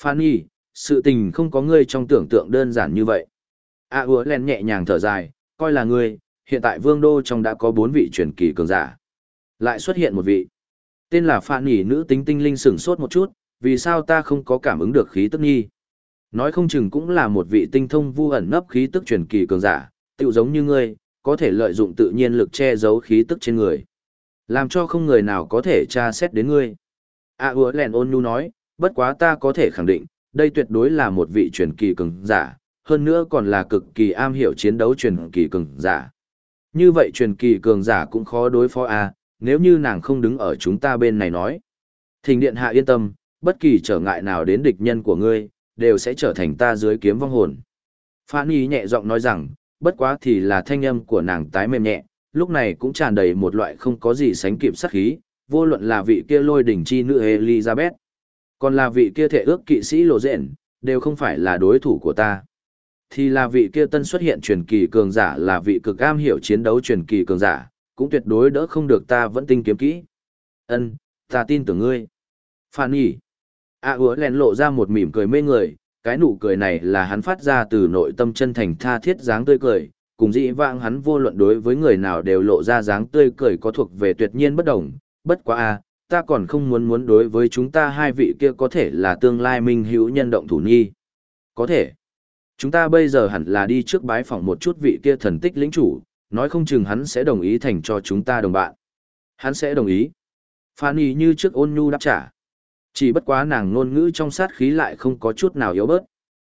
Fanny, sự tình không có ngươi trong tưởng tượng đơn giản như vậy. Hứa len nhẹ nhàng thở dài, coi là ngươi, hiện tại vương đô trong đã có 4 vị truyền kỳ cường giả. Lại xuất hiện một vị. Tên là Fanny nữ tính tinh linh sửng sốt một chút, vì sao ta không có cảm ứng được khí tức nghi? Nói không chừng cũng là một vị tinh thông vu ẩn nấp khí tức truyền kỳ cường giả, tựu giống như ngươi, có thể lợi dụng tự nhiên lực che giấu khí tức trên người. Làm cho không người nào có thể tra xét đến ngươi. Hứa len ôn nhu nói, bất quá ta có thể khẳng định, đây tuyệt đối là một vị truyền kỳ cường giả, hơn nữa còn là cực kỳ am hiểu chiến đấu truyền kỳ cường giả. Như vậy truyền kỳ cường giả cũng khó đối phó nếu như nàng không đứng ở chúng ta bên này nói. Thỉnh điện hạ yên tâm, bất kỳ trở ngại nào đến địch nhân của ngươi, đều sẽ trở thành ta dưới kiếm vong hồn. Fanny nhẹ giọng nói rằng, bất quá thì là thanh âm của nàng tái mềm nhẹ, lúc này cũng tràn đầy một loại không có gì sánh kịp sát khí, vô luận là vị kia lôi đỉnh chi nữ Elizabeth, còn là vị kia thể ước kỵ sĩ lộ rện, đều không phải là đối thủ của ta. Thì là vị kia tân xuất hiện truyền kỳ cường giả là vị cực am hiểu chiến đấu truyền kỳ cường giả, cũng tuyệt đối đỡ không được ta vẫn tinh kiếm kỹ. Ân, ta tin tưởng ngươi. Fanny. Hứa len lộ ra một mỉm cười mê người, cái nụ cười này là hắn phát ra từ nội tâm chân thành tha thiết dáng tươi cười, cùng dĩ vãng hắn vô luận đối với người nào đều lộ ra dáng tươi cười có thuộc về tuyệt nhiên bất đồng, bất quá ta còn không muốn đối với chúng ta hai vị kia có thể là tương lai minh hữu nhân động thủ nhi. Có thể. Chúng ta bây giờ hẳn là đi trước bái phỏng một chút vị kia thần tích lĩnh chủ, nói không chừng hắn sẽ đồng ý thành cho chúng ta đồng bạn. Hắn sẽ đồng ý. Fanny như trước ôn nhu đáp trả. Chỉ bất quá nàng ngôn ngữ trong sát khí lại không có chút nào yếu bớt.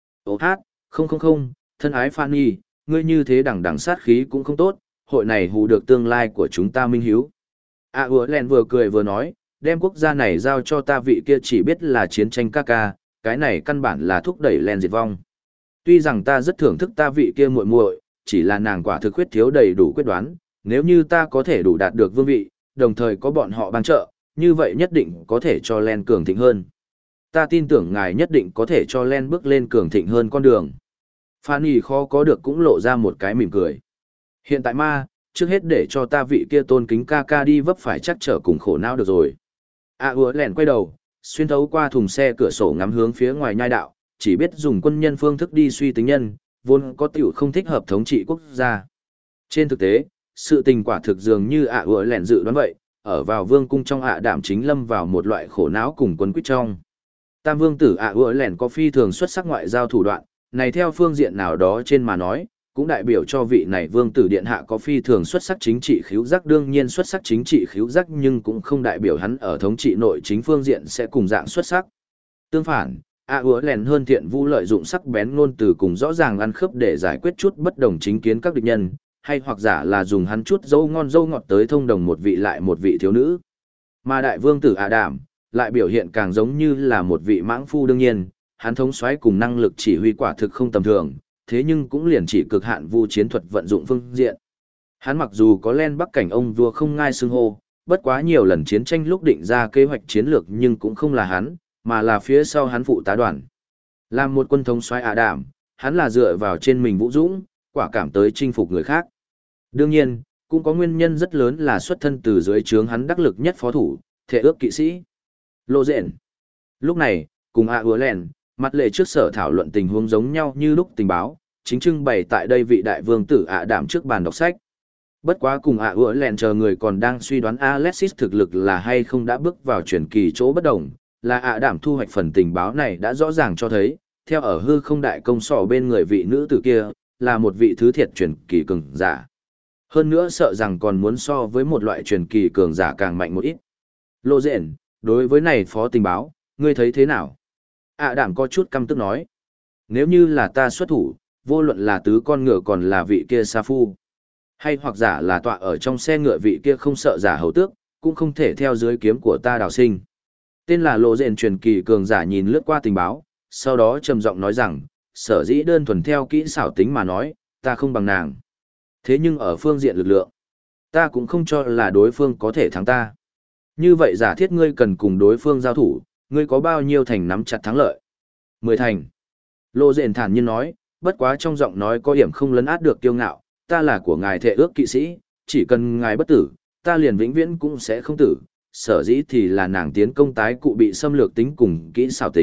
Không, thân ái Fanny, ngươi như thế đằng sát khí cũng không tốt, hội này hù được tương lai của chúng ta minh hiếu. Hứa len vừa cười vừa nói, đem quốc gia này giao cho ta vị kia chỉ biết là chiến tranh ca ca, cái này căn bản là thúc đẩy len diệt vong. Tuy rằng ta rất thưởng thức ta vị kia muội muội, chỉ là nàng quả thực khuyết thiếu đầy đủ quyết đoán, nếu như ta có thể đủ đạt được vương vị, đồng thời có bọn họ ban trợ, như vậy nhất định có thể cho len cường thịnh hơn. Ta tin tưởng ngài nhất định có thể cho len bước lên cường thịnh hơn con đường. Fanny khó có được cũng lộ ra một cái mỉm cười. Hiện tại trước hết để cho ta vị kia tôn kính ca ca đi vấp phải chắc trở cùng khổ não được rồi. Hứa len quay đầu, xuyên thấu qua thùng xe cửa sổ ngắm hướng phía ngoài nhai đạo, chỉ biết dùng quân nhân phương thức đi suy tính nhân, vốn có tiểu không thích hợp thống trị quốc gia. Trên thực tế, sự tình quả thực dường như Hứa len dự đoán vậy, ở vào vương cung trong đảm chính lâm vào một loại khổ não cùng quân quyết trong. Tam vương tử Hứa len có phi thường xuất sắc ngoại giao thủ đoạn, này theo phương diện nào đó trên mà nói, cũng đại biểu cho vị này vương tử điện hạ có phi thường xuất sắc chính trị khíu giác, đương nhiên xuất sắc chính trị khíu giác nhưng cũng không đại biểu hắn ở thống trị nội chính phương diện sẽ cùng dạng xuất sắc. Tương phản, Hứa len hơn thiện vu lợi dụng sắc bén ngôn từ cùng rõ ràng ăn khớp để giải quyết chút bất đồng chính kiến các địch nhân, hay hoặc giả là dùng hắn chút dâu ngon dâu ngọt tới thông đồng một vị lại một vị thiếu nữ. Mà đại vương tử Đảm lại biểu hiện càng giống như là một vị mãng phu, đương nhiên, hắn thống soái cùng năng lực chỉ huy quả thực không tầm thường, thế nhưng cũng liền chỉ cực hạn vu chiến thuật vận dụng phương diện. Hắn mặc dù có len bắc cảnh ông vua không ngai xưng hô, bất quá nhiều lần chiến tranh lúc định ra kế hoạch chiến lược nhưng cũng không là hắn, mà là phía sau hắn phụ tá đoàn. Làm một quân thống soái Đảm, hắn là dựa vào trên mình vũ dũng, quả cảm tới chinh phục người khác. Đương nhiên, cũng có nguyên nhân rất lớn là xuất thân từ dưới trướng hắn đắc lực nhất phó thủ, thể ước kỵ sĩ Lô Dện. Lúc này, cùng Hứa len, mặt lệ trước sở thảo luận tình huống giống nhau như lúc tình báo, chính trưng bày tại đây vị đại vương tử Đảm trước bàn đọc sách. Bất quá cùng Hứa len chờ người còn đang suy đoán Alexis thực lực là hay không đã bước vào truyền kỳ chỗ bất đồng, là Đảm thu hoạch phần tình báo này đã rõ ràng cho thấy, theo ở hư không đại công sỏ bên người vị nữ tử kia, là một vị thứ thiệt truyền kỳ cường giả. Hơn nữa sợ rằng còn muốn so với một loại truyền kỳ cường giả càng mạnh một ít. Lô Dện, đối với này phó tình báo, ngươi thấy thế nào? Đảm có chút căm tức nói. Nếu như là ta xuất thủ, vô luận là tứ con ngựa còn là vị kia sa phu, hay hoặc giả là tọa ở trong xe ngựa vị kia không sợ giả hầu tước, cũng không thể theo dưới kiếm của ta đào sinh. Tên là Lô Dện truyền kỳ cường giả nhìn lướt qua tình báo, sau đó trầm giọng nói rằng, sở dĩ đơn thuần theo kỹ xảo tính mà nói, ta không bằng nàng. Thế nhưng ở phương diện lực lượng, ta cũng không cho là đối phương có thể thắng ta. Như vậy giả thiết ngươi cần cùng đối phương giao thủ, ngươi có bao nhiêu thành nắm chặt thắng lợi? 10 thành. Lô Dện thản nhiên nói, bất quá trong giọng nói có điểm không lấn át được kiêu ngạo, ta là của ngài thể ước kỵ sĩ, chỉ cần ngài bất tử, ta liền vĩnh viễn cũng sẽ không tử. Sở dĩ thì là nàng tiến công tái cụ bị xâm lược tính cùng kỹ xảo tính,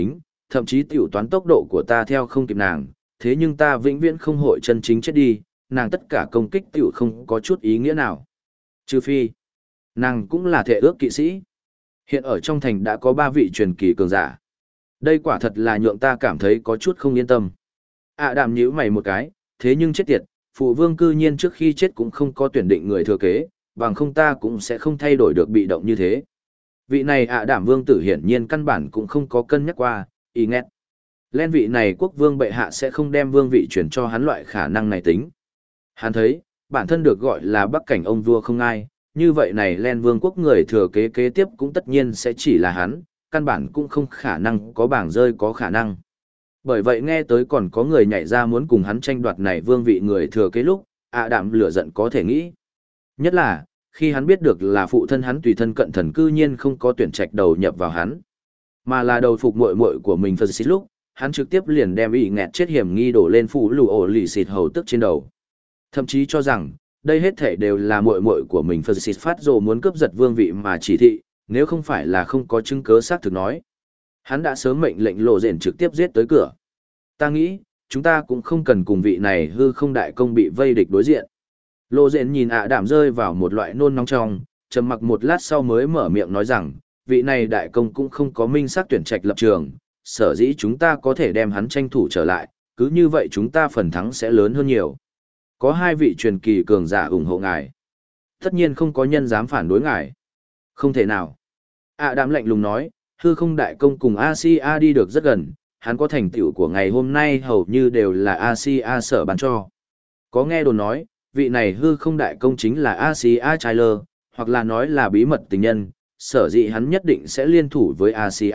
thậm chí tiểu toán tốc độ của ta theo không kịp nàng, thế nhưng ta vĩnh viễn không hội chân chính chết đi, nàng tất cả công kích tiểu không có chút ý nghĩa nào. Trừ phi, nàng cũng là thể ước kỵ sĩ. Hiện ở trong thành đã có 3 vị truyền kỳ cường giả. Đây quả thật là nhượng ta cảm thấy có chút không yên tâm. Đàm nhíu mày một cái, thế nhưng chết tiệt, phụ vương cư nhiên trước khi chết cũng không có tuyển định người thừa kế, bằng không ta cũng sẽ không thay đổi được bị động như thế. Vị này Đàm vương tử hiển nhiên căn bản cũng không có cân nhắc qua, ý nghẹt. Lên vị này quốc vương bệ hạ sẽ không đem vương vị chuyển cho hắn loại khả năng này tính. Hắn thấy, bản thân được gọi là bắc cảnh ông vua không ai, như vậy này Len vương quốc người thừa kế kế tiếp cũng tất nhiên sẽ chỉ là hắn, căn bản cũng không khả năng có bảng rơi có khả năng. Bởi vậy nghe tới còn có người nhảy ra muốn cùng hắn tranh đoạt này vương vị người thừa kế lúc, Đạm lửa giận có thể nghĩ. Nhất là, khi hắn biết được là phụ thân hắn tùy thân cận thần cư nhiên không có tuyển trạch đầu nhập vào hắn, mà là đầu phục muội muội của mình phân xích lúc, hắn trực tiếp liền đem ý nghẹt chết hiểm nghi đổ lên phụ lù ổ lì xịt hầu tức trên đầu. Thậm chí cho rằng, đây hết thể đều là muội muội của mình phân xịt phát rồ muốn cướp giật vương vị mà chỉ thị, nếu không phải là không có chứng cứ xác thực nói. Hắn đã sớm mệnh lệnh lộ rền trực tiếp giết tới cửa. Ta nghĩ, chúng ta cũng không cần cùng vị này hư không đại công bị vây địch đối diện. Lộ rền nhìn Đạm rơi vào một loại nôn nóng trong, trầm mặc một lát sau mới mở miệng nói rằng, vị này đại công cũng không có minh xác tuyển trạch lập trường, sở dĩ chúng ta có thể đem hắn tranh thủ trở lại, cứ như vậy chúng ta phần thắng sẽ lớn hơn nhiều. Có 2 vị truyền kỳ cường giả ủng hộ ngài. Tất nhiên không có nhân dám phản đối ngài. Không thể nào. Đạm lạnh lùng nói, hư không đại công cùng Asia đi được rất gần, hắn có thành tựu của ngày hôm nay hầu như đều là Asia sở ban cho. Có nghe đồn nói, vị này hư không đại công chính là Asia Tyler, hoặc là nói là bí mật tình nhân, sở dĩ hắn nhất định sẽ liên thủ với Asia.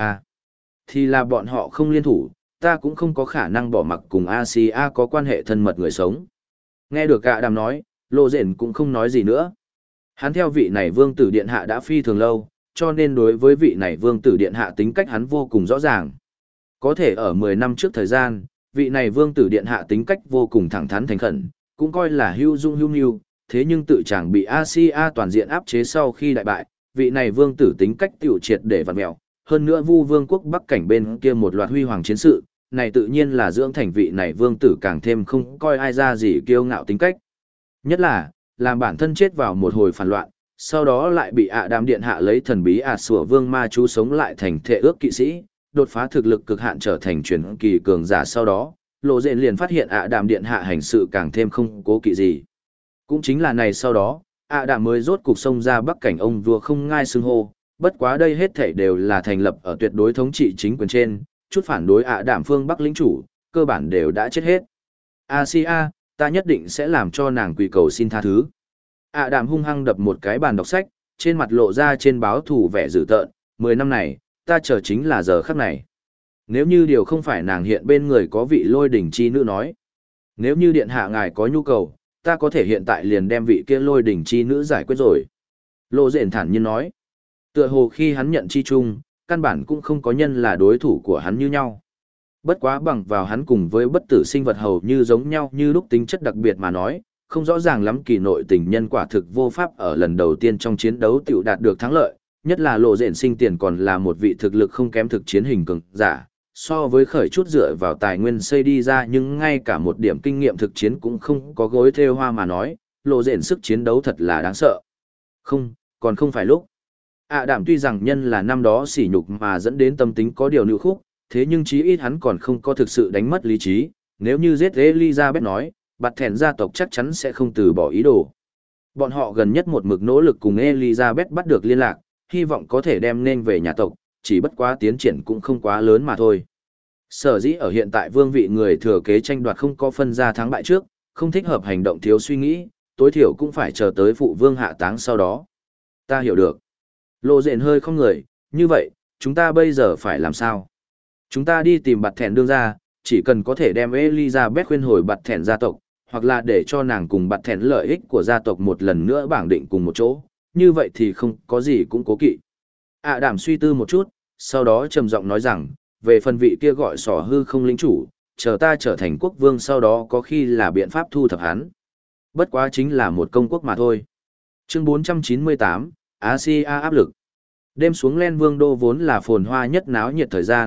Thì là bọn họ không liên thủ, ta cũng không có khả năng bỏ mặc cùng Asia có quan hệ thân mật người sống. Nghe được Đạm nói, Lộ Rền cũng không nói gì nữa. Hắn theo vị này vương tử điện hạ đã phi thường lâu, cho nên đối với vị này vương tử điện hạ tính cách hắn vô cùng rõ ràng. Có thể ở 10 năm trước thời gian, vị này vương tử điện hạ tính cách vô cùng thẳng thắn thành khẩn, cũng coi là hưu dung hưu nhu, thế nhưng tự chàng bị Asia toàn diện áp chế sau khi đại bại, vị này vương tử tính cách tiểu triệt để vặn mẹo, hơn nữa Vu vương quốc Bắc cảnh bên kia một loạt huy hoàng chiến sự, này tự nhiên là dưỡng thành vị này vương tử càng thêm không coi ai ra gì kiêu ngạo tính cách. Nhất là, làm bản thân chết vào một hồi phản loạn, sau đó lại bị Đạm điện hạ lấy thần bí sủa vương ma chú sống lại thành thể ước kỵ sĩ, đột phá thực lực cực hạn trở thành truyền kỳ cường giả sau đó, Lộ Rền liền phát hiện Đạm điện hạ hành sự càng thêm không cố kỵ gì. Cũng chính là này sau đó, Đạm mới rốt cục xông ra Bắc cảnh ông vua không ngai xưng hô, bất quá đây hết thảy đều là thành lập ở tuyệt đối thống trị chính quyền trên, chút phản đối Đạm phương Bắc lĩnh chủ, cơ bản đều đã chết hết. Asia, ta nhất định sẽ làm cho nàng quỳ cầu xin tha thứ. Đạm hung hăng đập một cái bàn đọc sách, trên mặt lộ ra trên báo thủ vẻ dữ tợn, 10 năm này, ta chờ chính là giờ khắc này. Nếu như điều không phải nàng hiện bên người có vị lôi đỉnh chi nữ nói. Nếu như điện hạ ngài có nhu cầu, ta có thể hiện tại liền đem vị kia lôi đỉnh chi nữ giải quyết rồi. Lộ Rền thản nhiên nói. Tựa hồ khi hắn nhận chi chung, căn bản cũng không có nhân là đối thủ của hắn như nhau. Bất quá bằng vào hắn cùng với bất tử sinh vật hầu như giống nhau như lúc tính chất đặc biệt mà nói, không rõ ràng lắm kỳ nội tình nhân quả thực vô pháp ở lần đầu tiên trong chiến đấu tiểu đạt được thắng lợi, nhất là Lộ Rền sinh tiền còn là một vị thực lực không kém thực chiến hình cường giả, so với khởi chút dựa vào tài nguyên xây đi ra nhưng ngay cả một điểm kinh nghiệm thực chiến cũng không có gối thêu hoa mà nói, Lộ Rền sức chiến đấu thật là đáng sợ. Không, còn không phải lúc. Đạm tuy rằng nhân là năm đó sỉ nhục mà dẫn đến tâm tính có điều nưu khúc, thế nhưng chí ít hắn còn không có thực sự đánh mất lý trí, nếu như giết Elizabeth nói, Bạt Thèn gia tộc chắc chắn sẽ không từ bỏ ý đồ. Bọn họ gần nhất một mực nỗ lực cùng Elizabeth bắt được liên lạc, hy vọng có thể đem nên về nhà tộc, chỉ bất quá tiến triển cũng không quá lớn mà thôi. Sở dĩ ở hiện tại vương vị người thừa kế tranh đoạt không có phân ra thắng bại trước, không thích hợp hành động thiếu suy nghĩ, tối thiểu cũng phải chờ tới phụ vương hạ táng sau đó. Ta hiểu được. Lộ Rền hơi không người, như vậy, chúng ta bây giờ phải làm sao? Chúng ta đi tìm Bạt Thèn đương gia, chỉ cần có thể đem Elizabeth khuyên hồi Bạt Thèn gia tộc, hoặc là để cho nàng cùng Bạt Thèn lợi ích của gia tộc một lần nữa bảng định cùng một chỗ, như vậy thì không có gì cũng cố kỵ. Đạm suy tư một chút, sau đó trầm giọng nói rằng, về phần vị kia gọi sỏ hư không lĩnh chủ, chờ ta trở thành quốc vương sau đó có khi là biện pháp thu thập hắn. Bất quá chính là một công quốc mà thôi. Chương 498, Asia áp lực. Đêm xuống Len Vương đô vốn là phồn hoa nhất náo nhiệt thời gian,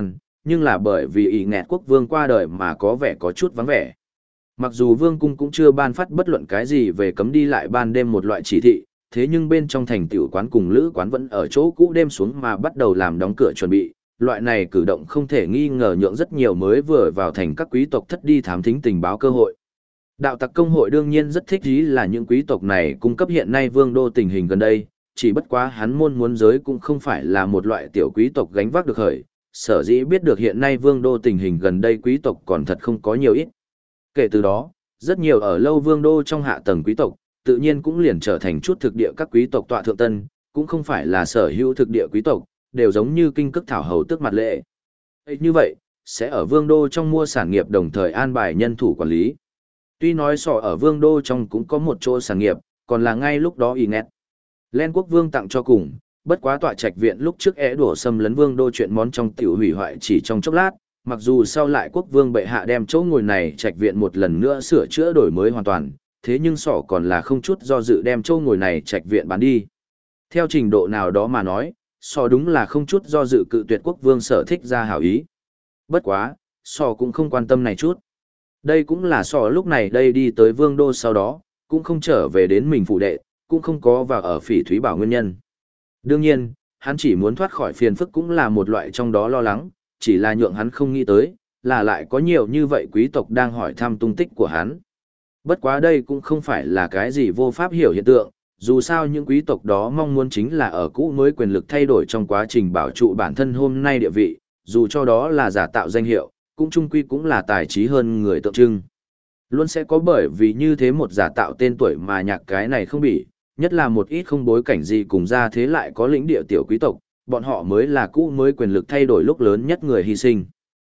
nhưng là bởi vì ý nghẹt quốc vương qua đời mà có vẻ có chút vắng vẻ. Mặc dù vương cung cũng chưa ban phát bất luận cái gì về cấm đi lại ban đêm một loại chỉ thị, thế nhưng bên trong thành tiểu quán cùng lữ quán vẫn ở chỗ cũ đêm xuống mà bắt đầu làm đóng cửa chuẩn bị. Loại này cử động không thể nghi ngờ nhượng rất nhiều mới vừa vào thành các quý tộc thất đi thám thính tình báo cơ hội. Đạo tặc công hội đương nhiên rất thích ý là những quý tộc này cung cấp hiện nay vương đô tình hình gần đây, chỉ bất quá hắn môn muốn giới cũng không phải là một loại tiểu quý tộc gánh vác được khởi, sở dĩ biết được hiện nay vương đô tình hình gần đây quý tộc còn thật không có nhiều ít. Kể từ đó, rất nhiều ở lâu vương đô trong hạ tầng quý tộc, tự nhiên cũng liền trở thành chút thực địa các quý tộc tọa thượng tân, cũng không phải là sở hữu thực địa quý tộc, đều giống như kinh cức thảo hầu tước mặt lệ. Như vậy, sẽ ở vương đô trong mua sản nghiệp đồng thời an bài nhân thủ quản lý. Tuy nói sọ ở vương đô trong cũng có một chỗ sản nghiệp, còn là ngay lúc đó y nghẹt. Len quốc vương tặng cho cùng, bất quá tọa trạch viện lúc trước đổ xâm lấn vương đô chuyện món trong tiểu hủy hoại chỉ trong chốc lát, mặc dù sau lại quốc vương bệ hạ đem chỗ ngồi này trạch viện một lần nữa sửa chữa đổi mới hoàn toàn, thế nhưng sọ còn là không chút do dự đem chỗ ngồi này trạch viện bán đi. Theo trình độ nào đó mà nói, sọ đúng là không chút do dự cự tuyệt quốc vương sở thích ra hảo ý. Bất quá, sọ cũng không quan tâm này chút. Đây cũng là sọ lúc này đây đi tới vương đô sau đó, cũng không trở về đến mình phủ đệ, cũng không có vào ở Phỉ Thúy Bảo nguyên nhân. Đương nhiên, hắn chỉ muốn thoát khỏi phiền phức cũng là một loại trong đó lo lắng, chỉ là nhượng hắn không nghĩ tới, là lại có nhiều như vậy quý tộc đang hỏi thăm tung tích của hắn. Bất quá đây cũng không phải là cái gì vô pháp hiểu hiện tượng, dù sao những quý tộc đó mong muốn chính là ở cũ mới quyền lực thay đổi trong quá trình bảo trụ bản thân hôm nay địa vị, dù cho đó là giả tạo danh hiệu, cũng chung quy cũng là tài trí hơn người tượng trưng. Luôn sẽ có bởi vì như thế một giả tạo tên tuổi mà nhạc cái này không bị, nhất là một ít không bối cảnh gì cùng ra thế lại có lĩnh địa tiểu quý tộc, bọn họ mới là cũ mới quyền lực thay đổi lúc lớn nhất người hy sinh.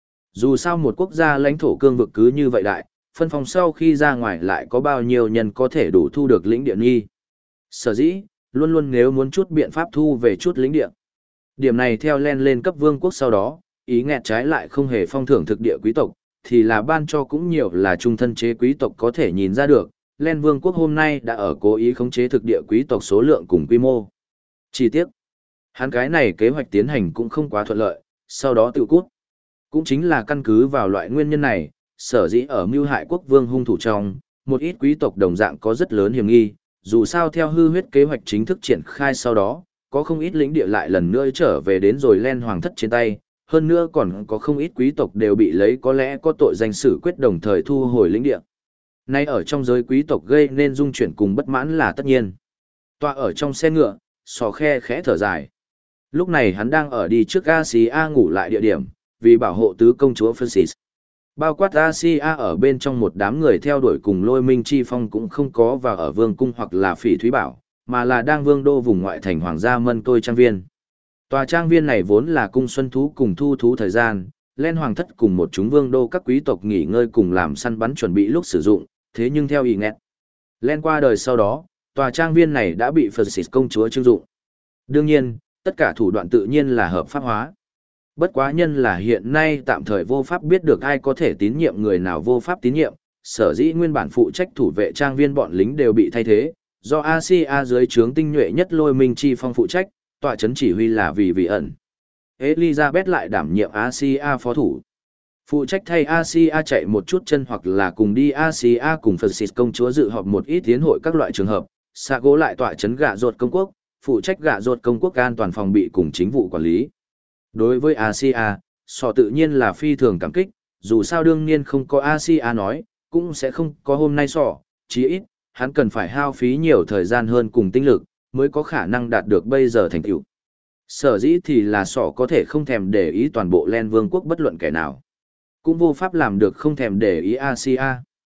Dù sao một quốc gia lãnh thổ cương vực cứ như vậy đại, phân phòng sau khi ra ngoài lại có bao nhiêu nhân có thể đủ thu được lĩnh địa nghi. Sở dĩ, luôn luôn nếu muốn chút biện pháp thu về chút lĩnh địa. Điểm này theo lên cấp vương quốc sau đó, ý nghẹt trái lại không hề phong thưởng thực địa quý tộc, thì là ban cho cũng nhiều là trung thân chế quý tộc có thể nhìn ra được, Len Vương quốc hôm nay đã ở cố ý khống chế thực địa quý tộc số lượng cùng quy mô. Chi tiết, hắn cái này kế hoạch tiến hành cũng không quá thuận lợi, sau đó tự cút. Cũng chính là căn cứ vào loại nguyên nhân này, sở dĩ ở mưu hại quốc vương hung thủ trong, một ít quý tộc đồng dạng có rất lớn hiểm nghi, dù sao theo hư huyết kế hoạch chính thức triển khai sau đó, có không ít lĩnh địa lại lần nữa trở về đến rồi Len Hoàng thất trên tay. Hơn nữa còn có không ít quý tộc đều bị lấy có lẽ có tội danh xử quyết đồng thời thu hồi lĩnh địa. Nay ở trong giới quý tộc gây nên dung chuyển cùng bất mãn là tất nhiên. Tọa ở trong xe ngựa, sò khe khẽ thở dài. Lúc này hắn đang ở đi trước Asia ngủ lại địa điểm, vì bảo hộ tứ công chúa Francis. Bao quát Asia ở bên trong một đám người theo đuổi cùng Lôi Minh Chi Phong cũng không có vào ở vương cung hoặc là Phỉ Thúy Bảo, mà là đang vương đô vùng ngoại thành Hoàng gia Mân Tôi Trang Viên. Tòa trang viên này vốn là cung xuân thú cùng thu thú thời gian, Len Hoàng thất cùng một chúng vương đô các quý tộc nghỉ ngơi cùng làm săn bắn chuẩn bị lúc sử dụng, thế nhưng theo ý nghẹt. Len qua đời sau đó, tòa trang viên này đã bị Francis công chúa trưng dụng. Đương nhiên, tất cả thủ đoạn tự nhiên là hợp pháp hóa. Bất quá nhân là hiện nay tạm thời vô pháp biết được ai có thể tín nhiệm người nào vô pháp tín nhiệm, sở dĩ nguyên bản phụ trách thủ vệ trang viên bọn lính đều bị thay thế, do Asia dưới trướng tinh nhuệ nhất Lôi Minh Chi Phong phụ trách, tọa chấn chỉ huy là vì ẩn. Elizabeth lại đảm nhiệm Asia phó thủ. Phụ trách thay Asia chạy một chút chân hoặc là cùng đi Asia cùng Francis công chúa dự họp một ít tiến hội các loại trường hợp. Sago lại tọa chấn gạ ruột công quốc, phụ trách gạ ruột công quốc an toàn phòng bị cùng chính vụ quản lý. Đối với Asia, sò tự nhiên là phi thường cảm kích, dù sao đương nhiên không có Asia nói, cũng sẽ không có hôm nay sò, chí ít, hắn cần phải hao phí nhiều thời gian hơn cùng tinh lực, mới có khả năng đạt được bây giờ thành tựu. Sở dĩ thì là sọ có thể không thèm để ý toàn bộ Len Vương quốc bất luận kẻ nào. Cũng vô pháp làm được không thèm để ý Asia.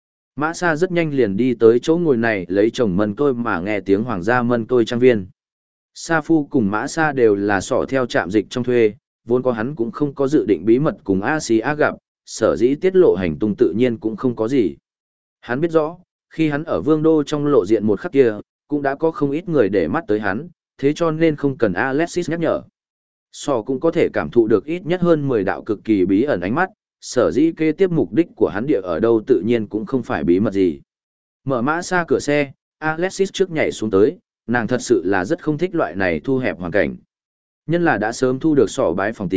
Mã Sa rất nhanh liền đi tới chỗ ngồi này lấy chồng Mân Tôi mà nghe tiếng hoàng gia Mân Tôi trang viên. Sa Phu cùng Mã Sa đều là sọ theo trạm dịch trong thuê, vốn có hắn cũng không có dự định bí mật cùng Asia gặp, sở dĩ tiết lộ hành tung tự nhiên cũng không có gì. Hắn biết rõ, khi hắn ở vương đô trong lộ diện một khắc kia, cũng đã có không ít người để mắt tới hắn, thế cho nên không cần Alexis nhắc nhở. Sò cũng có thể cảm thụ được ít nhất hơn 10 đạo cực kỳ bí ẩn ánh mắt, sở dĩ kế tiếp mục đích của hắn địa ở đâu tự nhiên cũng không phải bí mật gì. Mở Mã Sa cửa xe, Alexis trước nhảy xuống tới, nàng thật sự là rất không thích loại này thu hẹp hoàn cảnh. Nhân là đã sớm thu được sỏ bái phòng tín,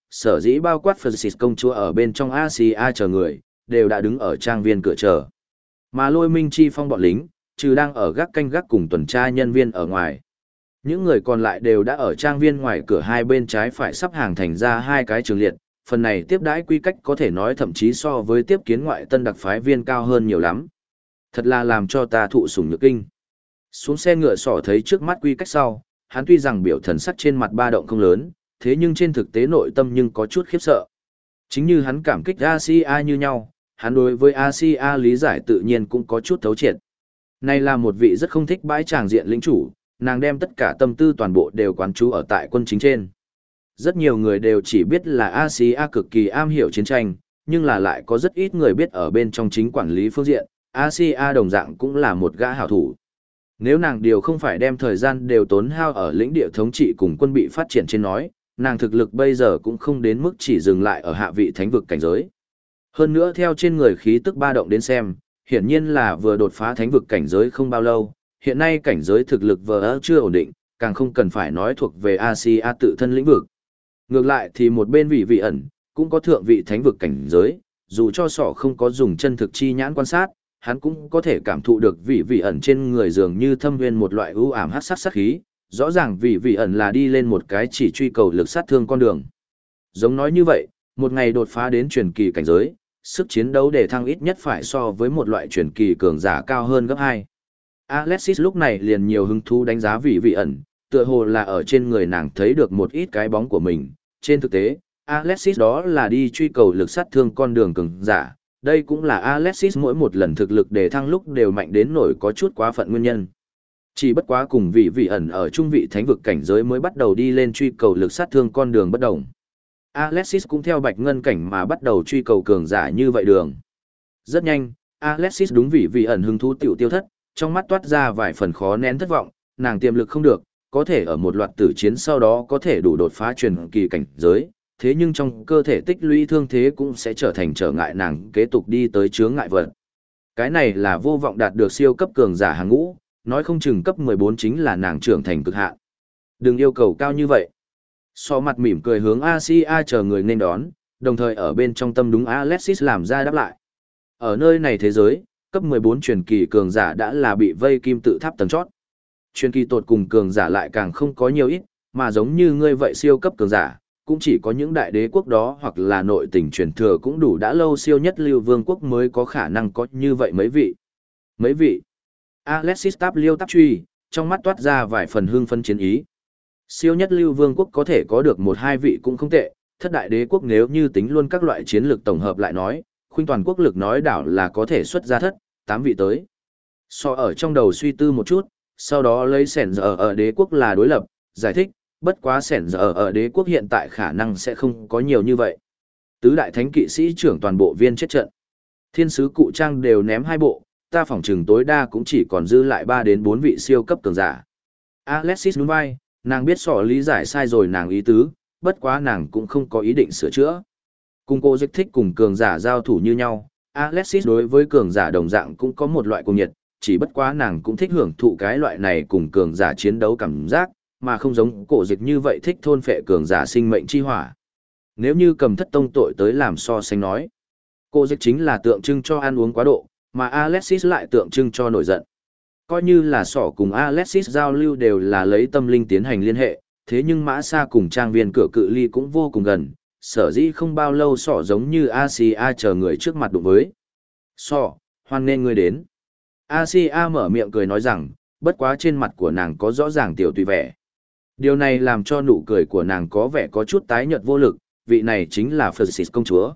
sở dĩ bao quát Francis công chúa ở bên trong Asia chờ người, đều đã đứng ở trang viên cửa chờ. Mà Lôi Minh Chi Phong bọn lính, trừ đang ở gác canh gác cùng tuần tra nhân viên ở ngoài. Những người còn lại đều đã ở trang viên ngoài cửa hai bên trái phải sắp hàng thành ra hai cái trường liệt, phần này tiếp đãi quy cách có thể nói thậm chí so với tiếp kiến ngoại tân đặc phái viên cao hơn nhiều lắm. Thật là làm cho ta thụ sủng nhược kinh. Xuống xe ngựa Sỏ thấy trước mắt quy cách sau, hắn tuy rằng biểu thần sắc trên mặt ba động không lớn, thế nhưng trên thực tế nội tâm nhưng có chút khiếp sợ. Chính như hắn cảm kích Asia như nhau, hắn đối với Asia lý giải tự nhiên cũng có chút thấu triệt. Này là một vị rất không thích bãi tràng diện lĩnh chủ, nàng đem tất cả tâm tư toàn bộ đều quán trú ở tại quân chính trên. Rất nhiều người đều chỉ biết là Asia cực kỳ am hiểu chiến tranh, nhưng là lại có rất ít người biết ở bên trong chính quản lý phương diện, Asia đồng dạng cũng là một gã hảo thủ. Nếu nàng điều không phải đem thời gian đều tốn hao ở lĩnh địa thống trị cùng quân bị phát triển trên nói, nàng thực lực bây giờ cũng không đến mức chỉ dừng lại ở hạ vị thánh vực cảnh giới. Hơn nữa theo trên người khí tức ba động đến xem, hiển nhiên là vừa đột phá thánh vực cảnh giới không bao lâu, hiện nay cảnh giới thực lực vừa chưa ổn định, càng không cần phải nói thuộc về Asia tự thân lĩnh vực. Ngược lại thì một bên vị ẩn, cũng có thượng vị thánh vực cảnh giới, dù cho Sỏ không có dùng chân thực chi nhãn quan sát, hắn cũng có thể cảm thụ được vị ẩn trên người dường như thâm viên một loại ưu ảm hắc sát sát khí, rõ ràng vị ẩn là đi lên một cái chỉ truy cầu lực sát thương con đường. Giống nói như vậy, một ngày đột phá đến truyền kỳ cảnh giới, sức chiến đấu để thăng ít nhất phải so với một loại truyền kỳ cường giả cao hơn gấp 2. Alexis lúc này liền nhiều hứng thú đánh giá vị ẩn, tựa hồ là ở trên người nàng thấy được một ít cái bóng của mình. Trên thực tế, Alexis đó là đi truy cầu lực sát thương con đường cường giả, đây cũng là Alexis mỗi một lần thực lực để thăng lúc đều mạnh đến nổi có chút quá phận nguyên nhân. Chỉ bất quá cùng vị ẩn ở trung vị thánh vực cảnh giới mới bắt đầu đi lên truy cầu lực sát thương con đường bất đồng. Alexis cũng theo bạch ngân cảnh mà bắt đầu truy cầu cường giả như vậy đường. Rất nhanh, Alexis đúng vị ẩn hứng thú tiểu tiêu thất, trong mắt toát ra vài phần khó nén thất vọng, nàng tiềm lực không được, có thể ở một loạt tử chiến sau đó có thể đủ đột phá truyền kỳ cảnh giới, thế nhưng trong cơ thể tích lũy thương thế cũng sẽ trở thành trở ngại nàng kế tục đi tới chướng ngại vật. Cái này là vô vọng đạt được siêu cấp cường giả hàng ngũ, nói không chừng cấp 14 chính là nàng trưởng thành cực hạn. Đừng yêu cầu cao như vậy. So mặt mỉm cười hướng Asia chờ người nên đón, đồng thời ở bên trong tâm đúng Alexis làm ra đáp lại. Ở nơi này thế giới, cấp 14 truyền kỳ cường giả đã là bị vây kim tự tháp tầng chót. Truyền kỳ tột cùng cường giả lại càng không có nhiều ít, mà giống như ngươi vậy siêu cấp cường giả, cũng chỉ có những đại đế quốc đó hoặc là nội tình truyền thừa cũng đủ đã lâu siêu nhất lưu vương quốc mới có khả năng có như vậy mấy vị. Mấy vị. Alexis táp liêu táp truy, trong mắt toát ra vài phần hưng phân chiến ý. Siêu nhất lưu vương quốc có thể có được một hai vị cũng không tệ, thất đại đế quốc nếu như tính luôn các loại chiến lược tổng hợp lại nói, khuynh toàn quốc lực nói đảo là có thể xuất ra thất, 8 vị tới. So ở trong đầu suy tư một chút, sau đó lấy sẻn giờ ở đế quốc là đối lập, giải thích, bất quá sẻn giờ ở đế quốc hiện tại khả năng sẽ không có nhiều như vậy. Tứ đại thánh kỵ sĩ trưởng toàn bộ viên chết trận. Thiên sứ cụ trang đều ném 2 bộ, ta phỏng chừng tối đa cũng chỉ còn dư lại 3 đến 4 vị siêu cấp cường giả. Alexis nhún vai, nàng biết Sỏ lý giải sai rồi nàng ý tứ, bất quá nàng cũng không có ý định sửa chữa. Cùng cô rất thích cùng cường giả giao thủ như nhau, Alexis đối với cường giả đồng dạng cũng có một loại cuồng nhiệt, chỉ bất quá nàng cũng thích hưởng thụ cái loại này cùng cường giả chiến đấu cảm giác, mà không giống cổ dịch như vậy thích thôn phệ cường giả sinh mệnh chi hỏa. Nếu như cầm thất tông tội tới làm so sánh nói, cổ dịch chính là tượng trưng cho ăn uống quá độ, mà Alexis lại tượng trưng cho nổi giận. Coi như là Sỏ cùng Alexis giao lưu đều là lấy tâm linh tiến hành liên hệ, thế nhưng Mã Sa cùng trang viên cửa cự ly cũng vô cùng gần, sở dĩ không bao lâu Sỏ giống như Asia chờ người trước mặt đụng với. Sỏ, hoan nên ngươi đến. Asia mở miệng cười nói rằng, bất quá trên mặt của nàng có rõ ràng tiểu tùy vẻ. Điều này làm cho nụ cười của nàng có vẻ có chút tái nhợt vô lực, vị này chính là Francis công chúa.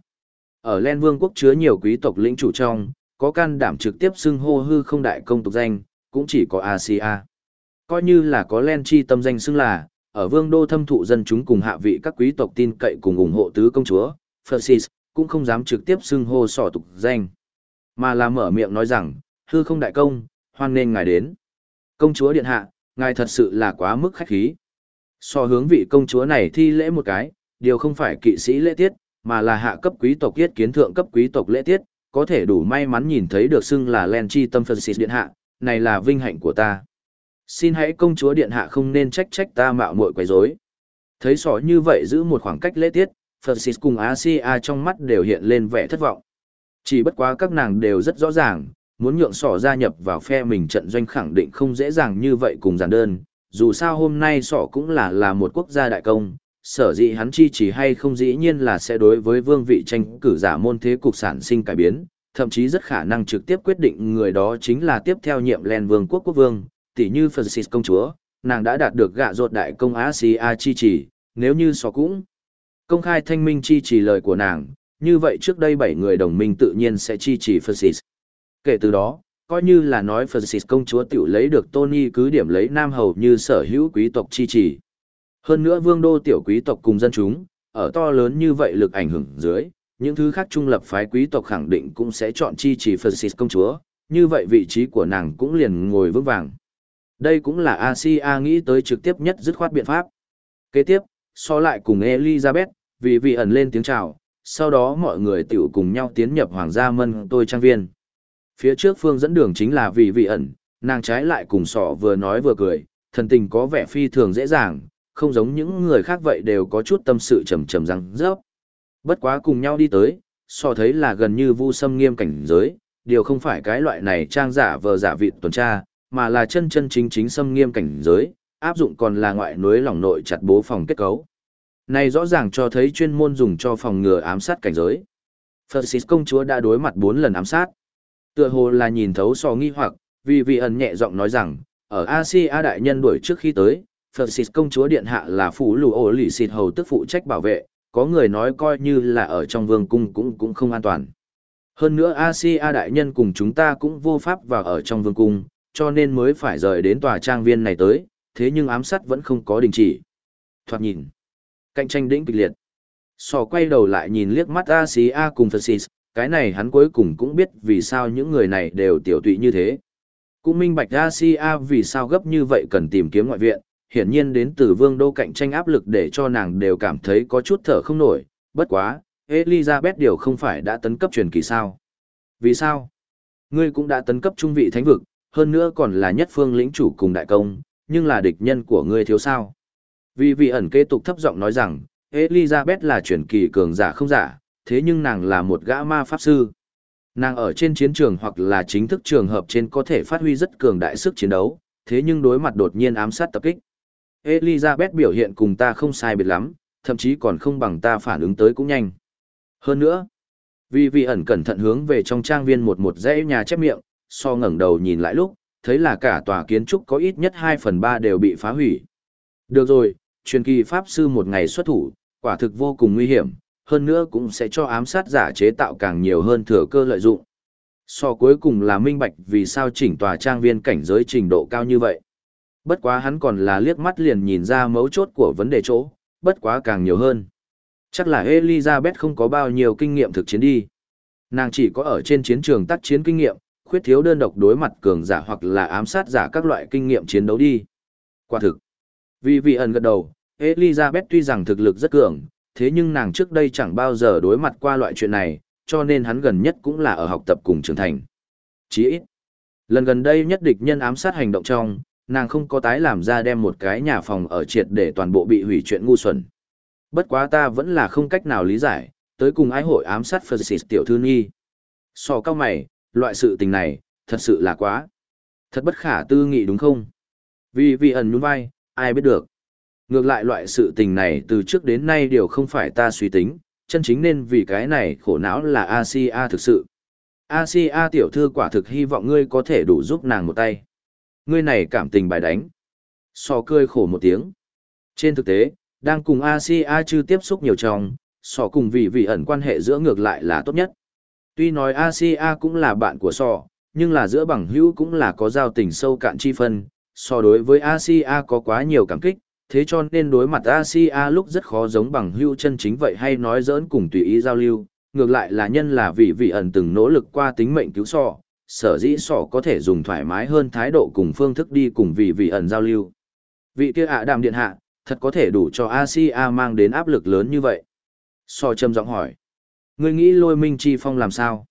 Ở Len Vương quốc chứa nhiều quý tộc lĩnh chủ trong, có can đảm trực tiếp xưng hô hư không đại công tục danh, cũng chỉ có Asia. Coi như là có Len chi tâm danh xưng là, ở vương đô thâm thụ dân chúng cùng hạ vị các quý tộc tin cậy cùng ủng hộ tứ công chúa, Francis, cũng không dám trực tiếp xưng hô Sỏ tục danh. Mà là mở miệng nói rằng, hư không đại công, hoan nên ngài đến. Công chúa điện hạ, ngài thật sự là quá mức khách khí. So hướng vị công chúa này thi lễ một cái, điều không phải kỵ sĩ lễ tiết, mà là hạ cấp quý tộc yết kiến thượng cấp quý tộc lễ tiết, có thể đủ may mắn nhìn thấy được xưng là Len chi tâm Francis điện hạ, này là vinh hạnh của ta. Xin hãy công chúa điện hạ không nên trách ta mạo muội quấy rối. Thấy Sỏ như vậy giữ một khoảng cách lễ tiết, Francis cùng Asia trong mắt đều hiện lên vẻ thất vọng. Chỉ bất quá các nàng đều rất rõ ràng, muốn nhượng sỏ gia nhập vào phe mình trận doanh khẳng định không dễ dàng như vậy cùng giản đơn, dù sao hôm nay sỏ cũng là một quốc gia đại công, sở dĩ hắn chi chỉ hay không dĩ nhiên là sẽ đối với vương vị tranh cử giả môn thế cục sản sinh cải biến, thậm chí rất khả năng trực tiếp quyết định người đó chính là tiếp theo nhiệm Len vương quốc quốc vương, tỷ như Francis công chúa, nàng đã đạt được gạ rột đại công Asia chi chỉ, nếu như sỏ cũng công khai thanh minh chi chỉ lời của nàng, như vậy trước đây 7 người đồng minh tự nhiên sẽ chi chỉ Francis. Kể từ đó, coi như là nói Francis công chúa tiểu lấy được Tony cứ điểm lấy Nam Hầu như sở hữu quý tộc chi chỉ. Hơn nữa vương đô tiểu quý tộc cùng dân chúng, ở to lớn như vậy lực ảnh hưởng dưới, những thứ khác trung lập phái quý tộc khẳng định cũng sẽ chọn chi chỉ Francis công chúa, như vậy vị trí của nàng cũng liền ngồi vững vàng. Đây cũng là Asia nghĩ tới trực tiếp nhất dứt khoát biện pháp. Kế tiếp, so lại cùng Elizabeth, vì ẩn lên tiếng chào, sau đó mọi người tiểu cùng nhau tiến nhập hoàng gia mân tôi trang viên. Phía trước phương dẫn đường chính là vì ẩn, nàng trái lại cùng sỏ vừa nói vừa cười, thần tình có vẻ phi thường dễ dàng, không giống những người khác vậy đều có chút tâm sự trầm trầm răng rớp. Bất quá cùng nhau đi tới, sỏ thấy là gần như vu xâm nghiêm cảnh giới, điều không phải cái loại này trang giả vờ giả vịt tuần tra, mà là chân chân chính chính xâm nghiêm cảnh giới, áp dụng còn là ngoại núi lòng nội chặt bố phòng kết cấu. Này rõ ràng cho thấy chuyên môn dùng cho phòng ngừa ám sát cảnh giới. Francis công chúa đã đối mặt 4 lần ám sát. Tựa hồ là nhìn thấu sò nghi hoặc, vì ẩn nhẹ giọng nói rằng, ở Asia đại nhân đuổi trước khi tới, Francis công chúa điện hạ là phủ lù ổ lì xịt hầu tức phụ trách bảo vệ, có người nói coi như là ở trong vương cung cũng không an toàn. Hơn nữa Asia đại nhân cùng chúng ta cũng vô pháp vào ở trong vương cung, cho nên mới phải rời đến tòa trang viên này tới, thế nhưng ám sát vẫn không có đình chỉ. Thoạt nhìn, cạnh tranh đỉnh kịch liệt. Sò quay đầu lại nhìn liếc mắt Asia cùng Francis, cái này hắn cuối cùng cũng biết vì sao những người này đều tiểu tụy như thế. Cũng minh bạch Asia vì sao gấp như vậy cần tìm kiếm ngoại viện, hiển nhiên đến từ vương đô cạnh tranh áp lực để cho nàng đều cảm thấy có chút thở không nổi, bất quá, Elizabeth điều không phải đã tấn cấp truyền kỳ sao. Vì sao? Ngươi cũng đã tấn cấp trung vị thánh vực, hơn nữa còn là nhất phương lĩnh chủ cùng đại công, nhưng là địch nhân của ngươi thiếu sao. Vì ẩn kế tục thấp giọng nói rằng, Elizabeth là truyền kỳ cường giả không giả, thế nhưng nàng là một gã ma pháp sư. Nàng ở trên chiến trường hoặc là chính thức trường hợp trên có thể phát huy rất cường đại sức chiến đấu, thế nhưng đối mặt đột nhiên ám sát tập kích. Elizabeth biểu hiện cùng ta không sai biệt lắm, thậm chí còn không bằng ta phản ứng tới cũng nhanh. Hơn nữa, vì ẩn cẩn thận hướng về trong trang viên một dãy nhà chép miệng, so ngẩng đầu nhìn lại lúc, thấy là cả tòa kiến trúc có ít nhất 2/3 đều bị phá hủy. Được rồi, truyền kỳ pháp sư một ngày xuất thủ, quả thực vô cùng nguy hiểm, hơn nữa cũng sẽ cho ám sát giả chế tạo càng nhiều hơn thừa cơ lợi dụng. So cuối cùng là minh bạch vì sao chỉnh tòa trang viên cảnh giới trình độ cao như vậy. Bất quá hắn còn là liếc mắt liền nhìn ra mấu chốt của vấn đề chỗ, bất quá càng nhiều hơn. Chắc là Elizabeth không có bao nhiêu kinh nghiệm thực chiến đi. Nàng chỉ có ở trên chiến trường tác chiến kinh nghiệm, khuyết thiếu đơn độc đối mặt cường giả hoặc là ám sát giả các loại kinh nghiệm chiến đấu đi. Quả thực. Vì ẩn gật đầu, Elizabeth tuy rằng thực lực rất cường, thế nhưng nàng trước đây chẳng bao giờ đối mặt qua loại chuyện này, cho nên hắn gần nhất cũng là ở học tập cùng trưởng thành. Chỉ ít, lần gần đây nhất địch nhân ám sát hành động trong, nàng không có tái làm ra đem một cái nhà phòng ở triệt để toàn bộ bị hủy chuyện ngu xuẩn. Bất quá ta vẫn là không cách nào lý giải, tới cùng ái hội ám sát Francis tiểu thư nhi. So cao mày, loại sự tình này, thật sự là quá. Thật bất khả tư nghị đúng không? Vì ẩn nhún vai, ai biết được. Ngược lại loại sự tình này từ trước đến nay đều không phải ta suy tính, chân chính nên vì cái này khổ não là Asia thực sự. Asia tiểu thư quả thực hy vọng ngươi có thể đủ giúp nàng một tay. Ngươi này cảm tình bài đánh. So cười khổ một tiếng. Trên thực tế, đang cùng Asia chưa tiếp xúc nhiều trong, so cùng vì ẩn quan hệ giữa ngược lại là tốt nhất. Tuy nói Asia cũng là bạn của so, nhưng là giữa bằng hữu cũng là có giao tình sâu cạn chi phân, so đối với Asia có quá nhiều cảm kích, thế cho nên đối mặt Asia lúc rất khó giống bằng hữu chân chính vậy hay nói giỡn cùng tùy ý giao lưu, ngược lại là nhân là vì ẩn từng nỗ lực qua tính mệnh cứu so, sở dĩ so có thể dùng thoải mái hơn thái độ cùng phương thức đi cùng vì ẩn giao lưu. Vị kia đàm điện hạ, thật có thể đủ cho Asia mang đến áp lực lớn như vậy. So trầm giọng hỏi, ngươi nghĩ Lôi Minh Chi Phong làm sao?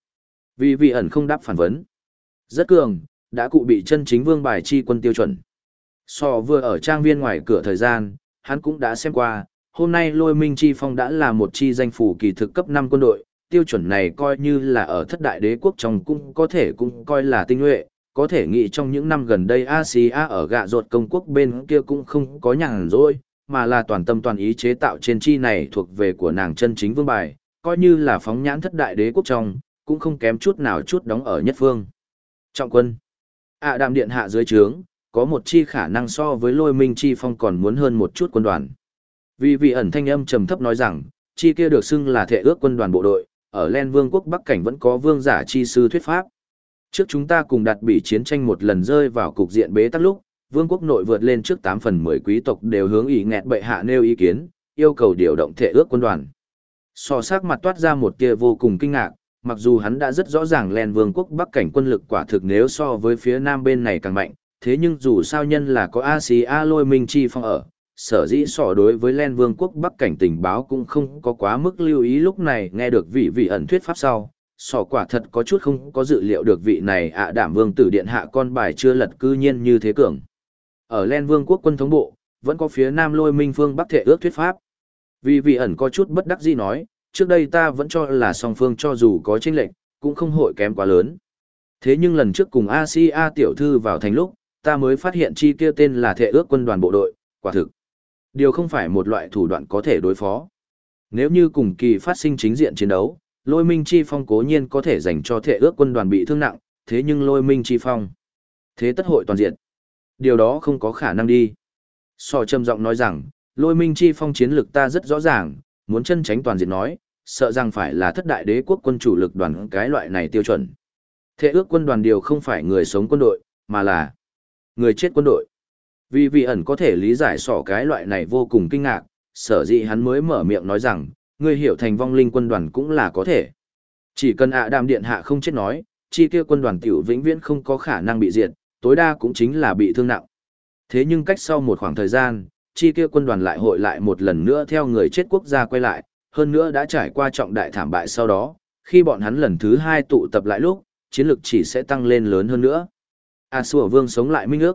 Vì ẩn không đáp phản vấn. Rất cường, đã cụ bị chân chính vương bài chi quân tiêu chuẩn. So vừa ở trang viên ngoài cửa thời gian, hắn cũng đã xem qua, hôm nay Lôi Minh Chi Phong đã là một chi danh phủ kỳ thực cấp 5 quân đội, tiêu chuẩn này coi như là ở thất đại đế quốc trong cũng có thể cũng coi là tinh nhuệ, có thể nghĩ trong những năm gần đây Asia ở gạ ruột công quốc bên kia cũng không có nhàn rỗi, mà là toàn tâm toàn ý chế tạo trên chi này thuộc về của nàng chân chính vương bài, coi như là phóng nhãn thất đại đế quốc trong, cũng không kém chút nào chút đóng ở nhất phương. Trọng quân. Đạm điện hạ dưới trướng, có một chi khả năng so với Lôi Minh Chi Phong còn muốn hơn một chút quân đoàn. Vì vị ẩn thanh âm trầm thấp nói rằng, chi kia được xưng là Thệ Ước quân đoàn bộ đội, ở Len Vương quốc Bắc cảnh vẫn có vương giả chi sư thuyết pháp. Trước chúng ta cùng đặt bị chiến tranh một lần rơi vào cục diện bế tắc lúc, vương quốc nội vượt lên trước 8 phần 10 quý tộc đều hướng ý nghẹt bệ hạ nêu ý kiến, yêu cầu điều động Thệ Ước quân đoàn. So sắc mặt toát ra một tia vô cùng kinh ngạc, mặc dù hắn đã rất rõ ràng Len Vương quốc Bắc cảnh quân lực quả thực nếu so với phía nam bên này càng mạnh, thế nhưng dù sao nhân là có Asia Lôi Minh Chi Phong ở, sở dĩ sỏ đối với Len Vương quốc Bắc cảnh tình báo cũng không có quá mức lưu ý, lúc này nghe được vị ẩn thuyết pháp sau, sỏ quả thật có chút không có dự liệu được vị này đảm vương tử điện hạ con bài chưa lật cư nhiên như thế cường. Ở Len Vương quốc quân thống bộ, vẫn có phía nam Lôi Minh phương Bắc Thệ Ước thuyết pháp. Vị ẩn có chút bất đắc dĩ nói, trước đây ta vẫn cho là song phương cho dù có chênh lệch, cũng không hội kém quá lớn. Thế nhưng lần trước cùng Asia tiểu thư vào thành lúc, ta mới phát hiện chi kia tên là Thệ Ước quân đoàn bộ đội, quả thực. Điều không phải một loại thủ đoạn có thể đối phó. Nếu như cùng kỳ phát sinh chính diện chiến đấu, Lôi Minh Chi Phong cố nhiên có thể dành cho Thệ Ước quân đoàn bị thương nặng, thế nhưng Lôi Minh Chi Phong, thế tất hội toàn diện. Điều đó không có khả năng đi. Sò trầm giọng nói rằng, Lôi Minh Chi Phong chiến lược ta rất rõ ràng, muốn chân tránh toàn diện nói, sợ rằng phải là thất đại đế quốc quân chủ lực đoàn cái loại này tiêu chuẩn. Thệ Ước quân đoàn điều không phải người sống quân đội, mà là người chết quân đội. Vì vị ẩn có thể lý giải sỏ cái loại này vô cùng kinh ngạc, sở dĩ hắn mới mở miệng nói rằng, người hiểu thành vong linh quân đoàn cũng là có thể. Chỉ cần đạm điện hạ không chết nói, chi kia quân đoàn tiểu vĩnh viễn không có khả năng bị diệt, tối đa cũng chính là bị thương nặng. Thế nhưng cách sau một khoảng thời gian, chi kia quân đoàn lại hội lại một lần nữa theo người chết quốc gia quay lại, hơn nữa đã trải qua trọng đại thảm bại sau đó, khi bọn hắn lần thứ 2 tụ tập lại lúc, chiến lực chỉ sẽ tăng lên lớn hơn nữa. Sủa vương sống lại minh ước.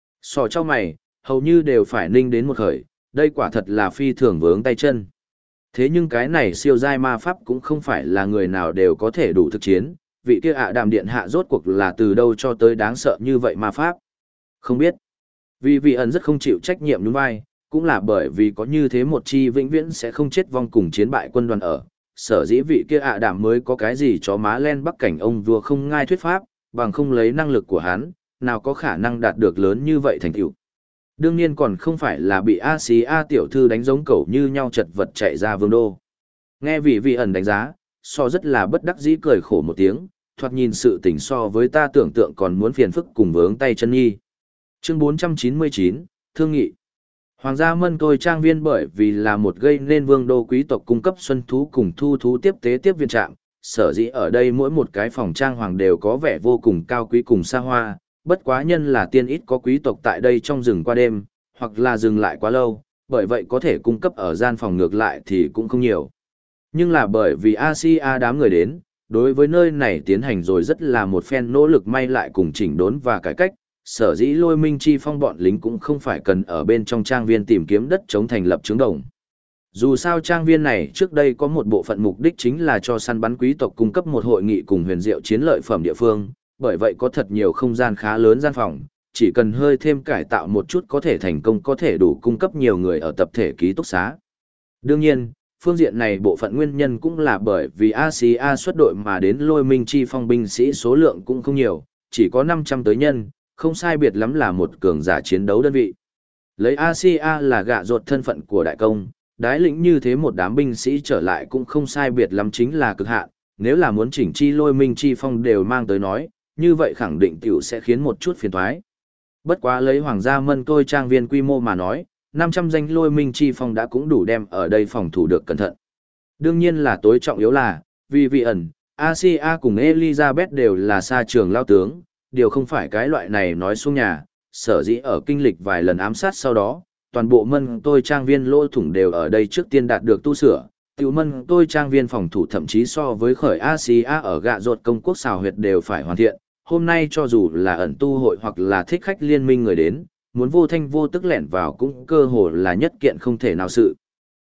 Sò cho mày, hầu như đều phải ninh đến một khởi, đây quả thật là phi thường vướng tay chân. Thế nhưng cái này siêu giai ma pháp cũng không phải là người nào đều có thể đủ thực chiến, vị kia đàm điện hạ rốt cuộc là từ đâu cho tới đáng sợ như vậy ma pháp. Không biết. Vì vị ẩn rất không chịu trách nhiệm đúng vai, cũng là bởi vì có như thế một chi vĩnh viễn sẽ không chết vong cùng chiến bại quân đoàn ở. Sở dĩ vị kia đảm mới có cái gì chó má len bắc cảnh ông vua không ngai thuyết pháp, bằng không lấy năng lực của hắn, nào có khả năng đạt được lớn như vậy thành tựu. Đương nhiên còn không phải là bị Asia tiểu thư đánh giống cẩu như nhau chật vật chạy ra vương đô. Nghe vị ẩn đánh giá, so rất là bất đắc dĩ cười khổ một tiếng, thoạt nhìn sự tình so với ta tưởng tượng còn muốn phiền phức cùng vướng tay chân nhi. Chương 499, Thương nghị. Hoàng gia Mân Tôi trang viên bởi vì là một gây nên vương đô quý tộc cung cấp xuân thú cùng thu thú tiếp tế tiếp viên trạm, sở dĩ ở đây mỗi một cái phòng trang hoàng đều có vẻ vô cùng cao quý cùng xa hoa, bất quá nhân là tiên ít có quý tộc tại đây trong rừng qua đêm, hoặc là dừng lại quá lâu, bởi vậy có thể cung cấp ở gian phòng ngược lại thì cũng không nhiều. Nhưng là bởi vì Asia đám người đến, đối với nơi này tiến hành rồi rất là một phen nỗ lực may lại cùng chỉnh đốn và cải cách, sở dĩ Lôi Minh Chi Phong bọn lính cũng không phải cần ở bên trong trang viên tìm kiếm đất chống thành lập trướng đồng. Dù sao trang viên này trước đây có một bộ phận mục đích chính là cho săn bắn quý tộc cung cấp một hội nghị cùng huyền diệu chiến lợi phẩm địa phương, bởi vậy có thật nhiều không gian khá lớn gian phòng, chỉ cần hơi thêm cải tạo một chút có thể thành công có thể đủ cung cấp nhiều người ở tập thể ký túc xá. Đương nhiên, phương diện này bộ phận nguyên nhân cũng là bởi vì Asia xuất đội mà đến Lôi Minh Chi Phong binh sĩ số lượng cũng không nhiều, chỉ có 500 tới nhân, không sai biệt lắm là một cường giả chiến đấu đơn vị. Lấy Asia là gạ ruột thân phận của đại công, đái lĩnh như thế một đám binh sĩ trở lại cũng không sai biệt lắm chính là cực hạn, nếu là muốn chỉnh chi Lôi Minh Chi Phong đều mang tới nói, như vậy khẳng định tiểu sẽ khiến một chút phiền toái. Bất quá lấy Hoàng gia Mân Tôi trang viên quy mô mà nói, 500 danh Lôi Minh Chi Phong đã cũng đủ đem ở đây phòng thủ được cẩn thận. Đương nhiên là tối trọng yếu là, vì vị ẩn, Asia cùng Elizabeth đều là xa trường lao tướng, điều không phải cái loại này nói xuống nhà, sở dĩ ở kinh lịch vài lần ám sát sau đó, toàn bộ Mân Tôi trang viên lỗ thủng đều ở đây trước tiên đạt được tu sửa. Tiểu Mân Tôi trang viên phòng thủ thậm chí so với khởi Asia ở gạ ruột công quốc xào huyệt đều phải hoàn thiện. Hôm nay cho dù là ẩn tu hội hoặc là thích khách liên minh người đến, muốn vô thanh vô tức lẻn vào cũng cơ hồ là nhất kiện không thể nào sự.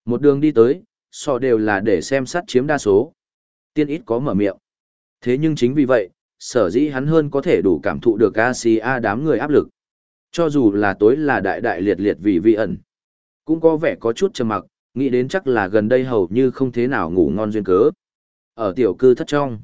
Một đường đi tới, sọ đều là để xem sát chiếm đa số. Tiên ít có mở miệng. Thế nhưng chính vì vậy, sở dĩ hắn hơn có thể đủ cảm thụ được ACA đám người áp lực. Cho dù là tối là đại đại liệt liệt vì vi ẩn, cũng có vẻ có chút trầm mặc, nghĩ đến chắc là gần đây hầu như không thế nào ngủ ngon duyên cớ. Ở tiểu cư thất trong,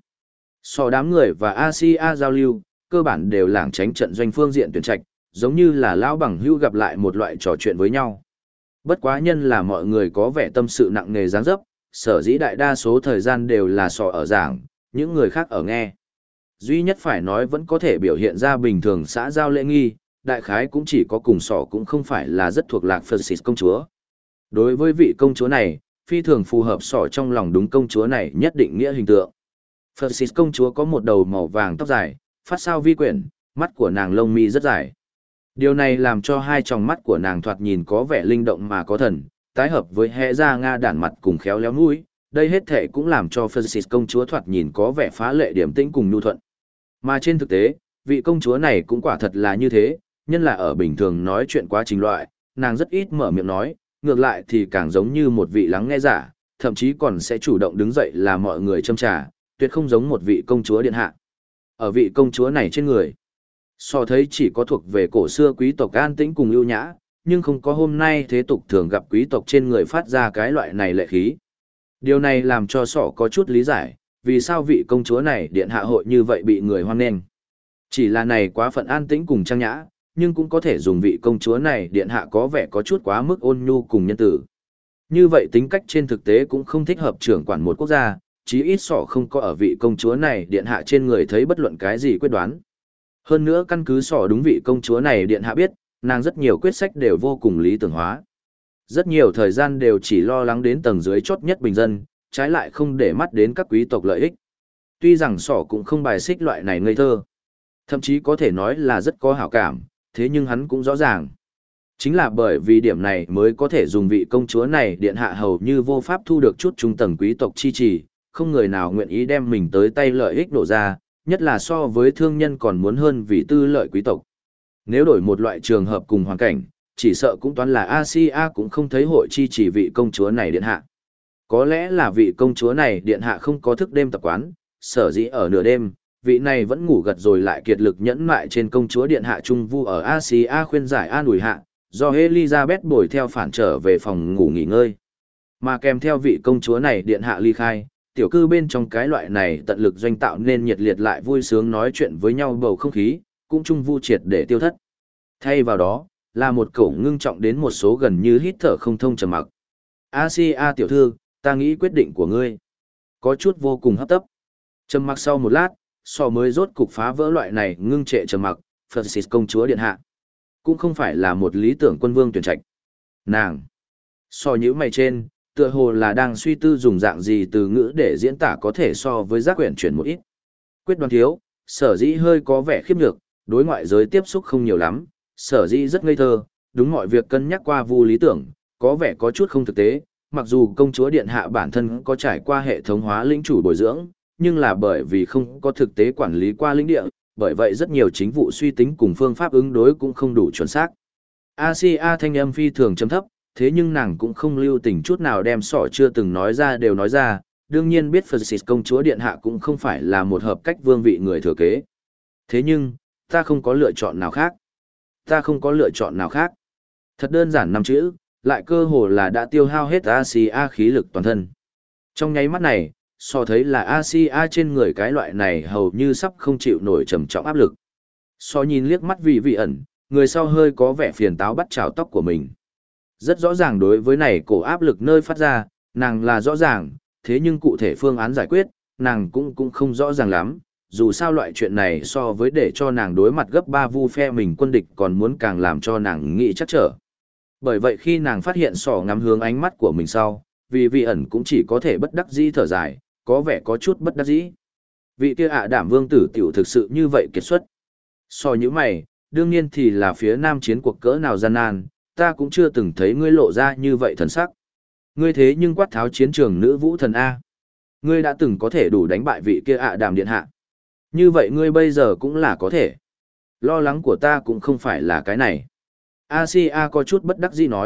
so đám người và ACA giao lưu, cơ bản đều lảng tránh trận doanh phương diện tuyển trạch, giống như là lão bằng hữu gặp lại một loại trò chuyện với nhau. Bất quá nhân là mọi người có vẻ tâm sự nặng nề dáng dấp, sở dĩ đại đa số thời gian đều là sò ở giảng, những người khác ở nghe. Duy nhất phải nói vẫn có thể biểu hiện ra bình thường xã giao lễ nghi, đại khái cũng chỉ có cùng sò cũng không phải là rất thuộc lạc Francis công chúa. Đối với vị công chúa này, phi thường phù hợp sò trong lòng đúng công chúa này nhất định nghĩa hình tượng. Francis công chúa có một đầu màu vàng tóc dài, phát sao vi quyển, mắt của nàng lông mi rất dài. Điều này làm cho hai tròng mắt của nàng thoạt nhìn có vẻ linh động mà có thần, tái hợp với hẽ ra Nga đản mặt cùng khéo léo mũi, đây hết thể cũng làm cho Francis công chúa thoạt nhìn có vẻ phá lệ điềm tĩnh cùng nhu thuận. Mà trên thực tế, vị công chúa này cũng quả thật là như thế, nhân là ở bình thường nói chuyện quá trình loại, nàng rất ít mở miệng nói, ngược lại thì càng giống như một vị lắng nghe giả, thậm chí còn sẽ chủ động đứng dậy là mọi người châm trà, tuyệt không giống một vị công chúa điện hạ. Ở vị công chúa này trên người, so thấy chỉ có thuộc về cổ xưa quý tộc an tĩnh cùng ưu nhã, nhưng không có hôm nay thế tục thường gặp quý tộc trên người phát ra cái loại này lệ khí. Điều này làm cho sọ có chút lý giải, vì sao vị công chúa này điện hạ hội như vậy bị người hoan nghênh. Chỉ là này quá phận an tĩnh cùng trang nhã, nhưng cũng có thể dùng vị công chúa này điện hạ có vẻ có chút quá mức ôn nhu cùng nhân tử. Như vậy tính cách trên thực tế cũng không thích hợp trưởng quản một quốc gia, chí ít sọ không có ở vị công chúa này điện hạ trên người thấy bất luận cái gì quyết đoán. Hơn nữa căn cứ sọ đúng vị công chúa này điện hạ biết, nàng rất nhiều quyết sách đều vô cùng lý tưởng hóa. Rất nhiều thời gian đều chỉ lo lắng đến tầng dưới chót nhất bình dân, trái lại không để mắt đến các quý tộc lợi ích. Tuy rằng sọ cũng không bài xích loại này ngây thơ, thậm chí có thể nói là rất có hảo cảm, thế nhưng hắn cũng rõ ràng. Chính là bởi vì điểm này mới có thể dùng vị công chúa này điện hạ hầu như vô pháp thu được chút trung tầng quý tộc chi trì, không người nào nguyện ý đem mình tới tay lợi ích đổ ra, nhất là so với thương nhân còn muốn hơn vì tư lợi quý tộc. Nếu đổi một loại trường hợp cùng hoàn cảnh, chỉ sợ cũng toán là Asia cũng không thấy hội chi chỉ vị công chúa này điện hạ. Có lẽ là vị công chúa này điện hạ không có thức đêm tập quán, sở dĩ ở nửa đêm, vị này vẫn ngủ gật rồi lại kiệt lực nhẫn mại trên công chúa điện hạ trung vu ở Asia khuyên giải an ủi hạ, do Elizabeth bồi theo phản trở về phòng ngủ nghỉ ngơi. Mà kèm theo vị công chúa này điện hạ ly khai, tiểu cư bên trong cái loại này tận lực doanh tạo nên nhiệt liệt lại vui sướng nói chuyện với nhau bầu không khí, cũng trung vu triệt để tiêu thất. Thay vào đó, là một cẩu ngưng trọng đến một số gần như hít thở không thông trầm mặc. Asia tiểu thư, ta nghĩ quyết định của ngươi có chút vô cùng hấp tấp. Trầm mặc sau một lát, so mới rốt cục phá vỡ loại này ngưng trệ trầm mặc, Francis công chúa điện hạ cũng không phải là một lý tưởng quân vương tuyển trạch. Nàng so nhíu mày trên, tựa hồ là đang suy tư dùng dạng gì từ ngữ để diễn tả có thể so với giác quyển chuyển một ít. Quyết đoán thiếu, sở dĩ hơi có vẻ khiếp nhược, đối ngoại giới tiếp xúc không nhiều lắm, sở dĩ rất ngây thơ, đúng mọi việc cân nhắc qua vu lý tưởng, có vẻ có chút không thực tế, mặc dù công chúa điện hạ bản thân có trải qua hệ thống hóa lĩnh chủ bồi dưỡng, nhưng là bởi vì không có thực tế quản lý qua lĩnh địa, bởi vậy rất nhiều chính vụ suy tính cùng phương pháp ứng đối cũng không đủ chuẩn xác. Asia thanh âm phi thường trầm thấp, thế nhưng nàng cũng không lưu tình chút nào đem sọ chưa từng nói ra đều nói ra, đương nhiên biết Francis công chúa điện hạ cũng không phải là một hợp cách vương vị người thừa kế. Thế nhưng, ta không có lựa chọn nào khác. Ta không có lựa chọn nào khác. Thật đơn giản 5 chữ, lại cơ hồ là đã tiêu hao hết Asia khí lực toàn thân. Trong nháy mắt này, so thấy là Asia trên người cái loại này hầu như sắp không chịu nổi trầm trọng áp lực. So nhìn liếc mắt vị ẩn, người sau hơi có vẻ phiền táo bắt chảo tóc của mình. Rất rõ ràng đối với này cổ áp lực nơi phát ra, nàng là rõ ràng, thế nhưng cụ thể phương án giải quyết, nàng cũng không rõ ràng lắm, dù sao loại chuyện này so với để cho nàng đối mặt gấp 3 vu phe mình quân địch còn muốn càng làm cho nàng nghĩ chắc trở. Bởi vậy khi nàng phát hiện sỏ ngắm hướng ánh mắt của mình sau, vị ẩn cũng chỉ có thể bất đắc dĩ thở dài, có vẻ có chút bất đắc dĩ. Vị kia đảm vương tử tiểu thực sự như vậy kiệt xuất. So như mày, đương nhiên thì là phía nam chiến cuộc cỡ nào gian nan, ta cũng chưa từng thấy ngươi lộ ra như vậy thần sắc. Ngươi thế nhưng quát tháo chiến trường nữ vũ thần A. Ngươi đã từng có thể đủ đánh bại vị kia đàm điện hạ. Như vậy ngươi bây giờ cũng là có thể. Lo lắng của ta cũng không phải là cái này. Asia có chút bất đắc dĩ nói,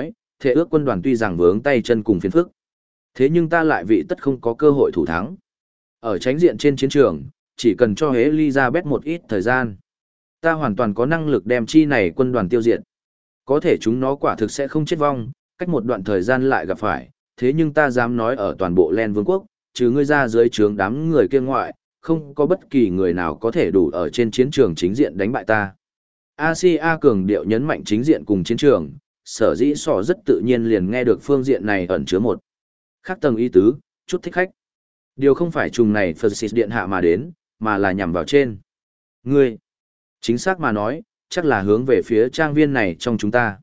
Thể ước quân đoàn tuy rằng vướng tay chân cùng phiền phức, thế nhưng ta lại vị tất không có cơ hội thủ thắng. Ở tránh diện trên chiến trường, chỉ cần cho Elizabeth một ít thời gian, ta hoàn toàn có năng lực đem chi này quân đoàn tiêu diệt. Có thể chúng nó quả thực sẽ không chết vong, cách một đoạn thời gian lại gặp phải, thế nhưng ta dám nói ở toàn bộ Len Vương quốc, trừ ngươi ra dưới trướng đám người kia ngoại, không có bất kỳ người nào có thể đủ ở trên chiến trường chính diện đánh bại ta. Asia cường điệu nhấn mạnh chính diện cùng chiến trường, sở dĩ sỏ rất tự nhiên liền nghe được phương diện này ẩn chứa một khác tầng ý tứ, chút thích khách. Điều không phải trùng này Francis điện hạ mà đến, mà là nhằm vào trên. Ngươi, chính xác mà nói, chắc là hướng về phía trang viên này trong chúng ta.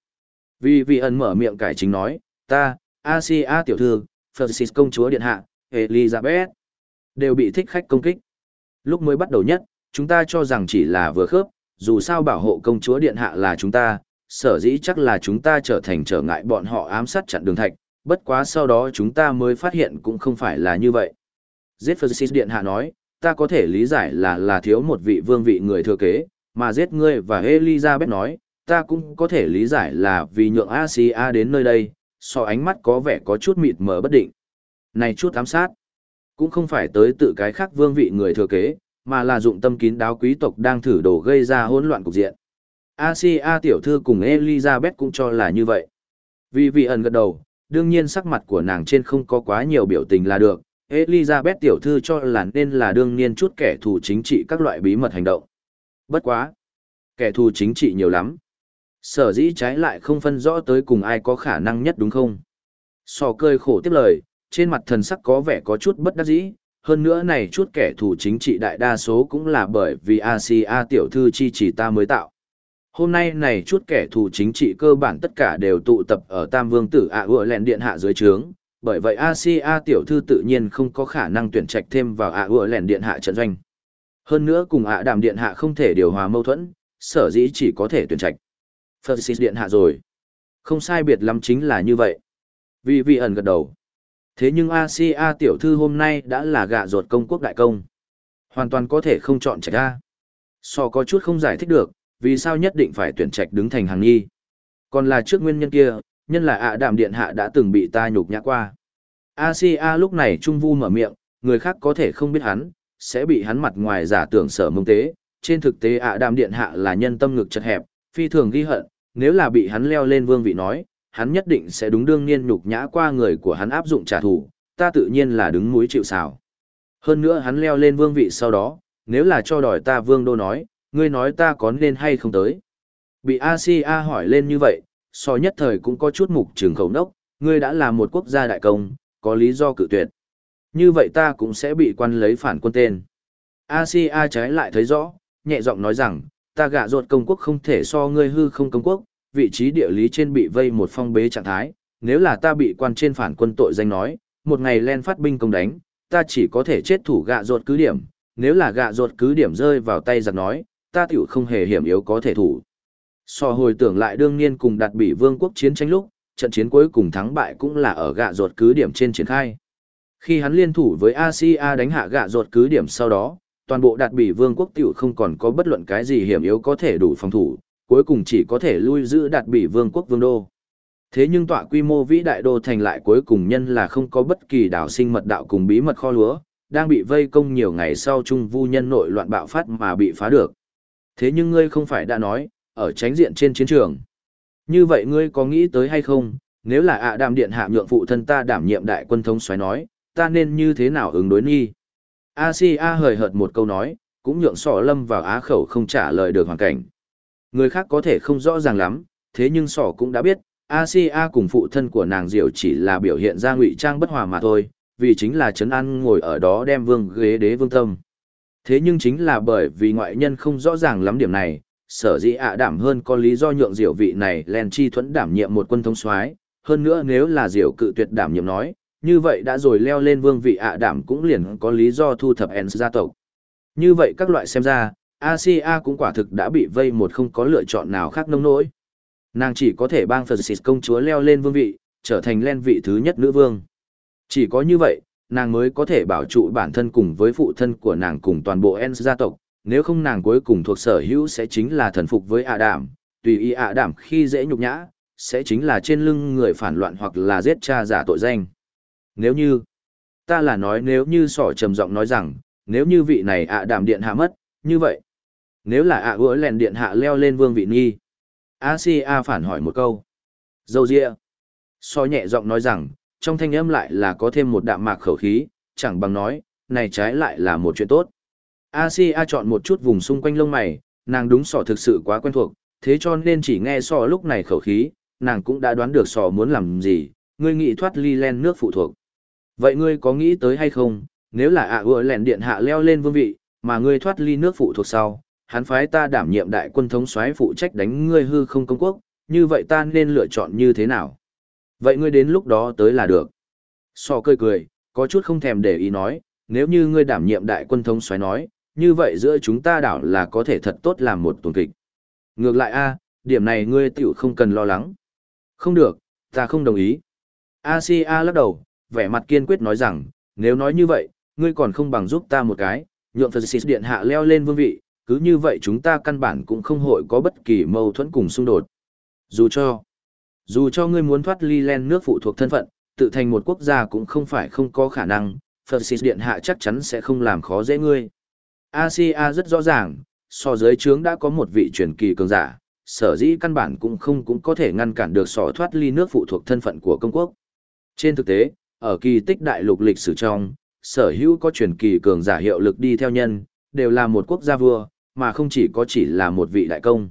Vì ẩn mở miệng cải chính nói, ta, Asia tiểu thư, Francis công chúa điện hạ, Elizabeth, đều bị thích khách công kích. Lúc mới bắt đầu nhất, chúng ta cho rằng chỉ là vừa khớp, dù sao bảo hộ công chúa điện hạ là chúng ta, sở dĩ chắc là chúng ta trở thành trở ngại bọn họ ám sát chặn đường thạch, bất quá sau đó chúng ta mới phát hiện cũng không phải là như vậy. Giết Francis điện hạ nói, ta có thể lý giải là thiếu một vị vương vị người thừa kế, mà giết ngươi và Elizabeth nói, ta cũng có thể lý giải là vì nhượng Asia đến nơi đây, so ánh mắt có vẻ có chút mịt mờ bất định. Này chút ám sát, cũng không phải tới tự cái khác vương vị người thừa kế, mà là dụng tâm kín đáo quý tộc đang thử đồ gây ra hỗn loạn cục diện. Asia tiểu thư cùng Elizabeth cũng cho là như vậy. Vì ẩn gật đầu, đương nhiên sắc mặt của nàng trên không có quá nhiều biểu tình là được. Elizabeth tiểu thư cho là nên là đương nhiên chút kẻ thù chính trị các loại bí mật hành động. Bất quá. Kẻ thù chính trị nhiều lắm. Sở dĩ trái lại không phân rõ tới cùng ai có khả năng nhất đúng không? Sò cơi khổ tiếp lời, trên mặt thần sắc có vẻ có chút bất đắc dĩ. Hơn nữa này chút kẻ thù chính trị đại đa số cũng là bởi vì Asia tiểu thư chi chỉ ta mới tạo. Hôm nay này chút kẻ thù chính trị cơ bản tất cả đều tụ tập ở Tam Vương tử Lèn điện hạ dưới trướng, bởi vậy Asia tiểu thư tự nhiên không có khả năng tuyển trạch thêm vào Lèn điện hạ trận doanh. Hơn nữa cùng Đàm điện hạ không thể điều hòa mâu thuẫn, sở dĩ chỉ có thể tuyển trạch Francis điện hạ rồi. Không sai biệt lắm chính là như vậy. Vì ẩn gật đầu. Thế nhưng Asia tiểu thư hôm nay đã là gạ ruột công quốc đại công. Hoàn toàn có thể không chọn trạch ra. So có chút không giải thích được, vì sao nhất định phải tuyển trạch đứng thành hàng nghi. Còn là trước nguyên nhân kia, nhân là Đàm điện hạ đã từng bị ta nhục nhã qua. Asia lúc này trung vu mở miệng, người khác có thể không biết hắn, sẽ bị hắn mặt ngoài giả tưởng sở mông tế. Trên thực tế Đàm điện hạ là nhân tâm ngực chật hẹp, phi thường ghi hận, nếu là bị hắn leo lên vương vị nói, hắn nhất định sẽ đúng đương nhiên nhục nhã qua người của hắn áp dụng trả thù, ta tự nhiên là đứng mũi chịu sào. Hơn nữa hắn leo lên vương vị sau đó, nếu là cho đòi ta vương đô nói, ngươi nói ta có nên hay không tới. Bị Asia hỏi lên như vậy, so nhất thời cũng có chút mục trường khẩu nốc, ngươi đã là một quốc gia đại công, có lý do cự tuyệt. Như vậy ta cũng sẽ bị quan lấy phản quân tên. Asia trái lại thấy rõ, nhẹ giọng nói rằng, ta gạ ruột công quốc không thể so ngươi hư không công quốc, vị trí địa lý trên bị vây một phong bế trạng thái, nếu là ta bị quan trên phản quân tội danh nói, một ngày len phát binh công đánh, ta chỉ có thể chết thủ gạ ruột cứ điểm, nếu là gạ ruột cứ điểm rơi vào tay giặc nói, ta tiểu không hề hiểm yếu có thể thủ. So hồi tưởng lại đương nhiên cùng đạt bị vương quốc chiến tranh lúc, trận chiến cuối cùng thắng bại cũng là ở gạ ruột cứ điểm trên triển khai. Khi hắn liên thủ với Asia đánh hạ gạ ruột cứ điểm sau đó, toàn bộ đạt bị vương quốc tiểu không còn có bất luận cái gì hiểm yếu có thể đủ phòng thủ, cuối cùng chỉ có thể lui giữ đạt bị vương quốc vương đô. Thế nhưng tọa quy mô vĩ đại đô thành lại cuối cùng nhân là không có bất kỳ đảo sinh mật đạo cùng bí mật kho lúa, đang bị vây công nhiều ngày sau trung vu nhân nội loạn bạo phát mà bị phá được. Thế nhưng ngươi không phải đã nói, ở tránh diện trên chiến trường. Như vậy ngươi có nghĩ tới hay không, nếu là Đàm điện hạ nhượng phụ thân ta đảm nhiệm đại quân thống soái nói, ta nên như thế nào ứng đối nghi? Asia hời hợt một câu nói, cũng nhượng Sỏ lâm vào á khẩu không trả lời được hoàn cảnh. Người khác có thể không rõ ràng lắm, thế nhưng Sỏ cũng đã biết, Asia cùng phụ thân của nàng Diệu chỉ là biểu hiện ra ngụy trang bất hòa mà thôi, vì chính là trấn an ngồi ở đó đem vương ghế đế vương tâm. Thế nhưng chính là bởi vì ngoại nhân không rõ ràng lắm điểm này, sở dĩ Đảm hơn có lý do nhượng Diệu vị này len chi thuẫn đảm nhiệm một quân thống soái, hơn nữa nếu là Diệu cự tuyệt đảm nhiệm nói, như vậy đã rồi leo lên vương vị Đảm cũng liền có lý do thu thập Ens gia tộc. Như vậy các loại xem ra, Asia cũng quả thực đã bị vây một không có lựa chọn nào khác nông nỗi. Nàng chỉ có thể bang Francis công chúa leo lên vương vị, trở thành len vị thứ nhất nữ vương. Chỉ có như vậy, nàng mới có thể bảo trụ bản thân cùng với phụ thân của nàng cùng toàn bộ Ens gia tộc, nếu không nàng cuối cùng thuộc sở hữu sẽ chính là thần phục với Đảm, tùy ý Đảm khi dễ nhục nhã, sẽ chính là trên lưng người phản loạn hoặc là giết cha giả tội danh. Nếu như, ta là nói nếu như sỏ trầm giọng nói rằng, nếu như vị này đảm điện hạ mất, như vậy. Nếu là ủa lèn điện hạ leo lên vương vị nghi. Asia phản hỏi một câu. Dâu dịa. So nhẹ giọng nói rằng, trong thanh âm lại là có thêm một đạm mạc khẩu khí, chẳng bằng nói, này trái lại là một chuyện tốt. Asia chọn một chút vùng xung quanh lông mày, nàng đúng sỏ thực sự quá quen thuộc, thế cho nên chỉ nghe sỏ lúc này khẩu khí, nàng cũng đã đoán được sỏ muốn làm gì, ngươi nghĩ thoát ly len nước phụ thuộc. Vậy ngươi có nghĩ tới hay không, nếu là ủa lèn điện hạ leo lên vương vị, mà ngươi thoát ly nước phụ thuộc sau, hắn phái ta đảm nhiệm đại quân thống soái phụ trách đánh ngươi hư không công quốc, như vậy ta nên lựa chọn như thế nào? Vậy ngươi đến lúc đó tới là được. Sò cười cười, có chút không thèm để ý nói, nếu như ngươi đảm nhiệm đại quân thống soái nói, như vậy giữa chúng ta đảo là có thể thật tốt làm một tuần kịch. Ngược lại điểm này ngươi tiểu không cần lo lắng. Không được, ta không đồng ý. Asia lắc đầu, vẻ mặt kiên quyết nói rằng, nếu nói như vậy, ngươi còn không bằng giúp ta một cái, nhượng Phật Sĩ Điện hạ leo lên vương vị, cứ như vậy chúng ta căn bản cũng không hội có bất kỳ mâu thuẫn cùng xung đột. Dù cho ngươi muốn thoát ly len nước phụ thuộc thân phận, tự thành một quốc gia cũng không phải không có khả năng, Phật Sĩ Điện hạ chắc chắn sẽ không làm khó dễ ngươi. Asia rất rõ ràng, so dưới trướng đã có một vị truyền kỳ cường giả, sở dĩ căn bản cũng có thể ngăn cản được sỏ thoát ly nước phụ thuộc thân phận của công quốc. Trên thực tế, ở kỳ tích đại lục lịch sử trong, sở hữu có truyền kỳ cường giả hiệu lực đi theo nhân, đều là một quốc gia vua, mà không chỉ là một vị đại công.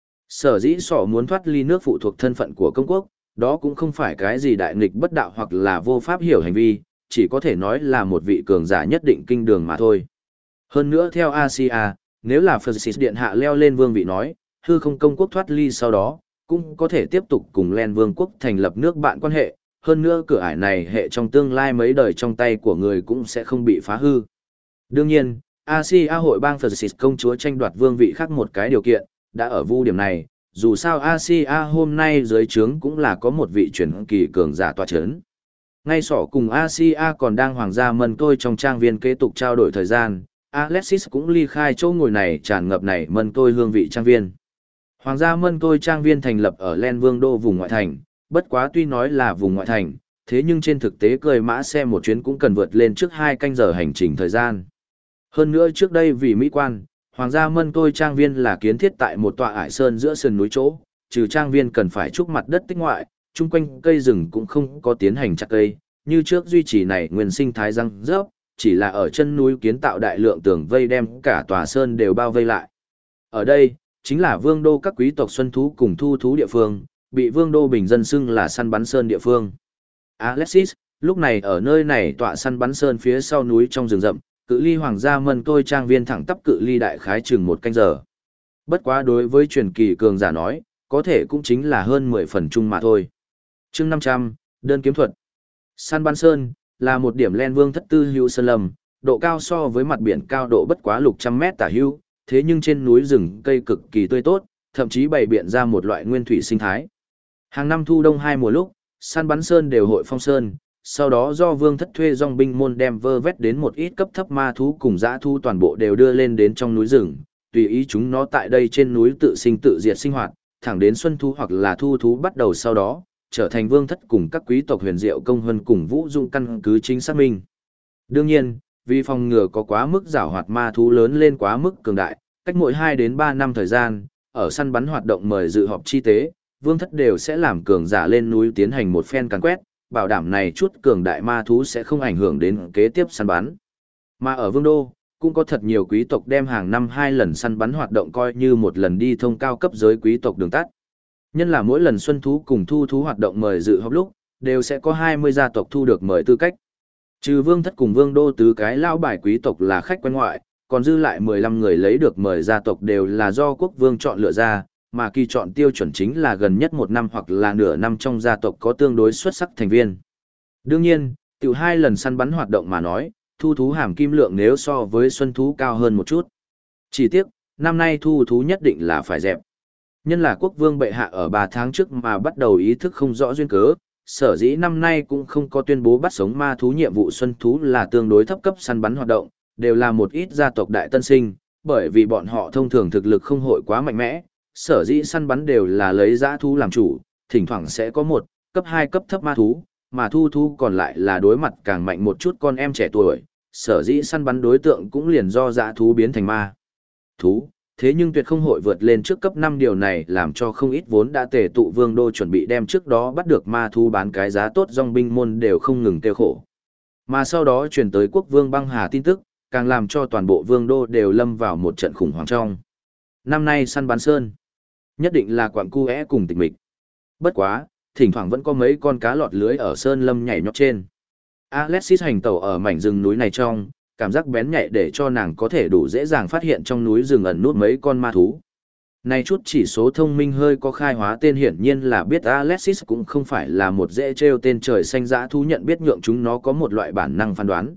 Sở dĩ sỏ muốn thoát ly nước phụ thuộc thân phận của công quốc, đó cũng không phải cái gì đại nghịch bất đạo hoặc là vô pháp hiểu hành vi, chỉ có thể nói là một vị cường giả nhất định kinh đường mà thôi. Hơn nữa theo Asia, nếu là Phật Sĩ Điện hạ leo lên vương vị nói, hư không công quốc thoát ly sau đó, cũng có thể tiếp tục cùng Len Vương quốc thành lập nước bạn quan hệ, hơn nữa cửa ải này hệ trong tương lai mấy đời trong tay của người cũng sẽ không bị phá hư. Đương nhiên, Asia hội bang Phật Sĩ công chúa tranh đoạt vương vị khác một cái điều kiện, đã ở vu điểm này, dù sao Asia hôm nay dưới trướng cũng là có một vị truyền kỳ cường giả tọa chấn. Ngay sỏ cùng Asia còn đang hoàng gia mân tôi trong trang viên kế tục trao đổi thời gian, Alexis cũng ly khai chỗ ngồi này tràn ngập này mân tôi hương vị trang viên. Hoàng gia mân tôi trang viên thành lập ở Len Vương đô vùng ngoại thành, bất quá tuy nói là vùng ngoại thành, thế nhưng trên thực tế cười mã xe một chuyến cũng cần vượt lên trước 2 canh giờ hành trình thời gian. Hơn nữa trước đây vì mỹ quan, Hoàng gia mân tôi trang viên là kiến thiết tại một tọa ải sơn giữa sườn núi chỗ, trừ trang viên cần phải trúc mặt đất tích ngoại, chung quanh cây rừng cũng không có tiến hành chặt cây, như trước duy trì này nguyên sinh thái răng rớp, chỉ là ở chân núi kiến tạo đại lượng tường vây đem cả tòa sơn đều bao vây lại. Ở đây, chính là vương đô các quý tộc xuân thú cùng thu thú địa phương, bị vương đô bình dân xưng là săn bắn sơn địa phương. Alexis, lúc này ở nơi này tọa săn bắn sơn phía sau núi trong rừng rậm, cự ly hoàng gia mân tôi trang viên thẳng tắp cự ly đại khái chừng 1 canh giờ. Bất quá đối với truyền kỳ cường giả nói, có thể cũng chính là hơn 10 phần chung mà thôi. Chương 500, đơn kiếm thuật. Săn bắn sơn là một điểm Len Vương thất tư hữu sơn lâm, độ cao so với mặt biển cao độ bất quá lục trăm mét tả hữu, thế nhưng trên núi rừng cây cực kỳ tươi tốt, thậm chí bày biện ra một loại nguyên thủy sinh thái. Hàng năm thu đông 2 mùa lúc, săn bắn sơn đều hội phong sơn, sau đó do vương thất thuê dòng binh môn đem vơ vét đến một ít cấp thấp ma thú cùng dã thú toàn bộ đều đưa lên đến trong núi rừng, tùy ý chúng nó tại đây trên núi tự sinh tự diệt sinh hoạt, thẳng đến xuân thú hoặc là thu thú bắt đầu sau đó, trở thành vương thất cùng các quý tộc huyền diệu công hơn cùng vũ dung căn cứ chính xác minh. Đương nhiên, vì phòng ngừa có quá mức giảo hoạt ma thú lớn lên quá mức cường đại, cách mỗi 2 đến 3 năm thời gian, ở săn bắn hoạt động mời dự họp chi tế, vương thất đều sẽ làm cường giả lên núi tiến hành một phen càn quét, bảo đảm này chút cường đại ma thú sẽ không ảnh hưởng đến kế tiếp săn bắn. Mà ở vương đô, cũng có thật nhiều quý tộc đem hàng năm 2 lần săn bắn hoạt động coi như một lần đi thông cao cấp giới quý tộc đường tắt. Nhân là mỗi lần xuân thú cùng thu thú hoạt động mời dự họp lúc, đều sẽ có 20 gia tộc thu được mời tư cách. Trừ vương thất cùng vương đô tứ cái lão bài quý tộc là khách quen ngoại, còn dư lại 15 người lấy được mời gia tộc đều là do quốc vương chọn lựa ra, mà kỳ chọn tiêu chuẩn chính là gần nhất 1 năm hoặc là nửa năm trong gia tộc có tương đối xuất sắc thành viên. Đương nhiên, tiểu 2 lần săn bắn hoạt động mà nói, thu thú hàm kim lượng nếu so với xuân thú cao hơn một chút. Chỉ tiếc, năm nay thu thú nhất định là phải dẹp. Nhân là quốc vương bệ hạ ở 3 tháng trước mà bắt đầu ý thức không rõ duyên cớ, sở dĩ năm nay cũng không có tuyên bố bắt sống ma thú nhiệm vụ xuân thú là tương đối thấp cấp săn bắn hoạt động, đều là một ít gia tộc đại tân sinh, bởi vì bọn họ thông thường thực lực không hội quá mạnh mẽ, sở dĩ săn bắn đều là lấy dã thú làm chủ, thỉnh thoảng sẽ có một, cấp 2 cấp thấp ma thú, mà thu thú còn lại là đối mặt càng mạnh một chút con em trẻ tuổi, sở dĩ săn bắn đối tượng cũng liền do dã thú biến thành ma thú, thế nhưng tuyệt không hội vượt lên trước cấp 5 điều này làm cho không ít vốn đã tề tụ vương đô chuẩn bị đem trước đó bắt được ma thú bán cái giá tốt dòng binh môn đều không ngừng tiêu khổ. Mà sau đó truyền tới quốc vương băng hà tin tức, càng làm cho toàn bộ vương đô đều lâm vào một trận khủng hoảng trong. Năm nay săn bắn sơn, nhất định là quặng cu é cùng tịch mịch. Bất quá, thỉnh thoảng vẫn có mấy con cá lọt lưới ở sơn lâm nhảy nhót trên. Alexis hành tẩu ở mảnh rừng núi này trong, cảm giác bén nhạy để cho nàng có thể đủ dễ dàng phát hiện trong núi rừng ẩn nút mấy con ma thú. Này chút chỉ số thông minh hơi có khai hóa tên hiển nhiên là biết Alexis cũng không phải là một dễ trêu tên trời xanh dã thú nhận biết nhượng chúng nó có một loại bản năng phán đoán.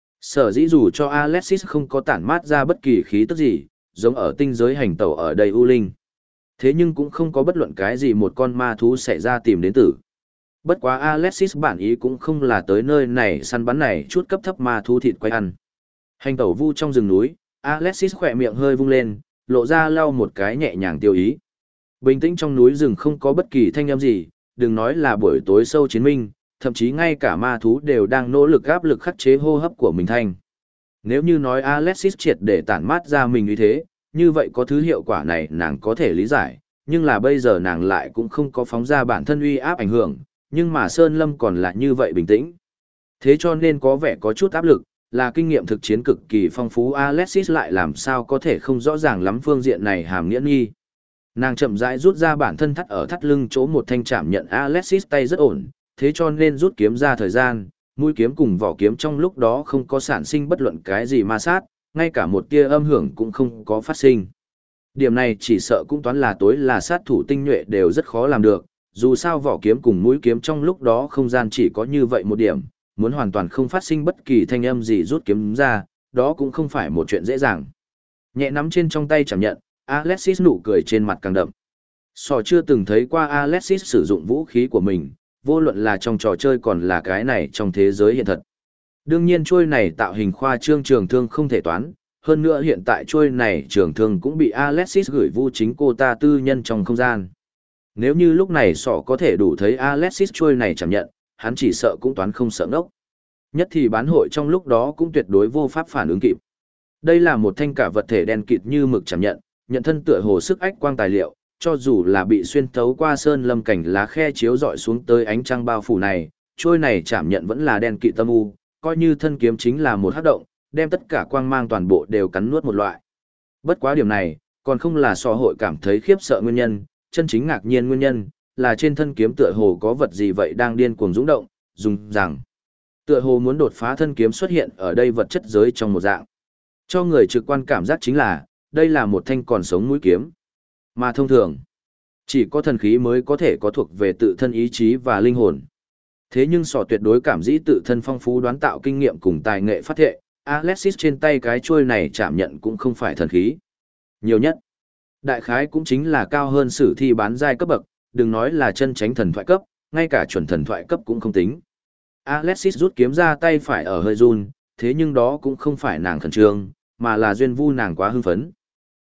Sở dĩ dù cho Alexis không có tản mát ra bất kỳ khí tức gì, giống ở tinh giới hành tẩu ở đầy U Linh. Thế nhưng cũng không có bất luận cái gì một con ma thú sẽ ra tìm đến tử. Bất quá Alexis bản ý cũng không là tới nơi này săn bắn này chút cấp thấp ma thú thịt quay ăn. Hành tẩu vu trong rừng núi, Alexis khỏe miệng hơi vung lên, lộ ra lau một cái nhẹ nhàng tiêu ý. Bình tĩnh trong núi rừng không có bất kỳ thanh âm gì, đừng nói là buổi tối sâu chiến minh, thậm chí ngay cả ma thú đều đang nỗ lực áp lực khắc chế hô hấp của mình thanh. Nếu như nói Alexis triệt để tản mát ra mình như thế, như vậy có thứ hiệu quả này nàng có thể lý giải, nhưng là bây giờ nàng lại cũng không có phóng ra bản thân uy áp ảnh hưởng, nhưng mà Sơn Lâm còn là như vậy bình tĩnh. Thế cho nên có vẻ có chút áp lực, là kinh nghiệm thực chiến cực kỳ phong phú Alexis lại làm sao có thể không rõ ràng lắm phương diện này hàm nghĩa nghi. Nàng chậm rãi rút ra bản thân thắt ở thắt lưng chỗ một thanh chạm nhận Alexis tay rất ổn, thế cho nên rút kiếm ra thời gian, mũi kiếm cùng vỏ kiếm trong lúc đó không có sản sinh bất luận cái gì ma sát, ngay cả một tia âm hưởng cũng không có phát sinh. Điểm này chỉ sợ cũng toán là tối là sát thủ tinh nhuệ đều rất khó làm được, dù sao vỏ kiếm cùng mũi kiếm trong lúc đó không gian chỉ có như vậy một điểm, muốn hoàn toàn không phát sinh bất kỳ thanh âm gì rút kiếm ra, đó cũng không phải một chuyện dễ dàng. Nhẹ nắm trên trong tay cảm nhận, Alexis nụ cười trên mặt càng đậm. Sò chưa từng thấy qua Alexis sử dụng vũ khí của mình, vô luận là trong trò chơi còn là cái này trong thế giới hiện thật. Đương nhiên chuôi này tạo hình khoa trương trường thương không thể toán, hơn nữa hiện tại chuôi này trường thương cũng bị Alexis gửi vu chính cô ta tư nhân trong không gian. Nếu như lúc này sọ có thể đủ thấy Alexis chuôi này cảm nhận, hắn chỉ sợ cũng toán không sợ ngốc. Nhất thì bán hội trong lúc đó cũng tuyệt đối vô pháp phản ứng kịp. Đây là một thanh cả vật thể đen kịt như mực cảm nhận, nhận thân tựa hồ sức ách quang tài liệu, cho dù là bị xuyên thấu qua sơn lâm cảnh lá khe chiếu dọi xuống tới ánh trăng bao phủ này, trôi này chạm nhận vẫn là đen kịt tâm u, coi như thân kiếm chính là một hắc động, đem tất cả quang mang toàn bộ đều cắn nuốt một loại. Bất quá điểm này, còn không là so hội cảm thấy khiếp sợ nguyên nhân, chân chính ngạc nhiên nguyên nhân, là trên thân kiếm tựa hồ có vật gì vậy đang điên cuồng dũng động, dùng rằng tựa hồ muốn đột phá thân kiếm xuất hiện ở đây vật chất giới trong một dạng. Cho người trực quan cảm giác chính là, đây là một thanh còn sống mũi kiếm. Mà thông thường, chỉ có thần khí mới có thể có thuộc về tự thân ý chí và linh hồn. Thế nhưng sò tuyệt đối cảm dĩ tự thân phong phú đoán tạo kinh nghiệm cùng tài nghệ phát thệ, Alexis trên tay cái chuôi này chạm nhận cũng không phải thần khí. Nhiều nhất, đại khái cũng chính là cao hơn sử thi bán giai cấp bậc, đừng nói là chân chánh thần thoại cấp, ngay cả chuẩn thần thoại cấp cũng không tính. Alexis rút kiếm ra tay phải ở hơi run, thế nhưng đó cũng không phải nàng khẩn trương, mà là duyên vu nàng quá hưng phấn.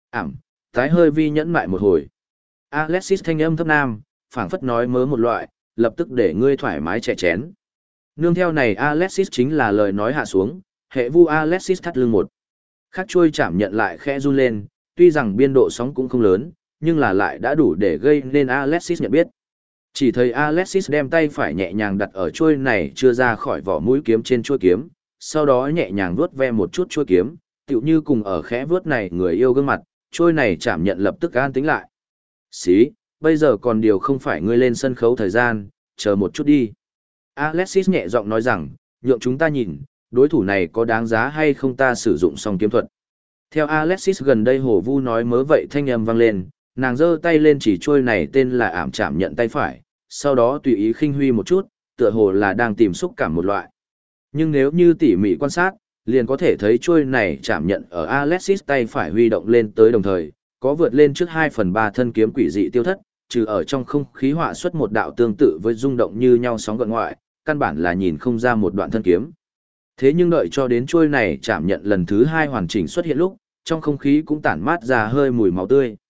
Tái hơi vi nhẫn mại một hồi. Alexis thanh âm thấp nam, phảng phất nói mớ một loại, lập tức để ngươi thoải mái chè chén. Nương theo này Alexis chính là lời nói hạ xuống, hệ vu Alexis thắt lưng một. Khắc chuôi chạm nhận lại khẽ run lên, tuy rằng biên độ sóng cũng không lớn, nhưng là lại đã đủ để gây nên Alexis nhận biết. Chỉ thấy Alexis đem tay phải nhẹ nhàng đặt ở chuôi này chưa ra khỏi vỏ mũi kiếm trên chuôi kiếm, sau đó nhẹ nhàng vuốt ve một chút chuôi kiếm, tựu như cùng ở khẽ vuốt này người yêu gương mặt, chuôi này chạm nhận lập tức an tĩnh lại. Xí, bây giờ còn điều không phải ngươi lên sân khấu thời gian, chờ một chút đi. Alexis nhẹ giọng nói rằng, nhượng chúng ta nhìn, đối thủ này có đáng giá hay không ta sử dụng song kiếm thuật. Theo Alexis gần đây hổ vu nói mớ vậy thanh âm vang lên, nàng giơ tay lên chỉ chuôi này tên là ảm chạm nhận tay phải, sau đó tùy ý khinh huy một chút, tựa hồ là đang tìm xúc cảm một loại. Nhưng nếu như tỉ mỉ quan sát, liền có thể thấy chuôi này chạm nhận ở Alexis tay phải huy động lên tới đồng thời, có vượt lên trước 2/3 thân kiếm quỷ dị tiêu thất, trừ ở trong không khí họa xuất một đạo tương tự với rung động như nhau sóng gợn ngoại, căn bản là nhìn không ra một đoạn thân kiếm. Thế nhưng đợi cho đến chuôi này chạm nhận lần thứ 2 hoàn chỉnh xuất hiện lúc, trong không khí cũng tản mát ra hơi mùi máu tươi.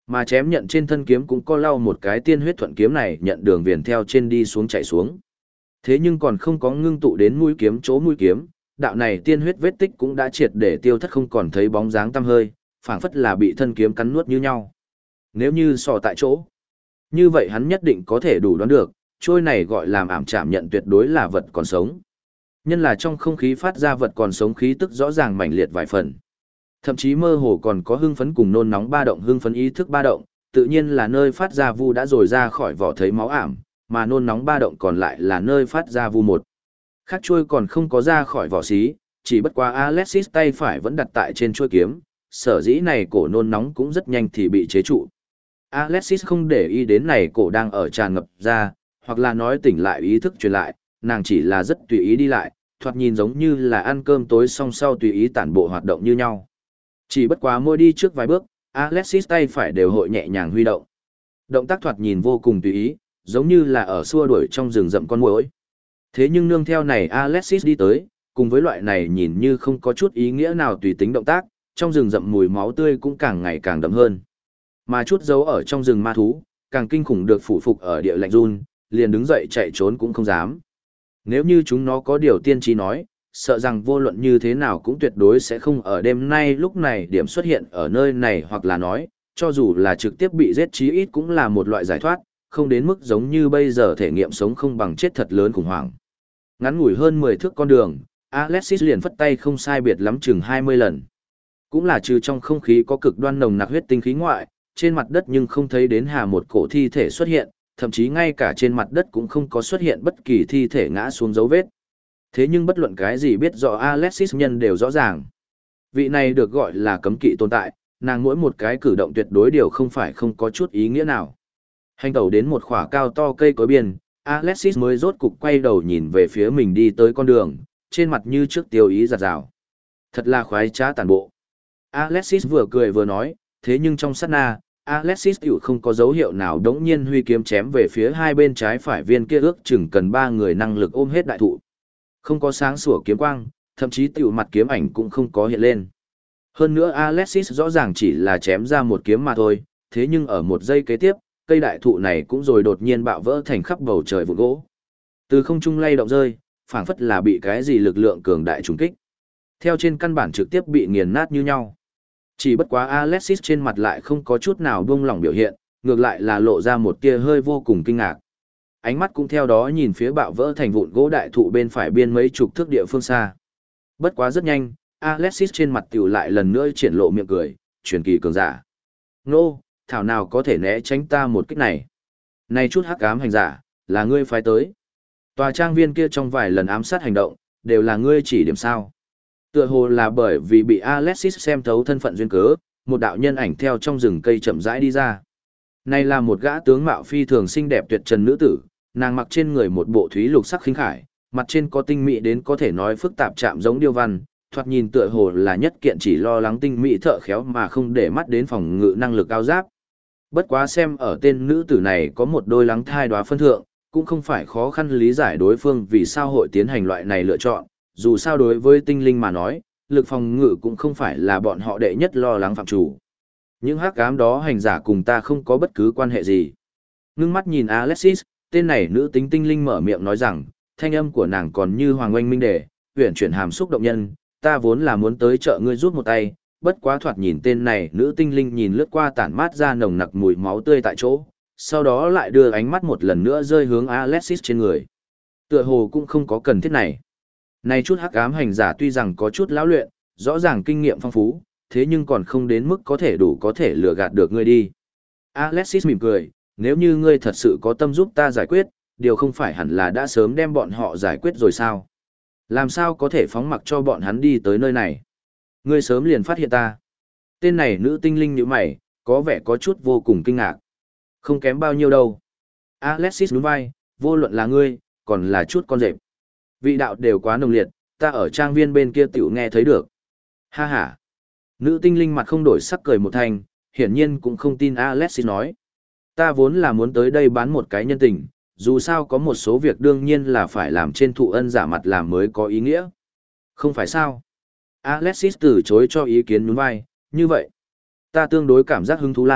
Mà chém nhận trên thân kiếm cũng có lau một cái tiên huyết thuận kiếm này nhận đường viền theo trên đi xuống chạy xuống. Thế nhưng còn không có ngưng tụ đến mũi kiếm chỗ mũi kiếm, đạo này tiên huyết vết tích cũng đã triệt để tiêu thất không còn thấy bóng dáng tăm hơi, phảng phất là bị thân kiếm cắn nuốt như nhau. Nếu như sò tại chỗ, như vậy hắn nhất định có thể đủ đoán được, trôi này gọi làm ảm chạm nhận tuyệt đối là vật còn sống. Nhân là trong không khí phát ra vật còn sống khí tức rõ ràng mãnh liệt vài phần. Thậm chí mơ hồ còn có hưng phấn cùng nôn nóng ba động, hưng phấn ý thức ba động, tự nhiên là nơi phát ra vu đã rồi ra khỏi vỏ thấy máu ảm, mà nôn nóng ba động còn lại là nơi phát ra vu một. Khác chuôi còn không có ra khỏi vỏ xí, chỉ bất quá Alexis tay phải vẫn đặt tại trên chuôi kiếm, sở dĩ này cổ nôn nóng cũng rất nhanh thì bị chế trụ. Alexis không để ý đến này cổ đang ở tràn ngập ra, hoặc là nói tỉnh lại ý thức truyền lại, nàng chỉ là rất tùy ý đi lại, thoạt nhìn giống như là ăn cơm tối xong sau tùy ý tản bộ hoạt động như nhau. Chỉ bất quá mỗi đi trước vài bước, Alexis tay phải đều hội nhẹ nhàng huy động. Động tác thoạt nhìn vô cùng tùy ý, giống như là ở xua đuổi trong rừng rậm con muỗi. Thế nhưng nương theo này Alexis đi tới, cùng với loại này nhìn như không có chút ý nghĩa nào tùy tính động tác, trong rừng rậm mùi máu tươi cũng càng ngày càng đậm hơn. Mà chút dấu ở trong rừng ma thú, càng kinh khủng được phủ phục ở địa lạnh run, liền đứng dậy chạy trốn cũng không dám. Nếu như chúng nó có điều tiên tri nói, sợ rằng vô luận như thế nào cũng tuyệt đối sẽ không ở đêm nay lúc này điểm xuất hiện ở nơi này, hoặc là nói, cho dù là trực tiếp bị giết chí ít cũng là một loại giải thoát, không đến mức giống như bây giờ thể nghiệm sống không bằng chết thật lớn khủng hoảng. Ngắn ngủi hơn 10 thước con đường, Alexis liền phất tay không sai biệt lắm chừng 20 lần. Cũng là trừ trong không khí có cực đoan nồng nặc huyết tinh khí ngoại, trên mặt đất nhưng không thấy đến hà một cổ thi thể xuất hiện, thậm chí ngay cả trên mặt đất cũng không có xuất hiện bất kỳ thi thể ngã xuống dấu vết. Thế nhưng bất luận cái gì biết rõ Alexis nhân đều rõ ràng. Vị này được gọi là cấm kỵ tồn tại, nàng mỗi một cái cử động tuyệt đối đều không phải không có chút ý nghĩa nào. Hành tẩu đến một khỏa cao to cây cối biên, Alexis mới rốt cục quay đầu nhìn về phía mình đi tới con đường, trên mặt như trước tiêu ý giặt rào. Thật là khoái trá tàn bộ. Alexis vừa cười vừa nói, thế nhưng trong sát na, Alexis tiểu không có dấu hiệu nào đống nhiên huy kiếm chém về phía hai bên trái phải viên kia ước chừng cần 3 người năng lực ôm hết đại thụ. Không có sáng sủa kiếm quang, thậm chí tiểu mặt kiếm ảnh cũng không có hiện lên. Hơn nữa Alexis rõ ràng chỉ là chém ra một kiếm mà thôi, thế nhưng ở một giây kế tiếp, cây đại thụ này cũng rồi đột nhiên bạo vỡ thành khắp bầu trời vụn gỗ. Từ không trung lay động rơi, phảng phất là bị cái gì lực lượng cường đại trùng kích. Theo trên căn bản trực tiếp bị nghiền nát như nhau. Chỉ bất quá Alexis trên mặt lại không có chút nào buông lỏng biểu hiện, ngược lại là lộ ra một tia hơi vô cùng kinh ngạc. Ánh mắt cũng theo đó nhìn phía bạo vỡ thành vụn gỗ đại thụ bên phải biên mấy chục thước địa phương xa. Bất quá rất nhanh, Alexis trên mặt tiểu lại lần nữa triển lộ miệng cười, truyền kỳ cường giả. Nô, thảo nào có thể né tránh ta một kích này. Này chút hắc ám hành giả, là ngươi phái tới. Tòa trang viên kia trong vài lần ám sát hành động, đều là ngươi chỉ điểm sao. Tựa hồ là bởi vì bị Alexis xem thấu thân phận duyên cớ, một đạo nhân ảnh theo trong rừng cây chậm rãi đi ra. Này là một gã tướng mạo phi thường xinh đẹp tuyệt trần nữ tử, nàng mặc trên người một bộ thúy lục sắc khinh khải, mặt trên có tinh mỹ đến có thể nói phức tạp chạm giống điêu văn, thoạt nhìn tựa hồ là nhất kiện chỉ lo lắng tinh mỹ thợ khéo mà không để mắt đến phòng ngự năng lực cao giáp. Bất quá xem ở tên nữ tử này có một đôi lắng thai đoá phân thượng, cũng không phải khó khăn lý giải đối phương vì sao hội tiến hành loại này lựa chọn, dù sao đối với tinh linh mà nói, lực phòng ngự cũng không phải là bọn họ đệ nhất lo lắng phạm chủ. Những hắc ám đó hành giả cùng ta không có bất cứ quan hệ gì. Ngưng mắt nhìn Alexis, tên này nữ tính tinh linh mở miệng nói rằng, thanh âm của nàng còn như hoàng oanh minh đề, uyển chuyển hàm xúc động nhân, ta vốn là muốn tới chợ ngươi rút một tay, bất quá thoạt nhìn tên này nữ tinh linh nhìn lướt qua tản mát ra nồng nặc mùi máu tươi tại chỗ, sau đó lại đưa ánh mắt một lần nữa rơi hướng Alexis trên người. Tựa hồ cũng không có cần thiết này. Này chút hắc ám hành giả tuy rằng có chút lão luyện, rõ ràng kinh nghiệm phong phú, thế nhưng còn không đến mức có thể đủ có thể lừa gạt được ngươi đi. Alexis mỉm cười, nếu như ngươi thật sự có tâm giúp ta giải quyết, điều không phải hẳn là đã sớm đem bọn họ giải quyết rồi sao? Làm sao có thể phóng mặc cho bọn hắn đi tới nơi này? Ngươi sớm liền phát hiện ta. Tên này nữ tinh linh như mày, có vẻ có chút vô cùng kinh ngạc. Không kém bao nhiêu đâu. Alexis nhún vai, vô luận là ngươi, còn là chút con rệp. Vị đạo đều quá nồng liệt, ta ở trang viên bên kia tiểu nghe thấy được. Ha ha. Nữ tinh linh mặt không đổi sắc cười một thanh, hiển nhiên cũng không tin Alexis nói. Ta vốn là muốn tới đây bán một cái nhân tình, dù sao có một số việc đương nhiên là phải làm trên thụ ân giả mặt làm mới có ý nghĩa. Không phải sao? Alexis từ chối cho ý kiến nhún vai, như vậy. Ta tương đối cảm giác hứng thú là,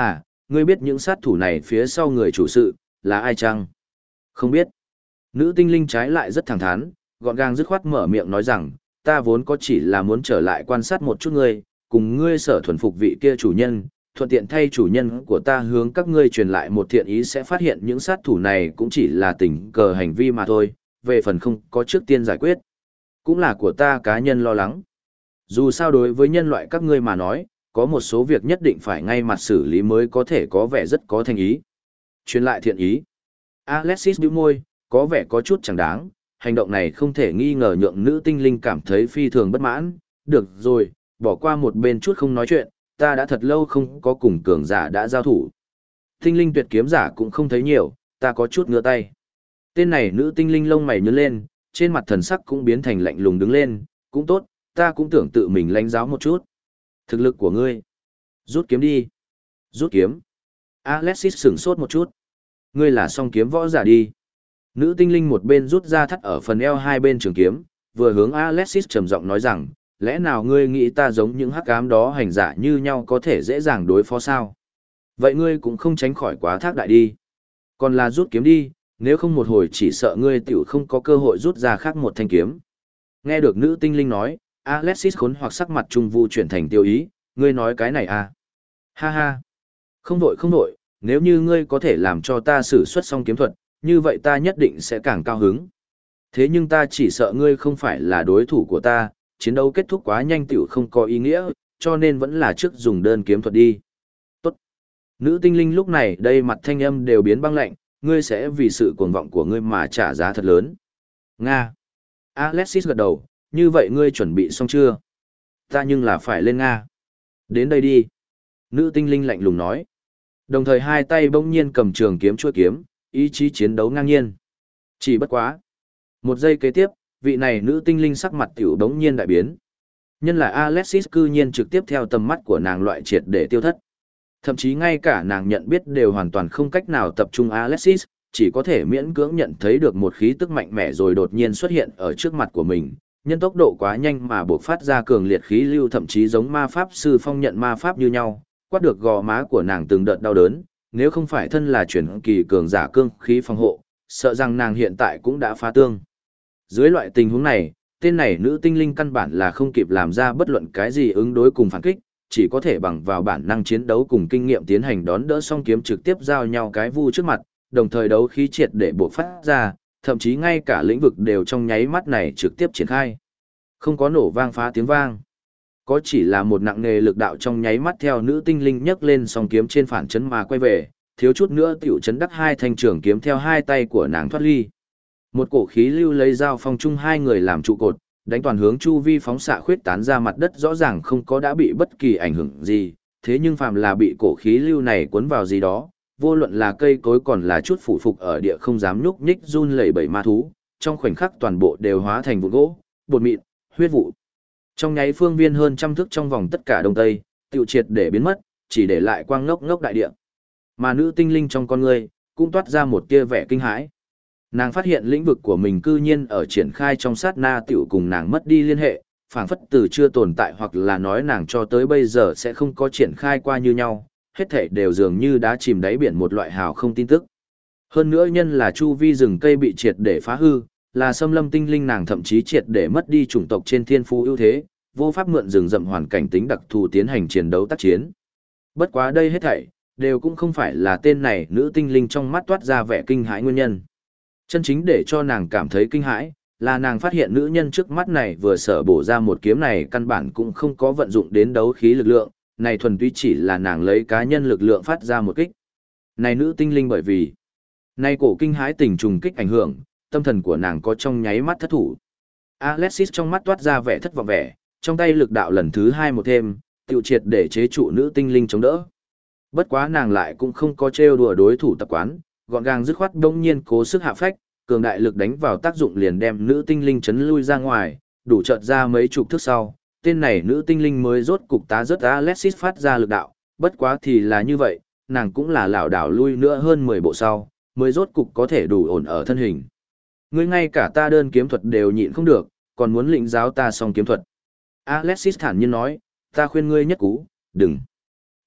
ngươi biết những sát thủ này phía sau người chủ sự, là ai chăng? Không biết. Nữ tinh linh trái lại rất thẳng thắn, gọn gàng dứt khoát mở miệng nói rằng, ta vốn có chỉ là muốn trở lại quan sát một chút ngươi, cùng ngươi sở thuần phục vị kia chủ nhân, thuận tiện thay chủ nhân của ta hướng các ngươi truyền lại một thiện ý sẽ phát hiện những sát thủ này cũng chỉ là tình cờ hành vi mà thôi, về phần không có trước tiên giải quyết. Cũng là của ta cá nhân lo lắng. Dù sao đối với nhân loại các ngươi mà nói, có một số việc nhất định phải ngay mặt xử lý mới có thể có vẻ rất có thành ý. Truyền lại thiện ý. Alexis bĩu môi, có vẻ có chút chẳng đáng, hành động này không thể nghi ngờ nhượng nữ tinh linh cảm thấy phi thường bất mãn. Được rồi, bỏ qua một bên chút không nói chuyện, ta đã thật lâu không có cùng cường giả đã giao thủ. Tinh linh tuyệt kiếm giả cũng không thấy nhiều, ta có chút ngứa tay. Tên này nữ tinh linh lông mày nhướng lên, trên mặt thần sắc cũng biến thành lạnh lùng đứng lên, cũng tốt, ta cũng tưởng tự mình lãnh giáo một chút. Thực lực của ngươi. Rút kiếm đi. Rút kiếm. Alexis sửng sốt một chút. Ngươi là song kiếm võ giả đi. Nữ tinh linh một bên rút ra thắt ở phần eo hai bên trường kiếm, vừa hướng Alexis trầm giọng nói rằng, lẽ nào ngươi nghĩ ta giống những hắc ám đó hành giả như nhau có thể dễ dàng đối phó sao? Vậy ngươi cũng không tránh khỏi quá thác đại đi. Còn là rút kiếm đi, nếu không một hồi chỉ sợ ngươi tiểu không có cơ hội rút ra khác một thanh kiếm. Nghe được nữ tinh linh nói, Alexis khốn hoặc sắc mặt trung vu chuyển thành tiêu ý, ngươi nói cái này à? Ha ha. Không đổi không đổi, nếu như ngươi có thể làm cho ta sử xuất xong kiếm thuật, như vậy ta nhất định sẽ càng cao hứng. Thế nhưng ta chỉ sợ ngươi không phải là đối thủ của ta, chiến đấu kết thúc quá nhanh tiểu không có ý nghĩa, cho nên vẫn là trước dùng đơn kiếm thuật đi. Tốt. Nữ tinh linh lúc này đây mặt thanh âm đều biến băng lạnh, ngươi sẽ vì sự cuồng vọng của ngươi mà trả giá thật lớn. Nga. Alexis gật đầu, như vậy ngươi chuẩn bị xong chưa? Ta nhưng là phải lên Nga. Đến đây đi. Nữ tinh linh lạnh lùng nói. Đồng thời hai tay bỗng nhiên cầm trường kiếm chuôi kiếm, ý chí chiến đấu ngang nhiên. Chỉ bất quá. Một giây kế tiếp, vị này nữ tinh linh sắc mặt tiểu đống nhiên đại biến. Nhân là Alexis cư nhiên trực tiếp theo tầm mắt của nàng loại triệt để tiêu thất. Thậm chí ngay cả nàng nhận biết đều hoàn toàn không cách nào tập trung Alexis, chỉ có thể miễn cưỡng nhận thấy được một khí tức mạnh mẽ rồi đột nhiên xuất hiện ở trước mặt của mình. Nhân tốc độ quá nhanh mà bộc phát ra cường liệt khí lưu thậm chí giống ma pháp sư phong nhận ma pháp như nhau, quát được gò má của nàng từng đợt đau đớn, nếu không phải thân là chuyển kỳ cường giả cương khí phòng hộ, sợ rằng nàng hiện tại cũng đã phá tương. Dưới loại tình huống này, tên này nữ tinh linh căn bản là không kịp làm ra bất luận cái gì ứng đối cùng phản kích, chỉ có thể bằng vào bản năng chiến đấu cùng kinh nghiệm tiến hành đón đỡ song kiếm trực tiếp giao nhau cái vu trước mặt, đồng thời đấu khí triệt để bộc phát ra, thậm chí ngay cả lĩnh vực đều trong nháy mắt này trực tiếp triển khai. Không có nổ vang phá tiếng vang, có chỉ là một nặng nề lực đạo trong nháy mắt theo nữ tinh linh nhấc lên song kiếm trên phản chấn mà quay về, thiếu chút nữa tiểu chấn đắc hai thanh trường kiếm theo hai tay của nàng thoát ly. Một cổ khí lưu lấy dao phong chung hai người làm trụ cột, đánh toàn hướng chu vi phóng xạ khuyết tán ra mặt đất rõ ràng không có đã bị bất kỳ ảnh hưởng gì, thế nhưng phàm là bị cổ khí lưu này cuốn vào gì đó, vô luận là cây cối còn là chút phụ phục ở địa không dám nhúc nhích run lẩy bẩy ma thú, trong khoảnh khắc toàn bộ đều hóa thành vụn gỗ, bột mịn, huyết vụ. Trong nháy phương viên hơn trăm thước trong vòng tất cả đông tây, tiêu triệt để biến mất, chỉ để lại quang ngốc ngốc đại địa. Mà nữ tinh linh trong con người cũng toát ra một tia vẻ kinh hãi. Nàng phát hiện lĩnh vực của mình cư nhiên ở triển khai trong sát na tiểu cùng nàng mất đi liên hệ, phảng phất từ chưa tồn tại hoặc là nói nàng cho tới bây giờ sẽ không có triển khai qua như nhau, hết thảy đều dường như đã chìm đáy biển một loại hào không tin tức. Hơn nữa nhân là chu vi rừng cây bị triệt để phá hư, là xâm lâm tinh linh nàng thậm chí triệt để mất đi chủng tộc trên thiên phú ưu thế, vô pháp mượn rừng rậm hoàn cảnh tính đặc thù tiến hành chiến đấu tác chiến. Bất quá đây hết thảy đều cũng không phải là tên này nữ tinh linh trong mắt toát ra vẻ kinh hãi nguyên nhân. Chân chính để cho nàng cảm thấy kinh hãi, là nàng phát hiện nữ nhân trước mắt này vừa sở bổ ra một kiếm này căn bản cũng không có vận dụng đến đấu khí lực lượng, này thuần túy chỉ là nàng lấy cá nhân lực lượng phát ra một kích. Này nữ tinh linh bởi vì, này cổ kinh hãi tình trùng kích ảnh hưởng, tâm thần của nàng có trong nháy mắt thất thủ. Alexis trong mắt toát ra vẻ thất vọng vẻ, trong tay lực đạo lần thứ hai một thêm, tiêu triệt để chế trụ nữ tinh linh chống đỡ. Bất quá nàng lại cũng không có trêu đùa đối thủ tập quán, gọn gàng dứt khoát đông nhiên cố sức hạ phách, cường đại lực đánh vào tác dụng liền đem nữ tinh linh chấn lui ra ngoài, đủ chợt ra mấy chục thước sau, tên này nữ tinh linh mới rốt cục tá rớt Alexis phát ra lực đạo, bất quá thì là như vậy, nàng cũng là lảo đảo lui nữa hơn 10 bộ sau, mới rốt cục có thể đủ ổn ở thân hình. Ngươi ngay cả ta đơn kiếm thuật đều nhịn không được, còn muốn lĩnh giáo ta song kiếm thuật. Alexis thản nhiên nói, ta khuyên ngươi nhất cú, đừng.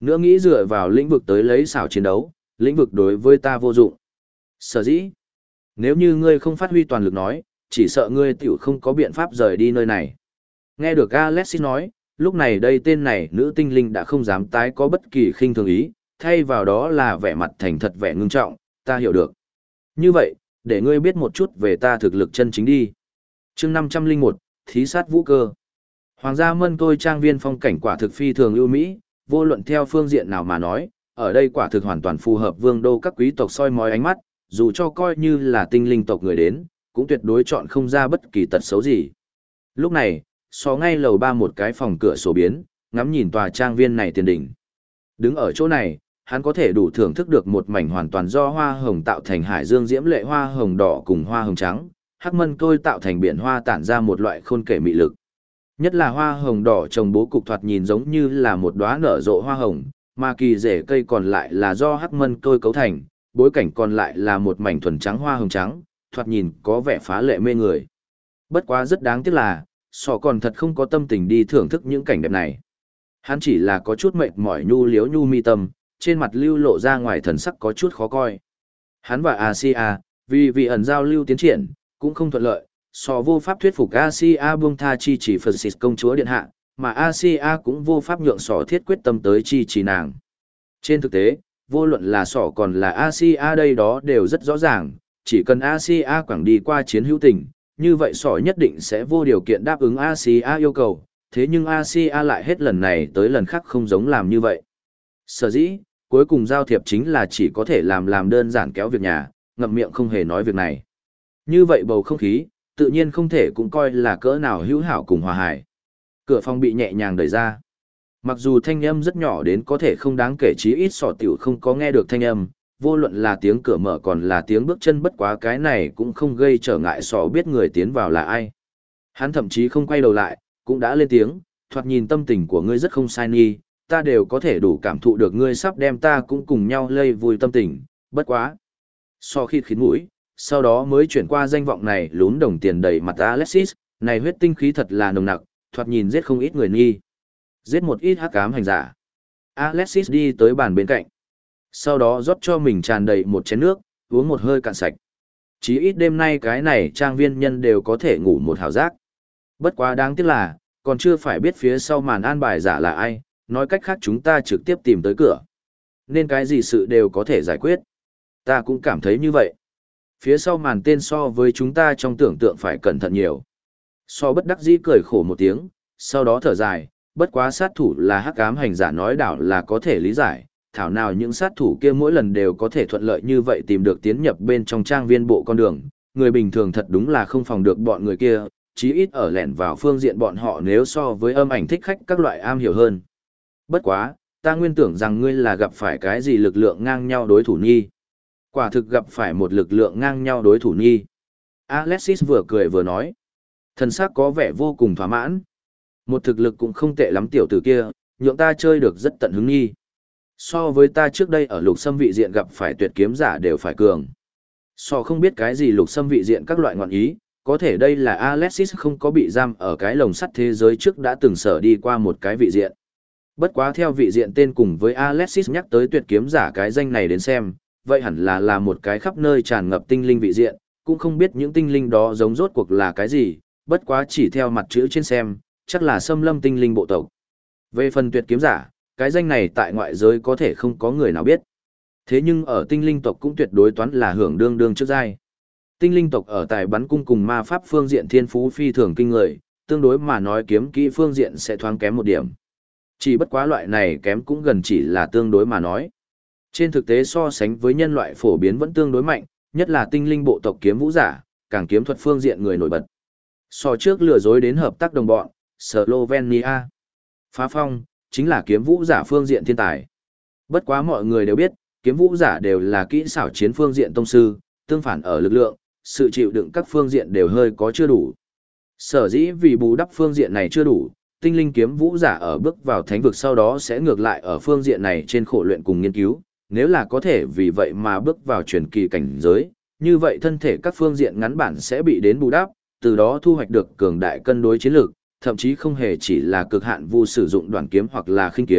Nữa nghĩ dựa vào lĩnh vực tới lấy xảo chiến đấu, lĩnh vực đối với ta vô dụng. Sở dĩ, nếu như ngươi không phát huy toàn lực nói, chỉ sợ ngươi tiểu không có biện pháp rời đi nơi này. Nghe được Alexis nói, lúc này đây tên này nữ tinh linh đã không dám tái có bất kỳ khinh thường ý, thay vào đó là vẻ mặt thành thật vẻ ngưng trọng, ta hiểu được. Như vậy, để ngươi biết một chút về ta thực lực chân chính đi. Chương 501, Thí sát vũ cơ. Hoàng gia Mân Tôi trang viên phong cảnh quả thực phi thường ưu mỹ, vô luận theo phương diện nào mà nói, ở đây quả thực hoàn toàn phù hợp vương đô các quý tộc soi mói ánh mắt, dù cho coi như là tinh linh tộc người đến, cũng tuyệt đối chọn không ra bất kỳ tật xấu gì. Lúc này, xó ngay lầu ba một cái phòng cửa sổ biến, ngắm nhìn tòa trang viên này tiền đỉnh. Đứng ở chỗ này, hắn có thể đủ thưởng thức được một mảnh hoàn toàn do hoa hồng tạo thành hải dương diễm lệ hoa hồng đỏ cùng hoa hồng trắng, hắc mân tôi tạo thành biển hoa tản ra một loại khôn kể mị lực. Nhất là hoa hồng đỏ trồng bố cục thoạt nhìn giống như là một đóa nở rộ hoa hồng, mà kỳ rễ cây còn lại là do hắc mân tôi cấu thành, bối cảnh còn lại là một mảnh thuần trắng hoa hồng trắng, thoạt nhìn có vẻ phá lệ mê người. Bất quá rất đáng tiếc là, sọ còn thật không có tâm tình đi thưởng thức những cảnh đẹp này. Hắn chỉ là có chút mệt mỏi nhu liếu nhu mi tâm, trên mặt lưu lộ ra ngoài thần sắc có chút khó coi. Hắn và Asia, vì ẩn giao lưu tiến triển, cũng không thuận lợi, sọ vô pháp thuyết phục Asia buông tha chi chỉ Francis công chúa điện hạ, mà Asia cũng vô pháp nhượng sọ thiết quyết tâm tới chi chỉ nàng. Trên thực tế, vô luận là sọ còn là Asia đây đó đều rất rõ ràng, chỉ cần Asia quảng đi qua chiến hữu tình, như vậy sọ nhất định sẽ vô điều kiện đáp ứng Asia yêu cầu, thế nhưng Asia lại hết lần này tới lần khác không giống làm như vậy. Sở dĩ, cuối cùng giao thiệp chính là chỉ có thể làm đơn giản kéo việc nhà, ngậm miệng không hề nói việc này. Như vậy bầu không khí, tự nhiên không thể cũng coi là cỡ nào hữu hảo cùng hòa hài. Cửa phòng bị nhẹ nhàng đẩy ra. Mặc dù thanh âm rất nhỏ đến có thể không đáng kể, chí ít sọ tiểu không có nghe được thanh âm, vô luận là tiếng cửa mở còn là tiếng bước chân, bất quá cái này cũng không gây trở ngại sọ biết người tiến vào là ai. Hắn thậm chí không quay đầu lại, cũng đã lên tiếng, thoạt nhìn tâm tình của ngươi rất không sai nghi, ta đều có thể đủ cảm thụ được ngươi sắp đem ta cũng cùng nhau lây vui tâm tình, bất quá. So khi khít mũi, sau đó mới chuyển qua danh vọng này lún đồng tiền đầy mặt Alexis, này huyết tinh khí thật là nồng nặc, thoạt nhìn giết không ít người nghi. Giết một ít hắc ám hành giả. Alexis đi tới bàn bên cạnh. Sau đó rót cho mình tràn đầy một chén nước, uống một hơi cạn sạch. Chí ít đêm nay cái này trang viên nhân đều có thể ngủ một hào giác. Bất quá đáng tiếc là, còn chưa phải biết phía sau màn an bài giả là ai, nói cách khác chúng ta trực tiếp tìm tới cửa. Nên cái gì sự đều có thể giải quyết. Ta cũng cảm thấy như vậy. Phía sau màn tên so với chúng ta trong tưởng tượng phải cẩn thận nhiều. So bất đắc dĩ cười khổ một tiếng, sau đó thở dài, bất quá sát thủ là hắc ám hành giả nói đảo là có thể lý giải, thảo nào những sát thủ kia mỗi lần đều có thể thuận lợi như vậy tìm được tiến nhập bên trong trang viên bộ con đường, người bình thường thật đúng là không phòng được bọn người kia, chí ít ở lẻn vào phương diện bọn họ nếu so với âm ảnh thích khách các loại am hiểu hơn. Bất quá, ta nguyên tưởng rằng ngươi là gặp phải cái gì lực lượng ngang nhau đối thủ nhi. Quả thực gặp phải một lực lượng ngang nhau đối thủ nhi. Alexis vừa cười vừa nói. Thần sắc có vẻ vô cùng thỏa mãn. Một thực lực cũng không tệ lắm tiểu tử kia, nhượng ta chơi được rất tận hứng nhi. So với ta trước đây ở lục xâm vị diện gặp phải tuyệt kiếm giả đều phải cường. So không biết cái gì lục xâm vị diện các loại ngọn ý, có thể đây là Alexis không có bị giam ở cái lồng sắt thế giới trước đã từng sở đi qua một cái vị diện. Bất quá theo vị diện tên cùng với Alexis nhắc tới tuyệt kiếm giả cái danh này đến xem, vậy hẳn là một cái khắp nơi tràn ngập tinh linh vị diện, cũng không biết những tinh linh đó giống rốt cuộc là cái gì, bất quá chỉ theo mặt chữ trên xem, chắc là xâm lâm tinh linh bộ tộc. Về phần tuyệt kiếm giả, cái danh này tại ngoại giới có thể không có người nào biết. Thế nhưng ở tinh linh tộc cũng tuyệt đối toán là hưởng đương đương trước giai. Tinh linh tộc ở tài bắn cung cùng ma pháp phương diện thiên phú phi thường kinh người, tương đối mà nói kiếm kỹ phương diện sẽ thoáng kém một điểm. Chỉ bất quá loại này kém cũng gần chỉ là tương đối mà nói. Trên thực tế so sánh với nhân loại phổ biến vẫn tương đối mạnh, nhất là tinh linh bộ tộc kiếm vũ giả, càng kiếm thuật phương diện người nổi bật. So trước lừa dối đến hợp tác đồng bọn, Slovenia. Phá phong, chính là kiếm vũ giả phương diện thiên tài. Bất quá mọi người đều biết, kiếm vũ giả đều là kỹ xảo chiến phương diện tông sư, tương phản ở lực lượng, sự chịu đựng các phương diện đều hơi có chưa đủ. Sở dĩ vì bù đắp phương diện này chưa đủ, tinh linh kiếm vũ giả ở bước vào thánh vực sau đó sẽ ngược lại ở phương diện này trên khổ luyện cùng nghiên cứu, nếu là có thể vì vậy mà bước vào truyền kỳ cảnh giới, như vậy thân thể các phương diện ngắn bản sẽ bị đến bù đắp, từ đó thu hoạch được cường đại cân đối chiến lược, thậm chí không hề chỉ là cực hạn vu sử dụng đoạn kiếm hoặc là khinh kiếm,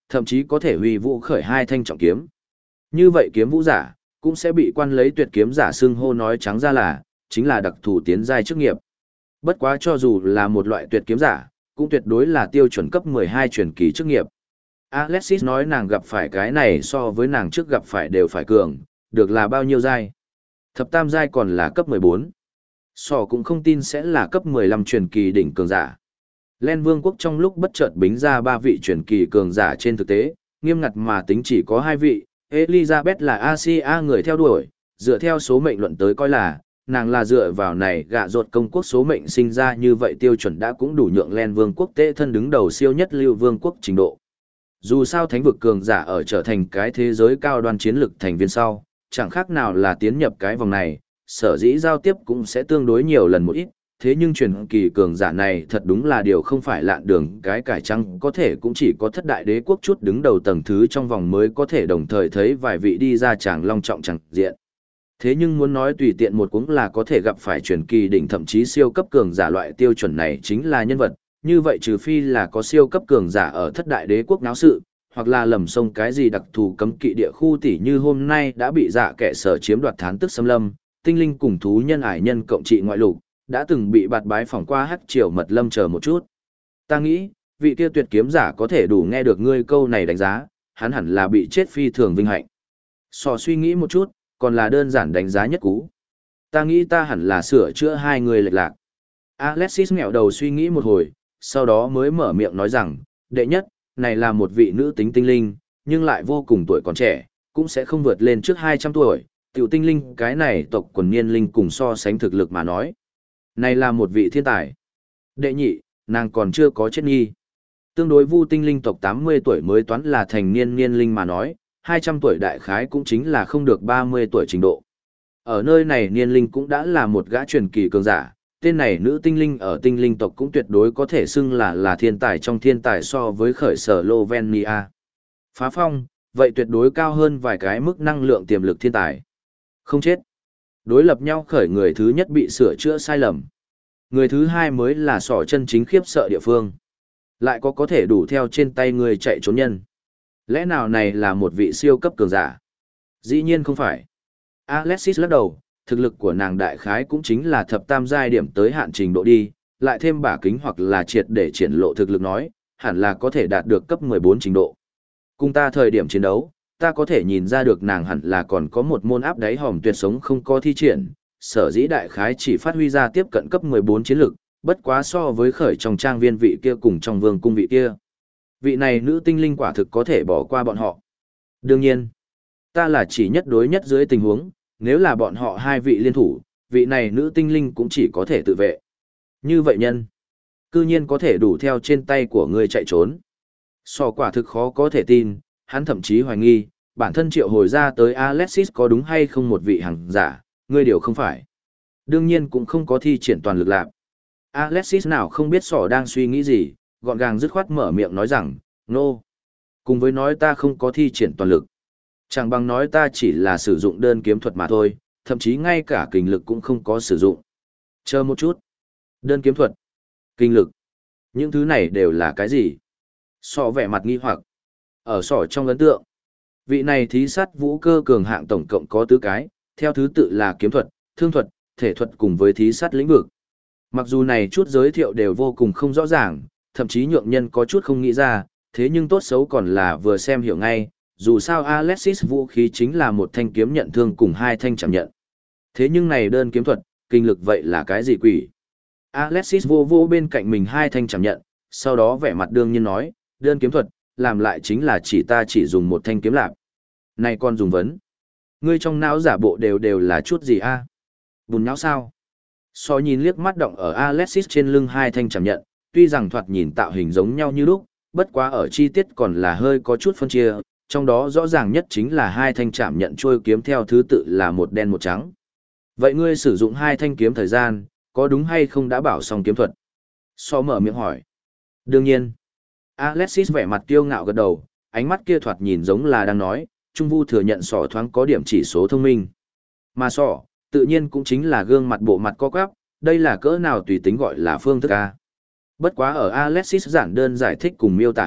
thậm chí có thể huy vũ khởi hai thanh trọng kiếm. Như vậy kiếm vũ giả, cũng sẽ bị quan lấy tuyệt kiếm giả xưng hô, nói trắng ra là, chính là đặc thù tiến giai chức nghiệp. Bất quá cho dù là một loại tuyệt kiếm giả, cũng tuyệt đối là tiêu chuẩn cấp 12 truyền kỳ chức nghiệp. Alexis nói nàng gặp phải cái này so với nàng trước gặp phải đều phải cường, được là bao nhiêu giai? Thập tam giai còn là cấp 14. Sò cũng không tin sẽ là cấp 15 truyền kỳ đỉnh cường giả. Len Vương quốc trong lúc bất chợt bính ra 3 vị truyền kỳ cường giả, trên thực tế, nghiêm ngặt mà tính chỉ có 2 vị. Elizabeth là Asia người theo đuổi, dựa theo số mệnh luận tới coi là, nàng là dựa vào này gạ ruột công quốc số mệnh sinh ra, như vậy tiêu chuẩn đã cũng đủ nhượng Len Vương quốc tế thân đứng đầu siêu nhất lưu vương quốc trình độ. Dù sao thánh vực cường giả ở trở thành cái thế giới cao đoan chiến lực thành viên sau, chẳng khác nào là tiến nhập cái vòng này, sở dĩ giao tiếp cũng sẽ tương đối nhiều lần một ít, thế nhưng truyền kỳ cường giả này thật đúng là điều không phải lạn đường cái cải trăng, có thể cũng chỉ có thất đại đế quốc chút đứng đầu tầng thứ trong vòng mới có thể đồng thời thấy vài vị đi ra chàng long trọng chẳng diện. Thế nhưng muốn nói tùy tiện một cũng là có thể gặp phải truyền kỳ đỉnh thậm chí siêu cấp cường giả loại tiêu chuẩn này chính là nhân vật, như vậy trừ phi là có siêu cấp cường giả ở thất đại đế quốc náo sự, hoặc là lầm sông cái gì đặc thù cấm kỵ địa khu, tỉ như hôm nay đã bị dạ kẻ sở chiếm đoạt thán tức xâm lâm, tinh linh cùng thú nhân ải nhân cộng trị ngoại lục, đã từng bị bạt bái phỏng qua hắc triều mật lâm chờ một chút. Ta nghĩ, vị kia tuyệt kiếm giả có thể đủ nghe được ngươi câu này đánh giá, hắn hẳn là bị chết phi thường vinh hạnh. Sò suy nghĩ một chút, còn là đơn giản đánh giá nhất cú. Ta nghĩ ta hẳn là sửa chữa hai người lệch lạc. Alexis nghẹo đầu suy nghĩ một hồi, sau đó mới mở miệng nói rằng, đệ nhất, này là một vị nữ tính tinh linh, nhưng lại vô cùng tuổi còn trẻ, cũng sẽ không vượt lên trước 200 tuổi, tiểu tinh linh cái này tộc quần niên linh cùng so sánh thực lực mà nói. Này là một vị thiên tài. Đệ nhị, nàng còn chưa có chết nghi. Tương đối vu tinh linh tộc 80 tuổi mới toán là thành niên niên linh mà nói, 200 tuổi đại khái cũng chính là không được 30 tuổi trình độ. Ở nơi này niên linh cũng đã là một gã truyền kỳ cường giả, tên này nữ tinh linh ở tinh linh tộc cũng tuyệt đối có thể xưng là thiên tài trong thiên tài, so với khởi sở Lovenia. Phá phong, vậy tuyệt đối cao hơn vài cái mức năng lượng tiềm lực thiên tài. Không chết. Đối lập nhau khởi người thứ nhất bị sửa chữa sai lầm. Người thứ hai mới là sỏ chân chính khiếp sợ địa phương. Lại có thể đủ theo trên tay người chạy trốn nhân. Lẽ nào này là một vị siêu cấp cường giả? Dĩ nhiên không phải. Alexis lắc đầu, thực lực của nàng đại khái cũng chính là thập tam giai điểm tới hạn trình độ đi, lại thêm bả kính hoặc là triệt để triển lộ thực lực nói, hẳn là có thể đạt được cấp 14 trình độ. Cùng ta thời điểm chiến đấu, ta có thể nhìn ra được nàng hẳn là còn có một môn áp đáy hòm tuyệt sống không có thi triển, sở dĩ đại khái chỉ phát huy ra tiếp cận cấp 14 chiến lực, bất quá so với khởi trong trang viên vị kia cùng trong vương cung vị kia. Vị này nữ tinh linh quả thực có thể bỏ qua bọn họ. Đương nhiên, ta là chỉ nhất đối nhất dưới tình huống, nếu là bọn họ hai vị liên thủ, vị này nữ tinh linh cũng chỉ có thể tự vệ. Như vậy nhân, cư nhiên có thể đủ theo trên tay của ngươi chạy trốn. So quả thực khó có thể tin, hắn thậm chí hoài nghi, bản thân triệu hồi ra tới Alexis có đúng hay không một vị hàng giả, ngươi điều không phải. Đương nhiên cũng không có thi triển toàn lực lạc. Alexis nào không biết sỏ đang suy nghĩ gì, gọn gàng dứt khoát mở miệng nói rằng, nô. Cùng với nói ta không có thi triển toàn lực. Chẳng bằng nói ta chỉ là sử dụng đơn kiếm thuật mà thôi, thậm chí ngay cả kình lực cũng không có sử dụng. Chờ một chút. Đơn kiếm thuật, kinh lực, những thứ này đều là cái gì? Sọ vẻ mặt nghi hoặc. Ở sọ trong ấn tượng, vị này thí sát vũ cơ cường hạng tổng cộng có tứ cái, theo thứ tự là kiếm thuật, thương thuật, thể thuật cùng với thí sát lĩnh vực. Mặc dù này chút giới thiệu đều vô cùng không rõ ràng, thậm chí nhượng nhân có chút không nghĩ ra, thế nhưng tốt xấu còn là vừa xem hiểu ngay, dù sao Alexis vũ khí chính là một thanh kiếm nhận thương cùng hai thanh chạm nhận. Thế nhưng này đơn kiếm thuật, kinh lực vậy là cái gì quỷ? Alexis vô vô bên cạnh mình hai thanh chạm nhận, sau đó vẻ mặt đương nhiên nói, đơn kiếm thuật, làm lại chính là chỉ ta chỉ dùng một thanh kiếm lạp. Này con dùng vấn. Ngươi trong não giả bộ đều là chút gì a? Bùn nhão sao? So nhìn liếc mắt động ở Alexis trên lưng hai thanh chạm nhận, tuy rằng thoạt nhìn tạo hình giống nhau như lúc, bất quá ở chi tiết còn là hơi có chút phân chia, trong đó rõ ràng nhất chính là hai thanh chạm nhận trôi kiếm theo thứ tự là một đen một trắng. Vậy ngươi sử dụng hai thanh kiếm thời gian, có đúng hay không đã bảo xong kiếm thuật? So mở miệng hỏi. Đương nhiên. Alexis vẻ mặt kiêu ngạo gật đầu, ánh mắt kia thoạt nhìn giống là đang nói, Trung Vu thừa nhận sỏ thoáng có điểm chỉ số thông minh. Mà sỏ, tự nhiên cũng chính là gương mặt bộ mặt co quắp, đây là cỡ nào tùy tính gọi là phương thức A. Bất quá ở Alexis giản đơn giải thích cùng miêu tả hạ,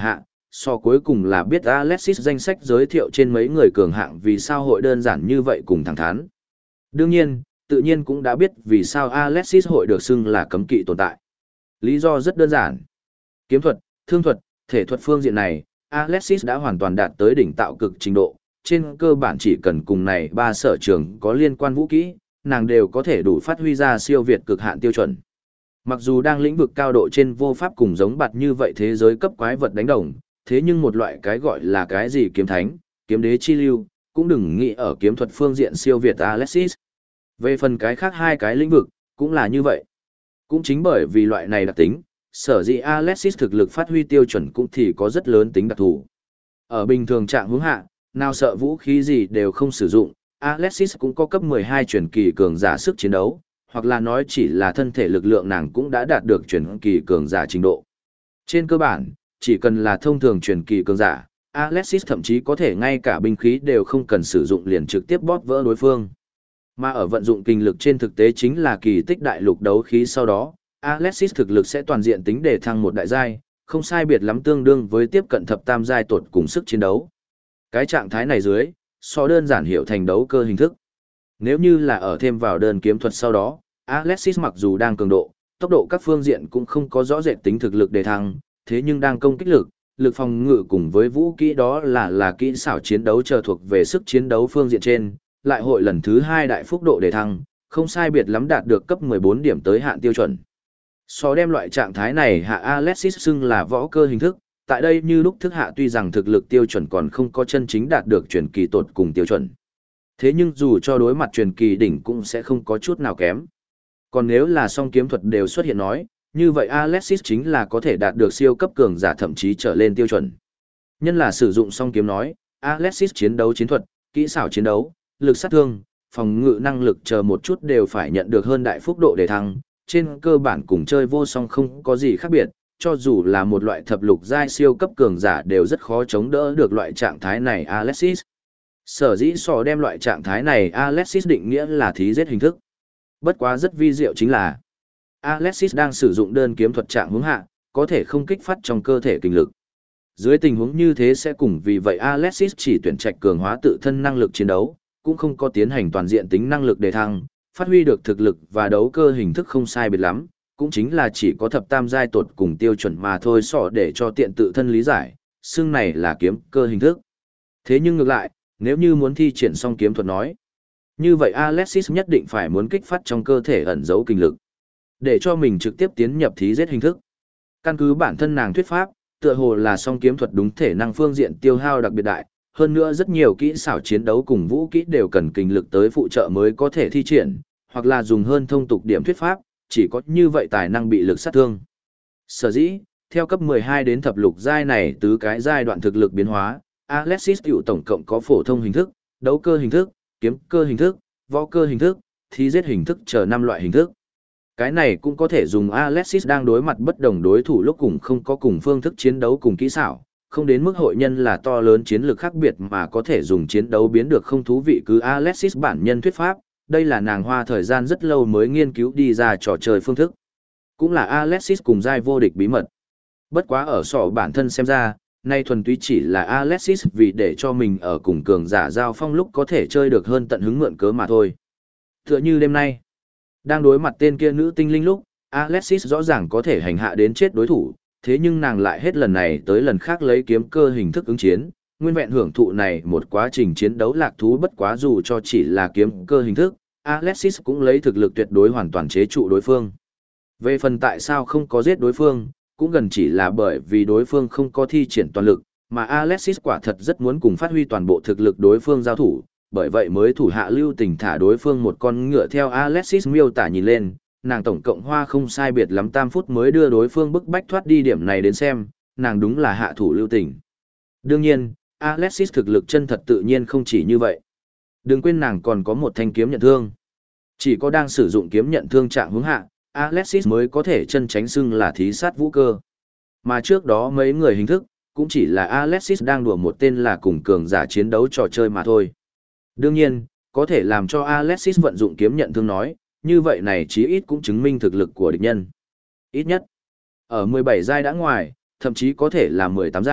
so cuối cùng là biết Alexis danh sách giới thiệu trên mấy người cường hạng vì sao hội đơn giản như vậy cùng thẳng thắn. Đương nhiên, tự nhiên cũng đã biết vì sao Alexis hội được xưng là cấm kỵ tồn tại. Lý do rất đơn giản. Kiếm thuật, thương thuật, thể thuật phương diện này, Alexis đã hoàn toàn đạt tới đỉnh tạo cực trình độ, trên cơ bản chỉ cần cùng này ba sở trường có liên quan vũ kỹ, nàng đều có thể đủ phát huy ra siêu việt cực hạn tiêu chuẩn. Mặc dù đang lĩnh vực cao độ trên vô pháp cùng giống bạt như vậy thế giới cấp quái vật đánh đồng, thế nhưng một loại cái gọi là cái gì kiếm thánh, kiếm đế chi lưu, cũng đừng nghĩ ở kiếm thuật phương diện siêu việt Alexis. Về phần cái khác hai cái lĩnh vực, cũng là như vậy. Cũng chính bởi vì loại này đặc tính, sở dĩ Alexis thực lực phát huy tiêu chuẩn cũng thì có rất lớn tính đặc thù. Ở bình thường trạng hướng hạ, nào sợ vũ khí gì đều không sử dụng, Alexis cũng có cấp 12 truyền kỳ cường giả sức chiến đấu, hoặc là nói chỉ là thân thể lực lượng nàng cũng đã đạt được truyền kỳ cường giả trình độ. Trên cơ bản, chỉ cần là thông thường truyền kỳ cường giả, Alexis thậm chí có thể ngay cả binh khí đều không cần sử dụng liền trực tiếp bóp vỡ đối phương. Mà ở vận dụng kinh lực trên thực tế chính là kỳ tích đại lục đấu khí sau đó, Alexis thực lực sẽ toàn diện tính để thăng một đại giai, không sai biệt lắm tương đương với tiếp cận thập tam giai tột cùng sức chiến đấu. Cái trạng thái này dưới, so đơn giản hiểu thành đấu cơ hình thức. Nếu như là ở thêm vào đơn kiếm thuật sau đó, Alexis mặc dù đang cường độ, tốc độ các phương diện cũng không có rõ rệt tính thực lực đề thăng, thế nhưng đang công kích lực, lực phòng ngự cùng với vũ kỹ đó là kỹ xảo chiến đấu chờ thuộc về sức chiến đấu phương diện trên, lại hội lần thứ 2 đại phúc độ đề thăng, không sai biệt lắm đạt được cấp 14 điểm tới hạn tiêu chuẩn. So đem loại trạng thái này hạ Alexis xưng là võ cơ hình thức, tại đây như lúc thức hạ tuy rằng thực lực tiêu chuẩn còn không có chân chính đạt được truyền kỳ tột cùng tiêu chuẩn. Thế nhưng dù cho đối mặt truyền kỳ đỉnh cũng sẽ không có chút nào kém. Còn nếu là song kiếm thuật đều xuất hiện nói, như vậy Alexis chính là có thể đạt được siêu cấp cường giả thậm chí trở lên tiêu chuẩn. Nhân là sử dụng song kiếm nói, Alexis chiến đấu chiến thuật, kỹ xảo chiến đấu, lực sát thương, phòng ngự năng lực chờ một chút đều phải nhận được hơn đại phúc độ để thăng, trên cơ bản cùng chơi vô song không có gì khác biệt, cho dù là một loại thập lục giai siêu cấp cường giả đều rất khó chống đỡ được loại trạng thái này Alexis. Sở dĩ so đem loại trạng thái này Alexis định nghĩa là thí giết hình thức. Bất quá rất vi diệu chính là Alexis đang sử dụng đơn kiếm thuật trạng hướng hạ, có thể không kích phát trong cơ thể kinh lực. Dưới tình huống như thế sẽ cùng vì vậy Alexis chỉ tuyển trạch cường hóa tự thân năng lực chiến đấu, cũng không có tiến hành toàn diện tính năng lực đề thăng, phát huy được thực lực và đấu cơ hình thức không sai biệt lắm, cũng chính là chỉ có thập tam giai tột cùng tiêu chuẩn mà thôi sọ để cho tiện tự thân lý giải, xương này là kiếm cơ hình thức. Thế nhưng ngược lại, nếu như muốn thi triển song kiếm thuật nói, như vậy Alexis nhất định phải muốn kích phát trong cơ thể ẩn giấu kinh lực, để cho mình trực tiếp tiến nhập thí giết hình thức. Căn cứ bản thân nàng thuyết pháp, tựa hồ là song kiếm thuật đúng thể năng phương diện tiêu hao đặc biệt đại, hơn nữa rất nhiều kỹ xảo chiến đấu cùng vũ kỹ đều cần kinh lực tới phụ trợ mới có thể thi triển, hoặc là dùng hơn thông tục điểm thuyết pháp, chỉ có như vậy tài năng bị lực sát thương. Sở dĩ, theo cấp 12 đến thập lục giai này tứ cái giai đoạn thực lực biến hóa, Alexis tiểu tổng cộng có phổ thông hình thức, đấu cơ hình thức, kiếm cơ hình thức, võ cơ hình thức, thí giết hình thức chờ 5 loại hình thức. Cái này cũng có thể dùng Alexis đang đối mặt bất đồng đối thủ lúc cùng không có cùng phương thức chiến đấu cùng kỹ xảo, không đến mức hội nhân là to lớn chiến lược khác biệt mà có thể dùng chiến đấu biến được không thú vị cứ Alexis bản nhân thuyết pháp, đây là nàng hoa thời gian rất lâu mới nghiên cứu đi ra trò chơi phương thức. Cũng là Alexis cùng giai vô địch bí mật. Bất quá ở sọ bản thân xem ra, nay thuần túy chỉ là Alexis vì để cho mình ở cùng cường giả giao phong lúc có thể chơi được hơn tận hứng mượn cớ mà thôi. Tựa như đêm nay, đang đối mặt tên kia nữ tinh linh lúc, Alexis rõ ràng có thể hành hạ đến chết đối thủ, thế nhưng nàng lại hết lần này tới lần khác lấy kiếm cơ hình thức ứng chiến, nguyên vẹn hưởng thụ này một quá trình chiến đấu lạc thú bất quá dù cho chỉ là kiếm cơ hình thức, Alexis cũng lấy thực lực tuyệt đối hoàn toàn chế trụ đối phương. Về phần tại sao không có giết đối phương, cũng gần chỉ là bởi vì đối phương không có thi triển toàn lực, mà Alexis quả thật rất muốn cùng phát huy toàn bộ thực lực đối phương giao thủ, bởi vậy mới thủ hạ lưu tình thả đối phương một con ngựa theo Alexis miêu tả nhìn lên, nàng tổng cộng hoa không sai biệt lắm tam phút mới đưa đối phương bức bách thoát đi điểm này đến xem, nàng đúng là hạ thủ lưu tình. Đương nhiên, Alexis thực lực chân thật tự nhiên không chỉ như vậy. Đừng quên nàng còn có một thanh kiếm nhận thương. Chỉ có đang sử dụng kiếm nhận thương trạng hướng hạ, Alexis mới có thể chân tránh xưng là thí sát vũ cơ. Mà trước đó mấy người hình thức, cũng chỉ là Alexis đang đùa một tên là cùng cường giả chiến đấu trò chơi mà thôi. Đương nhiên, có thể làm cho Alexis vận dụng kiếm nhận thương nói, như vậy này chí ít cũng chứng minh thực lực của địch nhân. Ít nhất, ở 17 giai đã ngoài, thậm chí có thể là 18 giai,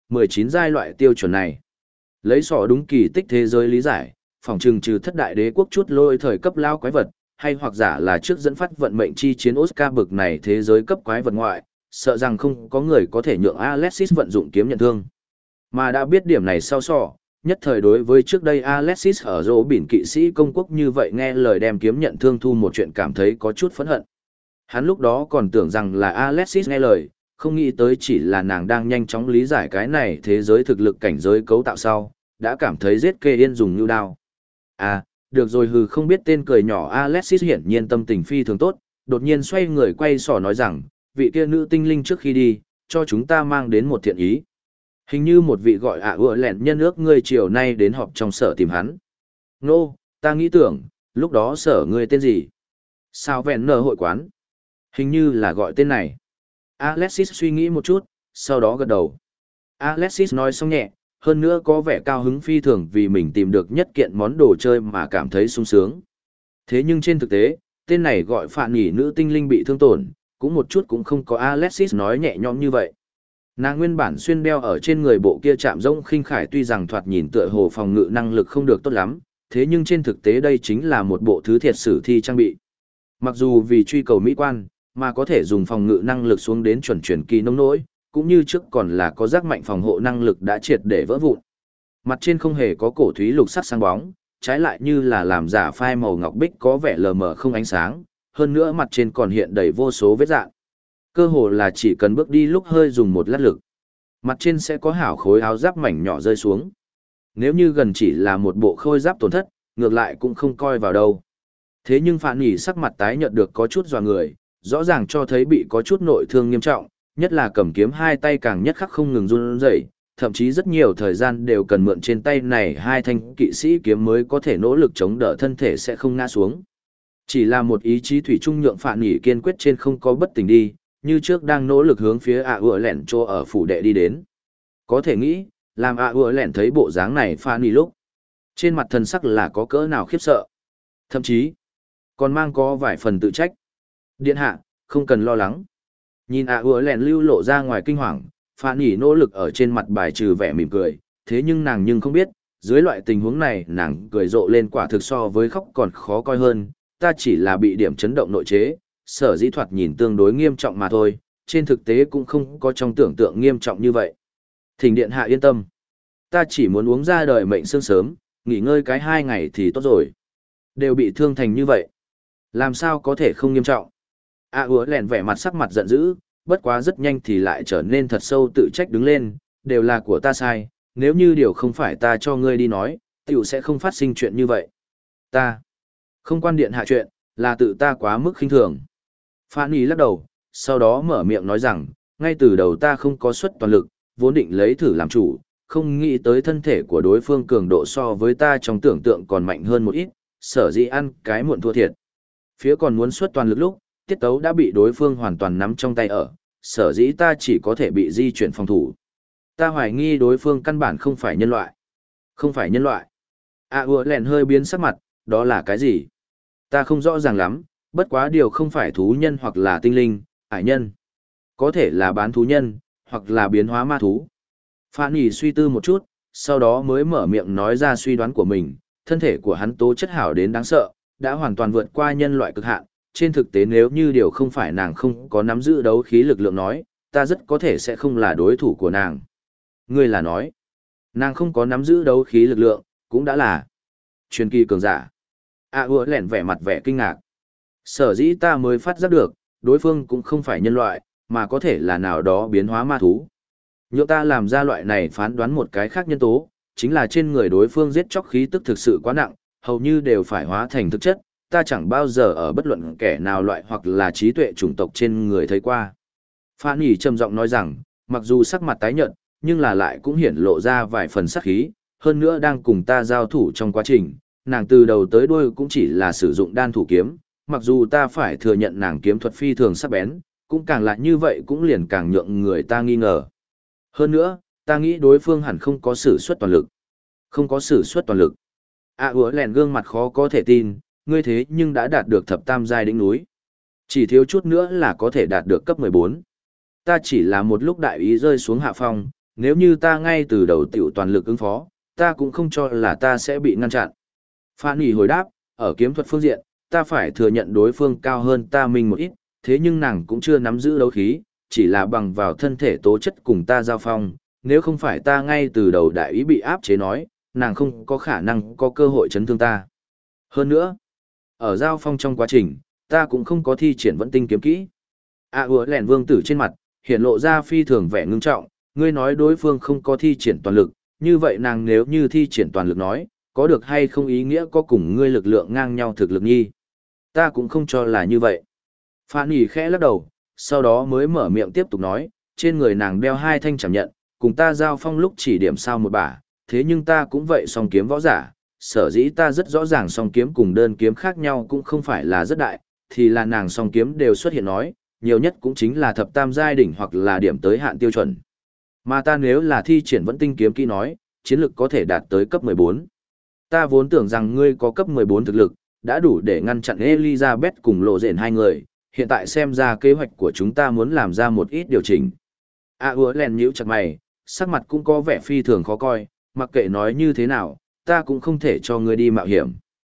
19 giai loại tiêu chuẩn này. Lấy sọ đúng kỳ tích thế giới lý giải, phòng trừng trừ thất đại đế quốc chút lôi thời cấp lao quái vật, hay hoặc giả là trước dẫn phát vận mệnh chi chiến Oscar bực này thế giới cấp quái vật ngoại, sợ rằng không có người có thể nhượng Alexis vận dụng kiếm nhận thương. Mà đã biết điểm này sau sọ, nhất thời đối với trước đây Alexis ở rỗ biển kỵ sĩ công quốc như vậy nghe lời đem kiếm nhận thương thu một chuyện cảm thấy có chút phẫn hận. Hắn lúc đó còn tưởng rằng là Alexis nghe lời, không nghĩ tới chỉ là nàng đang nhanh chóng lý giải cái này thế giới thực lực cảnh giới cấu tạo sau, đã cảm thấy giết kê yên dùng như đao. À, được rồi hừ không biết tên cười nhỏ Alexis hiển nhiên tâm tình phi thường tốt, đột nhiên xoay người quay sỏ nói rằng, vị kia nữ tinh linh trước khi đi, cho chúng ta mang đến một thiện ý. Hình như một vị gọi ủa lẹn nhân ước ngươi chiều nay đến họp trong sở tìm hắn. Nô, ta nghĩ tưởng, lúc đó sở ngươi tên gì? Sao vẹn nở hội quán? Hình như là gọi tên này. Alexis suy nghĩ một chút, sau đó gật đầu. Alexis nói xong nhẹ, hơn nữa có vẻ cao hứng phi thường vì mình tìm được nhất kiện món đồ chơi mà cảm thấy sung sướng. Thế nhưng trên thực tế, tên này gọi phản nhỉ nữ tinh linh bị thương tổn, cũng một chút cũng không có Alexis nói nhẹ nhõm như vậy. Nàng nguyên bản xuyên đeo ở trên người bộ kia chạm rỗng khinh khải tuy rằng thoạt nhìn tựa hồ phòng ngự năng lực không được tốt lắm, thế nhưng trên thực tế đây chính là một bộ thứ thiệt sử thi trang bị. Mặc dù vì truy cầu mỹ quan, mà có thể dùng phòng ngự năng lực xuống đến chuẩn chuyển kỳ nông nỗi, cũng như trước còn là có giác mạnh phòng hộ năng lực đã triệt để vỡ vụn. Mặt trên không hề có cổ thúy lục sắc sáng bóng, trái lại như là làm giả phai màu ngọc bích có vẻ lờ mờ không ánh sáng, hơn nữa mặt trên còn hiện đầy vô số vết rạn. Cơ hồ là chỉ cần bước đi lúc hơi dùng một lát lực, mặt trên sẽ có hảo khối áo giáp mảnh nhỏ rơi xuống. Nếu như gần chỉ là một bộ khôi giáp tổn thất, ngược lại cũng không coi vào đâu. Thế nhưng Phạn Nhỉ sắc mặt tái nhợt được có chút dọa người, rõ ràng cho thấy bị có chút nội thương nghiêm trọng, nhất là cầm kiếm hai tay càng nhất khắc không ngừng run rẩy, thậm chí rất nhiều thời gian đều cần mượn trên tay này hai thanh kỵ sĩ kiếm mới có thể nỗ lực chống đỡ thân thể sẽ không ngã xuống. Chỉ là một ý chí thủy chung nhượng Phạn Nhỉ kiên quyết trên không có bất tỉnh đi, như trước đang nỗ lực hướng phía ủa lẻn trô ở phủ đệ đi đến. Có thể nghĩ, làm ủa lẻn thấy bộ dáng này Phạn Nhỉ lúc, trên mặt thần sắc là có cỡ nào khiếp sợ. Thậm chí, còn mang có vài phần tự trách. Điện hạ, không cần lo lắng. Nhìn ủa lẻn lưu lộ ra ngoài kinh hoàng, Phạn Nhỉ nỗ lực ở trên mặt bài trừ vẻ mỉm cười, thế nhưng nàng nhưng không biết, dưới loại tình huống này nàng cười rộ lên quả thực so với khóc còn khó coi hơn, ta chỉ là bị điểm chấn động nội chế, sở dĩ thoạt nhìn tương đối nghiêm trọng mà thôi, trên thực tế cũng không có trong tưởng tượng nghiêm trọng như vậy. Thỉnh điện hạ yên tâm. Ta chỉ muốn uống ra đời mệnh sương sớm, nghỉ ngơi cái 2 ngày thì tốt rồi. Đều bị thương thành như vậy. Làm sao có thể không nghiêm trọng? Ủa lẻn vẻ mặt sắc mặt giận dữ, bất quá rất nhanh thì lại trở nên thật sâu tự trách đứng lên, đều là của ta sai, nếu như điều không phải ta cho ngươi đi nói, tiểu sẽ không phát sinh chuyện như vậy. Ta không quan điện hạ chuyện, là tự ta quá mức khinh thường. Phạn Nhỉ lắc đầu, sau đó mở miệng nói rằng, ngay từ đầu ta không có suất toàn lực, vốn định lấy thử làm chủ, không nghĩ tới thân thể của đối phương cường độ so với ta trong tưởng tượng còn mạnh hơn một ít, sở dĩ ăn cái muộn thua thiệt. Phía còn muốn suất toàn lực lúc, tiết tấu đã bị đối phương hoàn toàn nắm trong tay ở, sở dĩ ta chỉ có thể bị di chuyển phòng thủ. Ta hoài nghi đối phương căn bản không phải nhân loại. Không phải nhân loại. Ủa lẻn hơi biến sắc mặt, đó là cái gì? Ta không rõ ràng lắm, bất quá điều không phải thú nhân hoặc là tinh linh, ải nhân. Có thể là bán thú nhân, hoặc là biến hóa ma thú. Phạn Nhỉ suy tư một chút, sau đó mới mở miệng nói ra suy đoán của mình, thân thể của hắn tố chất hảo đến đáng sợ, đã hoàn toàn vượt qua nhân loại cực hạn. Trên thực tế nếu như điều không phải nàng không có nắm giữ đấu khí lực lượng nói, ta rất có thể sẽ không là đối thủ của nàng. Ngươi là nói, nàng không có nắm giữ đấu khí lực lượng, cũng đã là truyền kỳ cường giả. Ủa lẻn vẻ mặt vẻ kinh ngạc. Sở dĩ ta mới phát giác được, đối phương cũng không phải nhân loại, mà có thể là nào đó biến hóa ma thú. Nhượng ta làm ra loại này phán đoán một cái khác nhân tố, chính là trên người đối phương giết chóc khí tức thực sự quá nặng, hầu như đều phải hóa thành thực chất, ta chẳng bao giờ ở bất luận kẻ nào loại hoặc là trí tuệ chủng tộc trên người thấy qua. Phạn Nhỉ trầm giọng nói rằng, mặc dù sắc mặt tái nhợt, nhưng là lại cũng hiển lộ ra vài phần sát khí, hơn nữa đang cùng ta giao thủ trong quá trình, nàng từ đầu tới đuôi cũng chỉ là sử dụng đan thủ kiếm, mặc dù ta phải thừa nhận nàng kiếm thuật phi thường sắc bén, cũng càng lại như vậy cũng liền càng nhượng người ta nghi ngờ. Hơn nữa, ta nghĩ đối phương hẳn không có sử xuất toàn lực. Không có sử xuất toàn lực. Ủa lẻn gương mặt khó có thể tin, ngươi thế nhưng đã đạt được thập tam giai đỉnh núi. Chỉ thiếu chút nữa là có thể đạt được cấp 14. Ta chỉ là một lúc đại ý rơi xuống hạ phong, nếu như ta ngay từ đầu tiểu toàn lực ứng phó, ta cũng không cho là ta sẽ bị ngăn chặn. Phan Nghị hồi đáp, ở kiếm thuật phương diện, ta phải thừa nhận đối phương cao hơn ta mình một ít, thế nhưng nàng cũng chưa nắm giữ đấu khí, chỉ là bằng vào thân thể tố chất cùng ta giao phong, nếu không phải ta ngay từ đầu đại ý bị áp chế nói, nàng không có khả năng có cơ hội chấn thương ta. Hơn nữa, ở giao phong trong quá trình, ta cũng không có thi triển vẫn tinh kiếm kỹ. Lẹn vương tử trên mặt, hiện lộ ra phi thường vẻ ngưng trọng, ngươi nói đối phương không có thi triển toàn lực, như vậy nàng nếu như thi triển toàn lực nói, có được hay không ý nghĩa có cùng ngươi lực lượng ngang nhau thực lực nhi. Ta cũng không cho là như vậy. Phan Nghị khẽ lắc đầu, sau đó mới mở miệng tiếp tục nói, trên người nàng đeo 2 thanh chảm nhận, cùng ta giao phong lúc chỉ điểm sao một bả, thế nhưng ta cũng vậy song kiếm võ giả, sở dĩ ta rất rõ ràng song kiếm cùng đơn kiếm khác nhau cũng không phải là rất đại, thì là nàng song kiếm đều xuất hiện nói, nhiều nhất cũng chính là thập tam giai đỉnh hoặc là điểm tới hạn tiêu chuẩn. Mà ta nếu là thi triển vẫn tinh kiếm kỹ nói, chiến lực có thể đạt tới cấp 14. Ta vốn tưởng rằng ngươi có cấp 14 thực lực, đã đủ để ngăn chặn Elizabeth cùng lộ rện hai người, hiện tại xem ra kế hoạch của chúng ta muốn làm ra một ít điều chỉnh. Len nhíu chặt mày, sắc mặt cũng có vẻ phi thường khó coi, mặc kệ nói như thế nào, ta cũng không thể cho ngươi đi mạo hiểm.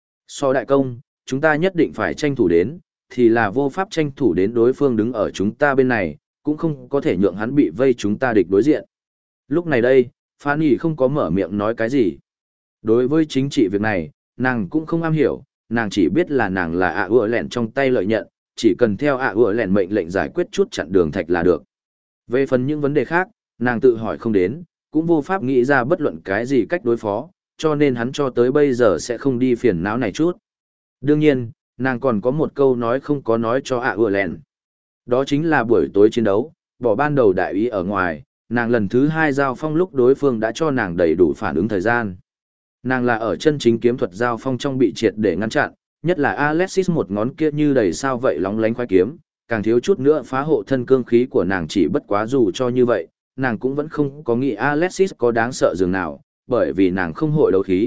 So đại công, chúng ta nhất định phải tranh thủ đến, thì là vô pháp tranh thủ đến đối phương đứng ở chúng ta bên này, cũng không có thể nhượng hắn bị vây chúng ta địch đối diện. Lúc này đây, Phan Nghị không có mở miệng nói cái gì. Đối với chính trị việc này, nàng cũng không am hiểu, nàng chỉ biết là nàng là lẹn trong tay lợi nhận, chỉ cần theo lẹn mệnh lệnh giải quyết chút chặn đường thạch là được. Về phần những vấn đề khác, nàng tự hỏi không đến, cũng vô pháp nghĩ ra bất luận cái gì cách đối phó, cho nên hắn cho tới bây giờ sẽ không đi phiền não này chút. Đương nhiên, nàng còn có một câu nói không có nói cho lẹn. Đó chính là buổi tối chiến đấu, bỏ ban đầu đại ý ở ngoài, nàng lần thứ 2 giao phong lúc đối phương đã cho nàng đầy đủ phản ứng thời gian. Nàng là ở chân chính kiếm thuật giao phong trong bị triệt để ngăn chặn, nhất là Alexis một ngón kia như đầy sao vậy lóng lánh khoái kiếm, càng thiếu chút nữa phá hộ thân cương khí của nàng chỉ bất quá dù cho như vậy, nàng cũng vẫn không có nghĩ Alexis có đáng sợ dường nào, bởi vì nàng không hội đấu khí.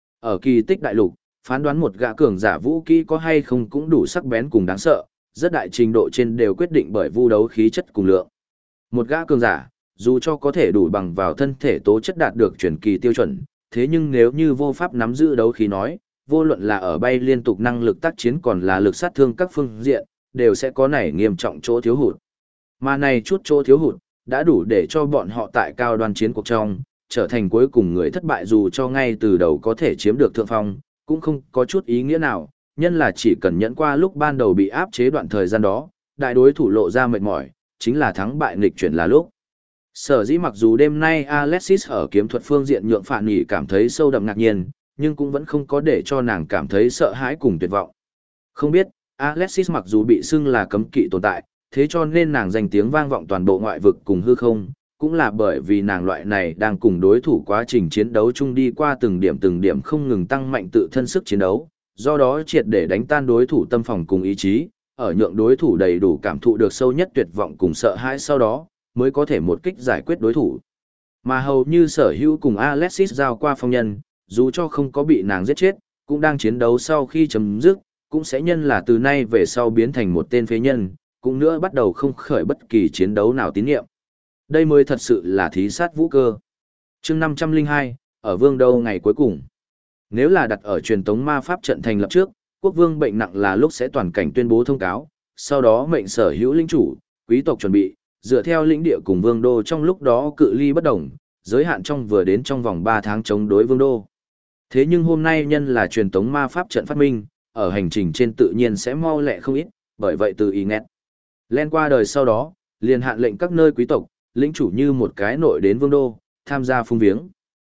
Ở kỳ tích đại lục, phán đoán một gã cường giả vũ kỹ có hay không cũng đủ sắc bén cùng đáng sợ, rất đại trình độ trên đều quyết định bởi vu đấu khí chất cùng lượng. Một gã cường giả, dù cho có thể đủ bằng vào thân thể tố chất đạt được truyền kỳ tiêu chuẩn, thế nhưng nếu như vô pháp nắm giữ đấu khí nói, vô luận là ở bay liên tục năng lực tác chiến còn là lực sát thương các phương diện, đều sẽ có nảy nghiêm trọng chỗ thiếu hụt. Mà này chút chỗ thiếu hụt, đã đủ để cho bọn họ tại cao đoan chiến cuộc trong, trở thành cuối cùng người thất bại dù cho ngay từ đầu có thể chiếm được thượng phong, cũng không có chút ý nghĩa nào, nhân là chỉ cần nhẫn qua lúc ban đầu bị áp chế đoạn thời gian đó, đại đối thủ lộ ra mệt mỏi, chính là thắng bại nghịch chuyển là lúc. Sở dĩ mặc dù đêm nay Alexis ở kiếm thuật phương diện nhượng Phạn Nghị cảm thấy sâu đậm ngạc nhiên, nhưng cũng vẫn không có để cho nàng cảm thấy sợ hãi cùng tuyệt vọng. Không biết, Alexis mặc dù bị xưng là cấm kỵ tồn tại, thế cho nên nàng danh tiếng vang vọng toàn bộ ngoại vực cùng hư không, cũng là bởi vì nàng loại này đang cùng đối thủ quá trình chiến đấu chung đi qua từng điểm không ngừng tăng mạnh tự thân sức chiến đấu, do đó triệt để đánh tan đối thủ tâm phòng cùng ý chí, ở nhượng đối thủ đầy đủ cảm thụ được sâu nhất tuyệt vọng cùng sợ hãi sau đó, mới có thể một kích giải quyết đối thủ. Mà hầu như sở hữu cùng Alexis giao qua phong nhân, dù cho không có bị nàng giết chết, cũng đang chiến đấu sau khi chấm dứt, cũng sẽ nhân là từ nay về sau biến thành một tên phế nhân, cũng nữa bắt đầu không khởi bất kỳ chiến đấu nào tín nhiệm. Đây mới thật sự là thí sát vũ cơ. Chương 502, ở Vương Đô ngày cuối cùng. Nếu là đặt ở truyền tống ma pháp trận thành lập trước, quốc vương bệnh nặng là lúc sẽ toàn cảnh tuyên bố thông cáo, sau đó mệnh sở hữu lĩnh chủ, quý tộc chuẩn bị, dựa theo lĩnh địa cùng Vương Đô trong lúc đó cự ly bất đồng, giới hạn trong vừa đến trong vòng 3 tháng chống đối Vương Đô. Thế nhưng hôm nay nhân là truyền tống ma pháp trận phát minh, ở hành trình trên tự nhiên sẽ mau lẹ không ít, bởi vậy từ ý nghẹt. Len qua đời sau đó, liền hạn lệnh các nơi quý tộc, lĩnh chủ như một cái nội đến Vương Đô, tham gia phung viếng.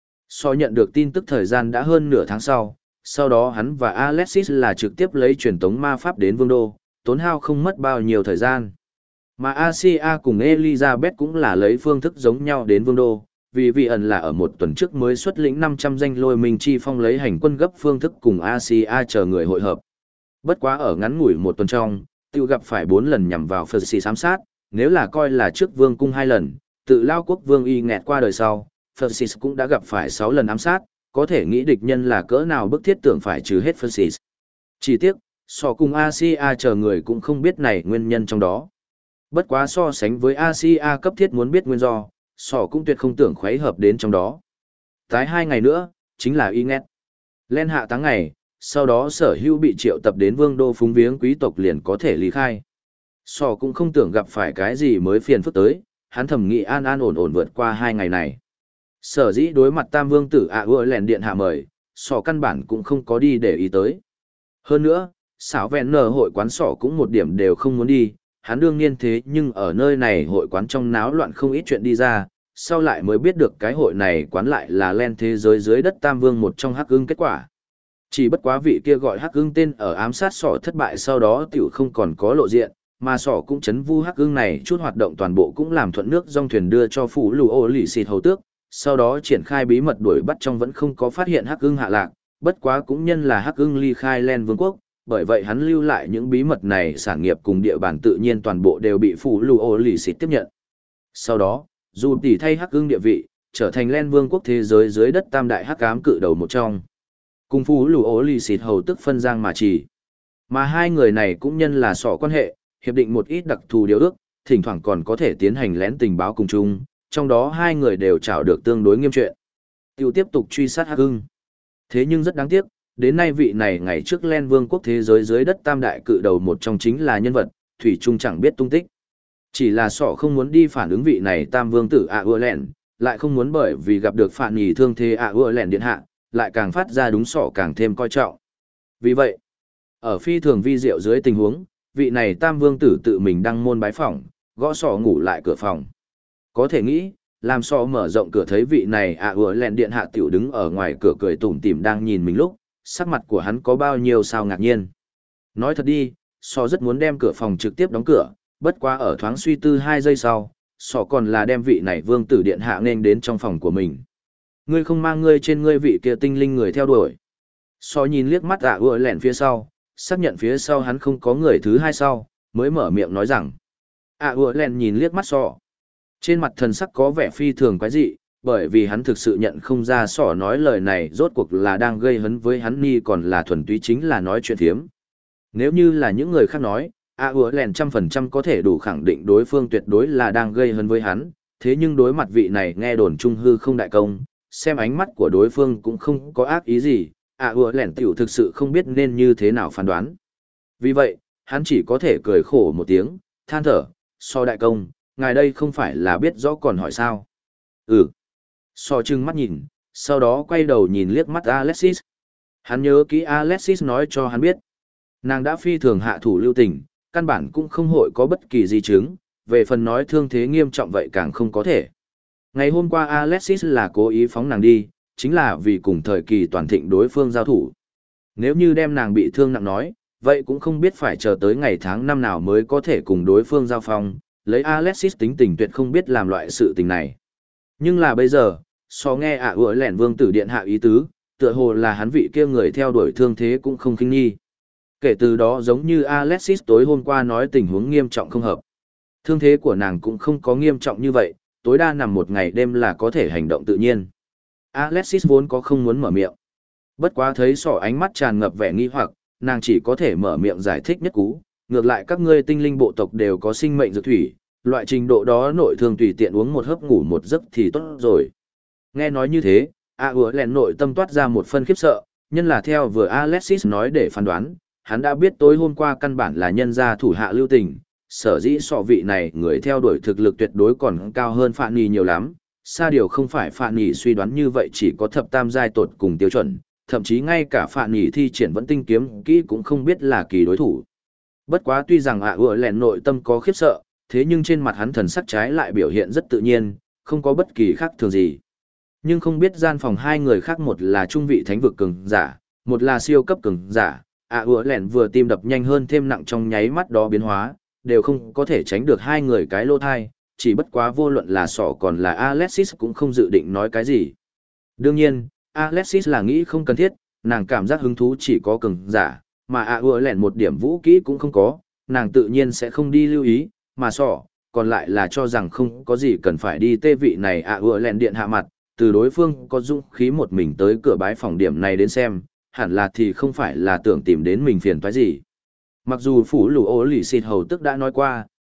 So nhận được tin tức thời gian đã hơn nửa tháng sau đó hắn và Alexis là trực tiếp lấy truyền tống ma pháp đến Vương Đô, tốn hao không mất bao nhiêu thời gian. Mà Asia cùng Elizabeth cũng là lấy phương thức giống nhau đến Vương Đô, vì vị ẩn là ở một tuần trước mới xuất lĩnh 500 danh lôi minh chi phong lấy hành quân gấp phương thức cùng Asia chờ người hội hợp. Bất quá ở ngắn ngủi một tuần trong, tiêu gặp phải 4 lần nhằm vào Phật ám sát, nếu là coi là trước vương cung 2 lần, tự lao quốc vương y nghẹt qua đời sau, Phật cũng đã gặp phải 6 lần ám sát, có thể nghĩ địch nhân là cỡ nào bức thiết tưởng phải trừ hết Phật. Chỉ tiếc, so cùng Asia chờ người cũng không biết này nguyên nhân trong đó. Bất quá so sánh với Asia cấp thiết muốn biết nguyên do, Sỏ cũng tuyệt không tưởng khuấy hợp đến trong đó. Tái 2 ngày nữa, chính là y nghét. Lên hạ tháng ngày, sau đó sở hữu bị triệu tập đến vương đô phúng viếng quý tộc liền có thể lý khai. Sỏ cũng không tưởng gặp phải cái gì mới phiền phức tới, hắn thầm nghĩ an an ổn ổn vượt qua 2 ngày này. Sở dĩ đối mặt tam vương tử ủa lèn điện hạ mời, sỏ căn bản cũng không có đi để ý tới. Hơn nữa, xảo vẹn nở hội quán sỏ cũng một điểm đều không muốn đi, hắn đương nhiên thế nhưng ở nơi này hội quán trong náo loạn không ít chuyện đi ra, sau lại mới biết được cái hội này quán lại là len thế giới dưới đất tam vương một trong hắc ưng kết quả. Chỉ bất quá vị kia gọi hắc ưng tên ở ám sát sỏ thất bại sau đó tiểu không còn có lộ diện, mà sỏ cũng chấn vu hắc ưng này chút hoạt động toàn bộ cũng làm thuận nước dòng thuyền đưa cho phủ lù ô lì xịt hầu tước, sau đó triển khai bí mật đuổi bắt trong vẫn không có phát hiện hắc ưng hạ lạc, bất quá cũng nhân là hắc ưng ly khai len vương quốc, bởi vậy hắn lưu lại những bí mật này sản nghiệp cùng địa bàn tự nhiên toàn bộ đều bị phủ lù ô lì xịt tiếp nhận. Sau đó, dù tỷ thay hắc ưng địa vị, trở thành len vương quốc thế giới dưới đất tam đại hắc ám cự đầu một trong. Cùng phủ lù ô lì xịt hầu tức phân giang mà chỉ. Mà hai người này cũng nhân là sỏ quan hệ, hiệp định một ít đặc thù điều ước, thỉnh thoảng còn có thể tiến hành lén tình báo cùng chung, trong đó hai người đều trảo được tương đối nghiêm chuyện. Tiêu tiếp tục truy sát hắc ưng. Thế nhưng rất đáng tiếc, đến nay vị này ngày trước len vương quốc thế giới dưới đất tam đại cự đầu một trong chính là nhân vật, thủy trung chẳng biết tung tích. Chỉ là sọ không muốn đi phản ứng vị này tam vương tử ủa lẹn, lại không muốn bởi vì gặp được phản nhì thương thế ủa lẹn điện hạ, lại càng phát ra đúng sọ càng thêm coi trọng. Vì vậy, ở phi thường vi diệu dưới tình huống, vị này tam vương tử tự mình đăng môn bái phỏng, gõ sọ ngủ lại cửa phòng. Có thể nghĩ, làm sọ mở rộng cửa thấy vị này ủa lẹn điện hạ tiểu đứng ở ngoài cửa cười tủm tỉm đang nhìn mình lúc, sắc mặt của hắn có bao nhiêu sao ngạc nhiên. Nói thật đi, sọ rất muốn đem cửa phòng trực tiếp đóng cửa, bất quá ở thoáng suy tư 2 giây sau, sọ còn là đem vị này vương tử điện hạ nên đến trong phòng của mình. Ngươi không mang ngươi trên ngươi vị kia tinh linh người theo đuổi. Sọ nhìn liếc mắt ủa lẹn phía sau, xác nhận phía sau hắn không có người thứ hai sau, mới mở miệng nói rằng. Ủa lẹn nhìn liếc mắt sọ. Trên mặt thần sắc có vẻ phi thường quái dị, bởi vì hắn thực sự nhận không ra sỏ nói lời này rốt cuộc là đang gây hấn với hắn ni còn là thuần túy chính là nói chuyện thiếm. Nếu như là những người khác nói, ủa lèn 100% có thể đủ khẳng định đối phương tuyệt đối là đang gây hấn với hắn, thế nhưng đối mặt vị này nghe đồn trung hư không đại công, xem ánh mắt của đối phương cũng không có ác ý gì, ủa lèn tiểu thực sự không biết nên như thế nào phán đoán. Vì vậy, hắn chỉ có thể cười khổ một tiếng, than thở, so đại công, ngài đây không phải là biết rõ còn hỏi sao. So trừng mắt nhìn, sau đó quay đầu nhìn liếc mắt Alexis. Hắn nhớ kỹ Alexis nói cho hắn biết. Nàng đã phi thường hạ thủ lưu tình, căn bản cũng không hội có bất kỳ di chứng, về phần nói thương thế nghiêm trọng vậy càng không có thể. Ngày hôm qua Alexis là cố ý phóng nàng đi, chính là vì cùng thời kỳ toàn thịnh đối phương giao thủ. Nếu như đem nàng bị thương nặng nói, vậy cũng không biết phải chờ tới ngày tháng năm nào mới có thể cùng đối phương giao phong, lấy Alexis tính tình tuyệt không biết làm loại sự tình này. Nhưng là bây giờ, so nghe ủa lẻn vương tử điện hạ ý tứ, tựa hồ là hắn vị kia người theo đuổi thương thế cũng không khinh nghi. Kể từ đó giống như Alexis tối hôm qua nói tình huống nghiêm trọng không hợp. Thương thế của nàng cũng không có nghiêm trọng như vậy, tối đa nằm một ngày đêm là có thể hành động tự nhiên. Alexis vốn có không muốn mở miệng. Bất quá thấy sỏ ánh mắt tràn ngập vẻ nghi hoặc, nàng chỉ có thể mở miệng giải thích nhất cú. Ngược lại các ngươi tinh linh bộ tộc đều có sinh mệnh dược thủy, loại trình độ đó nội thương tùy tiện uống một hớp ngủ một giấc thì tốt rồi. Nghe nói như thế, ủa lẹn nội tâm toát ra một phân khiếp sợ, nhân là theo vừa Alexis nói để phán đoán, hắn đã biết tối hôm qua căn bản là nhân gia thủ hạ lưu tình, sở dĩ sọ vị này người theo đuổi thực lực tuyệt đối còn cao hơn Phạn Nhi nhiều lắm, xa điều không phải Phạn Nhi suy đoán như vậy chỉ có thập tam giai tột cùng tiêu chuẩn, thậm chí ngay cả Phạn Nhi thi triển vẫn tinh kiếm kỹ cũng không biết là kỳ đối thủ. Bất quá tuy rằng ủa lẹn nội tâm có khiếp sợ, thế nhưng trên mặt hắn thần sắc trái lại biểu hiện rất tự nhiên, không có bất kỳ khác thường gì. Nhưng không biết gian phòng hai người khác một là trung vị thánh vực cường giả, một là siêu cấp cường giả, ủa lẹn vừa tim đập nhanh hơn thêm nặng trong nháy mắt đó biến hóa, đều không có thể tránh được hai người cái lô thai, chỉ bất quá vô luận là sỏ còn là Alexis cũng không dự định nói cái gì. Đương nhiên, Alexis là nghĩ không cần thiết, nàng cảm giác hứng thú chỉ có cường giả, mà ủa lẹn một điểm vũ kỹ cũng không có, nàng tự nhiên sẽ không đi lưu ý, mà sỏ, còn lại là cho rằng không có gì cần phải đi tê vị này ủa lẹn điện hạ mặt, từ đối phương có dũng khí một mình tới cửa bái phòng điểm này đến xem, hẳn là thì không phải là tưởng tìm đến mình phiền toái gì. Mặc dù phủ lù ô lì xịt hầu tức đã nói qua,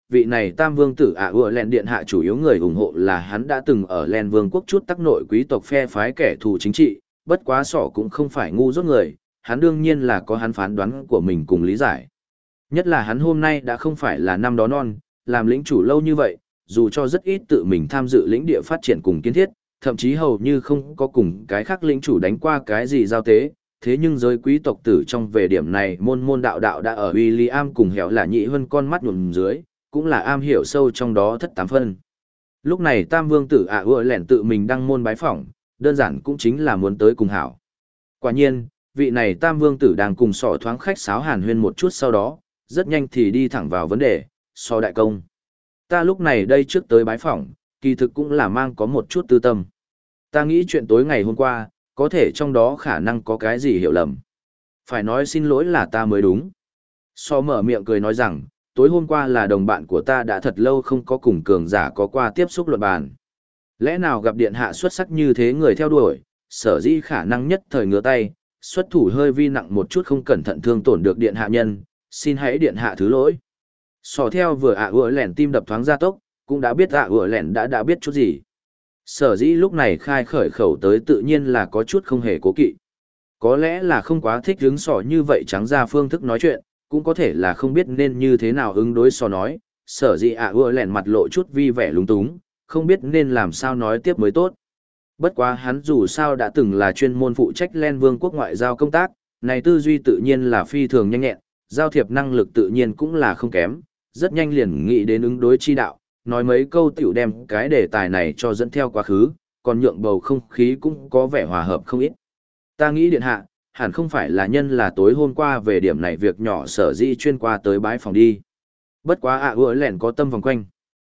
vị này Tam Vương tử ạ ủa lẹn điện hạ chủ yếu người ủng hộ là hắn đã từng ở Len Vương quốc chút tắc nội quý tộc phe phái kẻ thù chính trị, bất quá sỏ cũng không phải ngu dốt người, hắn đương nhiên là có hắn phán đoán của mình cùng lý giải. Nhất là hắn hôm nay đã không phải là năm đó non, làm lĩnh chủ lâu như vậy, dù cho rất ít tự mình tham dự lĩnh địa phát triển cùng kiến thiết, thậm chí hầu như không có cùng cái khác lĩnh chủ đánh qua cái gì giao tế, thế nhưng giới quý tộc tử trong về điểm này môn môn đạo đạo đã ở William cùng hẻo là nhị hơn con mắt nhuộm dưới, cũng là am hiểu sâu trong đó thất tám phân. Lúc này Tam Vương tử ạ ưa lẻn tự mình đăng môn bái phỏng, đơn giản cũng chính là muốn tới cùng hảo. Quả nhiên, vị này Tam Vương tử đang cùng sọ thoáng khách sáo hàn huyên một chút sau đó, rất nhanh thì đi thẳng vào vấn đề, so đại công. Ta lúc này đây trước tới bái phỏng, kỳ thực cũng là mang có một chút tư tâm. Ta nghĩ chuyện tối ngày hôm qua, có thể trong đó khả năng có cái gì hiểu lầm. Phải nói xin lỗi là ta mới đúng. So mở miệng cười nói rằng, tối hôm qua là đồng bạn của ta đã thật lâu không có cùng cường giả có qua tiếp xúc luận bàn. Lẽ nào gặp điện hạ xuất sắc như thế người theo đuổi, sở dĩ khả năng nhất thời ngứa tay, xuất thủ hơi vi nặng một chút không cẩn thận thương tổn được điện hạ nhân, xin hãy điện hạ thứ lỗi. Sò theo vừa ủa lẻn tim đập thoáng gia tốc, cũng đã biết ủa lẻn đã biết chút gì. Sở dĩ lúc này khai khởi khẩu tới tự nhiên là có chút không hề cố kỵ. Có lẽ là không quá thích hứng sò như vậy trắng ra phương thức nói chuyện, cũng có thể là không biết nên như thế nào ứng đối sò nói, sở dĩ ủa lẻn mặt lộ chút vi vẻ lúng túng, không biết nên làm sao nói tiếp mới tốt. Bất quá hắn dù sao đã từng là chuyên môn phụ trách Len Vương quốc ngoại giao công tác, này tư duy tự nhiên là phi thường nhanh nhẹn, giao thiệp năng lực tự nhiên cũng là không kém, rất nhanh liền nghĩ đến ứng đối chi đạo, nói mấy câu tiểu đem cái đề tài này cho dẫn theo quá khứ, còn nhượng bầu không khí cũng có vẻ hòa hợp không ít. Ta nghĩ điện hạ, hẳn không phải là nhân là tối hôm qua về điểm này việc nhỏ sở dĩ chuyên qua tới bái phòng đi. Bất quá ủa lẻn có tâm vòng quanh.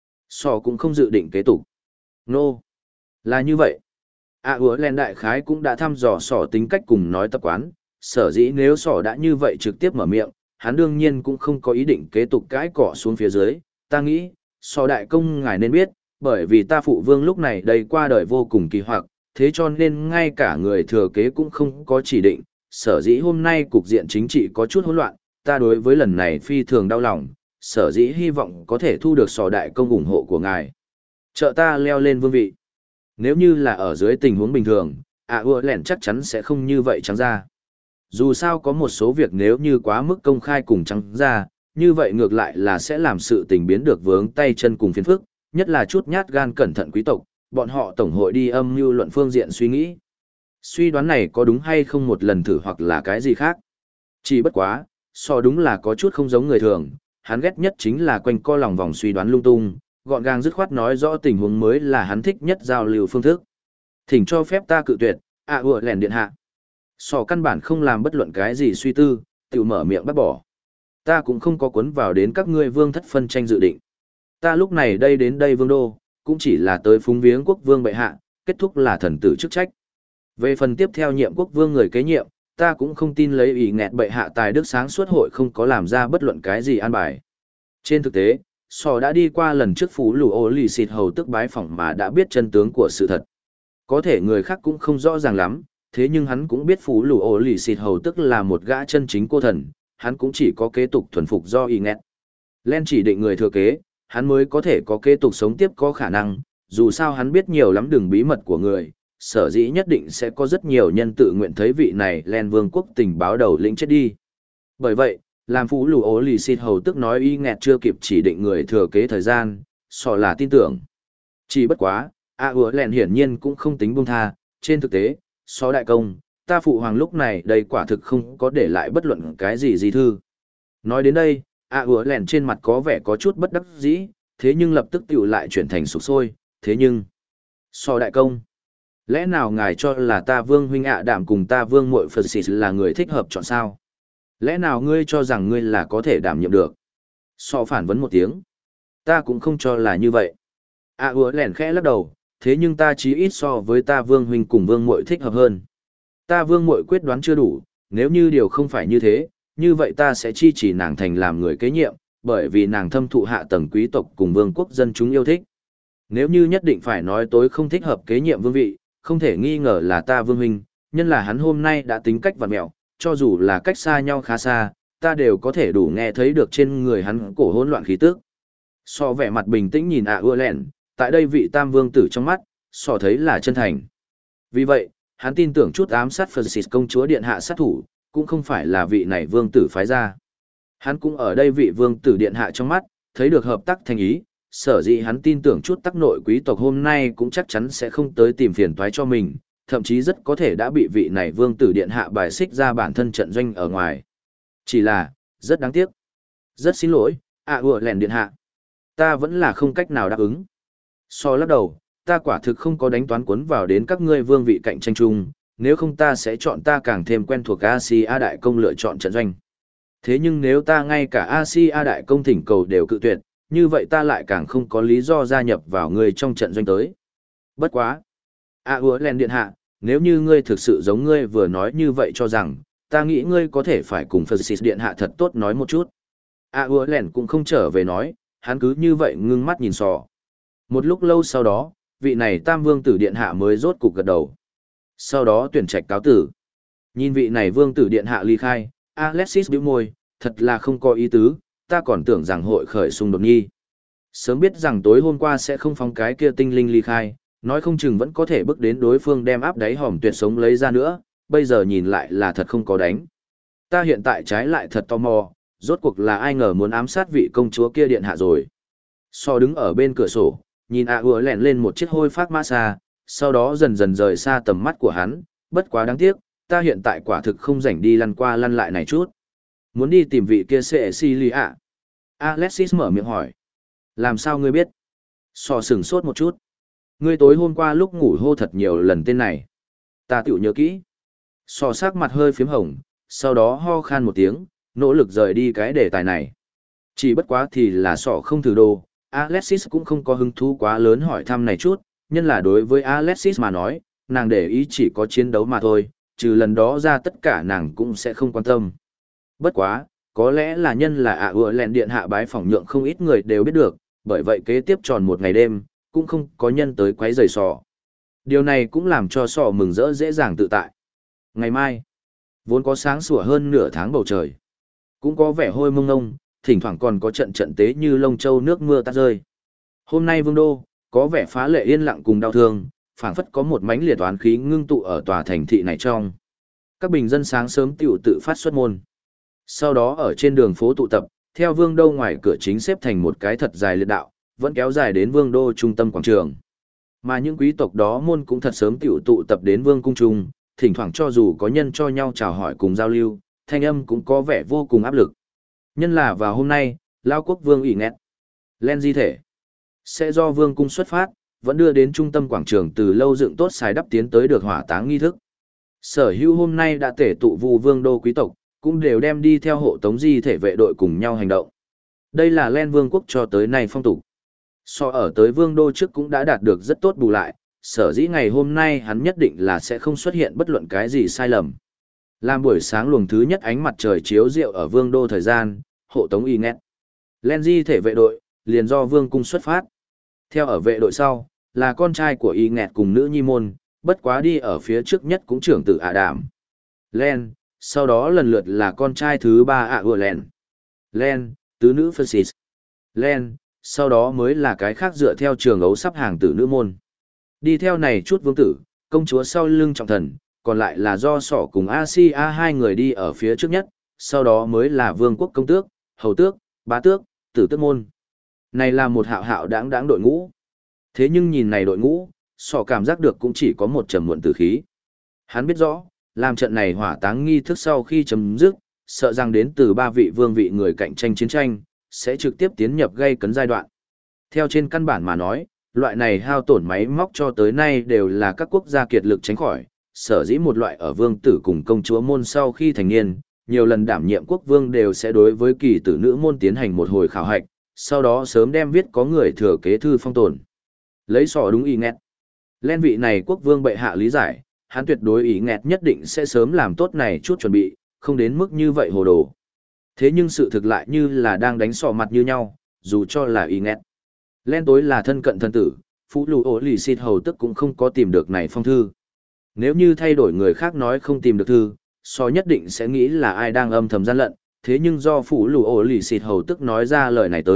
Sò cũng không dự định kế tục. Nô. Là như vậy. Ủa lẻn đại khái cũng đã thăm dò sò tính cách cùng nói tập quán, sở dĩ nếu sò đã như vậy trực tiếp mở miệng, hắn đương nhiên cũng không có ý định kế tục cãi cỏ xuống phía dưới. Ta nghĩ, sò đại công ngài nên biết, bởi vì ta phụ vương lúc này đây qua đời vô cùng kỳ hoặc, thế cho nên ngay cả người thừa kế cũng không có chỉ định, sở dĩ hôm nay cục diện chính trị có chút hỗn loạn, ta đối với lần này phi thường đau lòng, sở dĩ hy vọng có thể thu được sò đại công ủng hộ của ngài. Trợ ta leo lên vương vị. Nếu như là ở dưới tình huống bình thường, ủa lẻn chắc chắn sẽ không như vậy trắng ra. Dù sao có một số việc nếu như quá mức công khai cùng trắng ra, như vậy ngược lại là sẽ làm sự tình biến được vướng tay chân cùng phiền phức, nhất là chút nhát gan cẩn thận quý tộc, bọn họ tổng hội đi âm mưu luận phương diện suy nghĩ. Suy đoán này có đúng hay không một lần thử hoặc là cái gì khác. Chỉ bất quá, đúng là có chút không giống người thường, hắn ghét nhất chính là quanh co lòng vòng suy đoán lung tung, gọn gàng dứt khoát nói rõ tình huống mới là hắn thích nhất giao lưu phương thức. Thỉnh cho phép ta cự tuyệt, ủa lẻn điện hạ. Căn bản không làm bất luận cái gì suy tư, tự mở miệng bắt bỏ. Ta cũng không có cuốn vào đến các ngươi vương thất phân tranh dự định. Ta lúc này đến đây vương đô, cũng chỉ là tới phúng viếng quốc vương bệ hạ, kết thúc là thần tử chức trách. Về phần tiếp theo nhiệm quốc vương người kế nhiệm, ta cũng không tin lấy ý nghẹt bệ hạ tài đức sáng suốt hội không có làm ra bất luận cái gì an bài. Trên thực tế, đã đi qua lần trước phú lù ô lì xịt hầu tức bái phỏng mà đã biết chân tướng của sự thật. Có thể người khác cũng không rõ ràng lắm, thế nhưng hắn cũng biết phú lù ô lì xịt hầu tức là một gã chân chính cô thần, hắn cũng chỉ có kế tục thuần phục do ý nghẹt. Len chỉ định người thừa kế, hắn mới có thể có kế tục sống tiếp có khả năng, dù sao hắn biết nhiều lắm đường bí mật của người, sở dĩ nhất định sẽ có rất nhiều nhân tự nguyện thấy vị này Len vương quốc tình báo đầu lĩnh chết đi. Bởi vậy, làm phú lù ố lì xịt hầu tức nói y nghẹt chưa kịp chỉ định người thừa kế thời gian, là tin tưởng. Chỉ bất quá, ủa lẻn hiển nhiên cũng không tính buông tha, trên thực tế, đại công, ta phụ hoàng lúc này đây quả thực không có để lại bất luận cái gì thư. Nói đến đây, ủa lẻn trên mặt có vẻ có chút bất đắc dĩ, thế nhưng lập tức tiểu lại chuyển thành sục sôi, thế nhưng, đại công, lẽ nào ngài cho là ta vương huynh đảm cùng ta vương muội Phật Sĩ là người thích hợp chọn sao? Lẽ nào ngươi cho rằng ngươi là có thể đảm nhiệm được? Phản vấn một tiếng. Ta cũng không cho là như vậy. Ủa lẻn khẽ lắc đầu, thế nhưng ta chí ít so với ta vương huynh cùng vương muội thích hợp hơn. Ta vương muội quyết đoán chưa đủ, nếu như điều không phải như thế, như vậy ta sẽ chi chỉ nàng thành làm người kế nhiệm, bởi vì nàng thâm thụ hạ tầng quý tộc cùng vương quốc dân chúng yêu thích. Nếu như nhất định phải nói tối không thích hợp kế nhiệm vương vị, không thể nghi ngờ là ta vương huynh, nhân là hắn hôm nay đã tính cách vặn mẹo, cho dù là cách xa nhau khá xa, ta đều có thể đủ nghe thấy được trên người hắn cổ hỗn loạn khí tức. So vẻ mặt bình tĩnh nhìn ủa lẹn, tại đây vị tam vương tử trong mắt, so thấy là chân thành. Vì vậy, hắn tin tưởng chút ám sát Francis công chúa điện hạ sát thủ, cũng không phải là vị này vương tử phái ra. Hắn cũng ở đây vị vương tử điện hạ trong mắt, thấy được hợp tác thành ý, sở dĩ hắn tin tưởng chút tắc nội quý tộc hôm nay cũng chắc chắn sẽ không tới tìm phiền toái cho mình, thậm chí rất có thể đã bị vị này vương tử điện hạ bài xích ra bản thân trận doanh ở ngoài. Chỉ là, rất đáng tiếc. Rất xin lỗi, ủa lẹn điện hạ. Ta vẫn là không cách nào đáp ứng. So lắc đầu, ta quả thực không có đánh toán cuốn vào đến các ngươi vương vị cạnh tranh chung, nếu không ta sẽ chọn ta càng thêm quen thuộc Asia đại công lựa chọn trận doanh. Thế nhưng nếu ta ngay cả Asia đại công thỉnh cầu đều cự tuyệt, như vậy ta lại càng không có lý do gia nhập vào ngươi trong trận doanh tới. Bất quá. ủa lẹn điện hạ, nếu như ngươi thực sự giống ngươi vừa nói như vậy cho rằng, ta nghĩ ngươi có thể phải cùng Francis điện hạ thật tốt nói một chút. ủa lẹn cũng không trở về nói, hắn cứ như vậy ngưng mắt nhìn sò. Một lúc lâu sau đó, vị này tam vương tử điện hạ mới rốt cục gật đầu. Sau đó tuyển trạch cáo tử. Nhìn vị này vương tử điện hạ ly khai, Alexis bĩu môi, thật là không có ý tứ, ta còn tưởng rằng hội khởi xung đột nghi. Sớm biết rằng tối hôm qua sẽ không phóng cái kia tinh linh ly khai, nói không chừng vẫn có thể bước đến đối phương đem áp đáy hòm tuyệt sống lấy ra nữa, bây giờ nhìn lại là thật không có đánh. Ta hiện tại trái lại thật tò mò, rốt cuộc là ai ngờ muốn ám sát vị công chúa kia điện hạ rồi. So đứng ở bên cửa sổ, nhìn ủa lẹn lên một chiếc hôi phác mã xa, sau đó dần dần rời xa tầm mắt của hắn, bất quá đáng tiếc, ta hiện tại quả thực không rảnh đi lăn qua lăn lại này chút. Muốn đi tìm vị kia Cecilia. Alexis mở miệng hỏi. Làm sao ngươi biết? So sửng sốt một chút. Ngươi tối hôm qua lúc ngủ hô thật nhiều lần tên này. Ta tự nhớ kỹ. So sắc mặt hơi phím hồng, sau đó ho khan một tiếng, nỗ lực rời đi cái đề tài này. Chỉ bất quá thì là sọ không thử đồ, Alexis cũng không có hứng thú quá lớn hỏi thăm này chút, nhân là đối với Alexis mà nói, nàng để ý chỉ có chiến đấu mà thôi, trừ lần đó ra tất cả nàng cũng sẽ không quan tâm. Bất quá, có lẽ là nhân là ủa lẹn điện hạ bái phỏng nhượng không ít người đều biết được, bởi vậy kế tiếp tròn một ngày đêm, cũng không có nhân tới quấy rầy sọ. Điều này cũng làm cho sọ mừng rỡ dễ dàng tự tại. Ngày mai, vốn có sáng sủa hơn nửa tháng bầu trời, cũng có vẻ hôi mông ngông, thỉnh thoảng còn có trận trận tế như lông châu nước mưa tát rơi. Hôm nay vương đô, có vẻ phá lệ yên lặng cùng đau thương, phảng phất có một mánh liệt toán khí ngưng tụ ở tòa thành thị này trong. Các bình dân sáng sớm tiểu tự phát xuất môn. Sau đó ở trên đường phố tụ tập, theo vương đô ngoài cửa chính xếp thành một cái thật dài liệt đạo, vẫn kéo dài đến vương đô trung tâm quảng trường. Mà những quý tộc đó môn cũng thật sớm tiểu tụ tập đến vương cung trung, thỉnh thoảng cho dù có nhân cho nhau chào hỏi cùng giao lưu, thanh âm cũng có vẻ vô cùng áp lực. Nhân là vào hôm nay, Lao quốc vương ủy nghẹt. Len di thể. Sẽ do vương cung xuất phát, vẫn đưa đến trung tâm quảng trường từ lâu dựng tốt xài đắp tiến tới được hỏa táng nghi thức. Sở hữu hôm nay đã tể tụ vu vương đô quý tộc, cũng đều đem đi theo hộ tống di thể vệ đội cùng nhau hành động. Đây là Len vương quốc cho tới nay phong tục. So ở tới vương đô trước cũng đã đạt được rất tốt bù lại, sở dĩ ngày hôm nay hắn nhất định là sẽ không xuất hiện bất luận cái gì sai lầm. Làm buổi sáng luồng thứ nhất ánh mặt trời chiếu rượu ở vương đô thời gian, hộ tống y nghẹt. Len di thể vệ đội, liền do vương cung xuất phát. Theo ở vệ đội sau, là con trai của y nghẹt cùng nữ nhi môn, bất quá đi ở phía trước nhất cũng trưởng tử ả đảm. Len, sau đó lần lượt là con trai thứ ba ủa lẹn. Len, tứ nữ Francis. Len, sau đó mới là cái khác dựa theo trường ấu sắp hàng tử nữ môn. Đi theo này chút vương tử, công chúa sau lưng trọng thần, còn lại là do sỏ cùng Asia hai người đi ở phía trước nhất, sau đó mới là vương quốc công tước, hầu tước, bá tước, tử tước môn. Này là một hạo hạo đáng đáng đội ngũ. Thế nhưng nhìn này đội ngũ, sỏ cảm giác được cũng chỉ có một trầm muộn tử khí. Hắn biết rõ, làm trận này hỏa táng nghi thức sau khi chấm dứt, sợ rằng đến từ ba vị vương vị người cạnh tranh chiến tranh, sẽ trực tiếp tiến nhập gây cấn giai đoạn. Theo trên căn bản mà nói, loại này hao tổn máy móc cho tới nay đều là các quốc gia kiệt lực tránh khỏi, sở dĩ một loại ở vương tử cùng công chúa môn sau khi thành niên, nhiều lần đảm nhiệm quốc vương đều sẽ đối với kỳ tử nữ môn tiến hành một hồi khảo hạch, sau đó sớm đem viết có người thừa kế thư phong tồn. Lấy sỏ đúng ý nghẹt. Lên vị này quốc vương bệ hạ lý giải, hắn tuyệt đối ý nghẹt nhất định sẽ sớm làm tốt này chút chuẩn bị, không đến mức như vậy hồ đồ. Thế nhưng sự thực lại như là đang đánh sỏ mặt như nhau, dù cho là ý nghẹt. Lên tối là thân cận thân tử, Phú Lù Ổ Lì Xịt hầu tức cũng không có tìm được này phong thư. Nếu như thay đổi người khác nói không tìm được thư, so nhất định sẽ nghĩ là ai đang âm thầm gian lận, thế nhưng do Phú Lù Ổ Lì Xịt hầu tức nói ra lời này tới,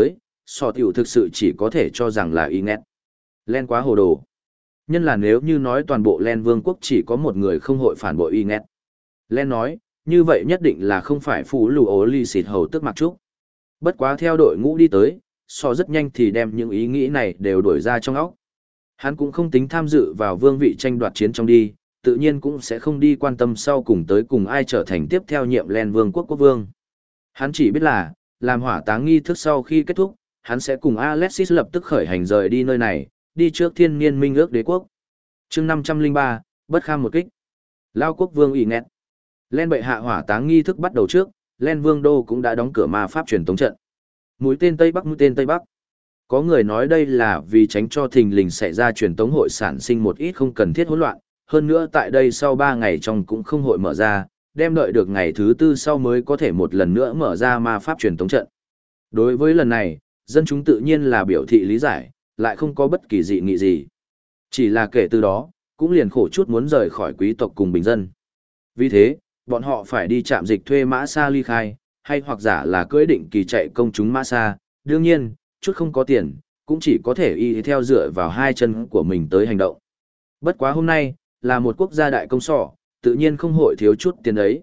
sọ tiểu thực sự chỉ có thể cho rằng là y nghét. Len quá hồ đồ. Nhân là nếu như nói toàn bộ Len Vương quốc chỉ có một người không hội phản bội y nghét. Len nói, như vậy nhất định là không phải phú lù ố ly xịt hầu tức mặc trúc. Bất quá theo đội ngũ đi tới, sọ rất nhanh thì đem những ý nghĩ này đều đuổi ra trong óc. Hắn cũng không tính tham dự vào vương vị tranh đoạt chiến trong đi, tự nhiên cũng sẽ không đi quan tâm sau cùng tới cùng ai trở thành tiếp theo nhiệm Len Vương quốc quốc vương. Hắn chỉ biết là, làm hỏa táng nghi thức sau khi kết thúc, hắn sẽ cùng Alexis lập tức khởi hành rời đi nơi này, đi trước thiên niên minh ước đế quốc. chương 503, bất kham một kích. Lao quốc vương ủy nghẹt. Len bệ hạ hỏa táng nghi thức bắt đầu trước, Len Vương đô cũng đã đóng cửa ma pháp truyền tống trận. Mũi tên Tây Bắc. Có người nói đây là vì tránh cho thình lình xảy ra truyền tống hội sản sinh một ít không cần thiết hỗn loạn, hơn nữa tại đây sau 3 ngày trong cũng không hội mở ra, đem đợi được ngày thứ 4 sau mới có thể một lần nữa mở ra ma pháp truyền tống trận. Đối với lần này, dân chúng tự nhiên là biểu thị lý giải, lại không có bất kỳ dị nghị gì. Chỉ là kể từ đó, cũng liền khổ chút muốn rời khỏi quý tộc cùng bình dân. Vì thế, bọn họ phải đi trạm dịch thuê mã xa ly khai, hay hoặc giả là cưỡi định kỳ chạy công chúng mã xa, đương nhiên, chút không có tiền, cũng chỉ có thể y theo dựa vào hai chân của mình tới hành động. Bất quá hôm nay, là một quốc gia đại công sỏ, tự nhiên không hội thiếu chút tiền ấy.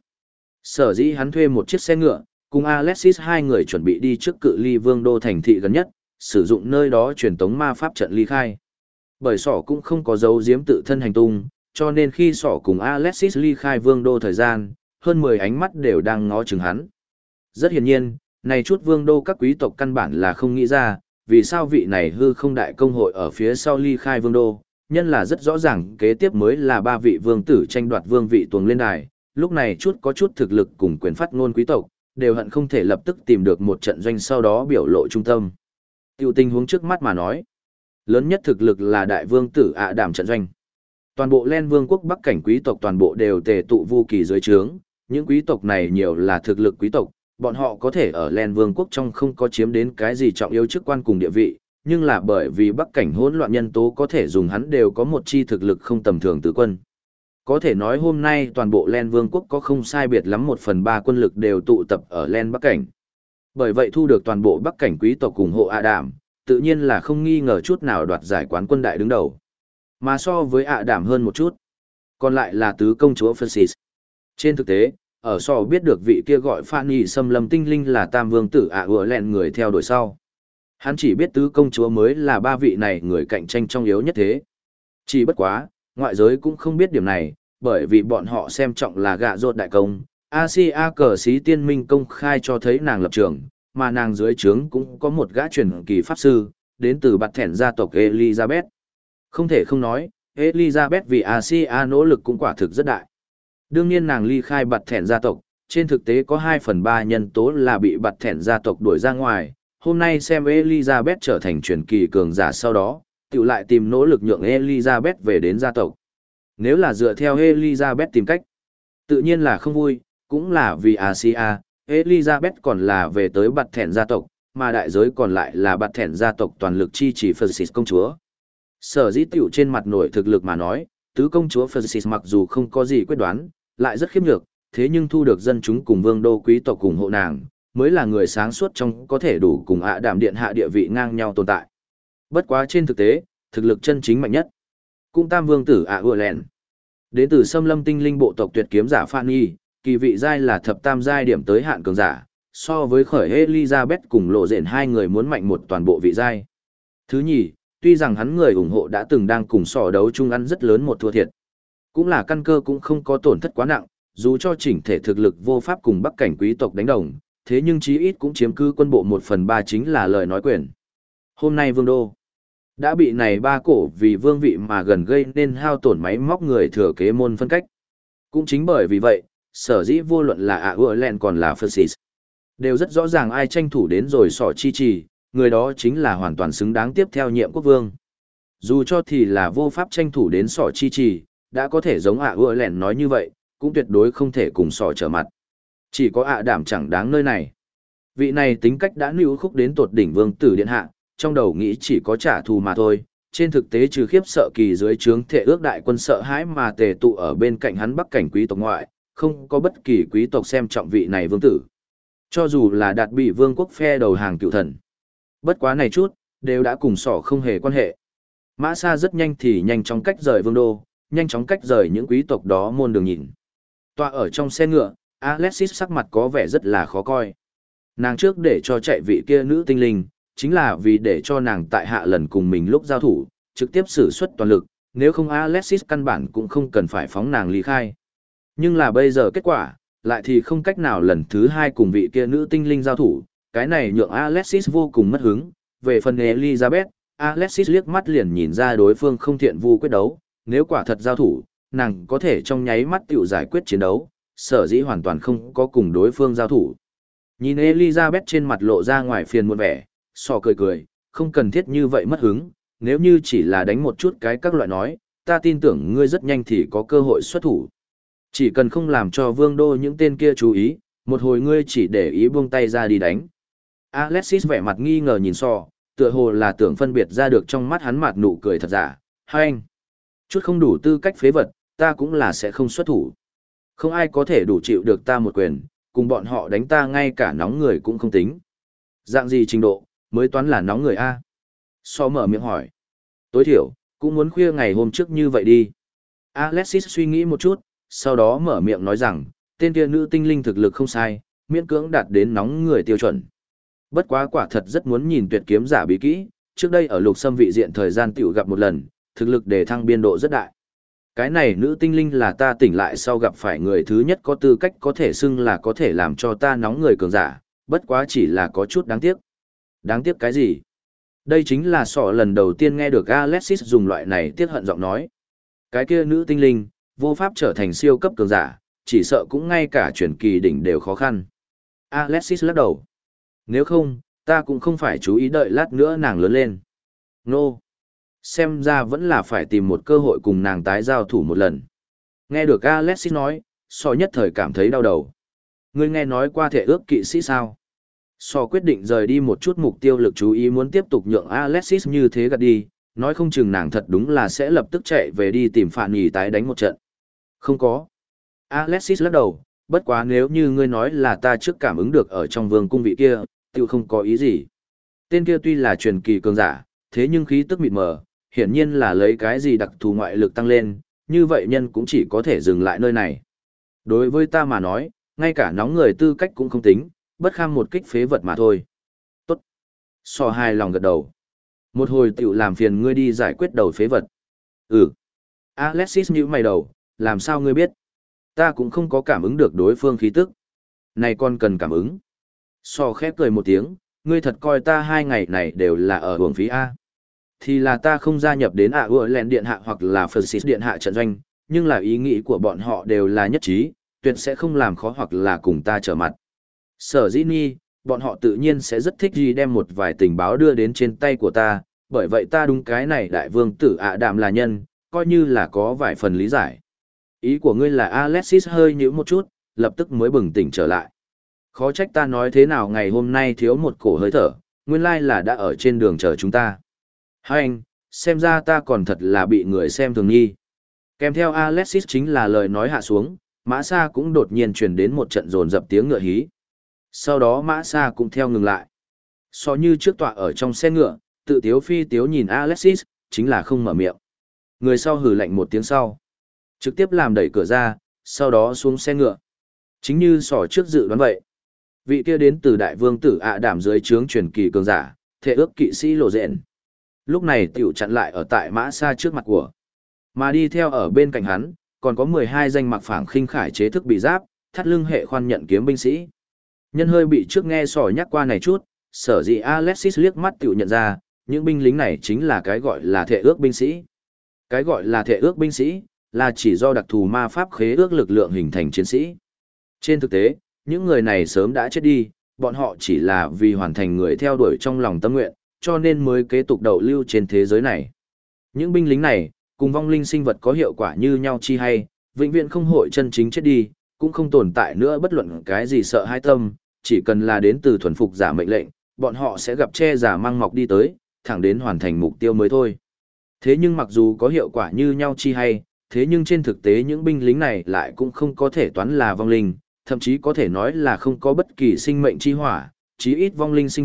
Sở dĩ hắn thuê một chiếc xe ngựa, cùng Alexis hai người chuẩn bị đi trước cự ly vương đô thành thị gần nhất, sử dụng nơi đó truyền tống ma pháp trận ly khai. Bởi sỏ cũng không có dấu giếm tự thân hành tung, cho nên khi sỏ cùng Alexis ly khai vương đô thời gian, hơn 10 ánh mắt đều đang ngó chừng hắn. Rất hiển nhiên, này chút vương đô các quý tộc căn bản là không nghĩ ra, vì sao vị này hư không đại công hội ở phía sau ly khai vương đô, nhân là rất rõ ràng kế tiếp mới là 3 vị vương tử tranh đoạt vương vị tuồng lên đài, lúc này chút có chút thực lực cùng quyền phát ngôn quý tộc, đều hận không thể lập tức tìm được một trận doanh sau đó biểu lộ trung tâm. Tiểu tình huống trước mắt mà nói, lớn nhất thực lực là đại vương tử ạ đảm trận doanh. Toàn bộ Len Vương quốc Bắc cảnh quý tộc toàn bộ đều tề tụ Vu Kỳ dưới trướng, những quý tộc này nhiều là thực lực quý tộc, bọn họ có thể ở Len Vương quốc trong không có chiếm đến cái gì trọng yếu chức quan cùng địa vị, nhưng là bởi vì Bắc cảnh hỗn loạn nhân tố có thể dùng hắn đều có một chi thực lực không tầm thường tứ quân. Có thể nói hôm nay toàn bộ Len Vương quốc có không sai biệt lắm 1/3 quân lực đều tụ tập ở Len Bắc cảnh. Bởi vậy thu được toàn bộ Bắc cảnh quý tộc ủng hộ ạ đảm, tự nhiên là không nghi ngờ chút nào đoạt giải quán quân đại đứng đầu. Mà so với ạ đảm hơn một chút, còn lại là tứ công chúa Francis. Trên thực tế, ở so biết được vị kia gọi Fanny xâm lâm tinh linh là tam vương tử ạ ùa lẹn người theo đuổi sau. Hắn chỉ biết tứ công chúa mới là 3 vị này người cạnh tranh trong yếu nhất thế. Chỉ bất quá, ngoại giới cũng không biết điểm này, bởi vì bọn họ xem trọng là gạ rột đại công. Asia cờ sĩ tiên minh công khai cho thấy nàng lập trường, mà nàng dưới trướng cũng có một gã truyền kỳ pháp sư, đến từ bạt thẻn gia tộc Elizabeth. Không thể không nói, Elizabeth vì Asia nỗ lực cũng quả thực rất đại. Đương nhiên nàng ly khai bạt thẻn gia tộc, trên thực tế có 2/3 nhân tố là bị bạt thẻn gia tộc đuổi ra ngoài. Hôm nay xem Elizabeth trở thành truyền kỳ cường giả sau đó, tự lại tìm nỗ lực nhượng Elizabeth về đến gia tộc. Nếu là dựa theo Elizabeth tìm cách, tự nhiên là không vui, cũng là vì Asia, Elizabeth còn là về tới bạt thẻn gia tộc, mà đại giới còn lại là bạt thẻn gia tộc toàn lực chi trì Francis công chúa. Sở dĩ tiểu trên mặt nổi thực lực mà nói, tứ công chúa Francis mặc dù không có gì quyết đoán, lại rất khiếp nhược, thế nhưng thu được dân chúng cùng vương đô quý tộc ủng hộ nàng, mới là người sáng suốt trong có thể đủ cùng ạ đảm điện hạ địa vị ngang nhau tồn tại. Bất quá trên thực tế, thực lực chân chính mạnh nhất, cũng tam vương tử ạ ùa lẹn. Đến từ xâm lâm tinh linh bộ tộc tuyệt kiếm giả Fanny, kỳ vị giai là thập tam giai điểm tới hạn cường giả, so với khởi Elizabeth cùng lộ rện hai người muốn mạnh một toàn bộ vị giai. Thứ nhì, tuy rằng hắn người ủng hộ đã từng đang cùng sò đấu chung ăn rất lớn một thua thiệt, cũng là căn cơ cũng không có tổn thất quá nặng, dù cho chỉnh thể thực lực vô pháp cùng bắc cảnh quý tộc đánh đồng, thế nhưng chí ít cũng chiếm cứ quân bộ 1/3 chính là lời nói quyền. Hôm nay vương đô đã bị này 3 cổ vì vương vị mà gần gây nên hao tổn máy móc người thừa kế môn phân cách. Cũng chính bởi vì vậy, sở dĩ vô luận là ạ ùa lẹn còn là Francis, đều rất rõ ràng ai tranh thủ đến rồi sỏ chi trì, người đó chính là hoàn toàn xứng đáng tiếp theo nhiệm quốc vương. Dù cho thì là vô pháp tranh thủ đến sỏ chi trì, đã có thể giống ạ ùa lẹn nói như vậy, cũng tuyệt đối không thể cùng sỏ trở mặt. Chỉ có ạ đảm chẳng đáng nơi này. Vị này tính cách đã níu khúc đến tột đỉnh vương tử điện hạ, trong đầu nghĩ chỉ có trả thù mà thôi. Trên thực tế trừ khiếp sợ kỳ dưới trướng thệ ước đại quân sợ hãi mà tề tụ ở bên cạnh hắn bắc cảnh quý tộc ngoại, không có bất kỳ quý tộc xem trọng vị này vương tử. Cho dù là đạt bị vương quốc phe đầu hàng cựu thần. Bất quá này chút, đều đã cùng sỏ không hề quan hệ. Mã Sa rất nhanh thì nhanh chóng cách rời vương đô, nhanh chóng cách rời những quý tộc đó môn đường nhìn. Tọa ở trong xe ngựa, Alexis sắc mặt có vẻ rất là khó coi. Nàng trước để cho chạy vị kia nữ tinh linh, chính là vì để cho nàng tại hạ lần cùng mình lúc giao thủ, trực tiếp sử xuất toàn lực, nếu không Alexis căn bản cũng không cần phải phóng nàng ly khai. Nhưng là bây giờ kết quả, lại thì không cách nào lần thứ hai cùng vị kia nữ tinh linh giao thủ, cái này nhượng Alexis vô cùng mất hứng. Về phần Elizabeth, Alexis liếc mắt liền nhìn ra đối phương không thiện vu quyết đấu, nếu quả thật giao thủ, nàng có thể trong nháy mắt tiểu giải quyết chiến đấu, sở dĩ hoàn toàn không có cùng đối phương giao thủ. Nhìn Elizabeth trên mặt lộ ra ngoài phiền muộn vẻ, sò cười cười, không cần thiết như vậy mất hứng, nếu như chỉ là đánh một chút cái các loại nói, ta tin tưởng ngươi rất nhanh thì có cơ hội xuất thủ. Chỉ cần không làm cho vương đô những tên kia chú ý, một hồi ngươi chỉ để ý buông tay ra đi đánh. Alexis vẻ mặt nghi ngờ nhìn sò, tựa hồ là tưởng phân biệt ra được trong mắt hắn mặt nụ cười thật giả, hai anh. Chút không đủ tư cách phế vật, ta cũng là sẽ không xuất thủ. Không ai có thể đủ chịu được ta một quyền, cùng bọn họ đánh ta ngay cả nóng người cũng không tính. Dạng gì trình độ, mới toán là nóng người A? So mở miệng hỏi. Tối thiểu, cũng muốn khuya ngày hôm trước như vậy đi. Alexis suy nghĩ một chút, sau đó mở miệng nói rằng, tên kia nữ tinh linh thực lực không sai, miễn cưỡng đạt đến nóng người tiêu chuẩn. Bất quá quả thật rất muốn nhìn tuyệt kiếm giả bí kỹ, trước đây ở lục xâm vị diện thời gian tiểu gặp một lần, thực lực đề thăng biên độ rất đại. Cái này nữ tinh linh là ta tỉnh lại sau gặp phải người thứ nhất có tư cách có thể xưng là có thể làm cho ta nóng người cường giả, bất quá chỉ là có chút đáng tiếc. Đáng tiếc cái gì? Đây chính là sọ lần đầu tiên nghe được Alexis dùng loại này tiếc hận giọng nói. Cái kia nữ tinh linh, vô pháp trở thành siêu cấp cường giả, chỉ sợ cũng ngay cả chuyển kỳ đỉnh đều khó khăn. Alexis lắc đầu. Nếu không, ta cũng không phải chú ý đợi lát nữa nàng lớn lên. Nô. Xem ra vẫn là phải tìm một cơ hội cùng nàng tái giao thủ một lần. Nghe được Alexis nói, so nhất thời cảm thấy đau đầu. Ngươi nghe nói qua thể ước kỵ sĩ sao? So quyết định rời đi một chút mục tiêu lực chú ý muốn tiếp tục nhượng Alexis như thế gạt đi, nói không chừng nàng thật đúng là sẽ lập tức chạy về đi tìm Phạn Nhì tái đánh một trận. Không có. Alexis lắc đầu, bất quá nếu như ngươi nói là ta trước cảm ứng được ở trong vương cung vị kia, tự không có ý gì. Tên kia tuy là truyền kỳ cường giả, thế nhưng khí tức mịt mờ, hiển nhiên là lấy cái gì đặc thù ngoại lực tăng lên, như vậy nhân cũng chỉ có thể dừng lại nơi này. Đối với ta mà nói, ngay cả nóng người tư cách cũng không tính, bất kham một kích phế vật mà thôi. Tốt. So hài lòng gật đầu. Một hồi tiểu làm phiền ngươi đi giải quyết đầu phế vật. Ừ. Alexis nhíu mày đầu, làm sao ngươi biết? Ta cũng không có cảm ứng được đối phương khí tức. Này con cần cảm ứng. So khép cười một tiếng, ngươi thật coi ta 2 ngày này đều là ở hưởng phí A. Thì là ta không gia nhập đến Lẹn điện hạ hoặc là Francis điện hạ trận doanh, nhưng là ý nghĩ của bọn họ đều là nhất trí, tuyệt sẽ không làm khó hoặc là cùng ta trở mặt. Sở dĩ ni, bọn họ tự nhiên sẽ rất thích gì đem một vài tình báo đưa đến trên tay của ta, bởi vậy ta đúng cái này đại vương tử Đạm là nhân, coi như là có vài phần lý giải. Ý của ngươi là Alexis hơi nhíu một chút, lập tức mới bừng tỉnh trở lại. Khó trách ta nói thế nào ngày hôm nay thiếu một cổ hơi thở, nguyên lai là đã ở trên đường chờ chúng ta. Hai anh, xem ra ta còn thật là bị người xem thường nghi. Kèm theo Alexis chính là lời nói hạ xuống, Mã Sa cũng đột nhiên truyền đến một trận rồn dập tiếng ngựa hí. Sau đó Mã Sa cũng theo ngừng lại. So như trước tọa ở trong xe ngựa, tự tiếu phi tiếu nhìn Alexis, chính là không mở miệng. Người sau hừ lạnh một tiếng sau. Trực tiếp làm đẩy cửa ra, sau đó xuống xe ngựa. Chính như sỏ trước dự đoán vậy. Vị kia đến từ đại vương tử Đảm dưới trướng truyền kỳ cường giả, thể ước kỵ sĩ lộ rện. Lúc này tiểu chặn lại ở tại Mã Sa trước mặt của. Mà đi theo ở bên cạnh hắn, còn có 12 danh mặc phảng khinh khải chế thức bị giáp, thắt lưng hệ khoan nhận kiếm binh sĩ. Nhân hơi bị trước nghe sỏi nhắc qua này chút, sở dĩ Alexis liếc mắt tiểu nhận ra, những binh lính này chính là cái gọi là thể ước binh sĩ. Cái gọi là thể ước binh sĩ, là chỉ do đặc thù ma pháp khế ước lực lượng hình thành chiến sĩ. Trên thực tế, những người này sớm đã chết đi, bọn họ chỉ là vì hoàn thành người theo đuổi trong lòng tâm nguyện, cho nên mới kế tục đậu lưu trên thế giới này. Những binh lính này, cùng vong linh sinh vật có hiệu quả như nhau chi hay, vĩnh viễn không hội chân chính chết đi, cũng không tồn tại nữa bất luận cái gì sợ hãi tâm, chỉ cần là đến từ thuần phục giả mệnh lệnh, bọn họ sẽ gặp che giả mang mọc đi tới, thẳng đến hoàn thành mục tiêu mới thôi. Thế nhưng mặc dù có hiệu quả như nhau chi hay, thế nhưng trên thực tế những binh lính này lại cũng không có thể toán là vong linh, thậm chí có thể nói là không có bất kỳ sinh mệnh chi hỏa, chí ít vong linh sinh vật,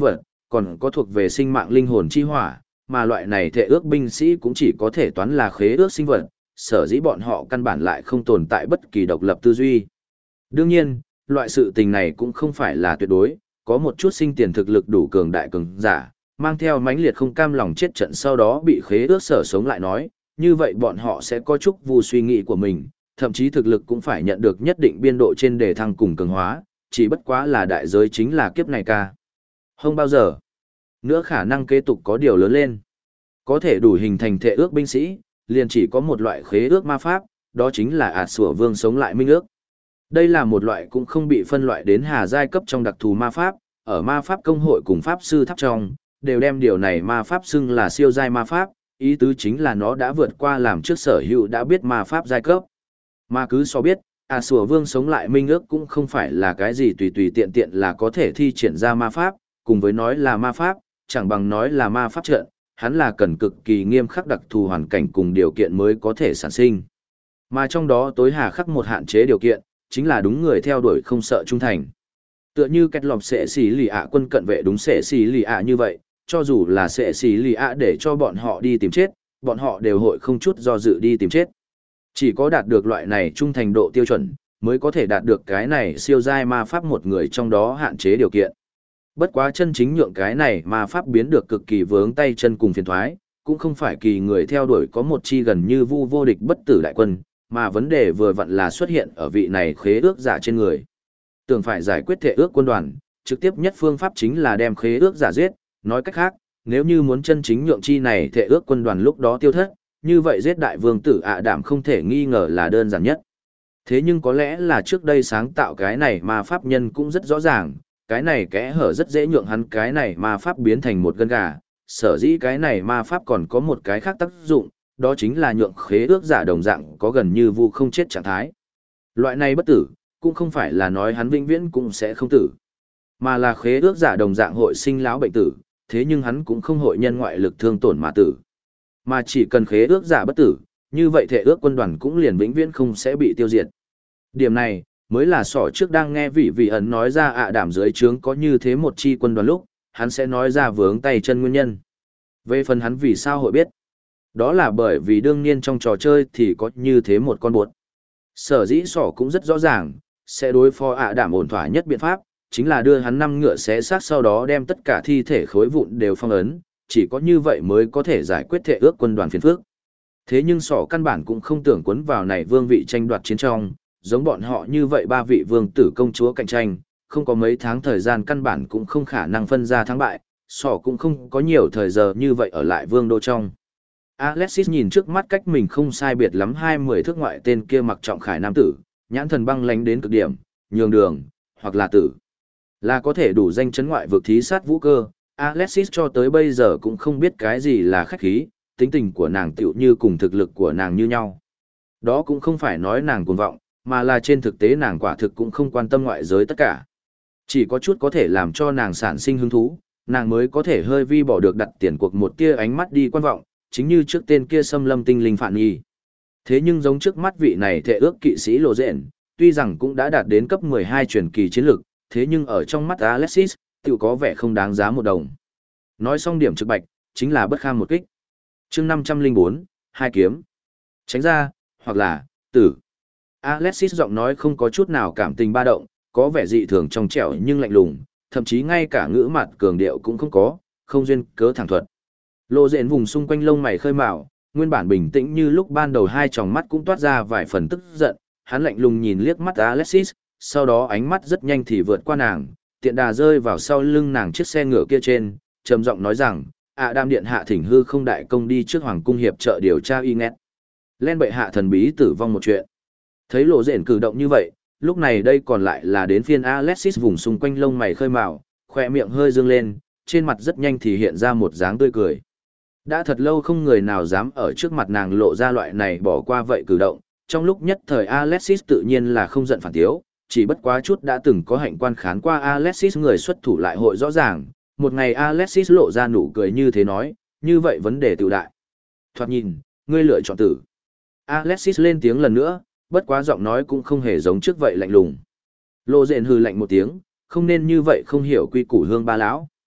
còn có thuộc về sinh mạng linh hồn chi hỏa, mà loại này thệ ước binh sĩ cũng chỉ có thể toán là khế ước sinh vật, sở dĩ bọn họ căn bản lại không tồn tại bất kỳ độc lập tư duy. Đương nhiên, loại sự tình này cũng không phải là tuyệt đối, có một chút sinh tiền thực lực đủ cường đại cường giả, mang theo mãnh liệt không cam lòng chết trận sau đó bị khế ước sở sống lại nói, như vậy bọn họ sẽ có chút vu suy nghĩ của mình, thậm chí thực lực cũng phải nhận được nhất định biên độ trên đề thăng cùng cường hóa, chỉ bất quá là đại giới chính là kiếp này ca. Không bao giờ nữa khả năng kế tục có điều lớn lên. Có thể đủ hình thành thệ ước binh sĩ, liền chỉ có một loại khế ước ma pháp, đó chính là ạt sủa vương sống lại minh ước. Đây là một loại cũng không bị phân loại đến hà giai cấp trong đặc thù ma pháp, ở ma pháp công hội cùng pháp sư tháp trong, đều đem điều này ma pháp xưng là siêu giai ma pháp, ý tứ chính là nó đã vượt qua làm trước sở hữu đã biết ma pháp giai cấp. Mà cứ so biết, sủa vương sống lại minh ước cũng không phải là cái gì tùy tùy tiện tiện là có thể thi triển ra ma pháp, cùng với nói là ma pháp, chẳng bằng nói là ma pháp trận, hắn là cần cực kỳ nghiêm khắc đặc thù hoàn cảnh cùng điều kiện mới có thể sản sinh. Mà trong đó tối hà khắc một hạn chế điều kiện, chính là đúng người theo đuổi không sợ trung thành. Tựa như kết lọc sẽ xỉ lì ạ quân cận vệ đúng sẽ xỉ lì ạ như vậy, cho dù là sẽ xỉ lì ạ để cho bọn họ đi tìm chết, bọn họ đều hội không chút do dự đi tìm chết. Chỉ có đạt được loại này trung thành độ tiêu chuẩn, mới có thể đạt được cái này siêu giai ma pháp một người trong đó hạn chế điều kiện. Bất quá chân chính nhượng cái này ma pháp biến được cực kỳ vướng tay chân cùng phiền thoái, cũng không phải kỳ người theo đuổi có một chi gần như vu vô địch bất tử đại quân, mà vấn đề vừa vặn là xuất hiện ở vị này khế ước giả trên người. Tưởng phải giải quyết thể ước quân đoàn, trực tiếp nhất phương pháp chính là đem khế ước giả giết, nói cách khác, nếu như muốn chân chính nhượng chi này thể ước quân đoàn lúc đó tiêu thất, như vậy giết đại vương tử ạ đảm không thể nghi ngờ là đơn giản nhất. Thế nhưng có lẽ là trước đây sáng tạo cái này ma pháp nhân cũng rất rõ ràng, cái này kẽ hở rất dễ nhượng hắn cái này ma pháp biến thành một gân gà, sở dĩ cái này ma pháp còn có một cái khác tác dụng, đó chính là nhượng khế ước giả đồng dạng có gần như vu không chết trạng thái. Loại này bất tử, cũng không phải là nói hắn vĩnh viễn cũng sẽ không tử, mà là khế ước giả đồng dạng hội sinh lão bệnh tử, thế nhưng hắn cũng không hội nhân ngoại lực thương tổn mà tử. Mà chỉ cần khế ước giả bất tử, như vậy thể ước quân đoàn cũng liền vĩnh viễn không sẽ bị tiêu diệt. Điểm này, mới là sỏ trước đang nghe vị ẩn nói ra đảm dưới trướng có như thế một chi quân đoàn lúc, hắn sẽ nói ra vướng tay chân nguyên nhân. Về phần hắn vì sao hội biết? Đó là bởi vì đương nhiên trong trò chơi thì có như thế một con buột. Sở dĩ sỏ cũng rất rõ ràng, sẽ đối phó đảm ổn thỏa nhất biện pháp, chính là đưa hắn 5 ngựa xé xác sau đó đem tất cả thi thể khối vụn đều phong ấn, chỉ có như vậy mới có thể giải quyết thể ước quân đoàn phiền phức. Thế nhưng sỏ căn bản cũng không tưởng cuốn vào này vương vị tranh đoạt chiến trong, giống bọn họ như vậy ba vị vương tử công chúa cạnh tranh, không có mấy tháng thời gian căn bản cũng không khả năng phân ra thắng bại, sỏ cũng không có nhiều thời giờ như vậy ở lại vương đô trong. Alexis nhìn trước mắt cách mình không sai biệt lắm 20 thước ngoại tên kia mặc trọng khải nam tử, nhãn thần băng lánh đến cực điểm, nhường đường, hoặc là tử. Là có thể đủ danh chấn ngoại vực thí sát vũ cơ, Alexis cho tới bây giờ cũng không biết cái gì là khách khí, tính tình của nàng tựu như cùng thực lực của nàng như nhau. Đó cũng không phải nói nàng cuồng vọng, mà là trên thực tế nàng quả thực cũng không quan tâm ngoại giới tất cả. Chỉ có chút có thể làm cho nàng sản sinh hứng thú, nàng mới có thể hơi vi bỏ được đặt tiền cuộc một tia ánh mắt đi quan vọng, chính như trước tên kia xâm lâm tinh linh phản nghi. Thế nhưng giống trước mắt vị này thệ ước kỵ sĩ lộ rện, tuy rằng cũng đã đạt đến cấp 12 truyền kỳ chiến lực, thế nhưng ở trong mắt Alexis, tự có vẻ không đáng giá một đồng. Nói xong điểm trực bạch, chính là bất kham một kích. chương 504, hai kiếm. Tránh ra, hoặc là, tử. Alexis giọng nói không có chút nào cảm tình ba động, có vẻ dị thường trong trẻo nhưng lạnh lùng, thậm chí ngay cả ngữ mặt cường điệu cũng không có, không duyên cớ thẳng thuật. Lộ rện vùng xung quanh lông mày khơi mào, nguyên bản bình tĩnh như lúc ban đầu hai tròng mắt cũng toát ra vài phần tức giận, hắn lạnh lùng nhìn liếc mắt Alexis, sau đó ánh mắt rất nhanh thì vượt qua nàng, tiện đà rơi vào sau lưng nàng chiếc xe ngựa kia trên, trầm giọng nói rằng, Đam điện hạ thỉnh hư không đại công đi trước hoàng cung hiệp trợ điều tra y nghét. Lên bệ hạ thần bí tử vong một chuyện. Thấy lộ rện cử động như vậy, lúc này đây còn lại là đến phiên Alexis vùng xung quanh lông mày khơi mào, khỏe miệng hơi dương lên, trên mặt rất nhanh thì hiện ra một dáng tươi cười. Đã thật lâu không người nào dám ở trước mặt nàng lộ ra loại này bỏ qua vậy cử động, trong lúc nhất thời Alexis tự nhiên là không giận phản tiếu, chỉ bất quá chút đã từng có hạnh quan khán qua Alexis người xuất thủ lại hội rõ ràng, một ngày Alexis lộ ra nụ cười như thế nói, như vậy vấn đề tự đại. Thoạt nhìn, ngươi lựa chọn tử. Alexis lên tiếng lần nữa, bất quá giọng nói cũng không hề giống trước vậy lạnh lùng. Lộ rện hừ lạnh một tiếng, không nên như vậy không hiểu quy củ hương ba lão.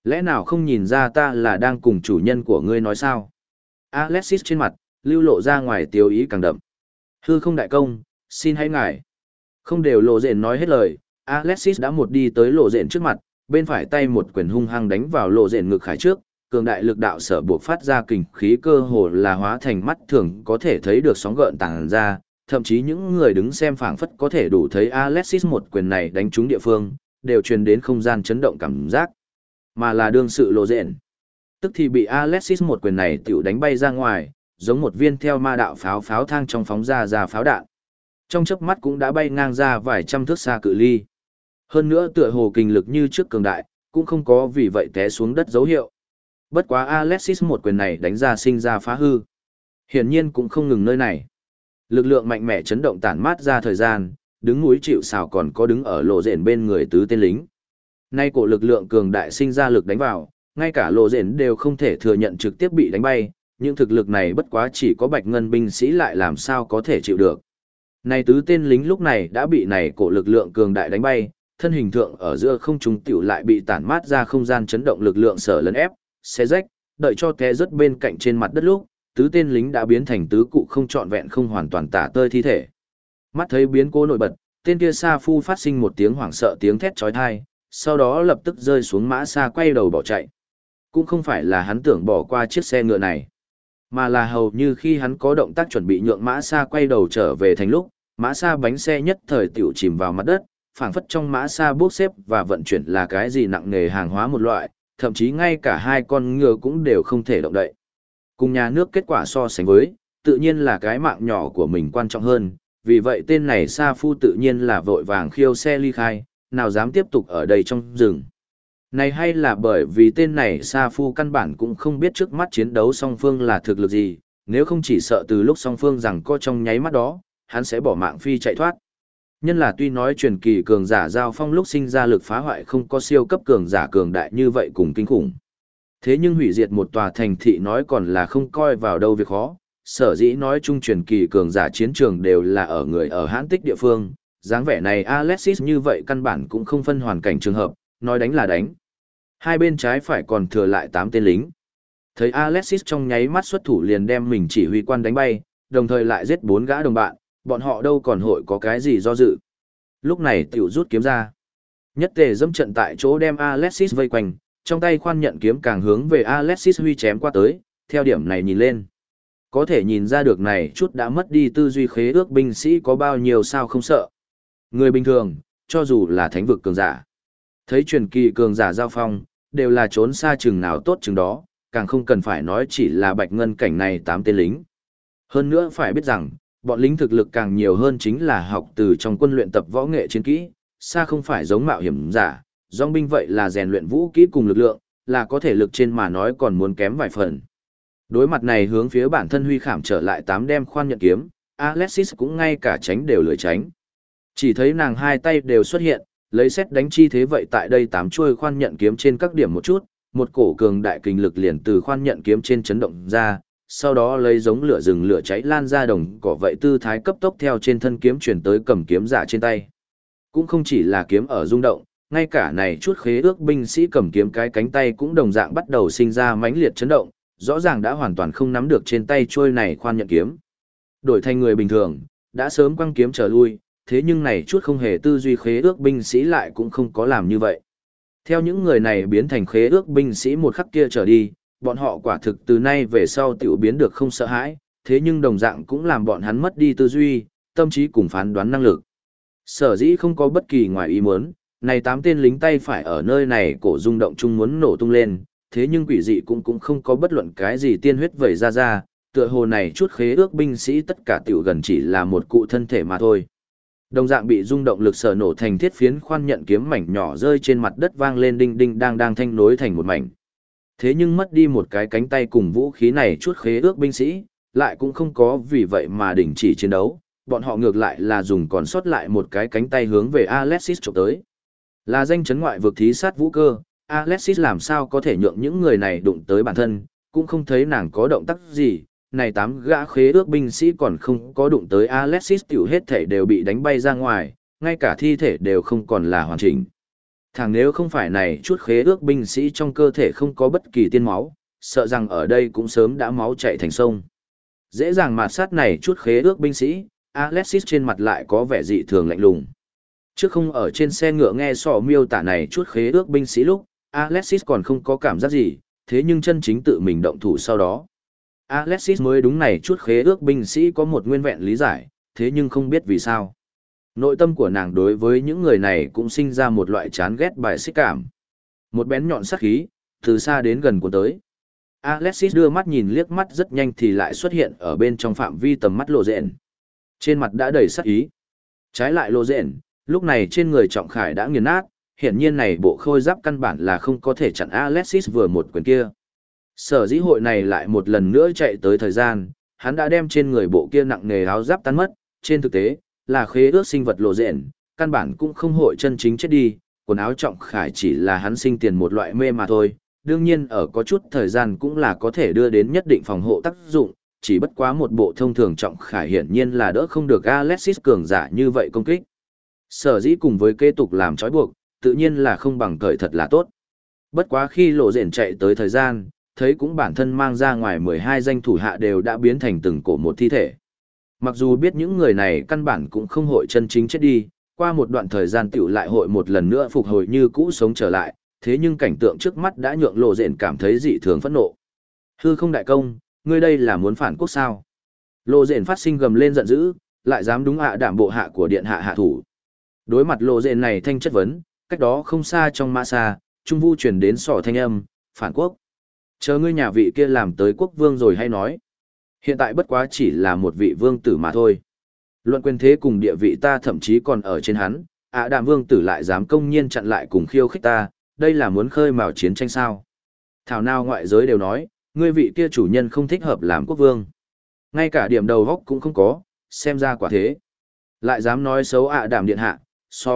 Lẽ nào không nhìn ra ta là đang cùng chủ nhân của ngươi nói sao? Alexis trên mặt, lưu lộ ra ngoài tiêu ý càng đậm. Hư không đại công, xin hãy ngài. Không đều lộ rện nói hết lời, Alexis đã một đi tới lộ rện trước mặt, bên phải tay một quyền hung hăng đánh vào lộ rện ngực khải trước, cường đại lực đạo sở buộc phát ra kình khí cơ hồ là hóa thành mắt thường có thể thấy được sóng gợn tàng ra, thậm chí những người đứng xem phảng phất có thể đủ thấy Alexis một quyền này đánh trúng địa phương, đều truyền đến không gian chấn động cảm giác, mà là đương sự lộ rện. Tức thì bị Alexis một quyền này tiểu đánh bay ra ngoài, giống một viên theo ma đạo pháo thang trong phóng ra pháo đạn. Trong chớp mắt cũng đã bay ngang ra vài trăm thước xa cự ly. Hơn nữa tựa hồ kinh lực như trước cường đại, cũng không có vì vậy té xuống đất dấu hiệu. Bất quá Alexis một quyền này đánh ra sinh ra phá hư. Hiển nhiên cũng không ngừng nơi này. Lực lượng mạnh mẽ chấn động tản mát ra thời gian, đứng núi chịu sào còn có đứng ở lộ rện bên người tứ tên lính. Nay cổ lực lượng cường đại sinh ra lực đánh vào, ngay cả lộ rện đều không thể thừa nhận trực tiếp bị đánh bay, nhưng thực lực này bất quá chỉ có bạch ngân binh sĩ lại làm sao có thể chịu được. Này tứ tên lính lúc này đã bị này cổ lực lượng cường đại đánh bay, thân hình thượng ở giữa không trung tiểu lại bị tản mát ra không gian chấn động lực lượng sở lấn ép, xé rách, đợi cho té rớt bên cạnh trên mặt đất lúc, tứ tên lính đã biến thành tứ cụ không trọn vẹn không hoàn toàn tả tơi thi thể. Mắt thấy biến cố nổi bật, tên kia Sa Phu phát sinh một tiếng hoảng sợ tiếng thét chói tai, sau đó lập tức rơi xuống mã xa quay đầu bỏ chạy. Cũng không phải là hắn tưởng bỏ qua chiếc xe ngựa này, mà là hầu như khi hắn có động tác chuẩn bị nhượng mã xa quay đầu trở về thành lúc, mã xa bánh xe nhất thời tiểu chìm vào mặt đất, phảng phất trong mã xa bốc xếp và vận chuyển là cái gì nặng nề hàng hóa một loại, thậm chí ngay cả hai con ngựa cũng đều không thể động đậy. Cùng nhà nước kết quả so sánh với, tự nhiên là cái mạng nhỏ của mình quan trọng hơn, vì vậy tên này Sa Phu tự nhiên là vội vàng khiêu xe ly khai, nào dám tiếp tục ở đây trong rừng. Này hay là bởi vì tên này Sa Phu căn bản cũng không biết trước mắt chiến đấu song phương là thực lực gì, nếu không chỉ sợ từ lúc song phương rằng có trong nháy mắt đó, hắn sẽ bỏ mạng phi chạy thoát. Nhân là tuy nói truyền kỳ cường giả giao phong lúc sinh ra lực phá hoại không có siêu cấp cường giả cường đại như vậy cùng kinh khủng. Thế nhưng hủy diệt một tòa thành thị nói còn là không coi vào đâu việc khó, sở dĩ nói chung truyền kỳ cường giả chiến trường đều là ở người ở hãn tích địa phương, dáng vẻ này Alexis như vậy căn bản cũng không phân hoàn cảnh trường hợp, nói đánh là đánh. Hai bên trái phải còn thừa lại 8 tên lính. Thấy Alexis trong nháy mắt xuất thủ liền đem mình chỉ huy quan đánh bay, đồng thời lại giết 4 gã đồng bạn, bọn họ đâu còn hội có cái gì do dự. Lúc này tiểu rút kiếm ra. Nhất tề dẫm trận tại chỗ đem Alexis vây quanh, trong tay khoan nhận kiếm càng hướng về Alexis huy chém qua tới, theo điểm này nhìn lên. Có thể nhìn ra được này chút đã mất đi tư duy khế ước binh sĩ có bao nhiêu sao không sợ. Người bình thường, cho dù là thánh vực cường giả, thấy truyền kỳ cường giả giao phong, đều là trốn xa chừng nào tốt chừng đó, càng không cần phải nói chỉ là bạch ngân cảnh này 8 tên lính. Hơn nữa phải biết rằng, bọn lính thực lực càng nhiều hơn chính là học từ trong quân luyện tập võ nghệ chiến kỹ, xa không phải giống mạo hiểm giả, dòng binh vậy là rèn luyện vũ kỹ cùng lực lượng, là có thể lực trên mà nói còn muốn kém vài phần. Đối mặt này hướng phía bản thân huy khảm trở lại 8 đem khoan nhận kiếm, Alexis cũng ngay cả tránh đều lười tránh. Chỉ thấy nàng hai tay đều xuất hiện, lấy xét đánh chi thế vậy tại đây 8 chuôi khoan nhận kiếm trên các điểm một chút, một cổ cường đại kình lực liền từ khoan nhận kiếm trên chấn động ra, sau đó lấy giống lửa rừng lửa cháy lan ra đồng cỏ vậy tư thái cấp tốc theo trên thân kiếm chuyển tới cầm kiếm giả trên tay. Cũng không chỉ là kiếm ở rung động, ngay cả này chút khế ước binh sĩ cầm kiếm cái cánh tay cũng đồng dạng bắt đầu sinh ra mãnh liệt chấn động, rõ ràng đã hoàn toàn không nắm được trên tay chuôi này khoan nhận kiếm. Đổi thành người bình thường, đã sớm quăng kiếm trở lui, thế nhưng này chút không hề tư duy khế ước binh sĩ lại cũng không có làm như vậy. Theo những người này biến thành khế ước binh sĩ một khắc kia trở đi, bọn họ quả thực từ nay về sau tiểu biến được không sợ hãi, thế nhưng đồng dạng cũng làm bọn hắn mất đi tư duy, tâm trí cùng phán đoán năng lực. Sở dĩ không có bất kỳ ngoài ý muốn, này 8 tên lính tay phải ở nơi này cổ rung động chung muốn nổ tung lên, thế nhưng quỷ dị cũng không có bất luận cái gì tiên huyết vẩy ra, tựa hồ này chút khế ước binh sĩ tất cả tiểu gần chỉ là một cụ thân thể mà thôi. Đồng dạng bị rung động lực sở nổ thành thiết phiến khoan nhận kiếm mảnh nhỏ rơi trên mặt đất vang lên đinh đinh đang thanh nối thành một mảnh. Thế nhưng mất đi một cái cánh tay cùng vũ khí này chút khế ước binh sĩ, lại cũng không có vì vậy mà đình chỉ chiến đấu, bọn họ ngược lại là dùng còn sót lại một cái cánh tay hướng về Alexis chụp tới. Là danh chấn ngoại vực thí sát vũ cơ, Alexis làm sao có thể nhượng những người này đụng tới bản thân, cũng không thấy nàng có động tác gì, này 8 gã khế ước binh sĩ còn không có đụng tới Alexis tiểu hết thể đều bị đánh bay ra ngoài, ngay cả thi thể đều không còn là hoàn chỉnh. Thằng nếu không phải này chút khế ước binh sĩ trong cơ thể không có bất kỳ tiên máu, sợ rằng ở đây cũng sớm đã máu chảy thành sông. Dễ dàng mạt sát này chút khế ước binh sĩ, Alexis trên mặt lại có vẻ dị thường lạnh lùng. Trước không ở trên xe ngựa nghe sọ miêu tả này chút khế ước binh sĩ lúc, Alexis còn không có cảm giác gì, thế nhưng chân chính tự mình động thủ sau đó. Alexis mới đúng này chút khế ước binh sĩ có một nguyên vẹn lý giải, thế nhưng không biết vì sao. Nội tâm của nàng đối với những người này cũng sinh ra một loại chán ghét bài xích cảm. Một bén nhọn sắc khí, từ xa đến gần của tới. Alexis đưa mắt nhìn liếc mắt rất nhanh thì lại xuất hiện ở bên trong phạm vi tầm mắt Lộ Rện. Trên mặt đã đầy sắc ý. Trái lại Lộ Rện, lúc này trên người Trọng Khải đã nghiền nát, hiển nhiên này bộ khôi giáp căn bản là không có thể chặn Alexis vừa một quyền kia. Sở dĩ hội này lại một lần nữa chạy tới thời gian, hắn đã đem trên người bộ kia nặng nề áo giáp tan mất, trên thực tế, là khế ước sinh vật Lộ Rện, căn bản cũng không hội chân chính chết đi, quần áo Trọng Khải chỉ là hắn sinh tiền một loại mê mà thôi, đương nhiên ở có chút thời gian cũng là có thể đưa đến nhất định phòng hộ tác dụng, chỉ bất quá một bộ thông thường Trọng Khải hiển nhiên là đỡ không được Alexis cường giả như vậy công kích. Sở dĩ cùng với kế tục làm trói buộc, tự nhiên là không bằng cởi thật là tốt. Bất quá khi Lộ Rện chạy tới thời gian, thấy cũng bản thân mang ra ngoài 12 danh thủ hạ đều đã biến thành từng cổ một thi thể. Mặc dù biết những người này căn bản cũng không hội chân chính chết đi, qua một đoạn thời gian tiểu lại hội một lần nữa phục hồi như cũ sống trở lại, thế nhưng cảnh tượng trước mắt đã nhượng Lộ Rện cảm thấy dị thường phẫn nộ. Hư không đại công, ngươi đây là muốn phản quốc sao? Lộ Rện phát sinh gầm lên giận dữ, lại dám đúng đảm bộ hạ của điện hạ hạ thủ. Đối mặt Lộ Rện này thanh chất vấn, cách đó không xa trong mã xa, trung vu truyền đến sỏ thanh âm, phản quốc. Chờ ngươi nhà vị kia làm tới quốc vương rồi hay nói. Hiện tại bất quá chỉ là một vị vương tử mà thôi. Luận quyền thế cùng địa vị ta thậm chí còn ở trên hắn, Đạm vương tử lại dám công nhiên chặn lại cùng khiêu khích ta, đây là muốn khơi mào chiến tranh sao. Thảo nào ngoại giới đều nói, ngươi vị kia chủ nhân không thích hợp làm quốc vương. Ngay cả điểm đầu góc cũng không có, xem ra quả thế. Lại dám nói xấu Đạm điện hạ,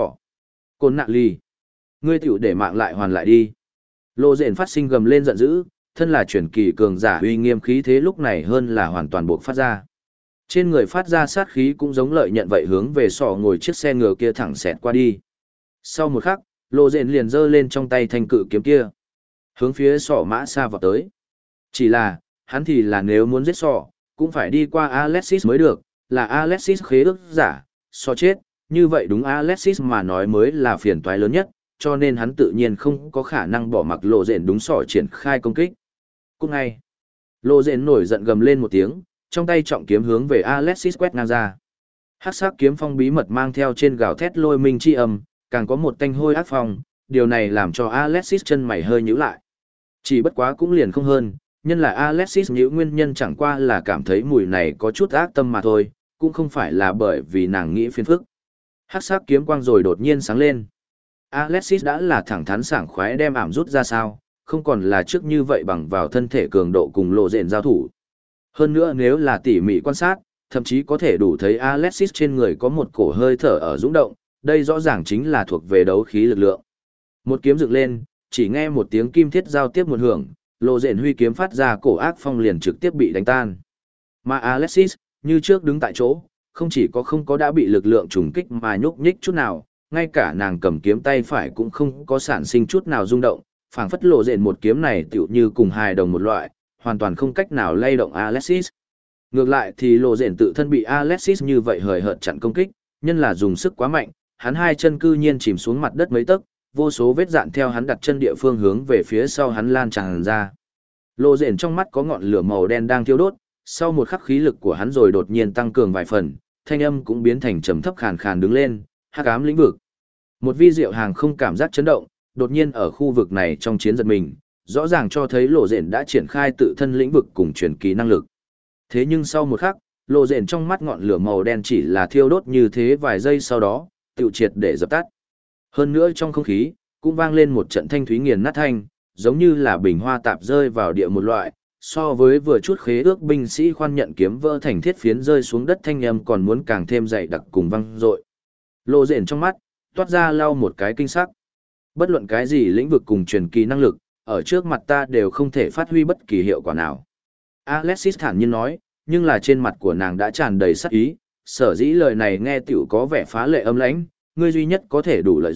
Côn nạ ly. Ngươi tiểu để mạng lại hoàn lại đi. Lộ Rện phát sinh gầm lên giận dữ, thân là truyền kỳ cường giả uy nghiêm khí thế lúc này hơn là hoàn toàn buộc phát ra. Trên người phát ra sát khí cũng giống lợi nhận vậy hướng về ngồi chiếc xe ngựa kia thẳng xẹt qua đi. Sau một khắc, Lộ Rện liền giơ lên trong tay thanh cự kiếm kia, hướng phía mã xa vào tới. Chỉ là, hắn thì là nếu muốn giết cũng phải đi qua Alexis mới được, là Alexis khế ước giả, chết, như vậy đúng Alexis mà nói mới là phiền toái lớn nhất, cho nên hắn tự nhiên không có khả năng bỏ mặc Lộ Rện đúng triển khai công kích. Cũng ngay, Lộ Rện nổi giận gầm lên một tiếng, trong tay trọng kiếm hướng về Alexis quét ngang ra. Hắc sắc kiếm phong bí mật mang theo trên gào thét lôi minh chi âm, càng có một tanh hôi ác phong, điều này làm cho Alexis chân mày hơi nhíu lại. Chỉ bất quá cũng liền không hơn, nhân là Alexis nhíu nguyên nhân chẳng qua là cảm thấy mùi này có chút ác tâm mà thôi, cũng không phải là bởi vì nàng nghĩ phiền phức. Hắc sắc kiếm quang rồi đột nhiên sáng lên. Alexis đã là thẳng thắn sảng khoái đem ảm rút ra sao, không còn là trước như vậy bằng vào thân thể cường độ cùng Lộ Rện giao thủ. Hơn nữa nếu là tỉ mỉ quan sát, thậm chí có thể đủ thấy Alexis trên người có một cổ hơi thở ở dũng động, đây rõ ràng chính là thuộc về đấu khí lực lượng. Một kiếm dựng lên, chỉ nghe một tiếng kim thiết giao tiếp một hưởng, Lộ Rện huy kiếm phát ra cổ ác phong liền trực tiếp bị đánh tan. Mà Alexis, như trước đứng tại chỗ, không chỉ có không có đã bị lực lượng trùng kích mà nhúc nhích chút nào, ngay cả nàng cầm kiếm tay phải cũng không có sản sinh chút nào rung động, phảng phất Lộ Rện một kiếm này tựu như cùng hài đồng một loại, hoàn toàn không cách nào lay động Alexis. Ngược lại thì Lộ Rện tự thân bị Alexis như vậy hời hợt chặn công kích, nhân là dùng sức quá mạnh, hắn hai chân cư nhiên chìm xuống mặt đất mấy tấc, vô số vết dạn theo hắn đặt chân địa phương hướng về phía sau hắn lan tràn ra. Lộ Rện trong mắt có ngọn lửa màu đen đang thiêu đốt, sau một khắc khí lực của hắn rồi đột nhiên tăng cường vài phần, thanh âm cũng biến thành trầm thấp khàn khàn đứng lên, hắc ám lĩnh vực. Một vi diệu hàng không cảm giác chấn động, đột nhiên ở khu vực này trong chiến giật mình, rõ ràng cho thấy Lộ Rện đã triển khai tự thân lĩnh vực cùng truyền kỳ năng lực. Thế nhưng sau một khắc, Lộ Rện trong mắt ngọn lửa màu đen chỉ là thiêu đốt như thế vài giây sau đó, tự triệt để dập tắt. Hơn nữa trong không khí, cũng vang lên một trận thanh thúy nghiền nát thanh, giống như là bình hoa tạp rơi vào địa một loại, so với vừa chút khế ước binh sĩ khoan nhận kiếm vỡ thành thiết phiến rơi xuống đất thanh âm còn muốn càng thêm dày đặc cùng vang dội. Lộ Rện trong mắt toát ra lau một cái kinh sắc. Bất luận cái gì lĩnh vực cùng truyền kỳ năng lực, ở trước mặt ta đều không thể phát huy bất kỳ hiệu quả nào. Alexis thản nhiên nói, nhưng là trên mặt của nàng đã tràn đầy sát ý, sở dĩ lời này nghe tiểu có vẻ phá lệ âm lãnh, ngươi duy nhất có thể đủ lợi dụng,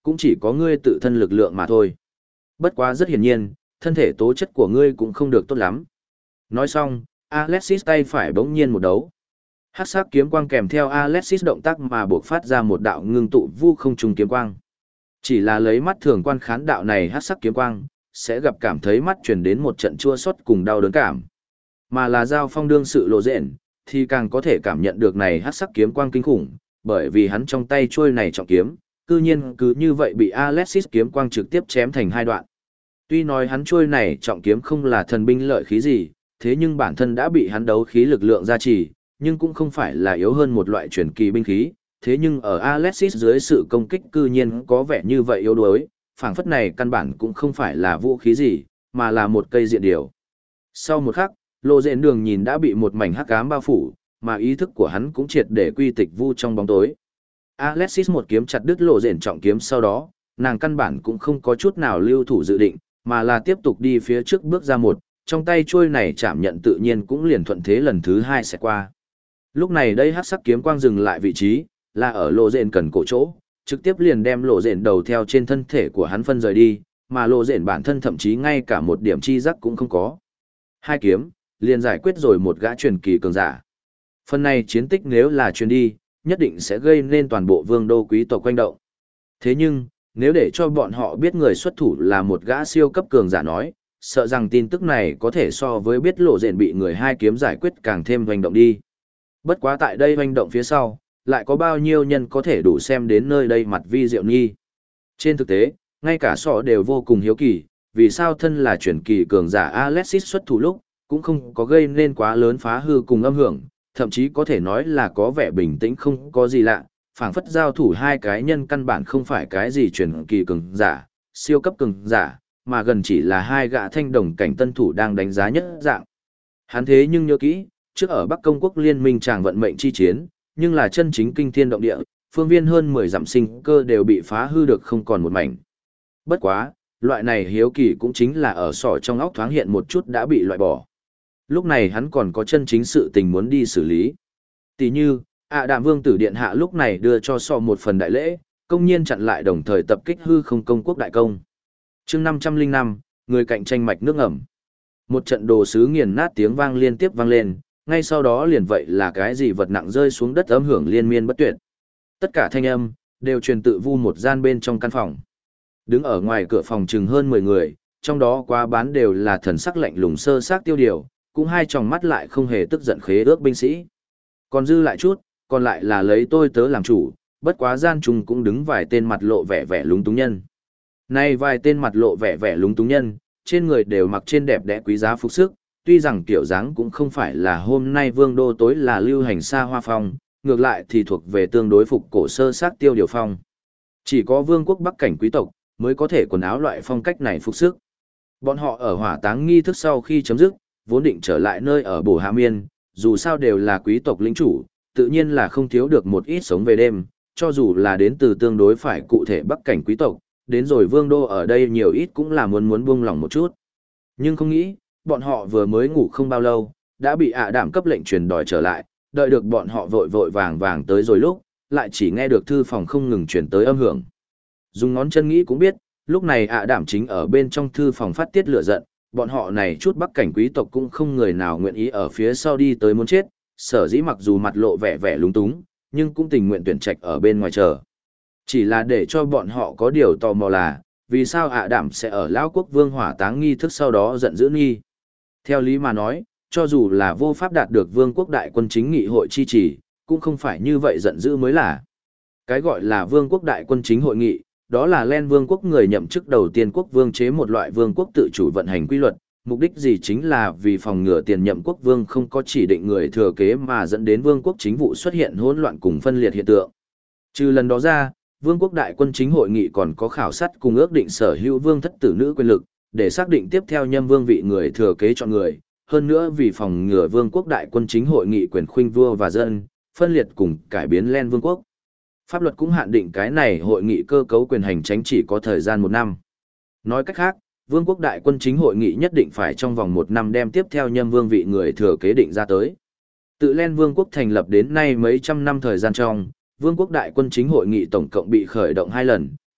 cũng chỉ có ngươi tự thân lực lượng mà thôi. Bất quá rất hiển nhiên, thân thể tố chất của ngươi cũng không được tốt lắm. Nói xong, Alexis tay phải bỗng nhiên một đấu. Hắc sắc kiếm quang kèm theo Alexis động tác mà buộc phát ra một đạo ngưng tụ vu không trùng kiếm quang. Chỉ là lấy mắt thường quan khán đạo này hắc sắc kiếm quang, sẽ gặp cảm thấy mắt truyền đến một trận chua xót cùng đau đớn cảm. Mà là giao phong đương sự lộ rện, thì càng có thể cảm nhận được này hắc sắc kiếm quang kinh khủng, bởi vì hắn trong tay chuôi này trọng kiếm, cư nhiên cứ như vậy bị Alexis kiếm quang trực tiếp chém thành hai đoạn. Tuy nói hắn chuôi này trọng kiếm không là thần binh lợi khí gì, thế nhưng bản thân đã bị hắn đấu khí lực lượng gia trì, nhưng cũng không phải là yếu hơn một loại truyền kỳ binh khí, thế nhưng ở Alexis dưới sự công kích cư nhiên có vẻ như vậy yếu đuối, phảng phất này căn bản cũng không phải là vũ khí gì, mà là một cây diện điều. Sau một khắc, Lộ Dện Đường nhìn đã bị một mảnh hắc ám bao phủ, mà ý thức của hắn cũng triệt để quy tịch vu trong bóng tối. Alexis một kiếm chặt đứt Lộ Dện trọng kiếm sau đó, nàng căn bản cũng không có chút nào lưu thủ dự định, mà là tiếp tục đi phía trước bước ra một, trong tay chuôi này chạm nhận tự nhiên cũng liền thuận thế lần thứ hai sẽ qua. Lúc này đây hắc sắc kiếm quang dừng lại vị trí, là ở Lộ Dện cần cổ chỗ, trực tiếp liền đem Lộ Dện đầu theo trên thân thể của hắn phân rời đi, mà Lộ Dện bản thân thậm chí ngay cả một điểm chi giác cũng không có. Hai kiếm, liền giải quyết rồi một gã truyền kỳ cường giả. Phần này chiến tích nếu là truyền đi, nhất định sẽ gây nên toàn bộ vương đô quý tộc quanh động. Thế nhưng, nếu để cho bọn họ biết người xuất thủ là một gã siêu cấp cường giả nói, sợ rằng tin tức này có thể so với biết Lộ Dện bị người hai kiếm giải quyết càng thêm hoành động đi. Bất quá tại đây hoành động phía sau, lại có bao nhiêu nhân có thể đủ xem đến nơi đây mặt vi diệu nhi. Trên thực tế, ngay cả sọ đều vô cùng hiếu kỳ, vì sao thân là truyền kỳ cường giả Alexis xuất thủ lúc, cũng không có gây nên quá lớn phá hư cùng âm hưởng, thậm chí có thể nói là có vẻ bình tĩnh không có gì lạ, phảng phất giao thủ hai cái nhân căn bản không phải cái gì truyền kỳ cường giả, siêu cấp cường giả, mà gần chỉ là hai gã thanh đồng cảnh tân thủ đang đánh giá nhất dạng. Hắn thế nhưng nhớ kỹ, trước ở Bắc Công quốc liên minh chàng vận mệnh chi chiến, nhưng là chân chính kinh thiên động địa, phương viên hơn 10 dặm sinh cơ đều bị phá hư được không còn một mảnh. Bất quá, loại này hiếu kỳ cũng chính là ở sọ trong óc thoáng hiện một chút đã bị loại bỏ. Lúc này hắn còn có chân chính sự tình muốn đi xử lý. Tỷ như, Đạm Vương tử điện hạ lúc này đưa cho sọ một phần đại lễ, công nhiên chặn lại đồng thời tập kích hư không công quốc đại công. Chương 505, người cạnh tranh mạch nước ngầm. Một trận đồ sứ nghiền nát tiếng vang liên tiếp vang lên, ngay sau đó liền vậy là cái gì vật nặng rơi xuống đất âm hưởng liên miên bất tuyệt. Tất cả thanh âm đều truyền tự vu một gian bên trong căn phòng. Đứng ở ngoài cửa phòng chừng hơn 10 người, trong đó quá bán đều là thần sắc lạnh lùng sơ xác tiêu điều, cũng hai tròng mắt lại không hề tức giận khế ước binh sĩ. Còn dư lại chút, còn lại là lấy tôi tớ làm chủ, bất quá gian trùng cũng đứng vài tên mặt lộ vẻ vẻ lúng túng nhân. Nay vài tên mặt lộ vẻ vẻ lúng túng nhân, trên người đều mặc trên đẹp đẽ quý giá phục sức, tuy rằng kiểu dáng cũng không phải là hôm nay vương đô tối là lưu hành xa hoa phong, ngược lại thì thuộc về tương đối phục cổ sơ xác tiêu điều phong. Chỉ có vương quốc bắc cảnh quý tộc mới có thể quần áo loại phong cách này phục sức. Bọn họ ở hỏa táng nghi thức sau khi chấm dứt, vốn định trở lại nơi ở Bổ Hạ Miên, dù sao đều là quý tộc lĩnh chủ, tự nhiên là không thiếu được một ít sống về đêm, cho dù là đến từ tương đối phải cụ thể bắc cảnh quý tộc, đến rồi vương đô ở đây nhiều ít cũng là muốn buông lòng một chút. Nhưng không nghĩ, bọn họ vừa mới ngủ không bao lâu, đã bị Đạm cấp lệnh truyền đòi trở lại, đợi được bọn họ vội vội vàng vàng tới rồi lúc, lại chỉ nghe được thư phòng không ngừng truyền tới âm hưởng. Dùng ngón chân nghĩ cũng biết, lúc này Đạm chính ở bên trong thư phòng phát tiết lửa giận, bọn họ này chút bắc cảnh quý tộc cũng không người nào nguyện ý ở phía sau đi tới muốn chết, sở dĩ mặc dù mặt lộ vẻ vẻ lúng túng, nhưng cũng tình nguyện tuyển trạch ở bên ngoài chờ. Chỉ là để cho bọn họ có điều tò mò là, vì sao Đạm sẽ ở Lão Quốc Vương hỏa táng nghi thức sau đó giận dữ nghi. Theo lý mà nói, cho dù là vô pháp đạt được vương quốc đại quân chính nghị hội chi trì, cũng không phải như vậy giận dữ mới là. Cái gọi là vương quốc đại quân chính hội nghị, đó là Len vương quốc người nhậm chức đầu tiên quốc vương chế một loại vương quốc tự chủ vận hành quy luật, mục đích gì chính là vì phòng ngừa tiền nhậm quốc vương không có chỉ định người thừa kế mà dẫn đến vương quốc chính vụ xuất hiện hỗn loạn cùng phân liệt hiện tượng. Trừ lần đó ra, vương quốc đại quân chính hội nghị còn có khảo sát cùng ước định sở hữu vương thất tử nữ quyền lực, để xác định tiếp theo nhâm vương vị người thừa kế chọn người, hơn nữa vì phòng ngừa vương quốc đại quân chính hội nghị quyền khuynh vua và dân, phân liệt cùng cải biến Len vương quốc. Pháp luật cũng hạn định cái này hội nghị cơ cấu quyền hành chính chỉ có thời gian 1 năm. Nói cách khác, vương quốc đại quân chính hội nghị nhất định phải trong vòng 1 năm đem tiếp theo nhâm vương vị người thừa kế định ra tới. Tự Len vương quốc thành lập đến nay mấy trăm năm thời gian trong, vương quốc đại quân chính hội nghị tổng cộng bị khởi động 2 lần,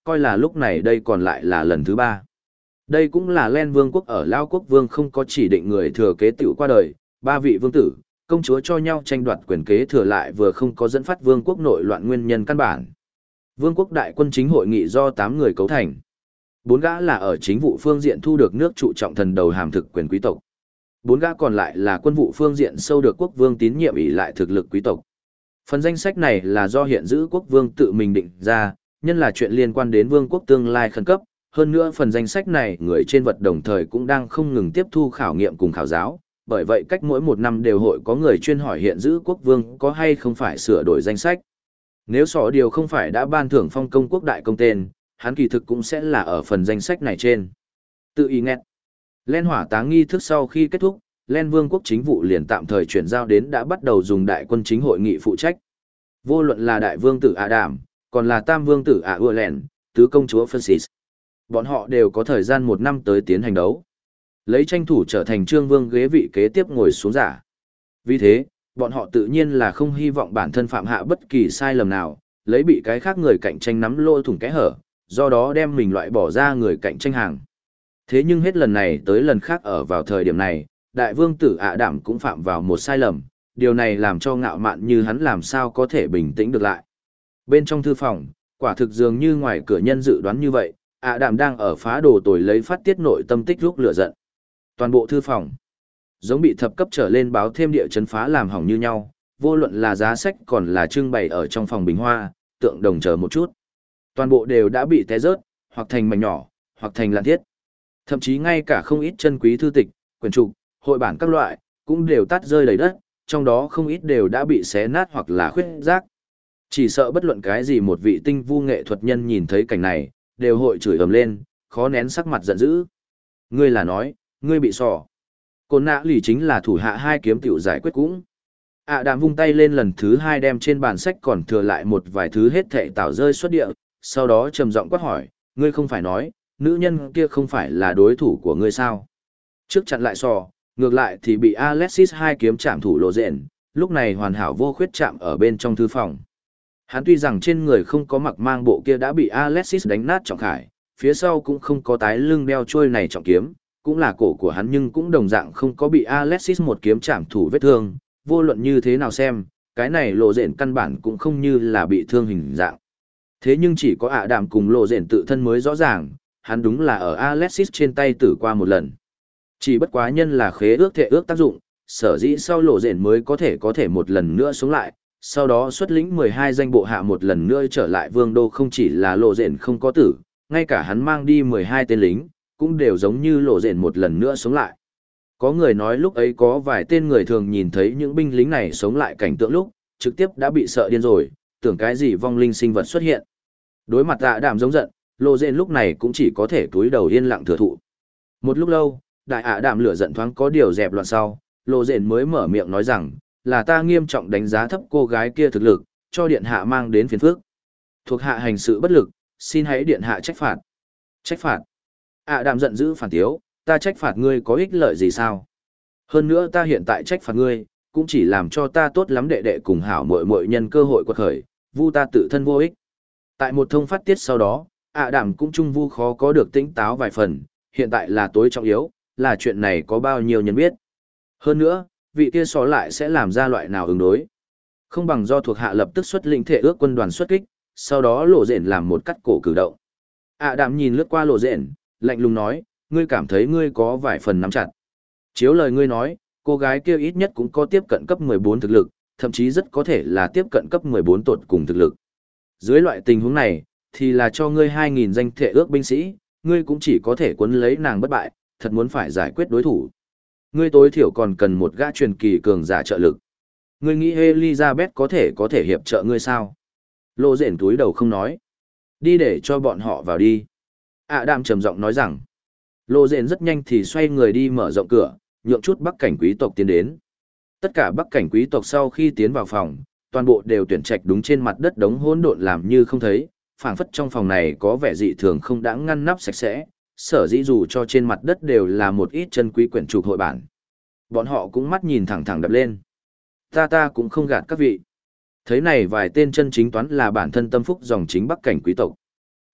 coi là lúc này đây còn lại là lần thứ 3. Đây cũng là Len Vương quốc ở Lao Quốc Vương không có chỉ định người thừa kế tiểu qua đời, 3 vị vương tử, công chúa cho nhau tranh đoạt quyền kế thừa lại vừa không có dẫn phát vương quốc nội loạn nguyên nhân căn bản. Vương quốc đại quân chính hội nghị do 8 người cấu thành. 4 gã là ở chính vụ phương diện thu được nước trụ trọng thần đầu hàm thực quyền quý tộc. 4 gã còn lại là quân vụ phương diện sâu được quốc vương tín nhiệm ỷ lại thực lực quý tộc. Phần danh sách này là do hiện giữ quốc vương tự mình định ra, nhân là chuyện liên quan đến vương quốc tương lai khẩn cấp. Hơn nữa phần danh sách này người trên vật đồng thời cũng đang không ngừng tiếp thu khảo nghiệm cùng khảo giáo, bởi vậy cách mỗi 1 năm đều hội có người chuyên hỏi hiện giữ quốc vương có hay không phải sửa đổi danh sách. Nếu sỏ điều không phải đã ban thưởng phong công quốc đại công tên, hắn kỳ thực cũng sẽ là ở phần danh sách này trên. Tự ý nghẹt. Len hỏa táng nghi thức sau khi kết thúc, Len vương quốc chính vụ liền tạm thời chuyển giao đến đã bắt đầu dùng đại quân chính hội nghị phụ trách. Vô luận là đại vương tử Adam, còn là tam vương tử Aurelen, tứ công chúa Francis. Bọn họ đều có thời gian 1 năm tới tiến hành đấu. Lấy tranh thủ trở thành trương vương ghế vị kế tiếp ngồi xuống giả. Vì thế, bọn họ tự nhiên là không hy vọng bản thân phạm hạ bất kỳ sai lầm nào, lấy bị cái khác người cạnh tranh nắm lỗ thủng kẽ hở, do đó đem mình loại bỏ ra người cạnh tranh hàng. Thế nhưng hết lần này tới lần khác ở vào thời điểm này, đại vương tử ạ đảm cũng phạm vào một sai lầm, điều này làm cho ngạo mạn như hắn làm sao có thể bình tĩnh được lại. Bên trong thư phòng, quả thực dường như ngoài cửa nhân dự đoán như vậy, ạ đảm đang ở phá đồ tồi lấy phát tiết nội tâm tích lúc lửa giận. Toàn bộ thư phòng, giống bị thập cấp trở lên báo thêm địa chấn phá làm hỏng như nhau, vô luận là giá sách còn là trưng bày ở trong phòng bình hoa, tượng đồng chờ một chút. Toàn bộ đều đã bị té rớt, hoặc thành mảnh nhỏ, hoặc thành lạn thiết. Thậm chí ngay cả không ít chân quý thư tịch, quyển trục, hội bản các loại, cũng đều tắt rơi đầy đất, trong đó không ít đều đã bị xé nát hoặc là khuyết rác. Chỉ sợ bất luận cái gì một vị tinh vu nghệ thuật nhân nhìn thấy cảnh này, đều hội chửi ầm lên, khó nén sắc mặt giận dữ. Ngươi là nói, ngươi bị sỏ. Côn nã lì chính là thủ hạ 2 kiếm tiểu giải quyết cũng. Đàm vung tay lên lần thứ 2 đem trên bàn sách còn thừa lại một vài thứ hết thảy tạo rơi xuất địa, sau đó trầm giọng quát hỏi, ngươi không phải nói, nữ nhân kia không phải là đối thủ của ngươi sao? Trước chặn lại sò, ngược lại thì bị Alexis 2 kiếm chạm thủ lộ rện, lúc này hoàn hảo vô khuyết chạm ở bên trong thư phòng. Hắn tuy rằng trên người không có mặc mang bộ kia đã bị Alexis đánh nát trọng khải, phía sau cũng không có tái lưng đeo trôi này trọng kiếm, cũng là cổ của hắn nhưng cũng đồng dạng không có bị Alexis một kiếm chạm thủ vết thương, vô luận như thế nào xem, cái này lộ rện căn bản cũng không như là bị thương hình dạng. Thế nhưng chỉ có Đàm cùng lộ rện tự thân mới rõ ràng, hắn đúng là ở Alexis trên tay tử qua một lần. Chỉ bất quá nhân là khế ước thệ ước tác dụng, sở dĩ sau lộ rện mới có thể một lần nữa sống lại, sau đó xuất lĩnh 12 danh bộ hạ một lần nữa trở lại vương đô. Không chỉ là lộ rện không có tử, ngay cả hắn mang đi 12 tên lính, cũng đều giống như lộ rện một lần nữa sống lại. Có người nói lúc ấy có vài tên người thường nhìn thấy những binh lính này sống lại cảnh tượng lúc, trực tiếp đã bị sợ điên rồi, tưởng cái gì vong linh sinh vật xuất hiện. Đối mặt Đàm giống giận, lộ rện lúc này cũng chỉ có thể cúi đầu yên lặng thừa thụ. Một lúc lâu, đại Đàm lửa giận thoáng có điều dẹp loạn sau, lộ rện mới mở miệng nói rằng, là ta nghiêm trọng đánh giá thấp cô gái kia thực lực, cho điện hạ mang đến phiền phức. Thuộc hạ hành sự bất lực, xin hãy điện hạ trách phạt. Trách phạt? Đàm giận dữ phản tiếu, ta trách phạt ngươi có ích lợi gì sao? Hơn nữa ta hiện tại trách phạt ngươi, cũng chỉ làm cho ta tốt lắm đệ đệ cùng hảo muội muội nhân cơ hội quật khởi, vu ta tự thân vô ích. Tại một thông phát tiết sau đó, Đàm cũng trung vu khó có được tỉnh táo vài phần, hiện tại là tối trọng yếu, là chuyện này có bao nhiêu nhân biết. Hơn nữa, vị kia xó lại sẽ làm ra loại nào ứng đối. Không bằng do thuộc hạ lập tức xuất lĩnh thể ước quân đoàn xuất kích, sau đó lộ rện làm một cắt cổ cử động. Đàm nhìn lướt qua lộ rện, lạnh lùng nói, ngươi cảm thấy ngươi có vài phần nắm chặt. Chiếu lời ngươi nói, cô gái kia ít nhất cũng có tiếp cận cấp 14 thực lực, thậm chí rất có thể là tiếp cận cấp 14 tột cùng thực lực. Dưới loại tình huống này, thì là cho ngươi 2.000 danh thể ước binh sĩ, ngươi cũng chỉ có thể cuốn lấy nàng bất bại, thật muốn phải giải quyết đối thủ. Ngươi tối thiểu còn cần một gã truyền kỳ cường giả trợ lực. Ngươi nghĩ Elizabeth có thể hiệp trợ ngươi sao? Lộ rện túi đầu không nói. Đi để cho bọn họ vào đi. Đàm trầm giọng nói rằng. Lộ rện rất nhanh thì xoay người đi mở rộng cửa, nhượng chút bắc cảnh quý tộc tiến đến. Tất cả bắc cảnh quý tộc sau khi tiến vào phòng, toàn bộ đều tuyển trạch đúng trên mặt đất đống hỗn độn làm như không thấy, phảng phất trong phòng này có vẻ dị thường không đã ngăn nắp sạch sẽ, sở dĩ dù cho trên mặt đất đều là một ít chân quý quyển trục hội bản. Bọn họ cũng mắt nhìn thẳng thẳng đập lên. Ta cũng không gạt các vị. Thấy này vài tên chân chính toán là bản thân tâm phúc dòng chính bắc cảnh quý tộc.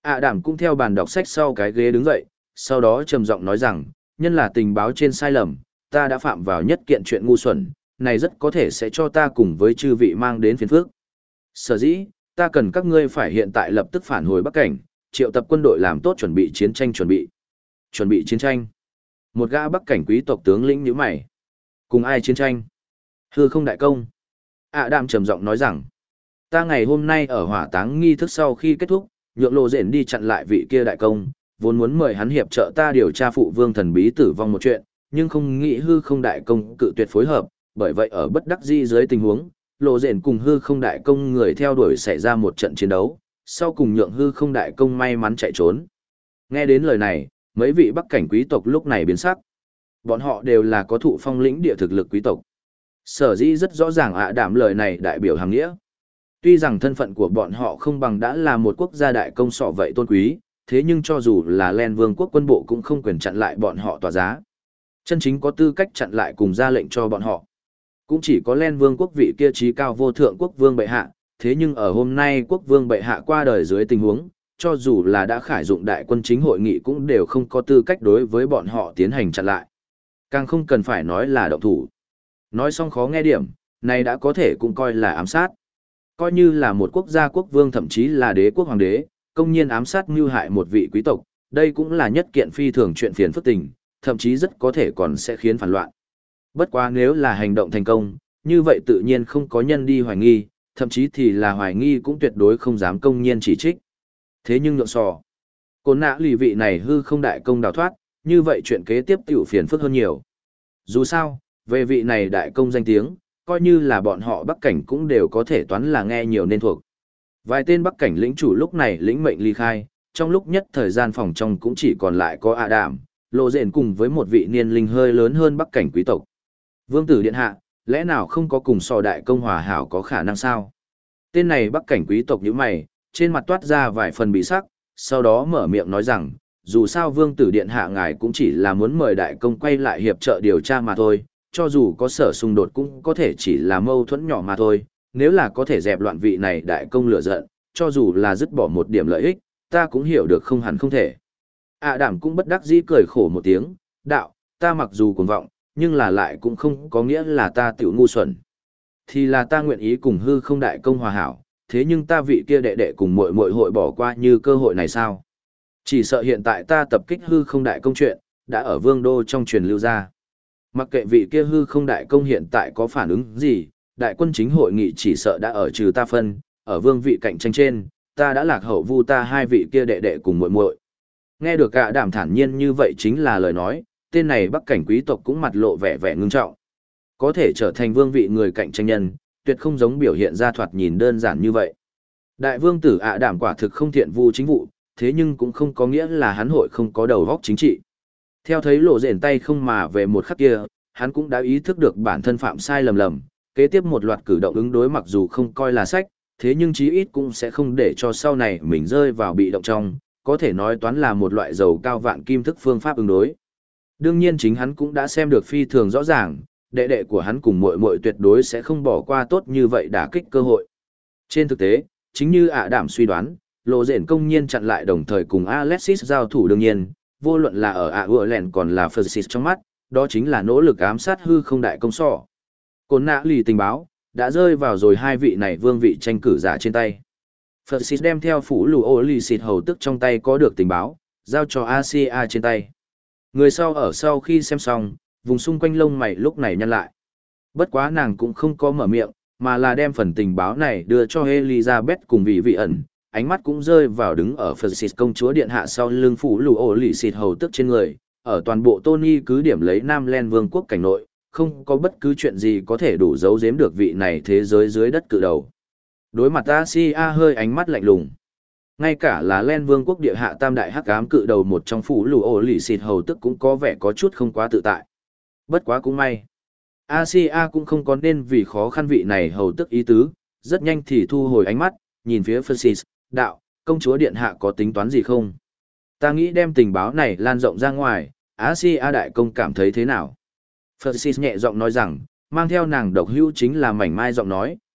Đảm cũng theo bàn đọc sách sau cái ghế đứng dậy, sau đó trầm giọng nói rằng, nhân là tình báo trên sai lầm, ta đã phạm vào nhất kiện chuyện ngu xuẩn, này rất có thể sẽ cho ta cùng với chư vị mang đến phiền phức. Sở dĩ, ta cần các ngươi phải hiện tại lập tức phản hồi Bắc Cảnh, triệu tập quân đội làm tốt chuẩn bị chiến tranh chuẩn bị. Chuẩn bị chiến tranh. Một gã Bắc Cảnh quý tộc tướng lĩnh nhíu mày. Cùng ai chiến tranh? Hư không đại công. Đảm trầm giọng nói rằng, ta ngày hôm nay ở hỏa táng nghi thức sau khi kết thúc, nhượng Lộ Rện đi chặn lại vị kia đại công, vốn muốn mời hắn hiệp trợ ta điều tra phụ vương thần bí tử vong một chuyện, nhưng không nghĩ hư không đại công cự tuyệt phối hợp, bởi vậy ở bất đắc dĩ dưới tình huống, Lộ Rện cùng hư không đại công người theo đuổi xảy ra một trận chiến đấu, sau cùng nhượng hư không đại công may mắn chạy trốn. Nghe đến lời này, mấy vị Bắc Cảnh quý tộc lúc này biến sắc. Bọn họ đều là có thụ phong lĩnh địa thực lực quý tộc. Sở dĩ rất rõ ràng Đảm lời này đại biểu hàng nghĩa. Tuy rằng thân phận của bọn họ không bằng đã là một quốc gia đại công sọ vậy tôn quý, thế nhưng cho dù là Len Vương quốc quân bộ cũng không quyền chặn lại bọn họ tòa giá. Chân chính có tư cách chặn lại cùng ra lệnh cho bọn họ. Cũng chỉ có Len Vương quốc vị kia trí cao vô thượng quốc vương bệ hạ, thế nhưng ở hôm nay quốc vương bệ hạ qua đời dưới tình huống, cho dù là đã khải dụng đại quân chính hội nghị cũng đều không có tư cách đối với bọn họ tiến hành chặn lại. Càng không cần phải nói là động thủ. Nói xong khó nghe điểm, này đã có thể cũng coi là ám sát. Coi như là một quốc gia quốc vương thậm chí là đế quốc hoàng đế, công nhiên ám sát mưu hại một vị quý tộc, đây cũng là nhất kiện phi thường chuyện phiền phức tình, thậm chí rất có thể còn sẽ khiến phản loạn. Bất quá nếu là hành động thành công, như vậy tự nhiên không có nhân đi hoài nghi, thậm chí thì là hoài nghi cũng tuyệt đối không dám công nhiên chỉ trích. Thế nhưng nhượng sò, Côn Nã lì vị này hư không đại công đào thoát, như vậy chuyện kế tiếp tiểu phiền phức hơn nhiều. Dù sao, về vị này đại công danh tiếng, coi như là bọn họ Bắc Cảnh cũng đều có thể toán là nghe nhiều nên thuộc. Vài tên Bắc Cảnh lĩnh chủ lúc này lĩnh mệnh ly khai, trong lúc nhất thời gian phòng trong cũng chỉ còn lại có Đảm, Lộ Rện cùng với một vị niên linh hơi lớn hơn Bắc Cảnh quý tộc. Vương tử điện hạ, lẽ nào không có cùng so đại công hòa hảo có khả năng sao? Tên này Bắc Cảnh quý tộc như mày, trên mặt toát ra vài phần bị sắc, sau đó mở miệng nói rằng, dù sao vương tử điện hạ ngài cũng chỉ là muốn mời đại công quay lại hiệp trợ điều tra mà thôi, cho dù có sở xung đột cũng có thể chỉ là mâu thuẫn nhỏ mà thôi, nếu là có thể dẹp loạn vị này đại công lửa giận, cho dù là dứt bỏ một điểm lợi ích, ta cũng hiểu được không hẳn không thể. Đảm cũng bất đắc dĩ cười khổ một tiếng, đạo, ta mặc dù cuồng vọng, nhưng là lại cũng không có nghĩa là ta tiểu ngu xuẩn. Thì là ta nguyện ý cùng hư không đại công hòa hảo, thế nhưng ta vị kia đệ đệ cùng muội muội hội bỏ qua như cơ hội này sao? Chỉ sợ hiện tại ta tập kích hư không đại công chuyện, đã ở vương đô trong truyền lưu ra. Mặc kệ vị kia hư không đại công hiện tại có phản ứng gì, đại quân chính hội nghị chỉ sợ đã ở trừ ta phân, ở vương vị cạnh tranh trên, ta đã lạc hậu vu ta hai vị kia đệ đệ cùng muội muội. Nghe được Đảm thản nhiên như vậy chính là lời nói, tên này Bắc Cảnh quý tộc cũng mặt lộ vẻ vẻ ngưng trọng. Có thể trở thành vương vị người cạnh tranh nhân, tuyệt không giống biểu hiện ra thoạt nhìn đơn giản như vậy. Đại vương tử Đảm quả thực không thiện vu chính vụ, thế nhưng cũng không có nghĩa là hắn hội không có đầu óc chính trị. Theo thấy Lộ Rện tay không mà về một khắc kia, hắn cũng đã ý thức được bản thân phạm sai lầm, kế tiếp một loạt cử động ứng đối mặc dù không coi là sách, thế nhưng chí ít cũng sẽ không để cho sau này mình rơi vào bị động trong, có thể nói toán là một loại dầu cao vạn kim thức phương pháp ứng đối. Đương nhiên chính hắn cũng đã xem được phi thường rõ ràng, đệ đệ của hắn cùng muội muội tuyệt đối sẽ không bỏ qua tốt như vậy đả kích cơ hội. Trên thực tế, chính như Đảm suy đoán, Lộ Rện công nhiên chặn lại đồng thời cùng Alexis giao thủ đương nhiên, vô luận là ở Aurelen còn là Francis trong mắt, đó chính là nỗ lực ám sát hư không đại công sọ. Côn Nã lì tình báo, đã rơi vào rồi hai vị này vương vị tranh cử giả trên tay. Francis đem theo phủ lù ô lì xịt hầu tức trong tay có được tình báo, giao cho Asia trên tay. Người sau ở sau khi xem xong, vùng xung quanh lông mày lúc này nhăn lại. Bất quá nàng cũng không có mở miệng, mà là đem phần tình báo này đưa cho Elizabeth cùng vị ẩn, ánh mắt cũng rơi vào đứng ở Francis công chúa điện hạ sau lưng phủ lù ổ lì xịt hầu tức trên người, ở toàn bộ Tony cứ điểm lấy Nam Len vương quốc cảnh nội, không có bất cứ chuyện gì có thể đủ giấu giếm được vị này thế giới dưới đất cự đầu. Đối mặt Asia hơi ánh mắt lạnh lùng. Ngay cả là Len vương quốc địa hạ tam đại hắc ám cự đầu một trong phủ lù ổ lì xịt hầu tức cũng có vẻ có chút không quá tự tại. Bất quá cũng may. Asia cũng không có nên vì khó khăn vị này hầu tức ý tứ, rất nhanh thì thu hồi ánh mắt, nhìn phía Francis, đạo, công chúa điện hạ có tính toán gì không? Ta nghĩ đem tình báo này lan rộng ra ngoài, Asia đại công cảm thấy thế nào? Francis nhẹ giọng nói rằng, mang theo nàng độc hữu chính là mảnh mai giọng nói,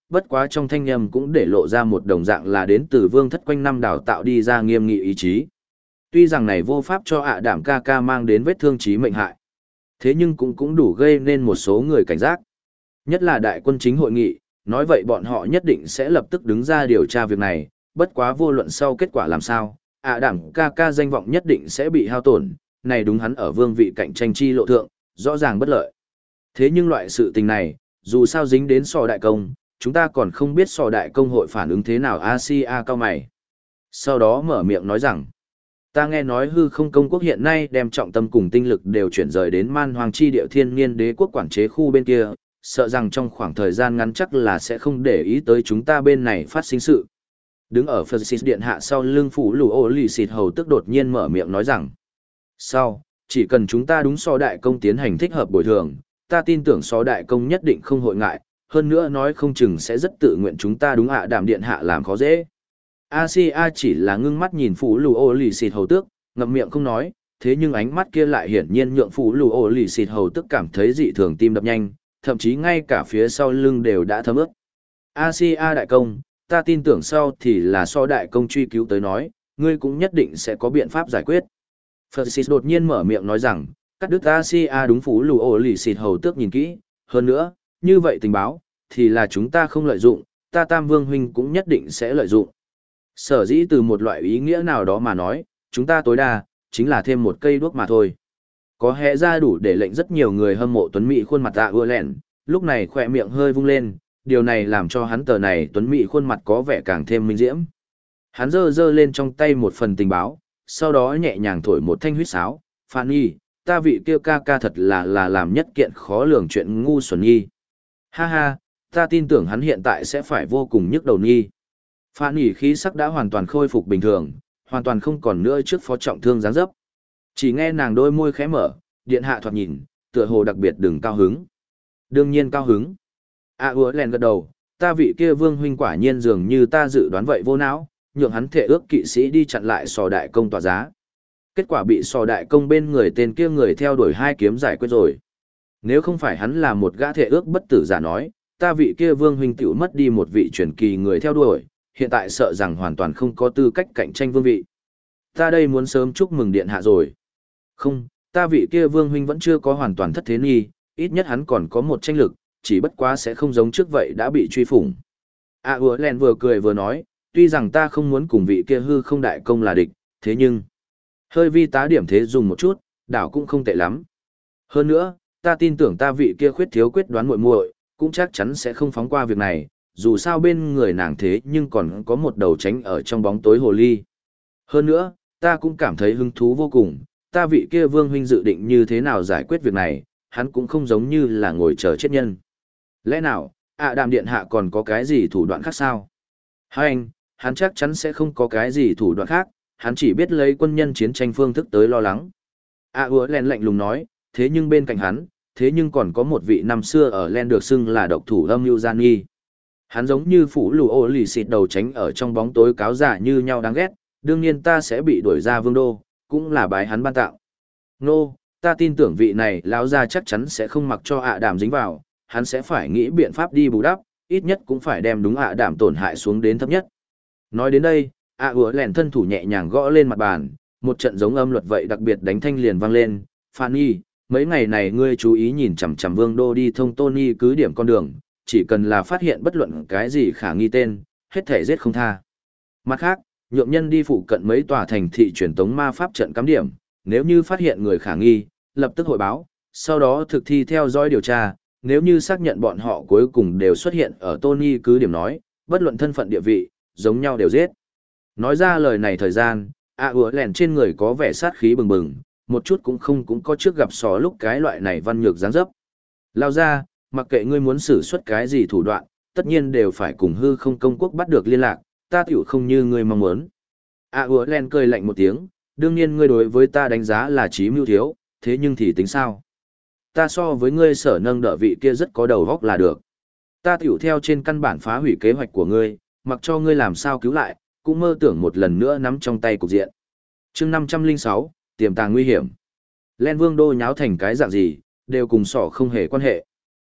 bất quá trong thanh âm cũng để lộ ra một đồng dạng là đến từ vương thất quanh năm đào tạo đi ra nghiêm nghị ý chí. Tuy rằng này vô pháp cho ạ đảm ca ca mang đến vết thương chí mệnh hại, thế nhưng cũng đủ gây nên một số người cảnh giác. Nhất là đại quân chính hội nghị, nói vậy bọn họ nhất định sẽ lập tức đứng ra điều tra việc này, bất quá vô luận sau kết quả làm sao, ạ đảm ca ca danh vọng nhất định sẽ bị hao tổn, này đúng hắn ở vương vị cạnh tranh chi lộ thượng, rõ ràng bất lợi. Thế nhưng loại sự tình này, dù sao dính đến sò đại công, chúng ta còn không biết sò đại công hội phản ứng thế nào. Asia cao mày. Sau đó mở miệng nói rằng, ta nghe nói hư không công quốc hiện nay đem trọng tâm cùng tinh lực đều chuyển rời đến man hoàng chi địa thiên niên đế quốc quản chế khu bên kia, sợ rằng trong khoảng thời gian ngắn chắc là sẽ không để ý tới chúng ta bên này phát sinh sự. Đứng ở Phật Xịt điện hạ sau lưng phủ lù ô lì xịt hầu tức đột nhiên mở miệng nói rằng, sau, chỉ cần chúng ta đúng so đại công tiến hành thích hợp bồi thường, ta tin tưởng so đại công nhất định không hội ngại, hơn nữa nói không chừng sẽ rất tự nguyện chúng ta đúng ạ đảm điện hạ làm khó dễ. Asia chỉ là ngưng mắt nhìn phủ lù ô lì xịt hầu tước, ngậm miệng không nói, thế nhưng ánh mắt kia lại hiển nhiên nhượng phủ lù ô lì xịt hầu tước cảm thấy dị thường tim đập nhanh, thậm chí ngay cả phía sau lưng đều đã thấm ướt. Asia đại công, ta tin tưởng sau thì là so đại công truy cứu tới nói, ngươi cũng nhất định sẽ có biện pháp giải quyết. Francis đột nhiên mở miệng nói rằng, cắt đứt Asia đúng phủ lù ổ lì xịt hầu tước nhìn kỹ, hơn nữa, như vậy tình báo, thì là chúng ta không lợi dụng, ta Tam Vương huynh cũng nhất định sẽ lợi dụng. Sở dĩ từ một loại ý nghĩa nào đó mà nói, chúng ta tối đa, chính là thêm một cây đuốc mà thôi. Có hẽ ra đủ để lệnh rất nhiều người hâm mộ tuấn mỹ khuôn mặt tạ ưa lẹn, lúc này khỏe miệng hơi vung lên, điều này làm cho hắn tờ này tuấn mỹ khuôn mặt có vẻ càng thêm minh diễm. Hắn giơ lên trong tay một phần tình báo, sau đó nhẹ nhàng thổi một thanh huýt sáo, Phan Nhi, ta vị kia ca ca thật là làm nhất kiện khó lường chuyện ngu xuẩn nhi. Ha ha, ta tin tưởng hắn hiện tại sẽ phải vô cùng nhức đầu nhi. Phan Nhi khí sắc đã hoàn toàn khôi phục bình thường, hoàn toàn không còn nữa trước phó trọng thương dáng dấp. Chỉ nghe nàng đôi môi khẽ mở, điện hạ thoạt nhìn, tựa hồ đặc biệt đừng cao hứng. Đương nhiên cao hứng. Hứa lèn gật đầu, ta vị kia vương huynh quả nhiên dường như ta dự đoán vậy vô não, nhượng hắn thể ước kỵ sĩ đi chặn lại sò đại công tỏa giá. Kết quả bị sò đại công bên người tên kia người theo đuổi hai kiếm giải quyết rồi. Nếu không phải hắn là một gã thể ước bất tử giả nói, ta vị kia vương huynh tiểu mất đi một vị truyền kỳ người theo đuổi, hiện tại sợ rằng hoàn toàn không có tư cách cạnh tranh vương vị. Ta đây muốn sớm chúc mừng điện hạ rồi. Không, ta vị kia vương huynh vẫn chưa có hoàn toàn thất thế nghi, ít nhất hắn còn có một tranh lực, chỉ bất quá sẽ không giống trước vậy đã bị truy phủng. Hứa lèn vừa cười vừa nói, tuy rằng ta không muốn cùng vị kia hư không đại công là địch, thế nhưng hơi vi tá điểm thế dùng một chút, đảo cũng không tệ lắm. Hơn nữa, ta tin tưởng ta vị kia khuyết thiếu quyết đoán muội muội, cũng chắc chắn sẽ không phóng qua việc này, dù sao bên người nàng thế nhưng còn có một đầu tránh ở trong bóng tối hồ ly. Hơn nữa, ta cũng cảm thấy hứng thú vô cùng, ta vị kia vương huynh dự định như thế nào giải quyết việc này, hắn cũng không giống như là ngồi chờ chết nhân. Lẽ nào, Đàm điện hạ còn có cái gì thủ đoạn khác sao? Hắn chắc chắn sẽ không có cái gì thủ đoạn khác, hắn chỉ biết lấy quân nhân chiến tranh phương thức tới lo lắng. Hứa lèn lạnh lùng nói, thế nhưng bên cạnh hắn, thế nhưng còn có một vị năm xưa ở Len được xưng là độc thủ âm mưu gian nghi. Hắn giống như phủ lù ô lì xịt đầu tránh ở trong bóng tối cáo giả như nhau đáng ghét, đương nhiên ta sẽ bị đuổi ra vương đô, cũng là bái hắn ban tạo. Ta tin tưởng vị này lão gia chắc chắn sẽ không mặc cho Đàm dính vào, hắn sẽ phải nghĩ biện pháp đi bù đắp, ít nhất cũng phải đem đúng Đàm tổn hại xuống đến thấp nhất. Nói đến đây, Hứa lèn thân thủ nhẹ nhàng gõ lên mặt bàn, một trận giống âm luật vậy đặc biệt đánh thanh liền vang lên. Fanny, mấy ngày này ngươi chú ý nhìn chằm chằm vương đô đi thông Tony cứ điểm con đường, chỉ cần là phát hiện bất luận cái gì khả nghi tên, hết thể giết không tha. Mặt khác, nhượng nhân đi phụ cận mấy tòa thành thị truyền tống ma pháp trận cắm điểm, nếu như phát hiện người khả nghi, lập tức hội báo, sau đó thực thi theo dõi điều tra, nếu như xác nhận bọn họ cuối cùng đều xuất hiện ở Tony cứ điểm nói, bất luận thân phận địa vị, giống nhau đều giết. Nói ra lời này thời gian, Hứa lèn trên người có vẻ sát khí bừng bừng, một chút cũng có trước gặp sò lúc cái loại này văn nhược dáng dấp. Lao ra, mặc kệ ngươi muốn sử xuất cái gì thủ đoạn, tất nhiên đều phải cùng hư không công quốc bắt được liên lạc, ta tiểu không như ngươi mong muốn. Hứa lèn cười lạnh một tiếng, đương nhiên ngươi đối với ta đánh giá là trí mưu thiếu, thế nhưng thì tính sao? Ta so với ngươi sở nâng đỡ vị kia rất có đầu óc là được. Ta tiểu theo trên căn bản phá hủy kế hoạch của ngươi, mặc cho ngươi làm sao cứu lại, cũng mơ tưởng một lần nữa nắm trong tay cục diện. Chương 506, tiềm tàng nguy hiểm. Len Vương đô nháo thành cái dạng gì, đều cùng sỏ không hề quan hệ.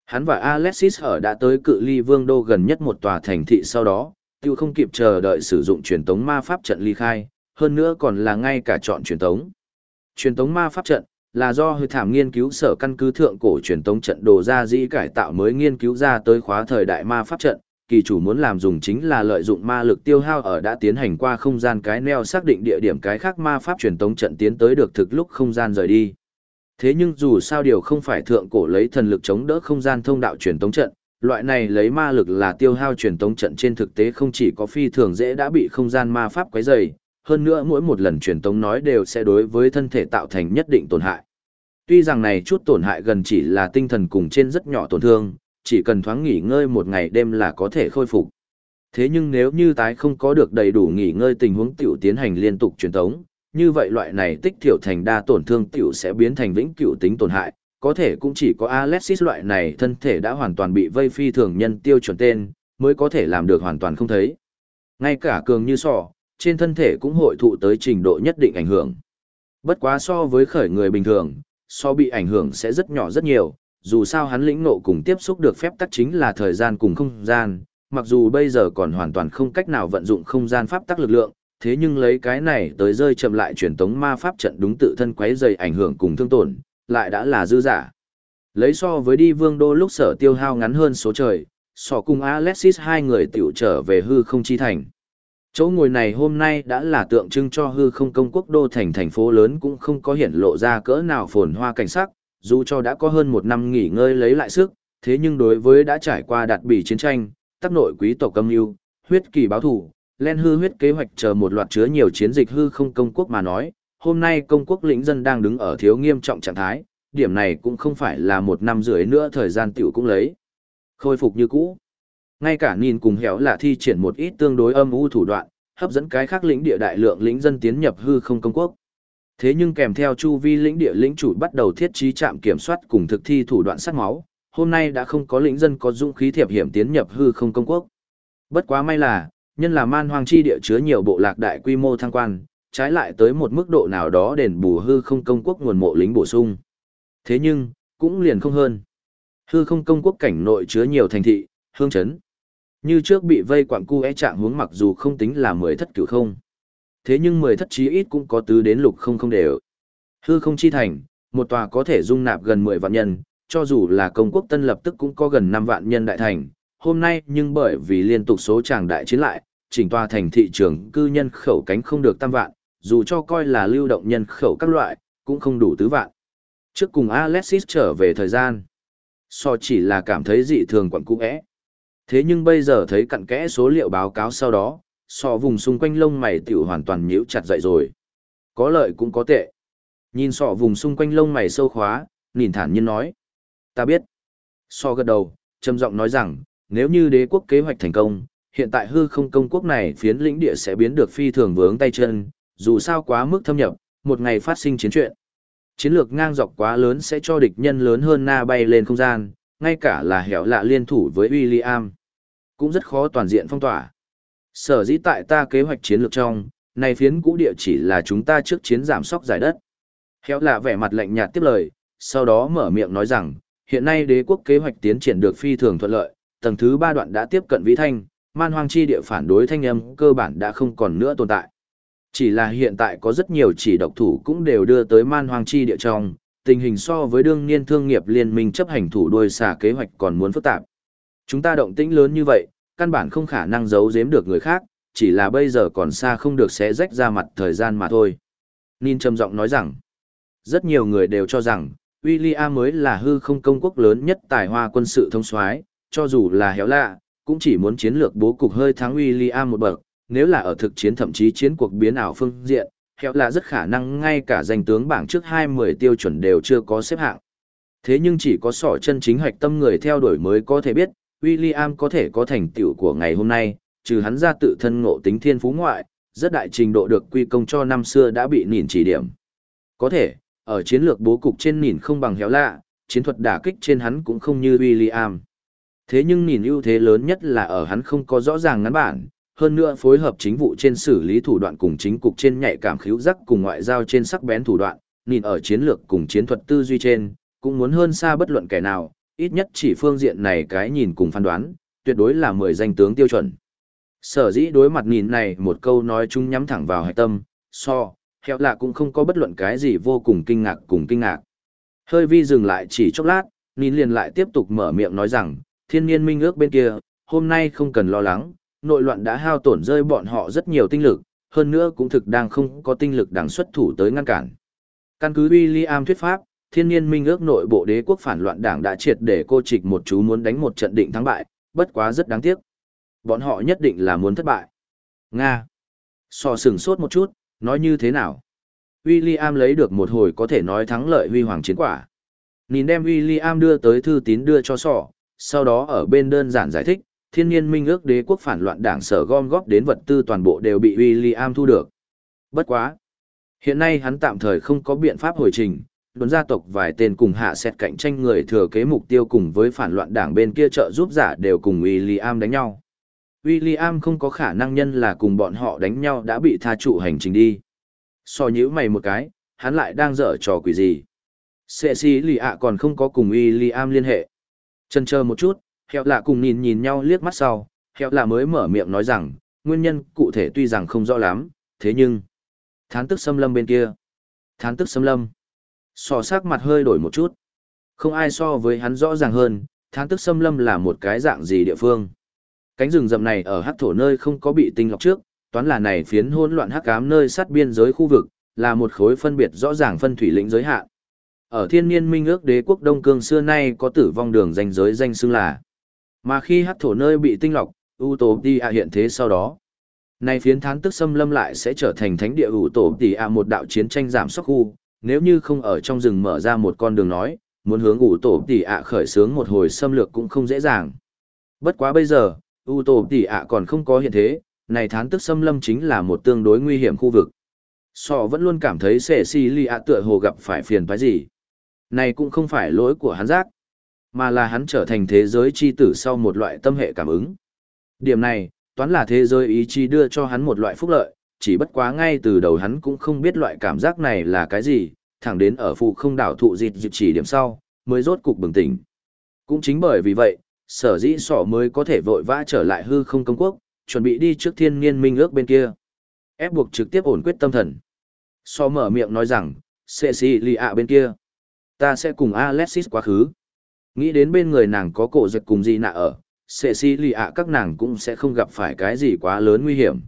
Hắn và Alexis ở đã tới cự ly vương đô gần nhất một tòa thành thị sau đó, tiêu không kịp chờ đợi sử dụng truyền tống ma pháp trận ly khai, hơn nữa còn là ngay cả chọn truyền tống. Truyền tống ma pháp trận là do Hư Thảm nghiên cứu sở căn cứ thượng cổ truyền tống trận đồ ra dĩ cải tạo mới nghiên cứu ra tới khóa thời đại ma pháp trận, kỳ chủ muốn làm dùng chính là lợi dụng ma lực tiêu hao ở đã tiến hành qua không gian cái neo xác định địa điểm cái khác ma pháp truyền tống trận tiến tới được thực lúc không gian rời đi. Thế nhưng dù sao điều không phải thượng cổ lấy thần lực chống đỡ không gian thông đạo truyền tống trận, loại này lấy ma lực là tiêu hao truyền tống trận trên thực tế không chỉ có phi thường dễ đã bị không gian ma pháp quấy rầy, hơn nữa mỗi một lần truyền tống nói đều sẽ đối với thân thể tạo thành nhất định tổn hại. Tuy rằng này chút tổn hại gần chỉ là tinh thần cùng trên rất nhỏ tổn thương, chỉ cần thoáng nghỉ ngơi một ngày đêm là có thể khôi phục. Thế nhưng nếu như tái không có được đầy đủ nghỉ ngơi tình huống tiểu tiến hành liên tục truyền tống, như vậy loại này tích thiểu thành đa tổn thương tiểu sẽ biến thành vĩnh cửu tính tổn hại, có thể cũng chỉ có Alexis loại này thân thể đã hoàn toàn bị vây phi thường nhân tiêu chuẩn tên, mới có thể làm được hoàn toàn không thấy. Ngay cả cường như sọ, trên thân thể cũng hội thụ tới trình độ nhất định ảnh hưởng. Bất quá so với khởi người bình thường, so bị ảnh hưởng sẽ rất nhỏ rất nhiều, dù sao hắn lĩnh ngộ cùng tiếp xúc được phép tắc chính là thời gian cùng không gian, mặc dù bây giờ còn hoàn toàn không cách nào vận dụng không gian pháp tắc lực lượng, thế nhưng lấy cái này tới rơi chậm lại truyền tống ma pháp trận đúng tự thân quấy dày ảnh hưởng cùng thương tổn, lại đã là dư giả. Lấy so với đi vương đô lúc sở tiêu hao ngắn hơn số trời, sọ cùng Alexis hai người tiểu trở về hư không chi thành. Chỗ ngồi này hôm nay đã là tượng trưng cho hư không công quốc đô thành thành phố lớn cũng không có hiển lộ ra cỡ nào phồn hoa cảnh sắc, dù cho đã có hơn một năm nghỉ ngơi lấy lại sức, thế nhưng đối với đã trải qua đạt bỉ chiến tranh, tác nội quý tộc âm mưu, huyết kỳ báo thủ, len hư huyết kế hoạch chờ một loạt chứa nhiều chiến dịch hư không công quốc mà nói, hôm nay công quốc lĩnh dân đang đứng ở thiếu nghiêm trọng trạng thái, điểm này cũng không phải là một năm rưỡi nữa thời gian tiểu cũng lấy. Khôi phục như cũ. Ngay cả nhìn cùng héo là thi triển một ít tương đối âm u thủ đoạn, hấp dẫn cái khác lĩnh địa đại lượng lĩnh dân tiến nhập hư không công quốc. Thế nhưng kèm theo chu vi lĩnh địa lĩnh chủ bắt đầu thiết trí trạm kiểm soát cùng thực thi thủ đoạn sát máu, hôm nay đã không có lĩnh dân có dũng khí thiệp hiểm tiến nhập hư không công quốc. Bất quá may là, nhân là man hoang chi địa chứa nhiều bộ lạc đại quy mô thăng quan, trái lại tới một mức độ nào đó đền bù hư không công quốc nguồn mộ lính bổ sung. Thế nhưng, cũng liền không hơn. Hư không công quốc cảnh nội chứa nhiều thành thị, hương trấn. Như trước bị vây quặng cu trạng hướng mặc dù không tính là 10 thất cửu không. Thế nhưng 10 thất chí ít cũng có tứ đến lục không không đều. Hư không chi thành, một tòa có thể dung nạp gần 10 vạn nhân, cho dù là công quốc tân lập tức cũng có gần 5 vạn nhân đại thành. Hôm nay nhưng bởi vì liên tục số tràng đại chiến lại, chỉnh tòa thành thị trường cư nhân khẩu cánh không được tam vạn, dù cho coi là lưu động nhân khẩu các loại, cũng không đủ tứ vạn. Trước cùng Alexis trở về thời gian, so chỉ là cảm thấy dị thường quặn cũ ẽ. Thế nhưng bây giờ thấy cặn kẽ số liệu báo cáo sau đó, so vùng xung quanh lông mày tiểu hoàn toàn nhíu chặt dậy rồi. Có lợi cũng có tệ. Nhìn sọ vùng xung quanh lông mày sâu khóa, nhìn thản nhiên nói. Ta biết. So gật đầu, trầm giọng nói rằng, nếu như đế quốc kế hoạch thành công, hiện tại hư không công quốc này phiến lĩnh địa sẽ biến được phi thường vướng tay chân, dù sao quá mức thâm nhập, một ngày phát sinh chiến chuyện. Chiến lược ngang dọc quá lớn sẽ cho địch nhân lớn hơn na bay lên không gian, ngay cả là hẻo lạ liên thủ với William. Cũng rất khó toàn diện phong tỏa. Sở dĩ tại ta kế hoạch chiến lược trong, này phiến cũ địa chỉ là chúng ta trước chiến giảm sóc giải đất. Hẻo lạ vẻ mặt lạnh nhạt tiếp lời, sau đó mở miệng nói rằng, hiện nay đế quốc kế hoạch tiến triển được phi thường thuận lợi, tầng thứ 3 đoạn đã tiếp cận vĩ thanh, man hoang chi địa phản đối thanh âm cơ bản đã không còn nữa tồn tại. Chỉ là hiện tại có rất nhiều chỉ độc thủ cũng đều đưa tới man hoang chi địa trong, tình hình so với đương niên thương nghiệp liên minh chấp hành thủ đuôi xả kế hoạch còn muốn phức tạp. Chúng ta động tĩnh lớn như vậy, căn bản không khả năng giấu giếm được người khác, chỉ là bây giờ còn xa không được xé rách ra mặt thời gian mà thôi. Nin trầm giọng nói rằng, rất nhiều người đều cho rằng, William mới là hư không công quốc lớn nhất tài hoa quân sự thông soái, cho dù là héo lạ, cũng chỉ muốn chiến lược bố cục hơi thắng William một bậc, nếu là ở thực chiến thậm chí chiến cuộc biến ảo phương diện, héo lạ rất khả năng ngay cả danh tướng bảng trước 20 tiêu chuẩn đều chưa có xếp hạng. Thế nhưng chỉ có sỏ chân chính hoạch tâm người theo đuổi mới có thể biết, William có thể có thành tựu của ngày hôm nay, trừ hắn ra tự thân ngộ tính thiên phú ngoại, rất đại trình độ được quy công cho năm xưa đã bị nhìn chỉ điểm. Có thể, ở chiến lược bố cục trên nhìn không bằng héo lạ, chiến thuật đả kích trên hắn cũng không như William. Thế nhưng nhìn ưu thế lớn nhất là ở hắn không có rõ ràng ngắn bản, hơn nữa phối hợp chính vụ trên xử lý thủ đoạn cùng chính cục trên nhạy cảm khíu giác cùng ngoại giao trên sắc bén thủ đoạn, nhìn ở chiến lược cùng chiến thuật tư duy trên, cũng muốn hơn xa bất luận kẻ nào, ít nhất chỉ phương diện này cái nhìn cùng phán đoán, tuyệt đối là 10 danh tướng tiêu chuẩn. Sở dĩ đối mặt nhìn này một câu nói chung nhắm thẳng vào hạch tâm, heo lạ cũng không có bất luận cái gì vô cùng kinh ngạc cùng kinh ngạc. Hơi vi dừng lại chỉ chốc lát, nhìn liền lại tiếp tục mở miệng nói rằng, thiên nhiên minh ước bên kia, hôm nay không cần lo lắng, nội loạn đã hao tổn rơi bọn họ rất nhiều tinh lực, hơn nữa cũng thực đang không có tinh lực đằng xuất thủ tới ngăn cản. Căn cứ William thuyết pháp, thiên nhiên minh ước nội bộ đế quốc phản loạn đảng đã triệt để cô trịch một chú muốn đánh một trận định thắng bại, bất quá rất đáng tiếc. Bọn họ nhất định là muốn thất bại. Nga. Sửng sốt một chút, nói như thế nào? William lấy được một hồi có thể nói thắng lợi huy hoàng chiến quả. Nhìn đem William đưa tới thư tín đưa cho sau đó ở bên đơn giản giải thích, thiên nhiên minh ước đế quốc phản loạn đảng sở gom góp đến vật tư toàn bộ đều bị William thu được. Bất quá. Hiện nay hắn tạm thời không có biện pháp hồi trình, đồn gia tộc vài tên cùng hạ xét cạnh tranh người thừa kế mục tiêu cùng với phản loạn đảng bên kia trợ giúp giả đều cùng William đánh nhau. William không có khả năng nhân là cùng bọn họ đánh nhau đã bị tha trụ hành trình đi. Nhíu mày một cái, hắn lại đang dở trò quỷ gì. Cecilia còn không có cùng William liên hệ. Chần chờ một chút, heo lạ cùng nhìn nhau liếc mắt sau, heo lạ mới mở miệng nói rằng, nguyên nhân cụ thể tuy rằng không rõ lắm, thế nhưng... Thán tức xâm lâm bên kia. Thán tức xâm lâm. Sắc mặt hơi đổi một chút. Không ai so với hắn rõ ràng hơn, thán tức xâm lâm là một cái dạng gì địa phương. Cánh rừng rậm này ở hắc thổ nơi không có bị tinh lọc trước, toán là này phiến hỗn loạn hắc ám nơi sát biên giới khu vực, là một khối phân biệt rõ ràng phân thủy lĩnh giới hạn. Ở thiên nhiên minh ước đế quốc Đông Cương xưa nay có tử vong đường danh giới danh xưng là. Mà khi hắc thổ nơi bị tinh lọc, Utopia hiện thế sau đó. Này phiến thán tức xâm lâm lại sẽ trở thành thánh địa Utopia một đạo chiến tranh giảm sóc khu, nếu như không ở trong rừng mở ra một con đường nói, muốn hướng Utopia khởi xướng một hồi xâm lược cũng không dễ dàng. Bất quá bây giờ, Utopia còn không có hiện thế, này thán tức xâm lâm chính là một tương đối nguy hiểm khu vực. Vẫn luôn cảm thấy Cecilia tựa hồ gặp phải phiền toái gì. Này cũng không phải lỗi của hắn giác, mà là hắn trở thành thế giới chi tử sau một loại tâm hệ cảm ứng. Điểm này, toán là thế giới ý chí đưa cho hắn một loại phúc lợi, chỉ bất quá ngay từ đầu hắn cũng không biết loại cảm giác này là cái gì, thẳng đến ở phụ không đảo thụ dịt chỉ điểm sau, mới rốt cục bừng tỉnh. Cũng chính bởi vì vậy, sở dĩ mới có thể vội vã trở lại hư không công quốc, chuẩn bị đi trước thiên nhiên minh ước bên kia. Ép buộc trực tiếp ổn quyết tâm thần. Mở miệng nói rằng, Cecilia bên kia, ta sẽ cùng Alexis quá khứ. Nghĩ đến bên người nàng có cổ giật cùng gì nạ ở, Cecilia các nàng cũng sẽ không gặp phải cái gì quá lớn nguy hiểm.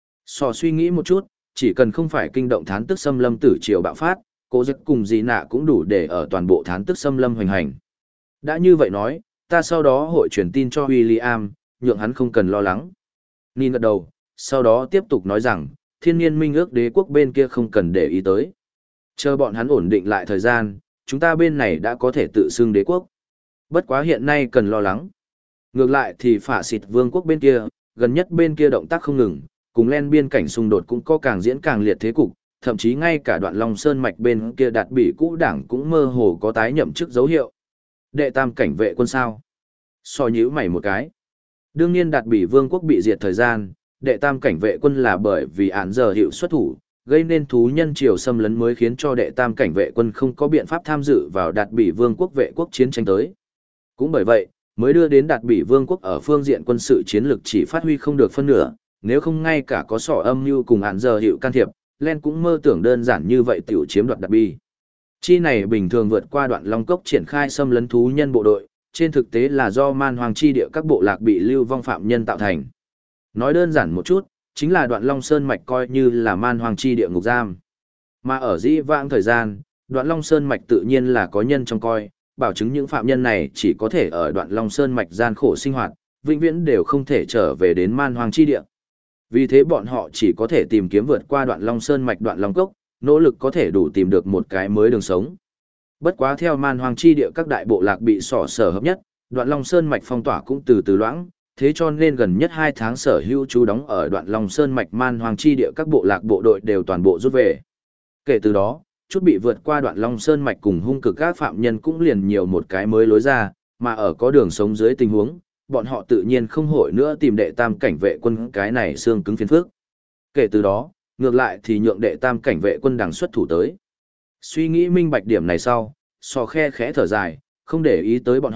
Suy nghĩ một chút, chỉ cần không phải kinh động thán tức xâm lâm tử triều bạo phát, cổ giật cùng gì nạ cũng đủ để ở toàn bộ thán tức xâm lâm hoành hành. Đã như vậy nói, ta sau đó hội truyền tin cho William, nhượng hắn không cần lo lắng. Nhìn gật đầu, sau đó tiếp tục nói rằng, thiên nhiên minh ước đế quốc bên kia không cần để ý tới. Chờ bọn hắn ổn định lại thời gian, chúng ta bên này đã có thể tự xưng đế quốc. Bất quá hiện nay cần lo lắng. Ngược lại thì phả xịt vương quốc bên kia, gần nhất bên kia động tác không ngừng, cùng len biên cảnh xung đột cũng có càng diễn càng liệt thế cục, thậm chí ngay cả đoạn Long Sơn mạch bên kia đạt bị cũ đảng cũng mơ hồ có tái nhậm chức dấu hiệu. Đệ tam cảnh vệ quân sao? Nhíu mày một cái. Đương nhiên đạt bị vương quốc bị diệt thời gian, đệ tam cảnh vệ quân là bởi vì án giờ hiệu xuất thủ, gây nên thú nhân triều xâm lấn mới khiến cho đệ tam cảnh vệ quân không có biện pháp tham dự vào đạt bị vương quốc vệ quốc chiến tranh tới. Cũng bởi vậy, mới đưa đến đạt bị vương quốc ở phương diện quân sự chiến lược chỉ phát huy không được phân nửa, nếu không ngay cả có âm mưu cùng án giờ hiệu can thiệp, Len cũng mơ tưởng đơn giản như vậy tiểu chiếm đoạt đạt bị. Chi này bình thường vượt qua đoạn Long Cốc triển khai xâm lấn thú nhân bộ đội, trên thực tế là do man hoàng chi địa các bộ lạc bị lưu vong phạm nhân tạo thành. Nói đơn giản một chút, chính là đoạn Long Sơn Mạch coi như là man hoàng chi địa ngục giam. Mà ở dĩ vãng thời gian, đoạn Long Sơn Mạch tự nhiên là có nhân trong coi, bảo chứng những phạm nhân này chỉ có thể ở đoạn Long Sơn Mạch gian khổ sinh hoạt, vĩnh viễn đều không thể trở về đến man hoàng chi địa. Vì thế bọn họ chỉ có thể tìm kiếm vượt qua đoạn Long Sơn Mạch đoạn Long Cốc, nỗ lực có thể đủ tìm được một cái mới đường sống. Bất quá theo man hoàng chi địa các đại bộ lạc bị sở hợp nhất, đoạn Long Sơn Mạch phong tỏa cũng từ từ loãng, thế cho nên gần nhất 2 tháng sở hữu trú đóng ở đoạn Long Sơn Mạch man hoàng chi địa các bộ lạc bộ đội đều toàn bộ rút về. Kể từ đó, chút bị vượt qua đoạn Long Sơn Mạch cùng hung cực các phạm nhân cũng liền nhiều một cái mới lối ra, mà ở có đường sống dưới tình huống, bọn họ tự nhiên không hội nữa tìm đệ tam cảnh vệ quân cái này xương cứng phiền phức. Kể từ đó, ngược lại thì nhượng đệ tam cảnh vệ quân đằng xuất thủ tới. Suy nghĩ minh bạch điểm này sau, khẽ thở dài, không để ý tới bọn họ,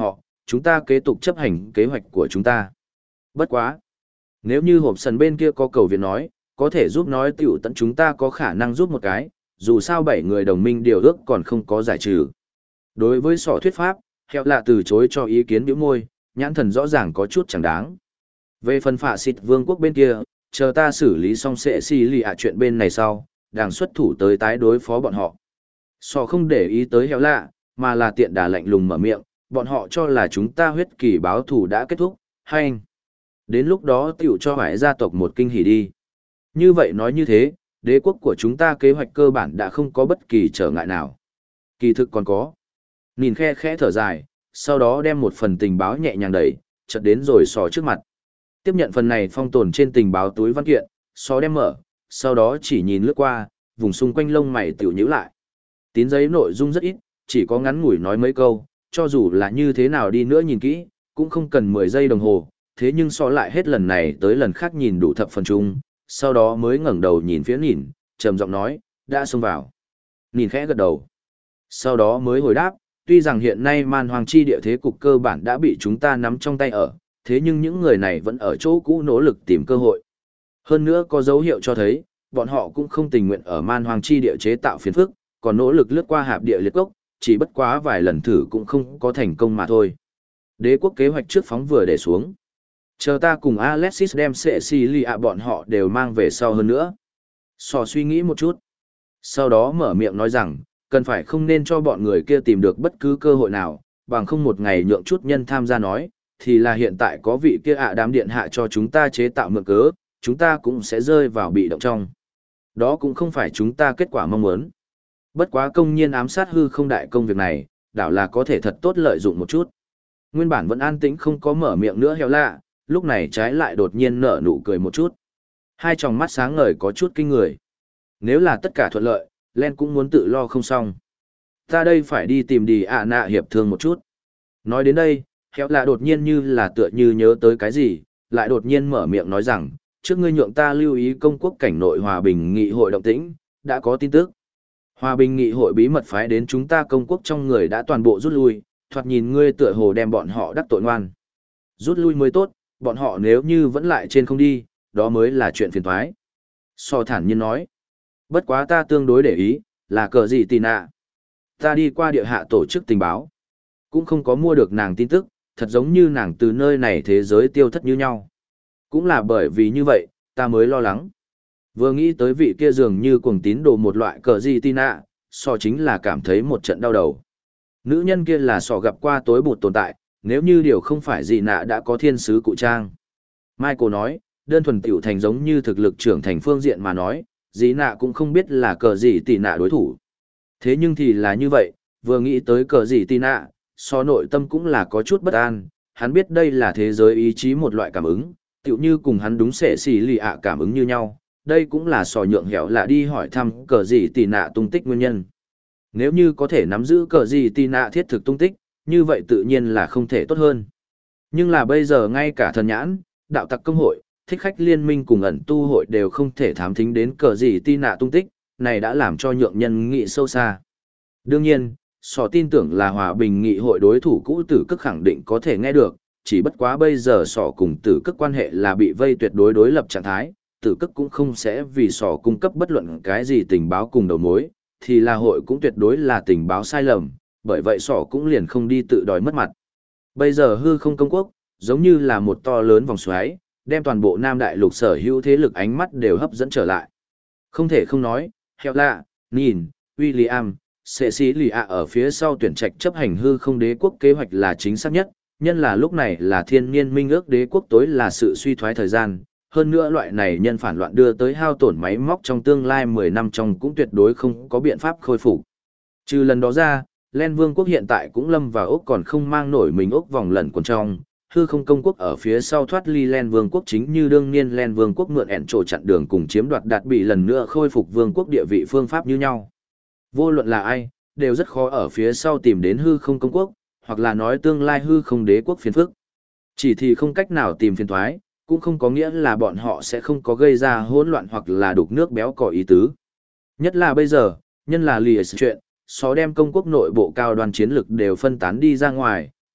chúng ta kế tục chấp hành kế hoạch của chúng ta. Bất quá. Nếu như hộp sần bên kia có cầu viện nói, có thể giúp nói tiểu tận chúng ta có khả năng giúp một cái, dù sao 7 người đồng minh điều ước còn không có giải trừ. Đối với sỏ thuyết pháp, Hẹo Lạ từ chối cho ý kiến bĩu môi, nhãn thần rõ ràng có chút chẳng đáng. Về phần phạ xịt vương quốc bên kia, chờ ta xử lý xong sẽ xì lì chuyện bên này sau, đang xuất thủ tới tái đối phó bọn họ. Sỏ không để ý tới Hẹo Lạ, mà là tiện đà lạnh lùng mở miệng, bọn họ cho là chúng ta huyết kỳ báo thù đã kết thúc, hay anh? Đến lúc đó tiểu cho hải gia tộc một kinh hỉ đi. Như vậy nói như thế, đế quốc của chúng ta kế hoạch cơ bản đã không có bất kỳ trở ngại nào. Kỳ thực còn có. Nhìn khe khẽ thở dài, sau đó đem một phần tình báo nhẹ nhàng đẩy, chợt đến rồi sò trước mặt. Tiếp nhận phần này phong tồn trên tình báo túi văn kiện, sò đem mở, sau đó chỉ nhìn lướt qua, vùng xung quanh lông mày tiểu nhíu lại. Tín giấy nội dung rất ít, chỉ có ngắn ngủi nói mấy câu, cho dù là như thế nào đi nữa nhìn kỹ, cũng không cần 10 giây đồng hồ, thế nhưng so lại hết lần này tới lần khác nhìn đủ thập phần chung, sau đó mới ngẩng đầu nhìn phía nhìn, trầm giọng nói, đã xông vào. Nhìn khẽ gật đầu. Sau đó mới hồi đáp, tuy rằng hiện nay man hoàng chi địa thế cục cơ bản đã bị chúng ta nắm trong tay ở, thế nhưng những người này vẫn ở chỗ cũ nỗ lực tìm cơ hội. Hơn nữa có dấu hiệu cho thấy, bọn họ cũng không tình nguyện ở man hoàng chi địa chế tạo phiền phức, còn nỗ lực lướt qua hạp địa liệt cốc, chỉ bất quá vài lần thử cũng không có thành công mà thôi. Đế quốc kế hoạch trước phóng vừa để xuống. Chờ ta cùng Alexis đem Cecilia bọn họ đều mang về sau hơn nữa. Sò suy nghĩ một chút. Sau đó mở miệng nói rằng, cần phải không nên cho bọn người kia tìm được bất cứ cơ hội nào, bằng không một ngày nhượng chút nhân tham gia nói, thì là hiện tại có vị kia đám điện hạ cho chúng ta chế tạo mượn cớ, chúng ta cũng sẽ rơi vào bị động trong. Đó cũng không phải chúng ta kết quả mong muốn. Bất quá công nhiên ám sát hư không đại công việc này, đảo là có thể thật tốt lợi dụng một chút. Nguyên bản vẫn an tĩnh không có mở miệng nữa Hẹo Lạ, lúc này trái lại đột nhiên nở nụ cười một chút. Hai tròng mắt sáng ngời có chút kinh người. Nếu là tất cả thuận lợi, Len cũng muốn tự lo không xong. Ta đây phải đi tìm đi nạ hiệp thương một chút. Nói đến đây, Hẹo Lạ đột nhiên như là tựa như nhớ tới cái gì, lại đột nhiên mở miệng nói rằng, trước ngươi nhượng ta lưu ý công quốc cảnh nội hòa bình nghị hội động tĩnh, đã có tin tức. Hòa bình nghị hội bí mật phái đến chúng ta công quốc trong người đã toàn bộ rút lui, thoạt nhìn ngươi tựa hồ đem bọn họ đắc tội ngoan. Rút lui mới tốt, bọn họ nếu như vẫn lại trên không đi, đó mới là chuyện phiền toái. So thản nhiên nói. Bất quá ta tương đối để ý, là cờ gì tì nạ. Ta đi qua địa hạ tổ chức tình báo. Cũng không có mua được nàng tin tức, thật giống như nàng từ nơi này thế giới tiêu thất như nhau. Cũng là bởi vì như vậy, ta mới lo lắng. Vừa nghĩ tới vị kia dường như cuồng tín đồ một loại cờ gì tì nạ, so chính là cảm thấy một trận đau đầu. Nữ nhân kia là sò gặp qua tối bụt tồn tại, nếu như điều không phải gì nạ đã có thiên sứ cụ trang. Michael nói, đơn thuần tiểu thành giống như thực lực trưởng thành phương diện mà nói, gì nạ cũng không biết là cờ gì tì nạ đối thủ. Thế nhưng thì là như vậy, vừa nghĩ tới cờ gì tì nạ, so nội tâm cũng là có chút bất an, hắn biết đây là thế giới ý chí một loại cảm ứng, tiểu như cùng hắn đúng sẽ xì lì cảm ứng như nhau, đây cũng là sò nhượng hẻo là đi hỏi thăm cờ gì tì nạ tung tích nguyên nhân. Nếu như có thể nắm giữ cờ gì tì nạ thiết thực tung tích, như vậy tự nhiên là không thể tốt hơn. Nhưng là bây giờ ngay cả thần nhãn, đạo tặc công hội, thích khách liên minh cùng ẩn tu hội đều không thể thám thính đến cờ gì tì nạ tung tích, này đã làm cho nhượng nhân nghị sâu xa. Đương nhiên, sò tin tưởng là hòa bình nghị hội đối thủ cũ tử cức khẳng định có thể nghe được, chỉ bất quá bây giờ sò cùng tử cức quan hệ là bị vây tuyệt đối đối lập trạng thái, tử cức cũng không sẽ vì sò cung cấp bất luận cái gì tình báo cùng đầu mối, thì là hội cũng tuyệt đối là tình báo sai lầm, bởi vậy sỏ cũng liền không đi tự đòi mất mặt. Bây giờ hư không công quốc, giống như là một to lớn vòng xoáy, đem toàn bộ Nam Đại Lục sở hữu thế lực ánh mắt đều hấp dẫn trở lại. Không thể không nói, Hẹo Lạ, nhìn, William, Cecilia ở phía sau tuyển trạch chấp hành hư không đế quốc kế hoạch là chính xác nhất, nhân là lúc này là thiên niên minh ước đế quốc tối là sự suy thoái thời gian. Hơn nữa loại này nhân phản loạn đưa tới hao tổn máy móc trong tương lai 10 năm trong cũng tuyệt đối không có biện pháp khôi phục. Trừ lần đó ra, Len Vương quốc hiện tại cũng lâm vào ốc còn không mang nổi mình ốc vòng lẩn quần trong, hư không công quốc ở phía sau thoát ly Len Vương quốc chính như đương nhiên Len Vương quốc mượn ẻn trổ chặn đường cùng chiếm đoạt đạt bị lần nữa khôi phục vương quốc địa vị phương pháp như nhau. Vô luận là ai, đều rất khó ở phía sau tìm đến hư không công quốc, hoặc là nói tương lai hư không đế quốc phiền phức. Chỉ thì không cách nào tìm phiền thoái, cũng không có nghĩa là bọn họ sẽ không có gây ra hỗn loạn hoặc là đục nước béo cỏ ý tứ. Nhất là bây giờ, nhân là lìa chuyện, xó đem công quốc nội bộ cao đoàn chiến lực đều phân tán đi ra ngoài,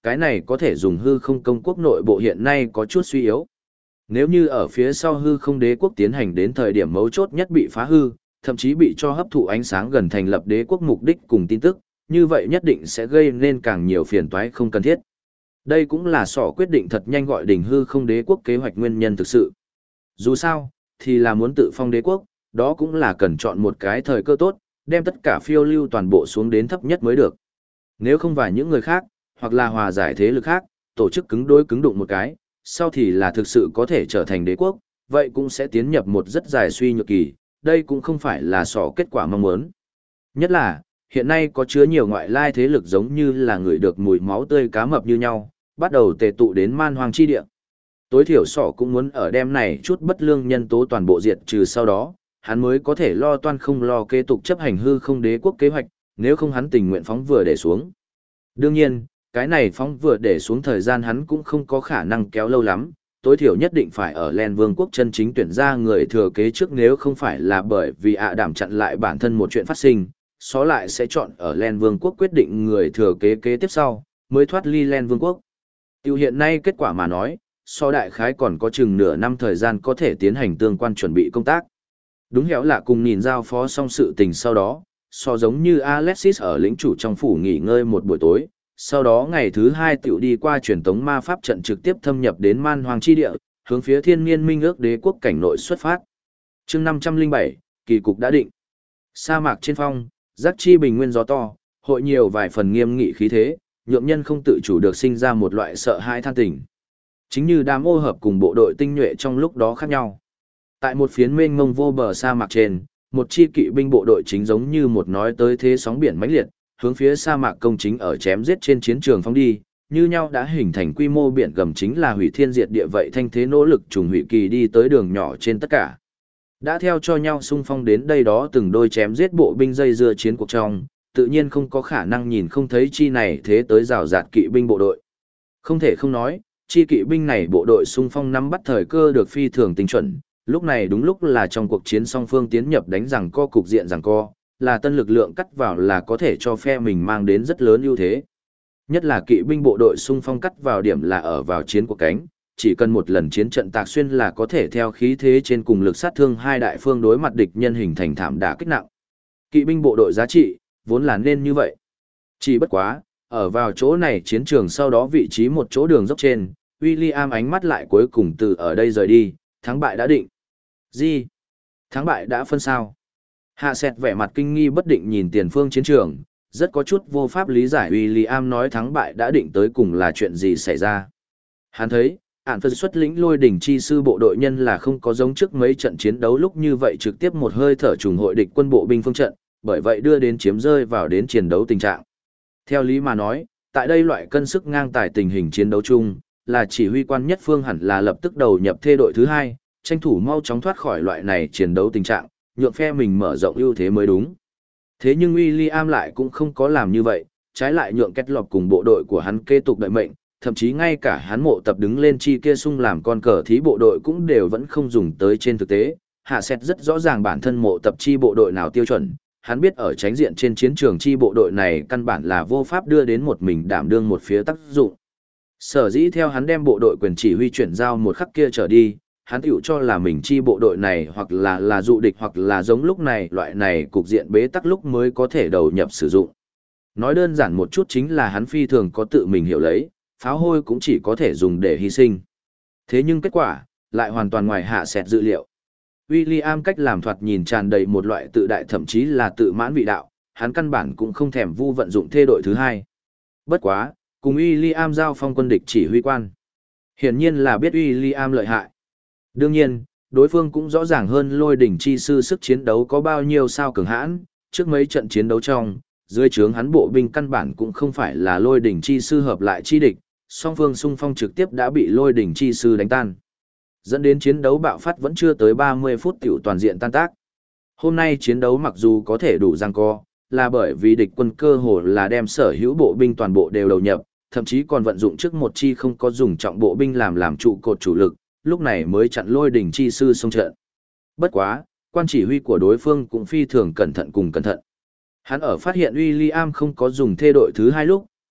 cái này có thể dùng hư không công quốc nội bộ hiện nay có chút suy yếu. Nếu như ở phía sau hư không đế quốc tiến hành đến thời điểm mấu chốt nhất bị phá hư, thậm chí bị cho hấp thụ ánh sáng gần thành lập đế quốc mục đích cùng tin tức, như vậy nhất định sẽ gây nên càng nhiều phiền toái không cần thiết. Đây cũng là sỏ quyết định thật nhanh gọi đỉnh hư không đế quốc kế hoạch nguyên nhân thực sự. Dù sao, thì là muốn tự phong đế quốc, đó cũng là cần chọn một cái thời cơ tốt, đem tất cả phiêu lưu toàn bộ xuống đến thấp nhất mới được. Nếu không phải những người khác, hoặc là hòa giải thế lực khác, tổ chức cứng đối cứng đụng một cái, sau thì là thực sự có thể trở thành đế quốc, vậy cũng sẽ tiến nhập một rất dài suy nhược kỳ, đây cũng không phải là sỏ kết quả mong muốn. Nhất là, hiện nay có chứa nhiều ngoại lai thế lực giống như là người được mùi máu tươi cá mập như nhau, bắt đầu tề tụ đến man hoang chi địa. Tối thiểu sỏ cũng muốn ở đêm này chút bất lương nhân tố toàn bộ diệt trừ sau đó, hắn mới có thể lo toan không lo kế tục chấp hành hư không đế quốc kế hoạch, nếu không hắn tình nguyện phóng vừa để xuống. Đương nhiên, cái này phóng vừa để xuống thời gian hắn cũng không có khả năng kéo lâu lắm, tối thiểu nhất định phải ở Len Vương quốc chân chính tuyển ra người thừa kế trước, nếu không phải là bởi vì đảm chặn lại bản thân một chuyện phát sinh, xó lại sẽ chọn ở Len Vương quốc quyết định người thừa kế kế tiếp sau, mới thoát ly Len Vương quốc. Tiêu hiện nay kết quả mà nói, đại khái còn có chừng nửa năm thời gian có thể tiến hành tương quan chuẩn bị công tác. Đúng héo là cùng nhìn giao phó xong sự tình sau đó, giống như Alexis ở lĩnh chủ trong phủ nghỉ ngơi một buổi tối, sau đó ngày thứ hai tiểu đi qua truyền tống ma pháp trận trực tiếp thâm nhập đến man hoàng chi địa, hướng phía thiên niên minh ước đế quốc cảnh nội xuất phát. chương 507, kỳ cục đã định. Sa mạc trên phong, giác chi bình nguyên gió to, hội nhiều vài phần nghiêm nghị khí thế, nhượng nhân không tự chủ được sinh ra một loại sợ hãi than tình. Chính như đám ô hợp cùng bộ đội tinh nhuệ trong lúc đó khác nhau. Tại một phiến mênh mông vô bờ sa mạc trên, một chi kỵ binh bộ đội chính giống như một nói tới thế sóng biển mãnh liệt, hướng phía sa mạc công chính ở chém giết trên chiến trường phóng đi, như nhau đã hình thành quy mô biển gầm chính là hủy thiên diệt địa vậy thanh thế nỗ lực trùng hủy kỳ đi tới đường nhỏ trên tất cả. Đã theo cho nhau xung phong đến đây đó từng đôi chém giết bộ binh dây dưa chiến cuộc trong, tự nhiên không có khả năng nhìn không thấy chi này thế tới rào rạt kỵ binh bộ đội. Không thể không nói, chi kỵ binh này bộ đội xung phong nắm bắt thời cơ được phi thường tinh chuẩn, lúc này đúng lúc là trong cuộc chiến song phương tiến nhập đánh rằng co cục diện rằng co, là tân lực lượng cắt vào là có thể cho phe mình mang đến rất lớn ưu thế. Nhất là kỵ binh bộ đội xung phong cắt vào điểm là ở vào chiến của cánh, chỉ cần một lần chiến trận tạc xuyên là có thể theo khí thế trên cùng lực sát thương hai đại phương đối mặt địch nhân hình thành thảm đả kích nặng. Kỵ binh bộ đội giá trị, vốn là nên như vậy. Chỉ bất quá, ở vào chỗ này chiến trường sau đó vị trí một chỗ đường dốc trên, William ánh mắt lại cuối cùng từ ở đây rời đi, thắng bại đã định. Gì? Thắng bại đã phân sao? Hạ Sẹt vẻ mặt kinh nghi bất định nhìn tiền phương chiến trường, rất có chút vô pháp lý giải William nói thắng bại đã định tới cùng là chuyện gì xảy ra. Hắn thấy, ản phân xuất lĩnh lôi đỉnh chi sư bộ đội nhân là không có giống trước mấy trận chiến đấu lúc như vậy trực tiếp một hơi thở trùng hội địch quân bộ binh phương trận, bởi vậy đưa đến chiếm rơi vào đến chiến đấu tình trạng. Theo lý mà nói, tại đây loại cân sức ngang tài tình hình chiến đấu chung, là chỉ huy quan nhất phương hẳn là lập tức đầu nhập thê đội thứ hai, tranh thủ mau chóng thoát khỏi loại này chiến đấu tình trạng, nhượng phe mình mở rộng ưu thế mới đúng. Thế nhưng William lại cũng không có làm như vậy, trái lại nhượng kết lọc cùng bộ đội của hắn kế tục đợi mệnh, thậm chí ngay cả hắn mộ tập đứng lên chi kia sung làm con cờ thí bộ đội cũng đều vẫn không dùng tới trên thực tế. Hạ Sẹt rất rõ ràng bản thân mộ tập chi bộ đội nào tiêu chuẩn, hắn biết ở tránh diện trên chiến trường chi bộ đội này căn bản là vô pháp đưa đến một mình đảm đương một phía tác dụng. Sở dĩ theo hắn đem bộ đội quyền chỉ huy chuyển giao một khắc kia trở đi, hắn tiểu cho là mình chi bộ đội này hoặc là dụ địch hoặc là giống lúc này loại này cục diện bế tắc lúc mới có thể đầu nhập sử dụng. Nói đơn giản một chút chính là hắn phi thường có tự mình hiểu lấy, pháo hôi cũng chỉ có thể dùng để hy sinh. Thế nhưng kết quả, lại hoàn toàn ngoài Hạ Sẹt dự liệu. William cách làm thoạt nhìn tràn đầy một loại tự đại thậm chí là tự mãn vị đạo, hắn căn bản cũng không thèm vu vận dụng thê đội thứ hai. Bất quá, cùng William giao phong quân địch chỉ huy quan. Hiển nhiên là biết William lợi hại. Đương nhiên, đối phương cũng rõ ràng hơn lôi đỉnh chi sư sức chiến đấu có bao nhiêu sao cường hãn, trước mấy trận chiến đấu trong, dưới trướng hắn bộ binh căn bản cũng không phải là lôi đỉnh chi sư hợp lại chi địch, song phương xung phong trực tiếp đã bị lôi đỉnh chi sư đánh tan. Dẫn đến chiến đấu bạo phát vẫn chưa tới 30 phút tiểu toàn diện tan tác. Hôm nay chiến đấu mặc dù có thể đủ giằng co, là bởi vì địch quân cơ hồ là đem sở hữu bộ binh toàn bộ đều đầu nhập, thậm chí còn vận dụng trước một chi không có dùng trọng bộ binh làm trụ cột chủ lực, lúc này mới chặn lôi đỉnh chi sư xông trận. Bất quá, quan chỉ huy của đối phương cũng phi thường cẩn thận cùng cẩn thận. Hắn ở phát hiện William không có dùng thê đội thứ hai lúc,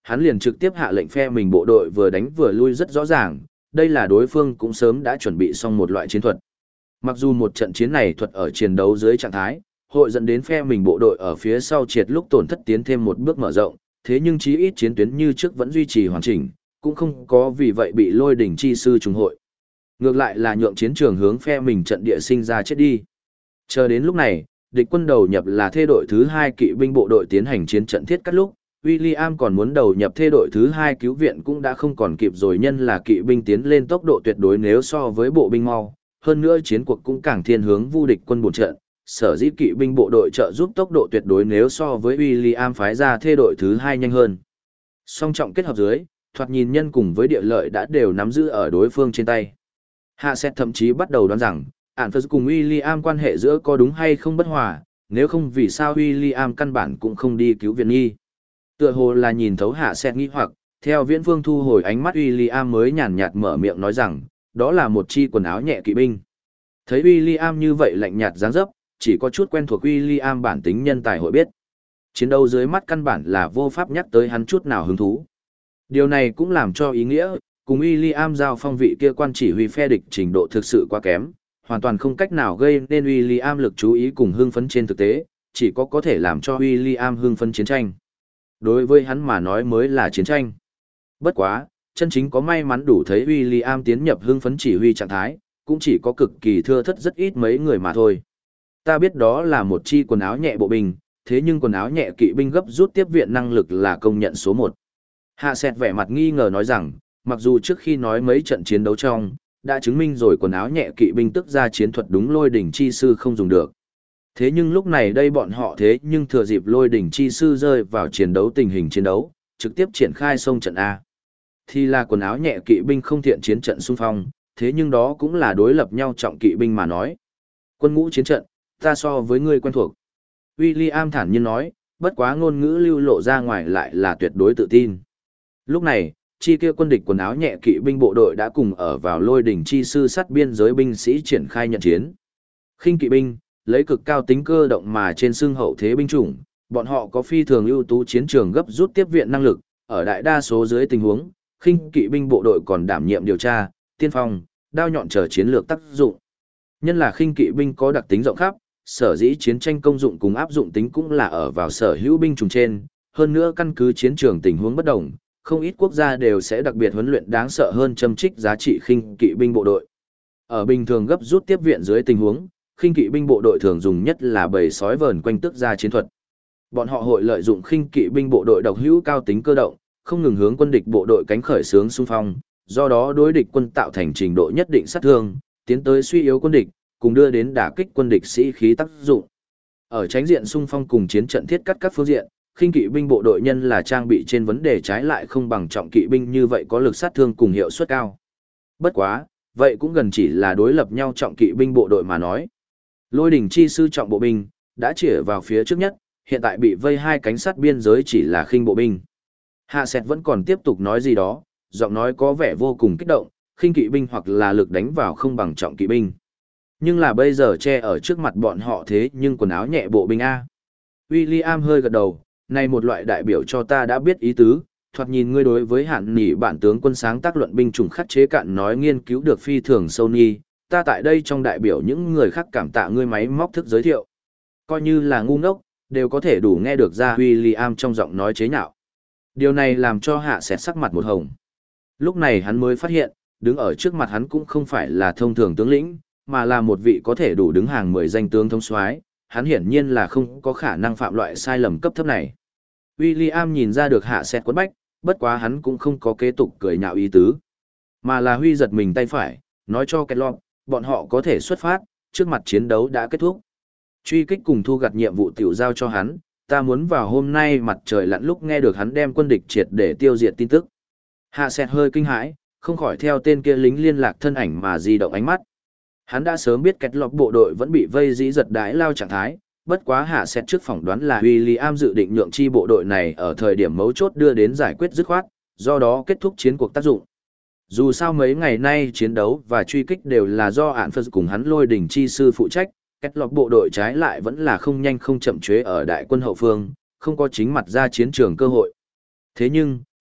hắn liền trực tiếp hạ lệnh phe mình bộ đội vừa đánh vừa lui rất rõ ràng, đây là đối phương cũng sớm đã chuẩn bị xong một loại chiến thuật. Mặc dù một trận chiến này thuật ở chiến đấu dưới trạng thái, hội dẫn đến phe mình bộ đội ở phía sau triệt lúc tổn thất tiến thêm một bước mở rộng, thế nhưng chí ít chiến tuyến như trước vẫn duy trì hoàn chỉnh, cũng không có vì vậy bị lôi đỉnh chi sư trùng hội. Ngược lại là nhượng chiến trường hướng phe mình trận địa sinh ra chết đi. Chờ đến lúc này, địch quân đầu nhập là thê đội thứ 2 kỵ binh bộ đội tiến hành chiến trận thiết cắt lúc, William còn muốn đầu nhập thê đội thứ 2 cứu viện cũng đã không còn kịp rồi, nhân là kỵ binh tiến lên tốc độ tuyệt đối nếu so với bộ binh mau, hơn nữa chiến cuộc cũng càng thiên hướng vu địch quân bổn trận, sở dĩ kỵ binh bộ đội trợ giúp tốc độ tuyệt đối nếu so với William phái ra thê đội thứ 2 nhanh hơn. Song trọng kết hợp dưới, thoạt nhìn nhân cùng với địa lợi đã đều nắm giữ ở đối phương trên tay. Hạ Xét thậm chí bắt đầu đoán rằng, Anthony cùng William quan hệ giữa có đúng hay không bất hòa, nếu không vì sao William căn bản cũng không đi cứu viện nghi. Tựa hồ là nhìn thấu Hạ Xét nghi hoặc, theo Viễn Phương thu hồi ánh mắt William mới nhàn nhạt mở miệng nói rằng, đó là một chi quần áo nhẹ kỵ binh. Thấy William như vậy lạnh nhạt dáng dấp, chỉ có chút quen thuộc William bản tính nhân tài hội biết. Chiến đấu dưới mắt căn bản là vô pháp nhắc tới hắn chút nào hứng thú. Điều này cũng làm cho ý nghĩa, cùng William giao phong vị kia quan chỉ huy phe địch trình độ thực sự quá kém, hoàn toàn không cách nào gây nên William lực chú ý cùng hưng phấn trên thực tế, chỉ có thể làm cho William hưng phấn chiến tranh. Đối với hắn mà nói mới là chiến tranh. Bất quá, chân chính có may mắn đủ thấy William tiến nhập hưng phấn chỉ huy trạng thái, cũng chỉ có cực kỳ thưa thất rất ít mấy người mà thôi. Ta biết đó là một chi quần áo nhẹ bộ binh, thế nhưng quần áo nhẹ kỵ binh gấp rút tiếp viện năng lực là công nhận số 1. Hạ Sẹt vẻ mặt nghi ngờ nói rằng, mặc dù trước khi nói mấy trận chiến đấu trong, đã chứng minh rồi quần áo nhẹ kỵ binh tức ra chiến thuật đúng lôi đỉnh chi sư không dùng được. Thế nhưng lúc này đây bọn họ thừa dịp lôi đỉnh chi sư rơi vào chiến đấu tình hình chiến đấu, trực tiếp triển khai xông trận A. Thì là quần áo nhẹ kỵ binh không thiện chiến trận xung phong, thế nhưng đó cũng là đối lập nhau trọng kỵ binh mà nói. Quân ngũ chiến trận, ta so với ngươi quen thuộc. William thản nhiên nói, bất quá ngôn ngữ lưu lộ ra ngoài lại là tuyệt đối tự tin. Lúc này, chi kia quân địch quần áo nhẹ kỵ binh bộ đội đã cùng ở vào lôi đỉnh chi sư sát biên giới binh sĩ triển khai nhận chiến. Khinh kỵ binh, lấy cực cao tính cơ động mà trên xương hậu thế binh chủng, bọn họ có phi thường ưu tú chiến trường gấp rút tiếp viện năng lực, ở đại đa số dưới tình huống, khinh kỵ binh bộ đội còn đảm nhiệm điều tra, tiên phong, đao nhọn chờ chiến lược tác dụng. Nhân là khinh kỵ binh có đặc tính rộng khắp, sở dĩ chiến tranh công dụng cùng áp dụng tính cũng là ở vào sở hữu binh chủng trên, hơn nữa căn cứ chiến trường tình huống bất đồng, không ít quốc gia đều sẽ đặc biệt huấn luyện đáng sợ hơn châm trích giá trị khinh kỵ binh bộ đội. Ở bình thường gấp rút tiếp viện dưới tình huống, khinh kỵ binh bộ đội thường dùng nhất là bầy sói vờn quanh tước ra chiến thuật. Bọn họ hội lợi dụng khinh kỵ binh bộ đội độc hữu cao tính cơ động, không ngừng hướng quân địch bộ đội cánh khởi xướng xung phong, do đó đối địch quân tạo thành trình độ nhất định sát thương, tiến tới suy yếu quân địch, cùng đưa đến đả kích quân địch sĩ khí tác dụng. Ở tránh diện xung phong cùng chiến trận thiết cắt các phương diện, khinh kỵ binh bộ đội nhân là trang bị trên vấn đề trái lại không bằng trọng kỵ binh như vậy có lực sát thương cùng hiệu suất cao. Bất quá, vậy cũng gần chỉ là đối lập nhau trọng kỵ binh bộ đội mà nói. Lôi đỉnh chi sư trọng bộ binh đã chĩa vào phía trước nhất, hiện tại bị vây hai cánh sát biên giới chỉ là khinh bộ binh. Hạ Sẹt vẫn còn tiếp tục nói gì đó, giọng nói có vẻ vô cùng kích động, khinh kỵ binh hoặc là lực đánh vào không bằng trọng kỵ binh. Nhưng là bây giờ che ở trước mặt bọn họ thế nhưng quần áo nhẹ bộ binh A. William hơi gật đầu, này một loại đại biểu cho ta đã biết ý tứ, thoạt nhìn ngươi đối với hạn nỉ bản tướng quân sáng tác luận binh chủng khắc chế cạn nói nghiên cứu được phi thường sâu ni, ta tại đây trong đại biểu những người khác cảm tạ ngươi máy móc thức giới thiệu. Coi như là ngu ngốc, đều có thể đủ nghe được ra William trong giọng nói chế nhạo. Điều này làm cho Hạ Sẹt sắc mặt một hồng. Lúc này hắn mới phát hiện, đứng ở trước mặt hắn cũng không phải là thông thường tướng lĩnh, mà là một vị có thể đủ đứng hàng 10 danh tướng thống soái, hắn hiển nhiên là không có khả năng phạm loại sai lầm cấp thấp này. William nhìn ra được Hạ Sẹt quất bách, bất quá hắn cũng không có kế tục cười nhạo ý tứ, mà là huy giật mình tay phải, nói cho Ketlog, bọn họ có thể xuất phát, trước mặt chiến đấu đã kết thúc. Truy kích cùng thu gặt nhiệm vụ tiểu giao cho hắn, ta muốn vào hôm nay mặt trời lặn lúc nghe được hắn đem quân địch triệt để tiêu diệt tin tức. Hạ Sẹt hơi kinh hãi, không khỏi theo tên kia lính liên lạc thân ảnh mà di động ánh mắt. Hắn đã sớm biết Ketlog bộ đội vẫn bị vây dĩ giật đái lao trạng thái, bất quá Hạ Sẹt trước phỏng đoán là William dự định nhượng chi bộ đội này ở thời điểm mấu chốt đưa đến giải quyết dứt khoát, do đó kết thúc chiến cuộc tác dụng. Dù sao mấy ngày nay chiến đấu và truy kích đều là do ản phật cùng hắn lôi đỉnh chi sư phụ trách, Ketlog bộ đội trái lại vẫn là không nhanh không chậm chế ở đại quân hậu phương, không có chính mặt ra chiến trường cơ hội. Thế nhưng,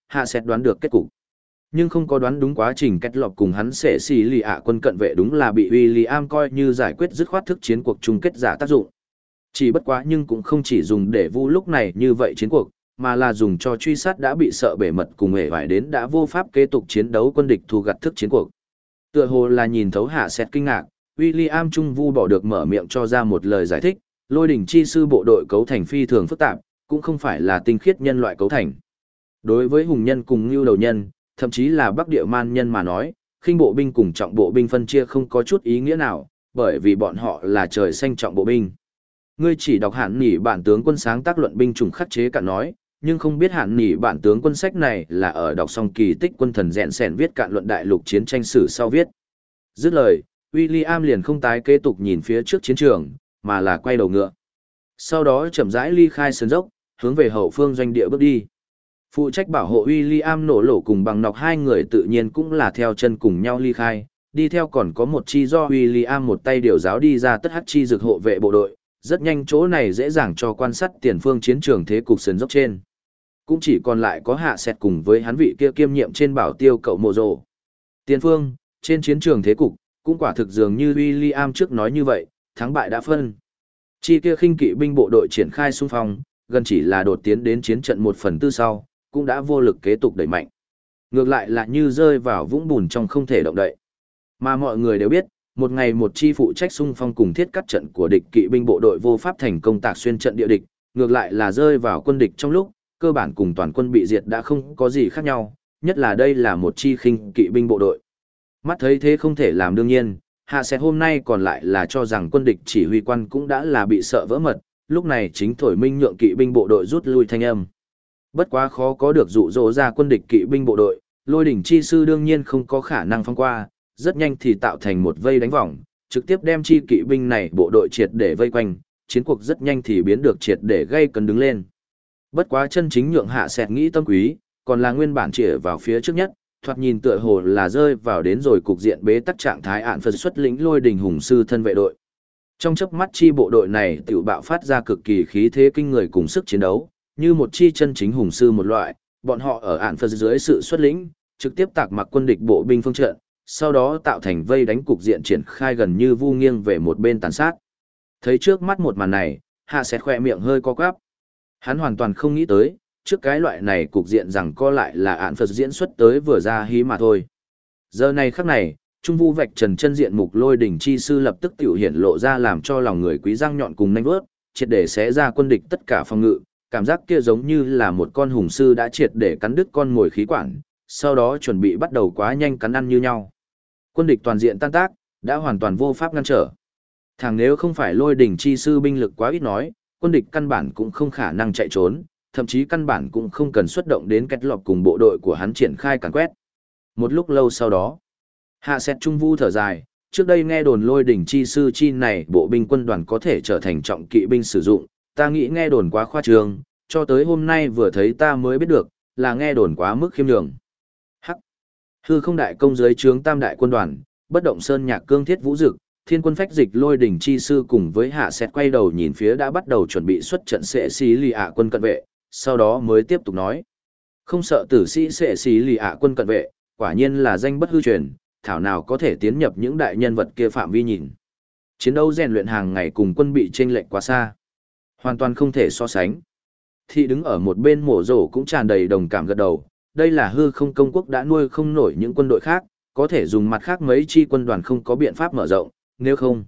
hạ sẽ đoán được kết cục. Nhưng không có đoán đúng quá trình kết lọc cùng hắn sẽ xì lì ạ quân cận vệ đúng là bị William coi như giải quyết dứt khoát thức chiến cuộc chung kết giả tác dụng. Chỉ bất quá nhưng cũng không chỉ dùng để vu lúc này như vậy chiến cuộc, mà là dùng cho truy sát đã bị sợ bể mật cùng hề vải đến đã vô pháp kế tục chiến đấu quân địch thu gặt thức chiến cuộc. Tựa hồ là nhìn thấu hạ xét kinh ngạc, William Trung vu bỏ được mở miệng cho ra một lời giải thích, lôi đỉnh chi sư bộ đội cấu thành phi thường phức tạp, cũng không phải là tinh khiết nhân loại cấu thành. Đối với hùng nhân cùng ngưu đầu nhân, thậm chí là bắc địa man nhân mà nói, khinh bộ binh cùng trọng bộ binh phân chia không có chút ý nghĩa nào, bởi vì bọn họ là trời xanh trọng bộ binh. Ngươi chỉ đọc hạn nỉ bản tướng quân sáng tác luận binh chủng khắc chế cạn nói, nhưng không biết hạn nỉ bản tướng quân sách này là ở đọc xong kỳ tích quân thần rèn sèn viết cạn luận đại lục chiến tranh sử sau viết. Dứt lời, William liền không tái kế tục nhìn phía trước chiến trường, mà là quay đầu ngựa. Sau đó chậm rãi ly khai sườn dốc, hướng về hậu phương doanh địa bước đi. Phụ trách bảo hộ William nổ lổ cùng bằng nọc hai người tự nhiên cũng là theo chân cùng nhau ly khai, đi theo còn có một chi do William một tay điều giáo đi ra tất hắc chi dược hộ vệ bộ đội, rất nhanh chỗ này dễ dàng cho quan sát tiền phương chiến trường thế cục sườn dốc trên. Cũng chỉ còn lại có hạ sẹt cùng với hắn vị kia kiêm nhiệm trên bảo tiêu cậu mộ rồ. Tiền phương, trên chiến trường thế cục, cũng quả thực dường như William trước nói như vậy, thắng bại đã phân. Chi kia khinh kỵ binh bộ đội triển khai xung phong, gần chỉ là đột tiến đến chiến trận 1/4 sau, cũng đã vô lực kế tục đẩy mạnh. Ngược lại là như rơi vào vũng bùn trong không thể động đậy. Mà mọi người đều biết, một ngày một chi phụ trách xung phong cùng thiết cắt trận của địch kỵ binh bộ đội vô pháp thành công tạc xuyên trận địa địch, ngược lại là rơi vào quân địch trong lúc, cơ bản cùng toàn quân bị diệt đã không có gì khác nhau, nhất là đây là một chi khinh kỵ binh bộ đội. Mắt thấy thế không thể làm đương nhiên, hạ sẽ hôm nay còn lại là cho rằng quân địch chỉ huy quan cũng đã là bị sợ vỡ mật, lúc này chính thổi minh nhượng kỵ binh bộ đội rút lui thanh âm. Bất quá khó có được dụ dỗ ra quân địch kỵ binh bộ đội, lôi đỉnh chi sư đương nhiên không có khả năng phong qua, rất nhanh thì tạo thành một vây đánh vòng, trực tiếp đem chi kỵ binh này bộ đội triệt để vây quanh, chiến cuộc rất nhanh thì biến được triệt để gây cấn đứng lên. Bất quá chân chính nhượng hạ sẹt nghĩ tâm quý, còn là nguyên bản chỉ vào phía trước nhất, thoạt nhìn tựa hồ là rơi vào đến rồi cục diện bế tắc trạng thái ạn phật xuất lĩnh lôi đỉnh hùng sư thân vệ đội. Trong chớp mắt chi bộ đội này tự bạo phát ra cực kỳ khí thế kinh người cùng sức chiến đấu, như một chi chân chính hùng sư một loại, bọn họ ở ạn phật dưới sự xuất lĩnh, trực tiếp tạc mặc quân địch bộ binh phương trận, sau đó tạo thành vây đánh cục diện triển khai gần như vu nghiêng về một bên tàn sát. Thấy trước mắt một màn này, hạ sẽ khỏe miệng hơi co quắp. Hắn hoàn toàn không nghĩ tới, trước cái loại này cục diện rằng co lại là ạn phật diễn xuất tới vừa ra hí mà thôi. Giờ này khắc này, trung vu vạch trần chân diện mục lôi đỉnh chi sư lập tức tiểu hiện lộ ra làm cho lòng người quý răng nhọn cùng nanh vớt, triệt để xé ra quân địch tất cả phòng ngự, cảm giác kia giống như là một con hùng sư đã triệt để cắn đứt con mồi khí quản, sau đó chuẩn bị bắt đầu quá nhanh cắn ăn như nhau. Quân địch toàn diện tan tác, đã hoàn toàn vô pháp ngăn trở. Thằng nếu không phải lôi đỉnh chi sư binh lực quá ít nói, quân địch căn bản cũng không khả năng chạy trốn, thậm chí căn bản cũng không cần xuất động đến kết lọc cùng bộ đội của hắn triển khai càn quét. Một lúc lâu sau đó, hạ xét trung vu thở dài, trước đây nghe đồn lôi đỉnh chi sư chi này bộ binh quân đoàn có thể trở thành trọng kỵ binh sử dụng, ta nghĩ nghe đồn quá khoa trương, cho tới hôm nay vừa thấy ta mới biết được, là nghe đồn quá mức khiêm nhường. Hắc. Hư không đại công dưới trướng tam đại quân đoàn, bất động sơn nhạc cương thiết vũ dực, thiên quân phách dịch lôi đỉnh chi sư cùng với hạ xét quay đầu nhìn phía đã bắt đầu chuẩn bị xuất trận sệ xí lì ạ quân cận vệ, sau đó mới tiếp tục nói. Không sợ tử sĩ sệ xí lì ạ quân cận vệ, quả nhiên là danh bất hư truyền, thảo nào có thể tiến nhập những đại nhân vật kia phạm vi nhìn. Chiến đấu rèn luyện hàng ngày cùng quân bị chênh lệch quá xa, hoàn toàn không thể so sánh. Thị đứng ở một bên mổ rổ cũng tràn đầy đồng cảm gật đầu, đây là hư không công quốc đã nuôi không nổi những quân đội khác, có thể dùng mặt khác mấy chi quân đoàn không có biện pháp mở rộng, nếu không,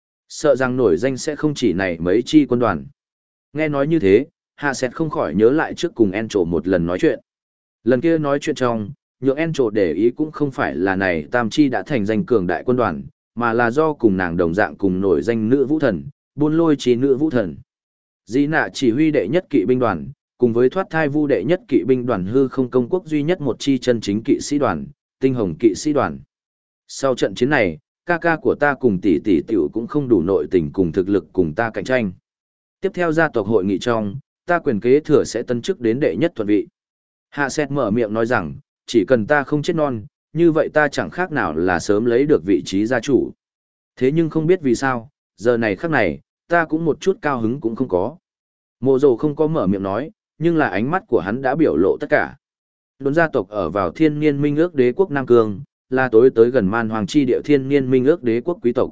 sợ rằng nổi danh sẽ không chỉ này mấy chi quân đoàn. Nghe nói như thế, Hạ Sẹt không khỏi nhớ lại trước cùng Encho một lần nói chuyện. Lần kia nói chuyện trong, nhượng Encho để ý cũng không phải là này tam chi đã thành danh cường đại quân đoàn, mà là do cùng nàng đồng dạng cùng nổi danh nữ vũ thần, buôn lôi trí nữ vũ thần. Dĩ nạ chỉ huy đệ nhất kỵ binh đoàn, cùng với thoát thai vu đệ nhất kỵ binh đoàn hư không công quốc duy nhất một chi chân chính kỵ sĩ đoàn, tinh hồng kỵ sĩ đoàn. Sau trận chiến này, ca ca của ta cùng tỷ tỷ tiểu cũng không đủ nội tình cùng thực lực cùng ta cạnh tranh. Tiếp theo gia tộc hội nghị trong, ta quyền kế thừa sẽ tân chức đến đệ nhất thuận vị. Hạ Sẹt mở miệng nói rằng, chỉ cần ta không chết non, như vậy ta chẳng khác nào là sớm lấy được vị trí gia chủ. Thế nhưng không biết vì sao, giờ này khắc này, ta cũng một chút cao hứng cũng không có. Mộ Dầu không có mở miệng nói, nhưng là ánh mắt của hắn đã biểu lộ tất cả. Đốn gia tộc ở vào thiên niên minh ước đế quốc Nam Cương, là tối tới gần man hoàng chi địa thiên niên minh ước đế quốc quý tộc.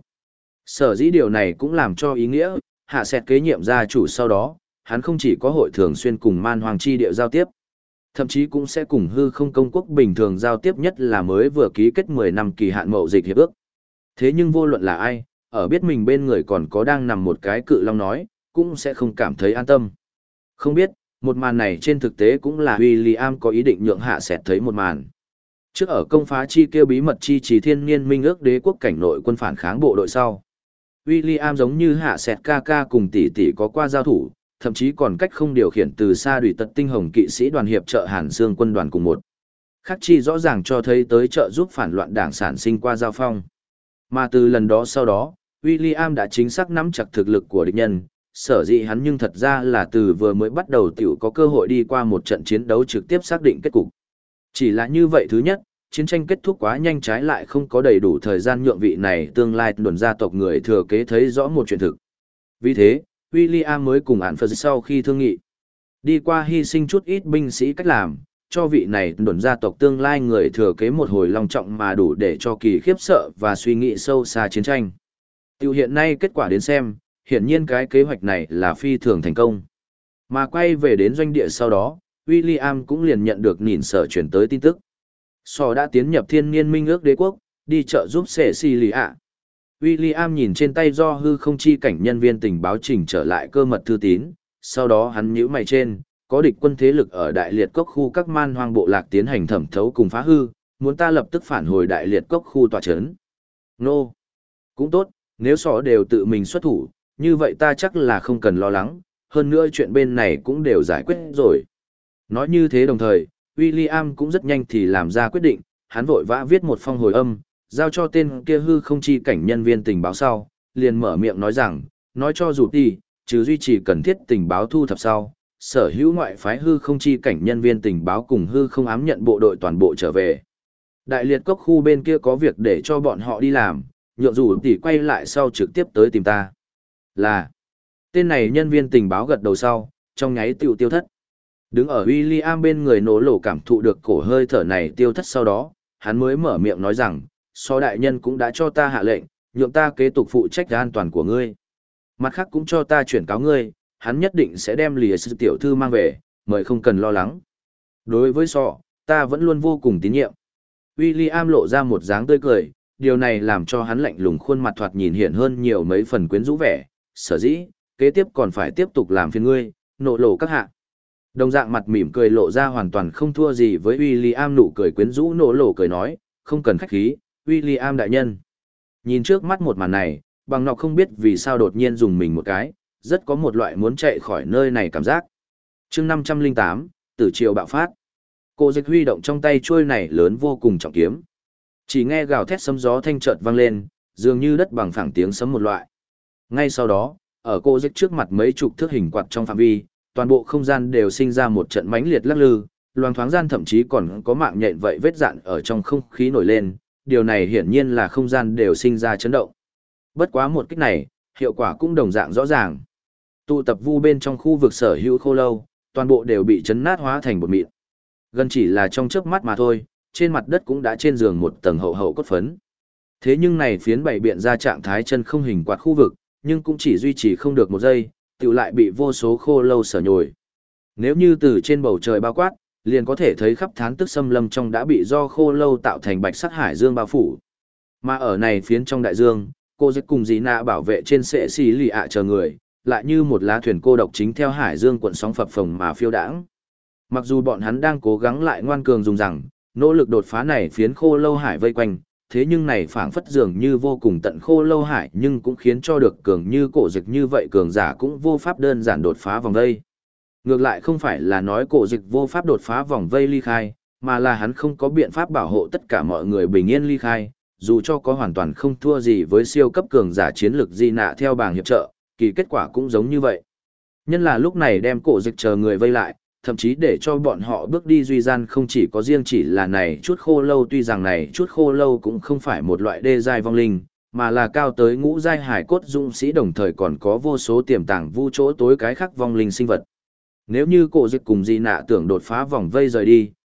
Sở dĩ điều này cũng làm cho ý nghĩa, hạ sẹt kế nhiệm gia chủ sau đó, hắn không chỉ có hội thường xuyên cùng man hoàng chi địa giao tiếp, thậm chí cũng sẽ cùng hư không công quốc bình thường giao tiếp, nhất là mới vừa ký kết 10 năm kỳ hạn mậu dịch hiệp ước. Thế nhưng vô luận là ai, ở biết mình bên người còn có đang nằm một cái cự long nói, cũng sẽ không cảm thấy an tâm. Không biết, một màn này trên thực tế cũng là William có ý định nhượng hạ sẹt thấy một màn. Trước ở công phá chi kêu bí mật chi trì thiên niên minh ước đế quốc cảnh nội quân phản kháng bộ đội sau. William giống như hạ sẹt ca ca cùng tỷ tỷ có qua giao thủ, thậm chí còn cách không điều khiển từ xa đuổi tật tinh hồng kỵ sĩ đoàn hiệp trợ Hàn Xương quân đoàn cùng một. Khắc chi rõ ràng cho thấy tới trợ giúp phản loạn đảng sản sinh qua giao phong. Mà từ lần đó sau đó, William đã chính xác nắm chặt thực lực của địch nhân, sở dĩ hắn nhưng thật ra là từ vừa mới bắt đầu tiểu có cơ hội đi qua một trận chiến đấu trực tiếp xác định kết cục. Chỉ là như vậy, thứ nhất, chiến tranh kết thúc quá nhanh, trái lại không có đầy đủ thời gian nhượng vị này tương lai đồn gia tộc người thừa kế thấy rõ một chuyện thực. Vì thế, William mới cùng án Phật sau khi thương nghị, đi qua hy sinh chút ít binh sĩ cách làm, cho vị này đồn gia tộc tương lai người thừa kế một hồi long trọng mà đủ để cho kỳ khiếp sợ và suy nghĩ sâu xa chiến tranh. Tiểu hiện nay kết quả đến xem, hiển nhiên cái kế hoạch này là phi thường thành công. Mà quay về đến doanh địa sau đó, William cũng liền nhận được nhìn sở chuyển tới tin tức. Sò đã tiến nhập thiên niên minh ước đế quốc, đi trợ giúp Cecilia. William nhìn trên tay do hư không chi cảnh nhân viên tình báo trình trở lại cơ mật thư tín, sau đó hắn nhíu mày trên, có địch quân thế lực ở đại liệt cốc khu các man hoang bộ lạc tiến hành thẩm thấu cùng phá hư, muốn ta lập tức phản hồi đại liệt cốc khu tòa chấn. Nô! Cũng tốt, nếu sò đều tự mình xuất thủ, như vậy ta chắc là không cần lo lắng, hơn nữa chuyện bên này cũng đều giải quyết rồi. Nói như thế đồng thời, William cũng rất nhanh thì làm ra quyết định, hắn vội vã viết một phong hồi âm, giao cho tên kia hư không chi cảnh nhân viên tình báo sau, liền mở miệng nói rằng, nói cho dù đi, trừ duy trì cần thiết tình báo thu thập sau, sở hữu ngoại phái hư không chi cảnh nhân viên tình báo cùng hư không ám nhận bộ đội toàn bộ trở về. Đại liệt cốc khu bên kia có việc để cho bọn họ đi làm, nhượng dù tỷ quay lại sau trực tiếp tới tìm ta. Là, tên này nhân viên tình báo gật đầu sau, trong nháy tiêu thất. Đứng ở William bên người nổ lổ cảm thụ được cổ hơi thở này tiêu thất sau đó, hắn mới mở miệng nói rằng, so đại nhân cũng đã cho ta hạ lệnh, nhượng ta kế tục phụ trách an toàn của ngươi. Mặt khác cũng cho ta chuyển cáo ngươi, hắn nhất định sẽ đem lìa sư tiểu thư mang về, mời không cần lo lắng. Đối với sọ, ta vẫn luôn vô cùng tín nhiệm. William lộ ra một dáng tươi cười, điều này làm cho hắn lạnh lùng khuôn mặt thoạt nhìn hiện hơn nhiều mấy phần quyến rũ vẻ, sở dĩ, kế tiếp còn phải tiếp tục làm phiền ngươi, nộ lộ các hạ. Đồng dạng mặt mỉm cười lộ ra hoàn toàn không thua gì với William nụ cười quyến rũ nổ lộ cười nói, không cần khách khí, William đại nhân. Nhìn trước mắt một màn này, bằng nọ không biết vì sao đột nhiên dùng mình một cái, rất có một loại muốn chạy khỏi nơi này cảm giác. chương 508, tử triều bạo phát. Cô dịch huy động trong tay chuôi này lớn vô cùng trọng kiếm. Chỉ nghe gào thét sấm gió thanh chợt vang lên, dường như đất bằng phẳng tiếng sấm một loại. Ngay sau đó, ở cô dịch trước mặt mấy chục thước hình quạt trong phạm vi, toàn bộ không gian đều sinh ra một trận mãnh liệt lắc lư, loang thoáng gian thậm chí còn có mạng nhện vậy vết dạn ở trong không khí nổi lên, điều này hiển nhiên là không gian đều sinh ra chấn động. Bất quá một kích này, hiệu quả cũng đồng dạng rõ ràng. Tụ tập vu bên trong khu vực sở hữu khô lâu, toàn bộ đều bị chấn nát hóa thành bột mịn. Gần chỉ là trong chớp mắt mà thôi, trên mặt đất cũng đã trên giường một tầng hậu hậu cốt phấn. Thế nhưng này phiến bảy biện ra trạng thái chân không hình quạt khu vực, nhưng cũng chỉ duy trì không được một giây, tự lại bị vô số khô lâu sở nhồi. Nếu như từ trên bầu trời bao quát, liền có thể thấy khắp thán tức xâm lâm trong đã bị do khô lâu tạo thành bạch sắc hải dương bao phủ. Mà ở này phiến trong đại dương, cô dịch cùng dì nạ bảo vệ trên sệ xì lì ạ chờ người, lại như một lá thuyền cô độc chính theo hải dương cuộn sóng phập phồng mà phiêu đãng. Mặc dù bọn hắn đang cố gắng lại ngoan cường dùng rằng, nỗ lực đột phá này phiến khô lâu hải vây quanh, thế nhưng này phảng phất dường như vô cùng tận khô lâu hải, nhưng cũng khiến cho được cường như cổ dịch như vậy cường giả cũng vô pháp đơn giản đột phá vòng vây. Ngược lại không phải là nói cổ dịch vô pháp đột phá vòng vây ly khai, mà là hắn không có biện pháp bảo hộ tất cả mọi người bình yên ly khai, dù cho có hoàn toàn không thua gì với siêu cấp cường giả chiến lực di nạ theo bảng hiệp trợ, kỳ kết quả cũng giống như vậy. Nhân là lúc này đem cổ dịch chờ người vây lại, thậm chí để cho bọn họ bước đi duy gian không chỉ có riêng chỉ là này chút khô lâu, tuy rằng này chút khô lâu cũng không phải một loại đê giai vong linh, mà là cao tới ngũ giai hải cốt dũng sĩ, đồng thời còn có vô số tiềm tàng vu chỗ tối cái khác vong linh sinh vật. Nếu như cổ dịch cùng di nạ tưởng đột phá vòng vây rời đi,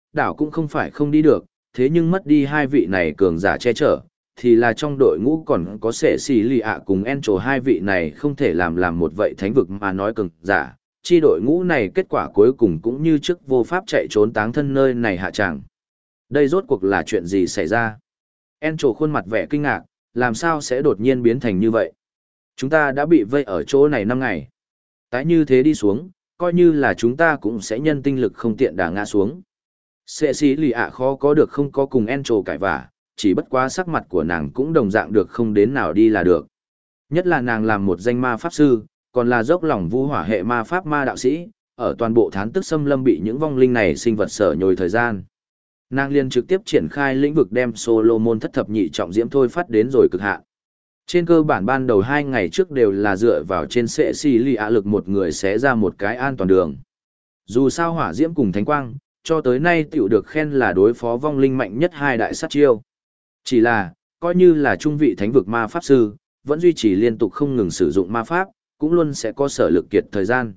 đảo cũng không phải không đi được, thế nhưng mất đi hai vị này cường giả che chở, thì là trong đội ngũ còn có sệ xì lì ạ cùng Encho hai vị này không thể làm một vậy thánh vực mà nói cường giả, chi đội ngũ này kết quả cuối cùng cũng như trước vô pháp chạy trốn táng thân nơi này hạ tràng. Đây rốt cuộc là chuyện gì xảy ra? Encho khuôn mặt vẻ kinh ngạc, làm sao sẽ đột nhiên biến thành như vậy? Chúng ta đã bị vây ở chỗ này 5 ngày. Tái như thế đi xuống, coi như là chúng ta cũng sẽ nhân tinh lực không tiện đả ngã xuống. Sệ xí lì ạ khó có được không có cùng Encho cãi vả, chỉ bất quá sắc mặt của nàng cũng đồng dạng được không đến nào đi là được. Nhất là nàng làm một danh ma pháp sư, còn là dốc lòng vu hỏa hệ ma pháp ma đạo sĩ, ở toàn bộ thán tức xâm lâm bị những vong linh này sinh vật sở nhồi thời gian. Nàng liền trực tiếp triển khai lĩnh vực đem Solomon thất thập nhị trọng diễm thôi phát đến rồi cực hạn. Trên cơ bản ban đầu 2 ngày trước đều là dựa vào trên sệ xì lì ạ lực một người sẽ ra một cái an toàn đường. Dù sao hỏa diễm cùng thánh quang, cho tới nay tiểu được khen là đối phó vong linh mạnh nhất hai đại sát chiêu. Chỉ là, coi như là trung vị thánh vực ma pháp sư, vẫn duy trì liên tục không ngừng sử dụng ma pháp, cũng luôn sẽ có sở lực kiệt thời gian.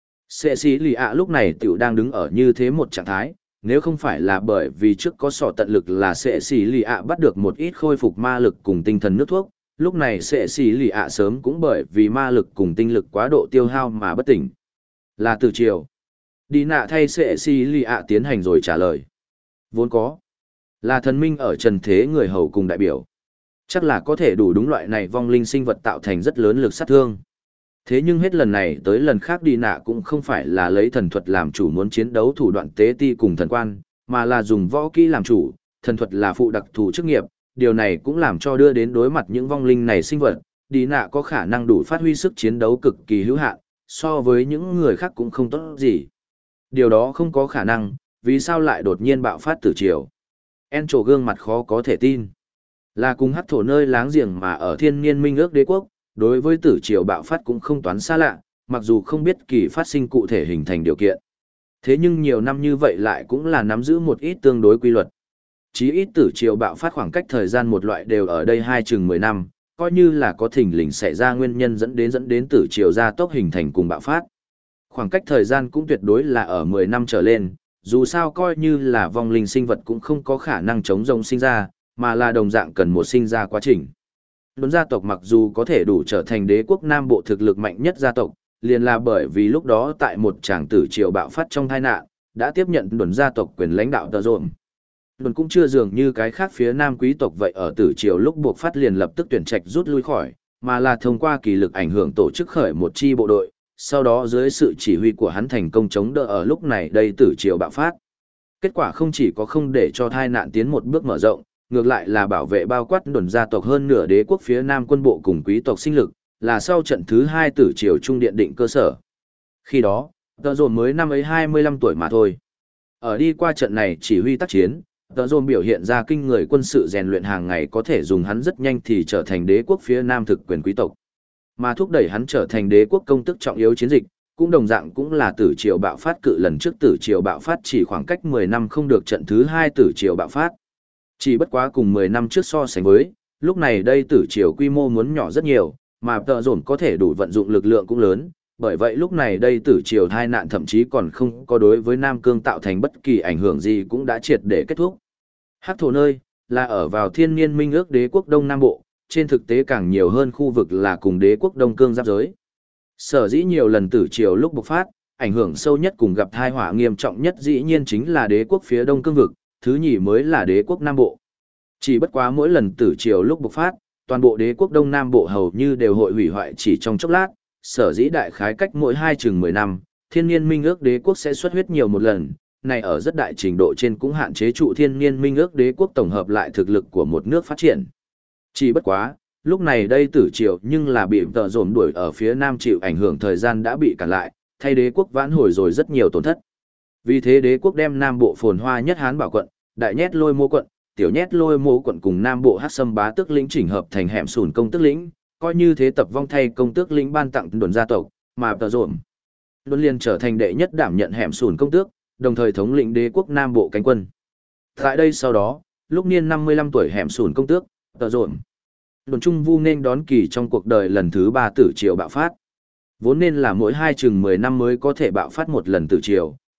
Sệ xì lì ạ lúc này tiểu đang đứng ở như thế một trạng thái, nếu không phải là bởi vì trước có sỏ tận lực là sệ xì lì ạ bắt được một ít khôi phục ma lực cùng tinh thần nước thuốc, lúc này sệ xì lì ạ sớm cũng bởi vì ma lực cùng tinh lực quá độ tiêu hao mà bất tỉnh. Là từ chiều. Đi nạ thay sệ xì lì ạ tiến hành rồi trả lời. Vốn có. Là thần minh ở trần thế người hầu cùng đại biểu. Chắc là có thể đủ đúng loại này vong linh sinh vật tạo thành rất lớn lực sát thương. Thế nhưng hết lần này tới lần khác đi nạ cũng không phải là lấy thần thuật làm chủ muốn chiến đấu thủ đoạn tế ti cùng thần quan, mà là dùng võ kỹ làm chủ, thần thuật là phụ đặc thù chức nghiệp, điều này cũng làm cho đưa đến đối mặt những vong linh này sinh vật, đi nạ có khả năng đủ phát huy sức chiến đấu cực kỳ hữu hạn, so với những người khác cũng không tốt gì. Điều đó không có khả năng, vì sao lại đột nhiên bạo phát từ chiều. Encho gương mặt khó có thể tin. Là cùng hắc thổ nơi láng giềng mà ở thiên niên minh ước đế quốc, đối với tử triều bạo phát cũng không toán xa lạ, mặc dù không biết kỳ phát sinh cụ thể hình thành điều kiện. Thế nhưng nhiều năm như vậy lại cũng là nắm giữ một ít tương đối quy luật. Chí ít tử triều bạo phát khoảng cách thời gian một loại đều ở đây 10 năm, coi như là có thình lình xảy ra nguyên nhân dẫn đến tử triều gia tốc hình thành cùng bạo phát. Khoảng cách thời gian cũng tuyệt đối là ở 10 năm trở lên, dù sao coi như là vong linh sinh vật cũng không có khả năng chống rồng sinh ra, mà là đồng dạng cần một sinh ra quá trình. Đồn gia tộc mặc dù có thể đủ trở thành đế quốc Nam Bộ thực lực mạnh nhất gia tộc, liền là bởi vì lúc đó tại một tràng tử triều bạo phát trong tai nạn, đã tiếp nhận đồn gia tộc quyền lãnh đạo tờ rộn. Đồn cũng chưa dường như cái khác phía Nam quý tộc vậy ở tử triều lúc buộc phát liền lập tức tuyển trạch rút lui khỏi, mà là thông qua kỳ lực ảnh hưởng tổ chức khởi một chi bộ đội, sau đó dưới sự chỉ huy của hắn thành công chống đỡ ở lúc này đây tử triều bạo phát. Kết quả không chỉ có không để cho tai nạn tiến một bước mở rộng, ngược lại là bảo vệ bao quát đồn gia tộc hơn nửa đế quốc phía Nam quân bộ cùng quý tộc sinh lực, là sau trận thứ 2 tử triều trung điện định cơ sở. Khi đó, tờ dồn mới năm ấy 25 tuổi mà thôi. Ở đi qua trận này chỉ huy tác chiến, tờ dồn biểu hiện ra kinh người quân sự rèn luyện hàng ngày có thể dùng hắn rất nhanh thì trở thành đế quốc phía Nam thực quyền quý tộc. Mà thúc đẩy hắn trở thành đế quốc công tức trọng yếu chiến dịch, cũng đồng dạng cũng là tử triều bạo phát cự lần trước tử triều bạo phát chỉ khoảng cách 10 năm không được trận thứ 2 tử triều bạo phát. Chỉ bất quá cùng 10 năm trước so sánh với, lúc này đây tử triều quy mô muốn nhỏ rất nhiều, mà tờ dồn có thể đủ vận dụng lực lượng cũng lớn, bởi vậy lúc này đây tử triều tai nạn thậm chí còn không có đối với Nam Cương tạo thành bất kỳ ảnh hưởng gì cũng đã triệt để kết thúc. Hắc thổ nơi, là ở vào thiên niên minh ước đế quốc Đông Nam Bộ, trên thực tế càng nhiều hơn khu vực là cùng đế quốc Đông Cương giáp giới. Sở dĩ nhiều lần tử triều lúc bộc phát, ảnh hưởng sâu nhất cùng gặp tai họa nghiêm trọng nhất dĩ nhiên chính là đế quốc phía Đông Cương vực, thứ nhì mới là đế quốc Nam Bộ. Chỉ bất quá mỗi lần tử triều lúc bộc phát, toàn bộ đế quốc Đông Nam Bộ hầu như đều hội hủy hoại chỉ trong chốc lát, sở dĩ đại khái cách mỗi 10 năm, thiên niên minh ước đế quốc sẽ xuất huyết nhiều một lần, này ở rất đại trình độ trên cũng hạn chế trụ thiên niên minh ước đế quốc tổng hợp lại thực lực của một nước phát triển. Chỉ bất quá, lúc này đây tử triều nhưng là bị tờ dồn đuổi ở phía Nam chịu ảnh hưởng thời gian đã bị cản lại, thay đế quốc vãn hồi rồi rất nhiều tổn thất. Vì thế đế quốc đem Nam Bộ phồn hoa nhất Hán Bảo quận, đại nhét lôi mô quận, tiểu nhét lôi mô quận cùng Nam Bộ Hắc Sâm bá tước lĩnh chỉnh hợp thành hẻm sùn công tước lĩnh, coi như thế tập vong thay công tước lĩnh ban tặng đồn gia tộc, mà tờ dồn đồn liền trở thành đệ nhất đảm nhận hẻm sùn công tước, đồng thời thống lĩnh đế quốc Nam Bộ cánh quân. Tại đây sau đó, lúc niên 55 tuổi hẻm sùn công tước, tờ dồn đồn trung vu nên đón kỳ trong cuộc đời lần thứ 3 tử triều bạo phát. Vốn nên là mỗi 10 năm mới có thể bạo phát một lần tử triều,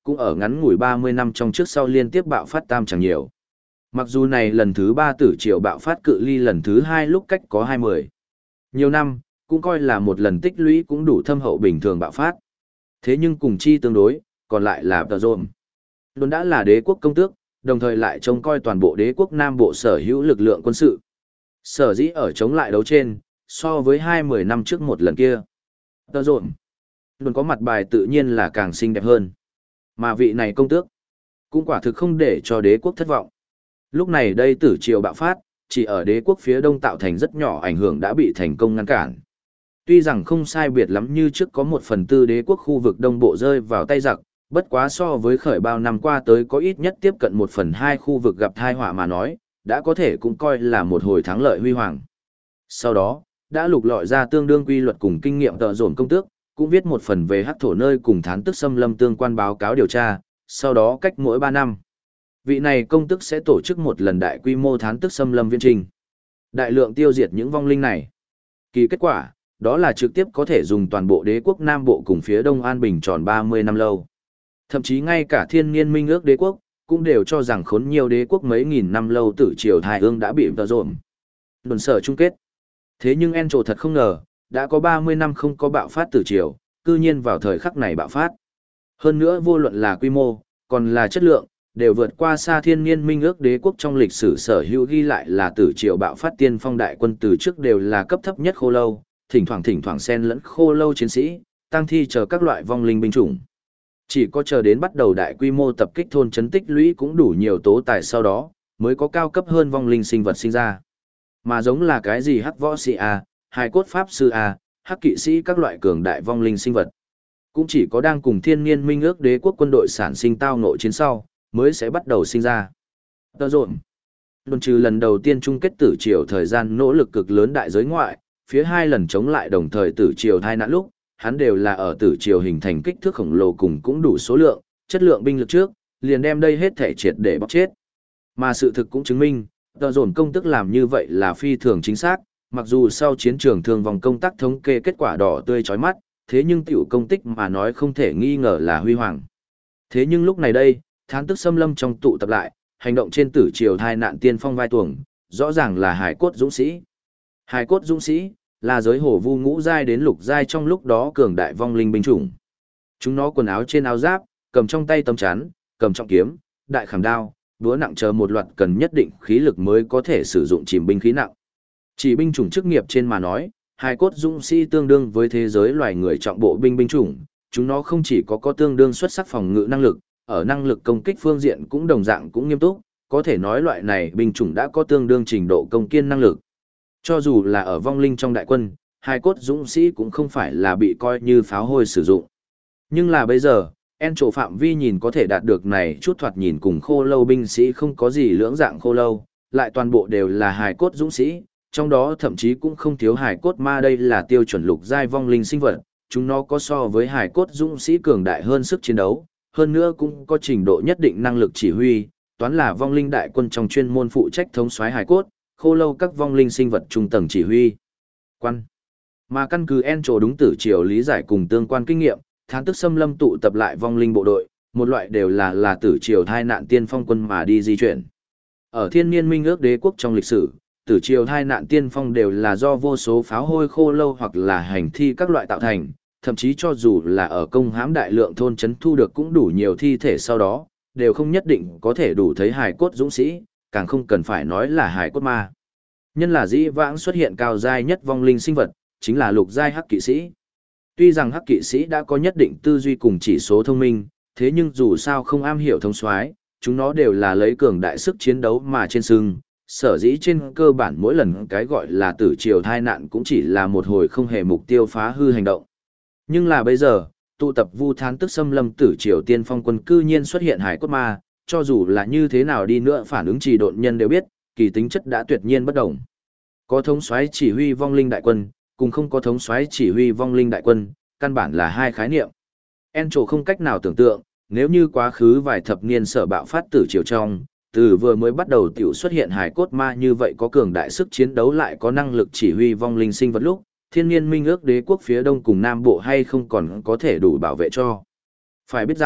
cũng ở ngắn ngủi 30 năm trong trước sau liên tiếp bạo phát tam chẳng nhiều. Mặc dù này lần thứ 3 tử triều bạo phát cự ly lần thứ 2 lúc cách có 20. Nhiều năm, cũng coi là một lần tích lũy cũng đủ thâm hậu bình thường bạo phát. Thế nhưng cùng chi tương đối, còn lại là Tờ Dồn. Luôn đã là đế quốc công tước, đồng thời lại trông coi toàn bộ đế quốc Nam Bộ sở hữu lực lượng quân sự. Sở dĩ ở chống lại đấu trên, so với 20 năm trước một lần kia. Tờ Dồn luôn có mặt bài tự nhiên là càng xinh đẹp hơn. Mà vị này công tước, cũng quả thực không để cho đế quốc thất vọng. Lúc này đây tử triều bạo phát, chỉ ở đế quốc phía đông tạo thành rất nhỏ ảnh hưởng đã bị thành công ngăn cản. Tuy rằng không sai biệt lắm như trước có 1/4 đế quốc khu vực đông bộ rơi vào tay giặc, bất quá so với khởi bao năm qua tới có ít nhất tiếp cận 1/2 khu vực gặp tai họa mà nói, đã có thể cũng coi là một hồi thắng lợi huy hoàng. Sau đó, đã lục lọi ra tương đương quy luật cùng kinh nghiệm Tờ Dồn công tước, cũng viết một phần về hắc thổ nơi cùng thán tức xâm lâm tương quan báo cáo điều tra, sau đó cách mỗi 3 năm. Vị này công tước sẽ tổ chức một lần đại quy mô thán tức xâm lâm viễn trình. Đại lượng tiêu diệt những vong linh này. Kỳ kết quả, đó là trực tiếp có thể dùng toàn bộ đế quốc Nam Bộ cùng phía Đông An Bình tròn 30 năm lâu. Thậm chí ngay cả thiên niên minh ước đế quốc, cũng đều cho rằng khốn nhiều đế quốc mấy nghìn năm lâu tử triều thai ương đã bị Tờ Dồn đồn sở chung kết. Thế nhưng Encho thật không ngờ, đã có 30 năm không có bạo phát tử triều, cư nhiên vào thời khắc này bạo phát. Hơn nữa vô luận là quy mô, còn là chất lượng, đều vượt qua xa thiên niên minh ước đế quốc trong lịch sử sở hữu ghi lại là tử triều bạo phát tiên phong đại quân từ trước đều là cấp thấp nhất khô lâu, thỉnh thoảng xen lẫn khô lâu chiến sĩ, tăng thi chờ các loại vong linh binh chủng. Chỉ có chờ đến bắt đầu đại quy mô tập kích thôn trấn tích lũy cũng đủ nhiều tố tài sau đó, mới có cao cấp hơn vong linh sinh vật sinh ra. Mà giống là cái gì hắc võ sĩ A, hài cốt pháp sư A, hắc kỵ sĩ các loại cường đại vong linh sinh vật. Cũng chỉ có đang cùng thiên niên minh ước đế quốc quân đội sản sinh tao ngộ chiến sau, mới sẽ bắt đầu sinh ra. Tờ Dồn luôn trừ lần đầu tiên chung kết tử triều thời gian nỗ lực cực lớn đại giới ngoại, phía 2 lần chống lại đồng thời tử triều thai nạn lúc, hắn đều là ở tử triều hình thành kích thước khổng lồ cùng cũng đủ số lượng, chất lượng binh lực trước, liền đem đây hết thể triệt để bóc chết. Mà sự thực cũng chứng minh, Tờ Dồn công tức làm như vậy là phi thường chính xác, mặc dù sau chiến trường thương vòng công tác thống kê kết quả đỏ tươi chói mắt, thế nhưng tiểu công tích mà nói không thể nghi ngờ là huy hoàng. Thế nhưng lúc này đây, thán tức xâm lâm trong tụ tập lại, hành động trên tử triều thai nạn tiên phong vai tuồng, rõ ràng là hải cốt dũng sĩ. Hải cốt dũng sĩ là giới hổ vu ngũ giai đến lục giai trong lúc đó cường đại vong linh binh chủng. Chúng nó quần áo trên áo giáp, cầm trong tay tấm chắn, cầm trọng kiếm, đại khảm đao, búa nặng chờ một loạt cần nhất định khí lực mới có thể sử dụng chìm binh khí nặng. Chỉ binh chủng chức nghiệp trên mà nói, hải cốt dũng sĩ tương đương với thế giới loài người trọng bộ binh chủng, chúng nó không chỉ có tương đương xuất sắc phòng ngự năng lực, ở năng lực công kích phương diện cũng đồng dạng cũng nghiêm túc, có thể nói loại này binh chủng đã có tương đương trình độ công kiên năng lực. Cho dù là ở vong linh trong đại quân, hải cốt dũng sĩ cũng không phải là bị coi như pháo hôi sử dụng. Nhưng là bây giờ, Encho phạm vi nhìn có thể đạt được này chút thoạt nhìn cùng khô lâu binh sĩ không có gì lưỡng dạng khô lâu, lại toàn bộ đều là hải cốt dũng sĩ, trong đó thậm chí cũng không thiếu hải cốt ma, đây là tiêu chuẩn lục giai vong linh sinh vật, chúng nó có so với hải cốt dũng sĩ cường đại hơn sức chiến đấu, hơn nữa cũng có trình độ nhất định năng lực chỉ huy, toán là vong linh đại quân trong chuyên môn phụ trách thống soái hải cốt, khô lâu các vong linh sinh vật trung tầng chỉ huy. Quan. Mà căn cứ Encho đúng tử triều lý giải cùng tương quan kinh nghiệm, thán tức xâm lâm tụ tập lại vong linh bộ đội, một loại đều là tử triều thai nạn tiên phong quân mà đi di chuyển. Ở thiên niên minh ước đế quốc trong lịch sử, tử triều thai nạn tiên phong đều là do vô số pháo hôi khô lâu hoặc là hành thi các loại tạo thành, thậm chí cho dù là ở công hãm đại lượng thôn trấn thu được cũng đủ nhiều thi thể sau đó, đều không nhất định có thể đủ thấy hài cốt dũng sĩ, càng không cần phải nói là hài cốt ma. Nhân là dĩ vãng xuất hiện cao giai nhất vong linh sinh vật, chính là lục giai hắc kỵ sĩ. Tuy rằng hắc kỵ sĩ đã có nhất định tư duy cùng chỉ số thông minh, thế nhưng dù sao không am hiểu thông soái, chúng nó đều là lấy cường đại sức chiến đấu mà trên sưng. Sở dĩ trên cơ bản mỗi lần cái gọi là tử triều thai nạn cũng chỉ là một hồi không hề mục tiêu phá hư hành động. Nhưng là bây giờ, tụ tập vu thán tức xâm lâm tử triều tiên phong quân cư nhiên xuất hiện hải cốt ma, cho dù là như thế nào đi nữa phản ứng trì độn nhân đều biết, kỳ tính chất đã tuyệt nhiên bất đồng. Có thống soái chỉ huy vong linh đại quân, cùng không có thống soái chỉ huy vong linh đại quân, căn bản là hai khái niệm. Encho không cách nào tưởng tượng, nếu như quá khứ vài thập niên sở bạo phát tử triều trong, từ vừa mới bắt đầu tiểu xuất hiện hải cốt ma như vậy có cường đại sức chiến đấu lại có năng lực chỉ huy vong linh sinh vật lúc, thiên niên minh ước đế quốc phía đông cùng nam bộ hay không còn có thể đủ bảo vệ cho. Phải biết rằng,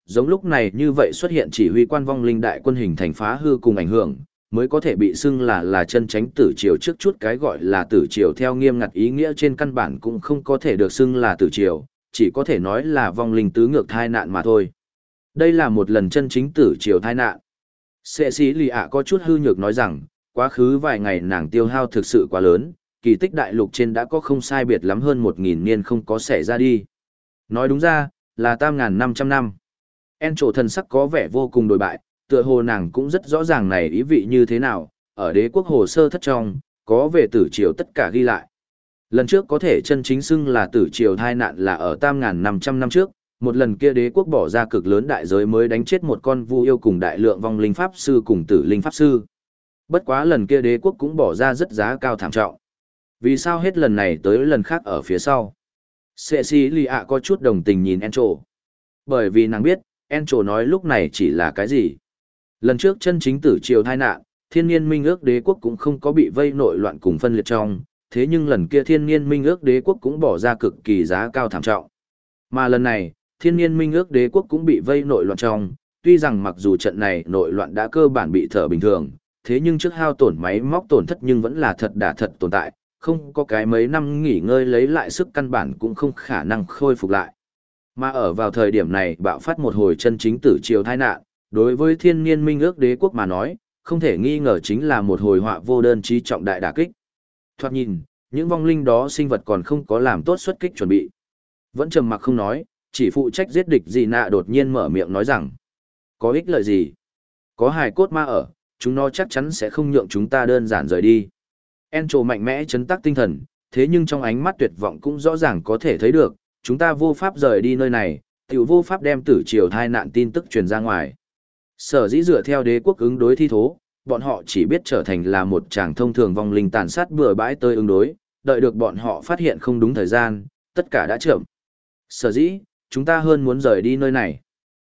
giống lúc này như vậy xuất hiện chỉ huy quan vong linh đại quân hình thành phá hư cùng ảnh hưởng, mới có thể bị xưng là chân tránh tử triều. Trước chút cái gọi là tử triều theo nghiêm ngặt ý nghĩa trên căn bản cũng không có thể được xưng là tử triều, chỉ có thể nói là vong linh tứ ngược thai nạn mà thôi. Đây là một lần chân chính tử triều thai nạn. Sệ sĩ lì ạ có chút hư nhược nói rằng, quá khứ vài ngày nàng tiêu hao thực sự quá lớn, kỳ tích đại lục trên đã có không sai biệt lắm hơn 1.000 niên không có xảy ra đi. Nói đúng ra, là 8.500 năm. En trổ thần sắc có vẻ vô cùng đổi bại, tựa hồ nàng cũng rất rõ ràng này ý vị như thế nào, ở đế quốc hồ sơ thất trong, có về tử triều tất cả ghi lại. Lần trước có thể chân chính xưng là tử triều thai nạn là ở 8.500 năm trước, một lần kia đế quốc bỏ ra cực lớn đại giới mới đánh chết một con vu yêu cùng đại lượng vong linh pháp sư cùng tử linh pháp sư. Bất quá lần kia đế quốc cũng bỏ ra rất giá cao thảm trọng. Vì sao hết lần này tới lần khác ở phía sau? Cecilia có chút đồng tình nhìn Encho. Bởi vì nàng biết, Encho nói lúc này chỉ là cái gì. Lần trước chân chính tử triều thai nạn, thiên niên minh ước đế quốc cũng không có bị vây nội loạn cùng phân liệt trong, thế nhưng lần kia thiên niên minh ước đế quốc cũng bỏ ra cực kỳ giá cao thảm trọng. Mà lần này, thiên niên minh ước đế quốc cũng bị vây nội loạn trong, tuy rằng mặc dù trận này nội loạn đã cơ bản bị thở bình thường, thế nhưng trước hao tổn máy móc tổn thất nhưng vẫn là thật đả thật tồn tại, không có cái mấy năm nghỉ ngơi lấy lại sức căn bản cũng không khả năng khôi phục lại. Mà ở vào thời điểm này bạo phát một hồi chân chính tử triều tai nạn, đối với thiên niên minh ước đế quốc mà nói, không thể nghi ngờ chính là một hồi họa vô đơn chí trọng đại đả kích. Thoạt nhìn, những vong linh đó sinh vật còn không có làm tốt xuất kích chuẩn bị. Vẫn trầm mặc không nói, chỉ phụ trách giết địch gì nạ đột nhiên mở miệng nói rằng, có ích lợi gì? Có hài cốt ma ở, chúng nó chắc chắn sẽ không nhượng chúng ta đơn giản rời đi. Encho mạnh mẽ chấn tác tinh thần, thế nhưng trong ánh mắt tuyệt vọng cũng rõ ràng có thể thấy được, chúng ta vô pháp rời đi nơi này, tiểu vô pháp đem tử triều thai nạn tin tức truyền ra ngoài. Sở dĩ dựa theo đế quốc ứng đối thi thố, bọn họ chỉ biết trở thành là một tràng thông thường vong linh tàn sát bừa bãi tới ứng đối, đợi được bọn họ phát hiện không đúng thời gian, tất cả đã chậm. Sở dĩ, chúng ta hơn muốn rời đi nơi này.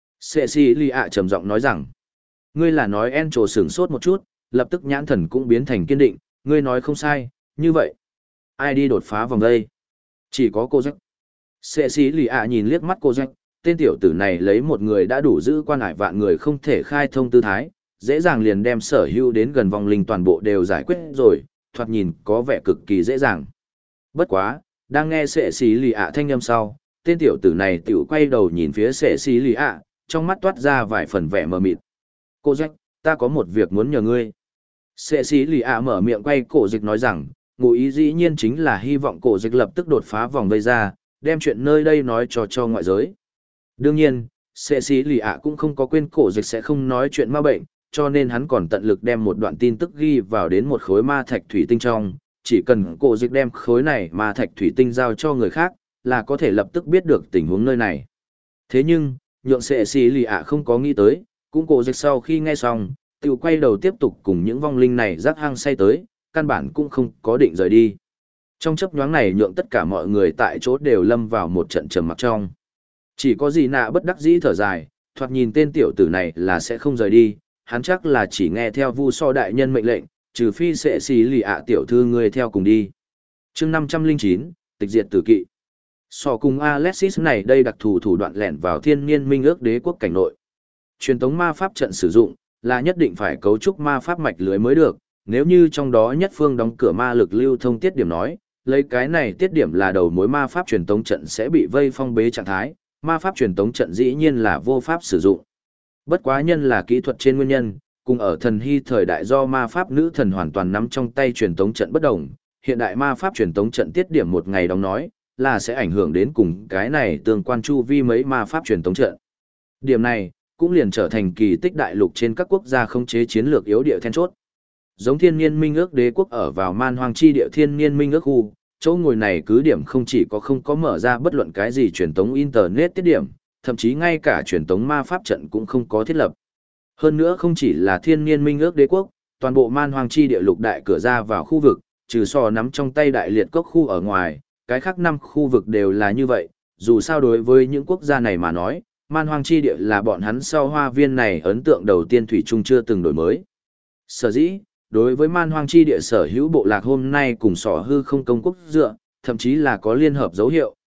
Cecilia trầm giọng nói rằng, ngươi là nói Encho sửng sốt một chút, lập tức nhãn thần cũng biến thành kiên định, ngươi nói không sai, như vậy. Ai đi đột phá vòng đây? Chỉ có cô Jack. Cecilia nhìn liếc mắt cô Jack, tên tiểu tử này lấy một người đã đủ giữ quan hải vạn người không thể khai thông tư thái, dễ dàng liền đem sở hữu đến gần vòng linh toàn bộ đều giải quyết rồi, thoạt nhìn có vẻ cực kỳ dễ dàng. Bất quá, đang nghe Cecilia thanh âm sau, tên tiểu tử này tiểu quay đầu nhìn phía Cecilia, trong mắt toát ra vài phần vẻ mờ mịt. Cô Jack, ta có một việc muốn nhờ ngươi. Cecilia mở miệng quay cổ dịch nói rằng, ngụ ý dĩ nhiên chính là hy vọng cổ dịch lập tức đột phá vòng vây ra, đem chuyện nơi đây nói cho ngoại giới. Đương nhiên, Cecilia cũng không có quên cổ dịch sẽ không nói chuyện ma bệnh, cho nên hắn còn tận lực đem một đoạn tin tức ghi vào đến một khối ma thạch thủy tinh trong, chỉ cần cổ dịch đem khối này ma thạch thủy tinh giao cho người khác, là có thể lập tức biết được tình huống nơi này. Thế nhưng, nhượng Cecilia không có nghĩ tới, cũng cổ dịch sau khi nghe xong, tiểu quay đầu tiếp tục cùng những vong linh này rắc hăng say tới, căn bản cũng không có định rời đi. Trong chớp nhoáng này nhượng tất cả mọi người tại chỗ đều lâm vào một trận trầm mặc trong. Chỉ có gì nạ bất đắc dĩ thở dài, thoạt nhìn tên tiểu tử này là sẽ không rời đi, hắn chắc là chỉ nghe theo Vu So đại nhân mệnh lệnh, trừ phi sẽ xì lì ạ tiểu thư người theo cùng đi. Chương 509, tịch diệt tử kỵ. So cùng Alexis này đây đặc thù thủ đoạn lẻn vào thiên niên minh ước đế quốc cảnh nội. Truyền tống ma pháp trận sử dụng là nhất định phải cấu trúc ma pháp mạch lưới mới được, nếu như trong đó nhất phương đóng cửa ma lực lưu thông tiết điểm nói, lấy cái này tiết điểm là đầu mối ma pháp truyền tống trận sẽ bị vây phong bế trạng thái, ma pháp truyền tống trận dĩ nhiên là vô pháp sử dụng. Bất quá nhân là kỹ thuật trên nguyên nhân, cùng ở thần hy thời đại do ma pháp nữ thần hoàn toàn nắm trong tay truyền tống trận bất đồng, hiện đại ma pháp truyền tống trận tiết điểm một ngày đóng nói, là sẽ ảnh hưởng đến cùng cái này tương quan chu vi mấy ma pháp truyền tống trận. Điểm này cũng liền trở thành kỳ tích đại lục trên các quốc gia khống chế chiến lược yếu địa then chốt. Giống thiên niên minh ước đế quốc ở vào man hoang chi địa thiên niên minh ước khu, chỗ ngồi này cứ điểm không chỉ có không có mở ra bất luận cái gì truyền tống internet tiết điểm, thậm chí ngay cả truyền tống ma pháp trận cũng không có thiết lập. Hơn nữa không chỉ là thiên niên minh ước đế quốc, toàn bộ man hoang chi địa lục đại cửa ra vào khu vực, trừ so nắm trong tay đại liệt cốc khu ở ngoài, cái khác 5 khu vực đều là như vậy, dù sao đối với những quốc gia này mà nói, man hoang chi địa là bọn hắn sau hoa viên này ấn tượng đầu tiên thủy chung chưa từng đổi mới. Sở dĩ, đối với man hoang chi địa sở hữu bộ lạc hôm nay cùng sỏ hư không công quốc dựa, thậm chí là có liên hợp dấu hiệu,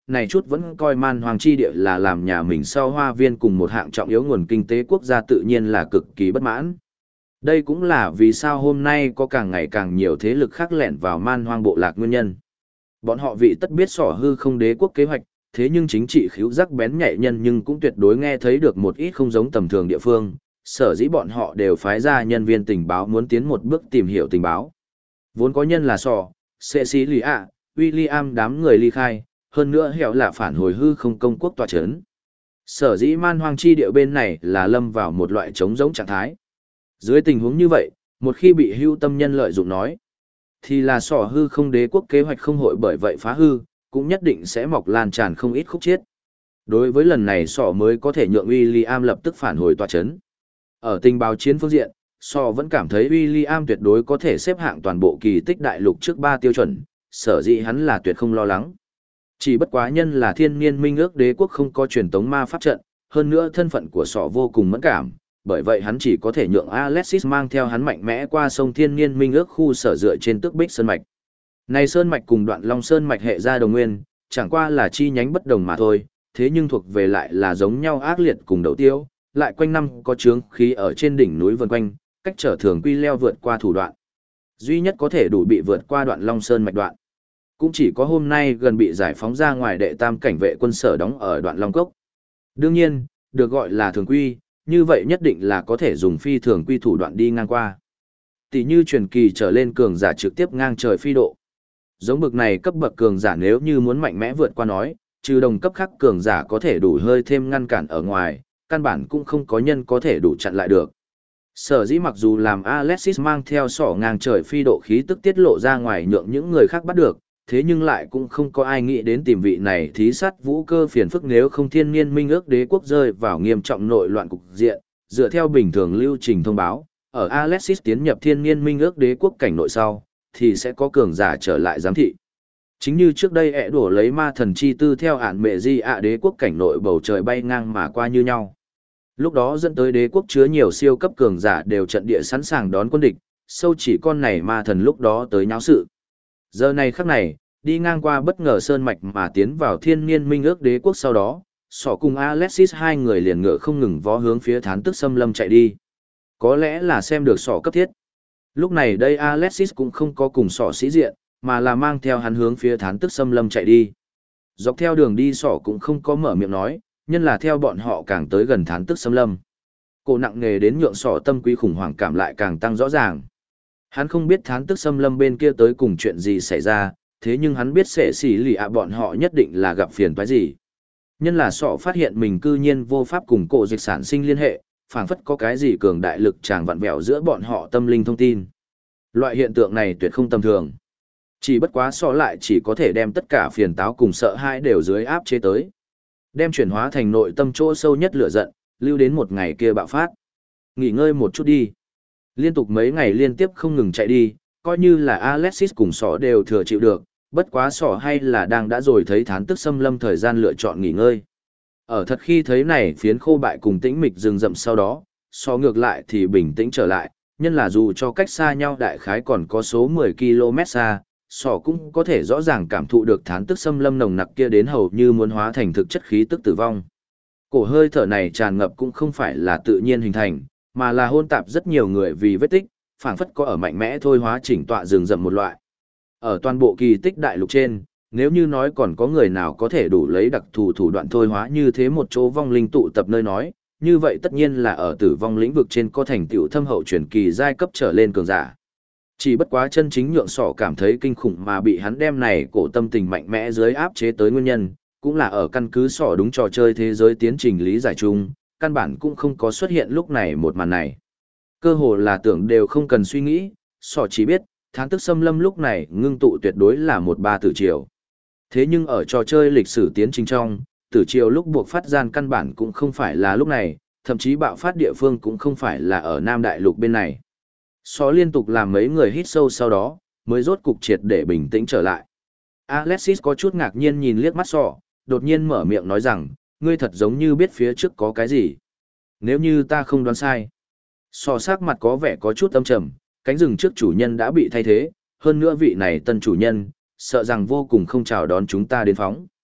này chút vẫn coi man hoang chi địa là làm nhà mình sau hoa viên cùng một hạng trọng yếu nguồn kinh tế quốc gia tự nhiên là cực kỳ bất mãn. Đây cũng là vì sao hôm nay có càng ngày càng nhiều thế lực khác lẻn vào man hoang bộ lạc nguyên nhân. Bọn họ vị tất biết xỏ hư không đế quốc kế hoạch, thế nhưng chính trị khíu giác bén nhạy nhân nhưng cũng tuyệt đối nghe thấy được một ít không giống tầm thường địa phương, sở dĩ bọn họ đều phái ra nhân viên tình báo muốn tiến một bước tìm hiểu tình báo. Vốn có nhân là sỏ, Cecilia, William đám người ly khai, hơn nữa hẻo là phản hồi hư không công quốc tòa chấn. Sở dĩ man hoang chi địa bên này là lâm vào một loại trống rỗng trạng thái. Dưới tình huống như vậy, một khi bị hưu tâm nhân lợi dụng nói, thì là sỏ hư không đế quốc kế hoạch không hội bởi vậy phá hư, cũng nhất định sẽ mọc lan tràn không ít khúc chiết. Đối với lần này sỏ mới có thể nhượng William lập tức phản hồi tòa chấn. Ở tình báo chiến phương diện, sỏ vẫn cảm thấy William tuyệt đối có thể xếp hạng toàn bộ kỳ tích đại lục trước 3 tiêu chuẩn, sở dĩ hắn là tuyệt không lo lắng. Chỉ bất quá nhân là thiên niên minh ước đế quốc không có truyền tống ma pháp trận, hơn nữa thân phận của sỏ vô cùng mẫn cảm, bởi vậy hắn chỉ có thể nhượng Alexis mang theo hắn mạnh mẽ qua sông thiên niên minh ước khu sở dựa trên tước bích sơn mạch. Này sơn mạch cùng đoạn long sơn mạch hệ ra đồng nguyên, chẳng qua là chi nhánh bất đồng mà thôi, thế nhưng thuộc về lại là giống nhau ác liệt cùng đầu tiêu, lại quanh năm có chướng khí ở trên đỉnh núi vần quanh, cách trở thường quy leo vượt qua thủ đoạn. Duy nhất có thể đủ bị vượt qua đoạn long sơn mạch đoạn. Cũng chỉ có hôm nay gần bị giải phóng ra ngoài đệ tam cảnh vệ quân sở đóng ở đoạn long cốc. Đương nhiên, được gọi là thường quy, như vậy nhất định là có thể dùng phi thường quy thủ đoạn đi ngang qua. Tỷ như truyền kỳ trở lên cường giả trực tiếp ngang trời phi độ. Giống bực này cấp bậc cường giả nếu như muốn mạnh mẽ vượt qua nói, trừ đồng cấp khác cường giả có thể đủ hơi thêm ngăn cản ở ngoài, căn bản cũng không có nhân có thể đủ chặn lại được. Sở dĩ mặc dù làm Alexis mang theo sỏ ngang trời phi độ khí tức tiết lộ ra ngoài nhượng những người khác bắt được, thế nhưng lại cũng không có ai nghĩ đến tìm vị này thí sát vũ cơ phiền phức nếu không thiên niên minh ước đế quốc rơi vào nghiêm trọng nội loạn cục diện, dựa theo bình thường lưu trình thông báo, ở Alexis tiến nhập thiên niên minh ước đế quốc cảnh nội sau, thì sẽ có cường giả trở lại giám thị. Chính như trước đây ẻ đổ lấy ma thần chi tư theo ản mẹ di ạ đế quốc cảnh nội bầu trời bay ngang mà qua như nhau. Lúc đó dẫn tới đế quốc chứa nhiều siêu cấp cường giả đều trận địa sẵn sàng đón quân địch, sâu chỉ con này ma thần lúc đó tới nháo sự. Giờ này khắc này, đi ngang qua bất ngờ sơn mạch mà tiến vào thiên niên minh ước đế quốc sau đó, sỏ cùng Alexis hai người liền ngựa không ngừng vó hướng phía thán tức xâm lâm chạy đi. Có lẽ là xem được sỏ cấp thiết. Lúc này đây Alexis cũng không có cùng sỏ sĩ diện, mà là mang theo hắn hướng phía thán tức xâm lâm chạy đi. Dọc theo đường đi sỏ cũng không có mở miệng nói, nhân là theo bọn họ càng tới gần thán tức xâm lâm. Cổ nặng nề đến nhượng sỏ tâm quý khủng hoảng cảm lại càng tăng rõ ràng. Hắn không biết thán tức xâm lâm bên kia tới cùng chuyện gì xảy ra, thế nhưng hắn biết sẽ xỉ lì ạ bọn họ nhất định là gặp phiền toái gì. Nhân là sọ phát hiện mình cư nhiên vô pháp cùng cổ dịch sản sinh liên hệ, phảng phất có cái gì cường đại lực tràng vặn vẹo giữa bọn họ tâm linh thông tin. Loại hiện tượng này tuyệt không tầm thường. Chỉ bất quá sọ lại chỉ có thể đem tất cả phiền táo cùng sợ hãi đều dưới áp chế tới. Đem chuyển hóa thành nội tâm chỗ sâu nhất lửa giận, lưu đến một ngày kia bạo phát. Nghỉ ngơi một chút đi. Liên tục mấy ngày liên tiếp không ngừng chạy đi, coi như là Alexis cùng sỏ đều thừa chịu được, bất quá sỏ hay là đang đã rồi thấy thán tức xâm lâm thời gian lựa chọn nghỉ ngơi. Ở thật khi thấy này phiến khô bại cùng tĩnh mịch rừng rậm sau đó, sỏ ngược lại thì bình tĩnh trở lại, nhân là dù cho cách xa nhau đại khái còn có số 10 km xa, sỏ cũng có thể rõ ràng cảm thụ được thán tức xâm lâm nồng nặc kia đến hầu như muốn hóa thành thực chất khí tức tử vong. Cổ hơi thở này tràn ngập cũng không phải là tự nhiên hình thành, mà là hôn tạp rất nhiều người vì vết tích, phảng phất có ở mạnh mẽ thôi hóa chỉnh tọa rừng rậm một loại. Ở toàn bộ kỳ tích đại lục trên, nếu như nói còn có người nào có thể đủ lấy đặc thù thủ đoạn thôi hóa như thế một chỗ vong linh tụ tập nơi nói, như vậy tất nhiên là ở tử vong lĩnh vực trên có thành tựu thâm hậu truyền kỳ giai cấp trở lên cường giả. Chỉ bất quá chân chính nhượng sỏ cảm thấy kinh khủng mà bị hắn đem này cổ tâm tình mạnh mẽ dưới áp chế tới nguyên nhân, cũng là ở căn cứ sỏ đúng trò chơi thế giới tiến trình lý giải chung, căn bản cũng không có xuất hiện lúc này một màn này. Cơ hồ là tưởng đều không cần suy nghĩ, sỏ chỉ biết, thán tức xâm lâm lúc này ngưng tụ tuyệt đối là một ba tử triều. Thế nhưng ở trò chơi lịch sử tiến trình trong, tử triều lúc buộc phát gian căn bản cũng không phải là lúc này, thậm chí bạo phát địa phương cũng không phải là ở Nam Đại Lục bên này. Sỏ liên tục làm mấy người hít sâu sau đó, mới rốt cục triệt để bình tĩnh trở lại. Alexis có chút ngạc nhiên nhìn liếc mắt sỏ, đột nhiên mở miệng nói rằng, ngươi thật giống như biết phía trước có cái gì. Nếu như ta không đoán sai. Sỏ sắc mặt có vẻ có chút âm trầm, cánh rừng trước chủ nhân đã bị thay thế, hơn nữa vị này tân chủ nhân, sợ rằng vô cùng không chào đón chúng ta đến phóng.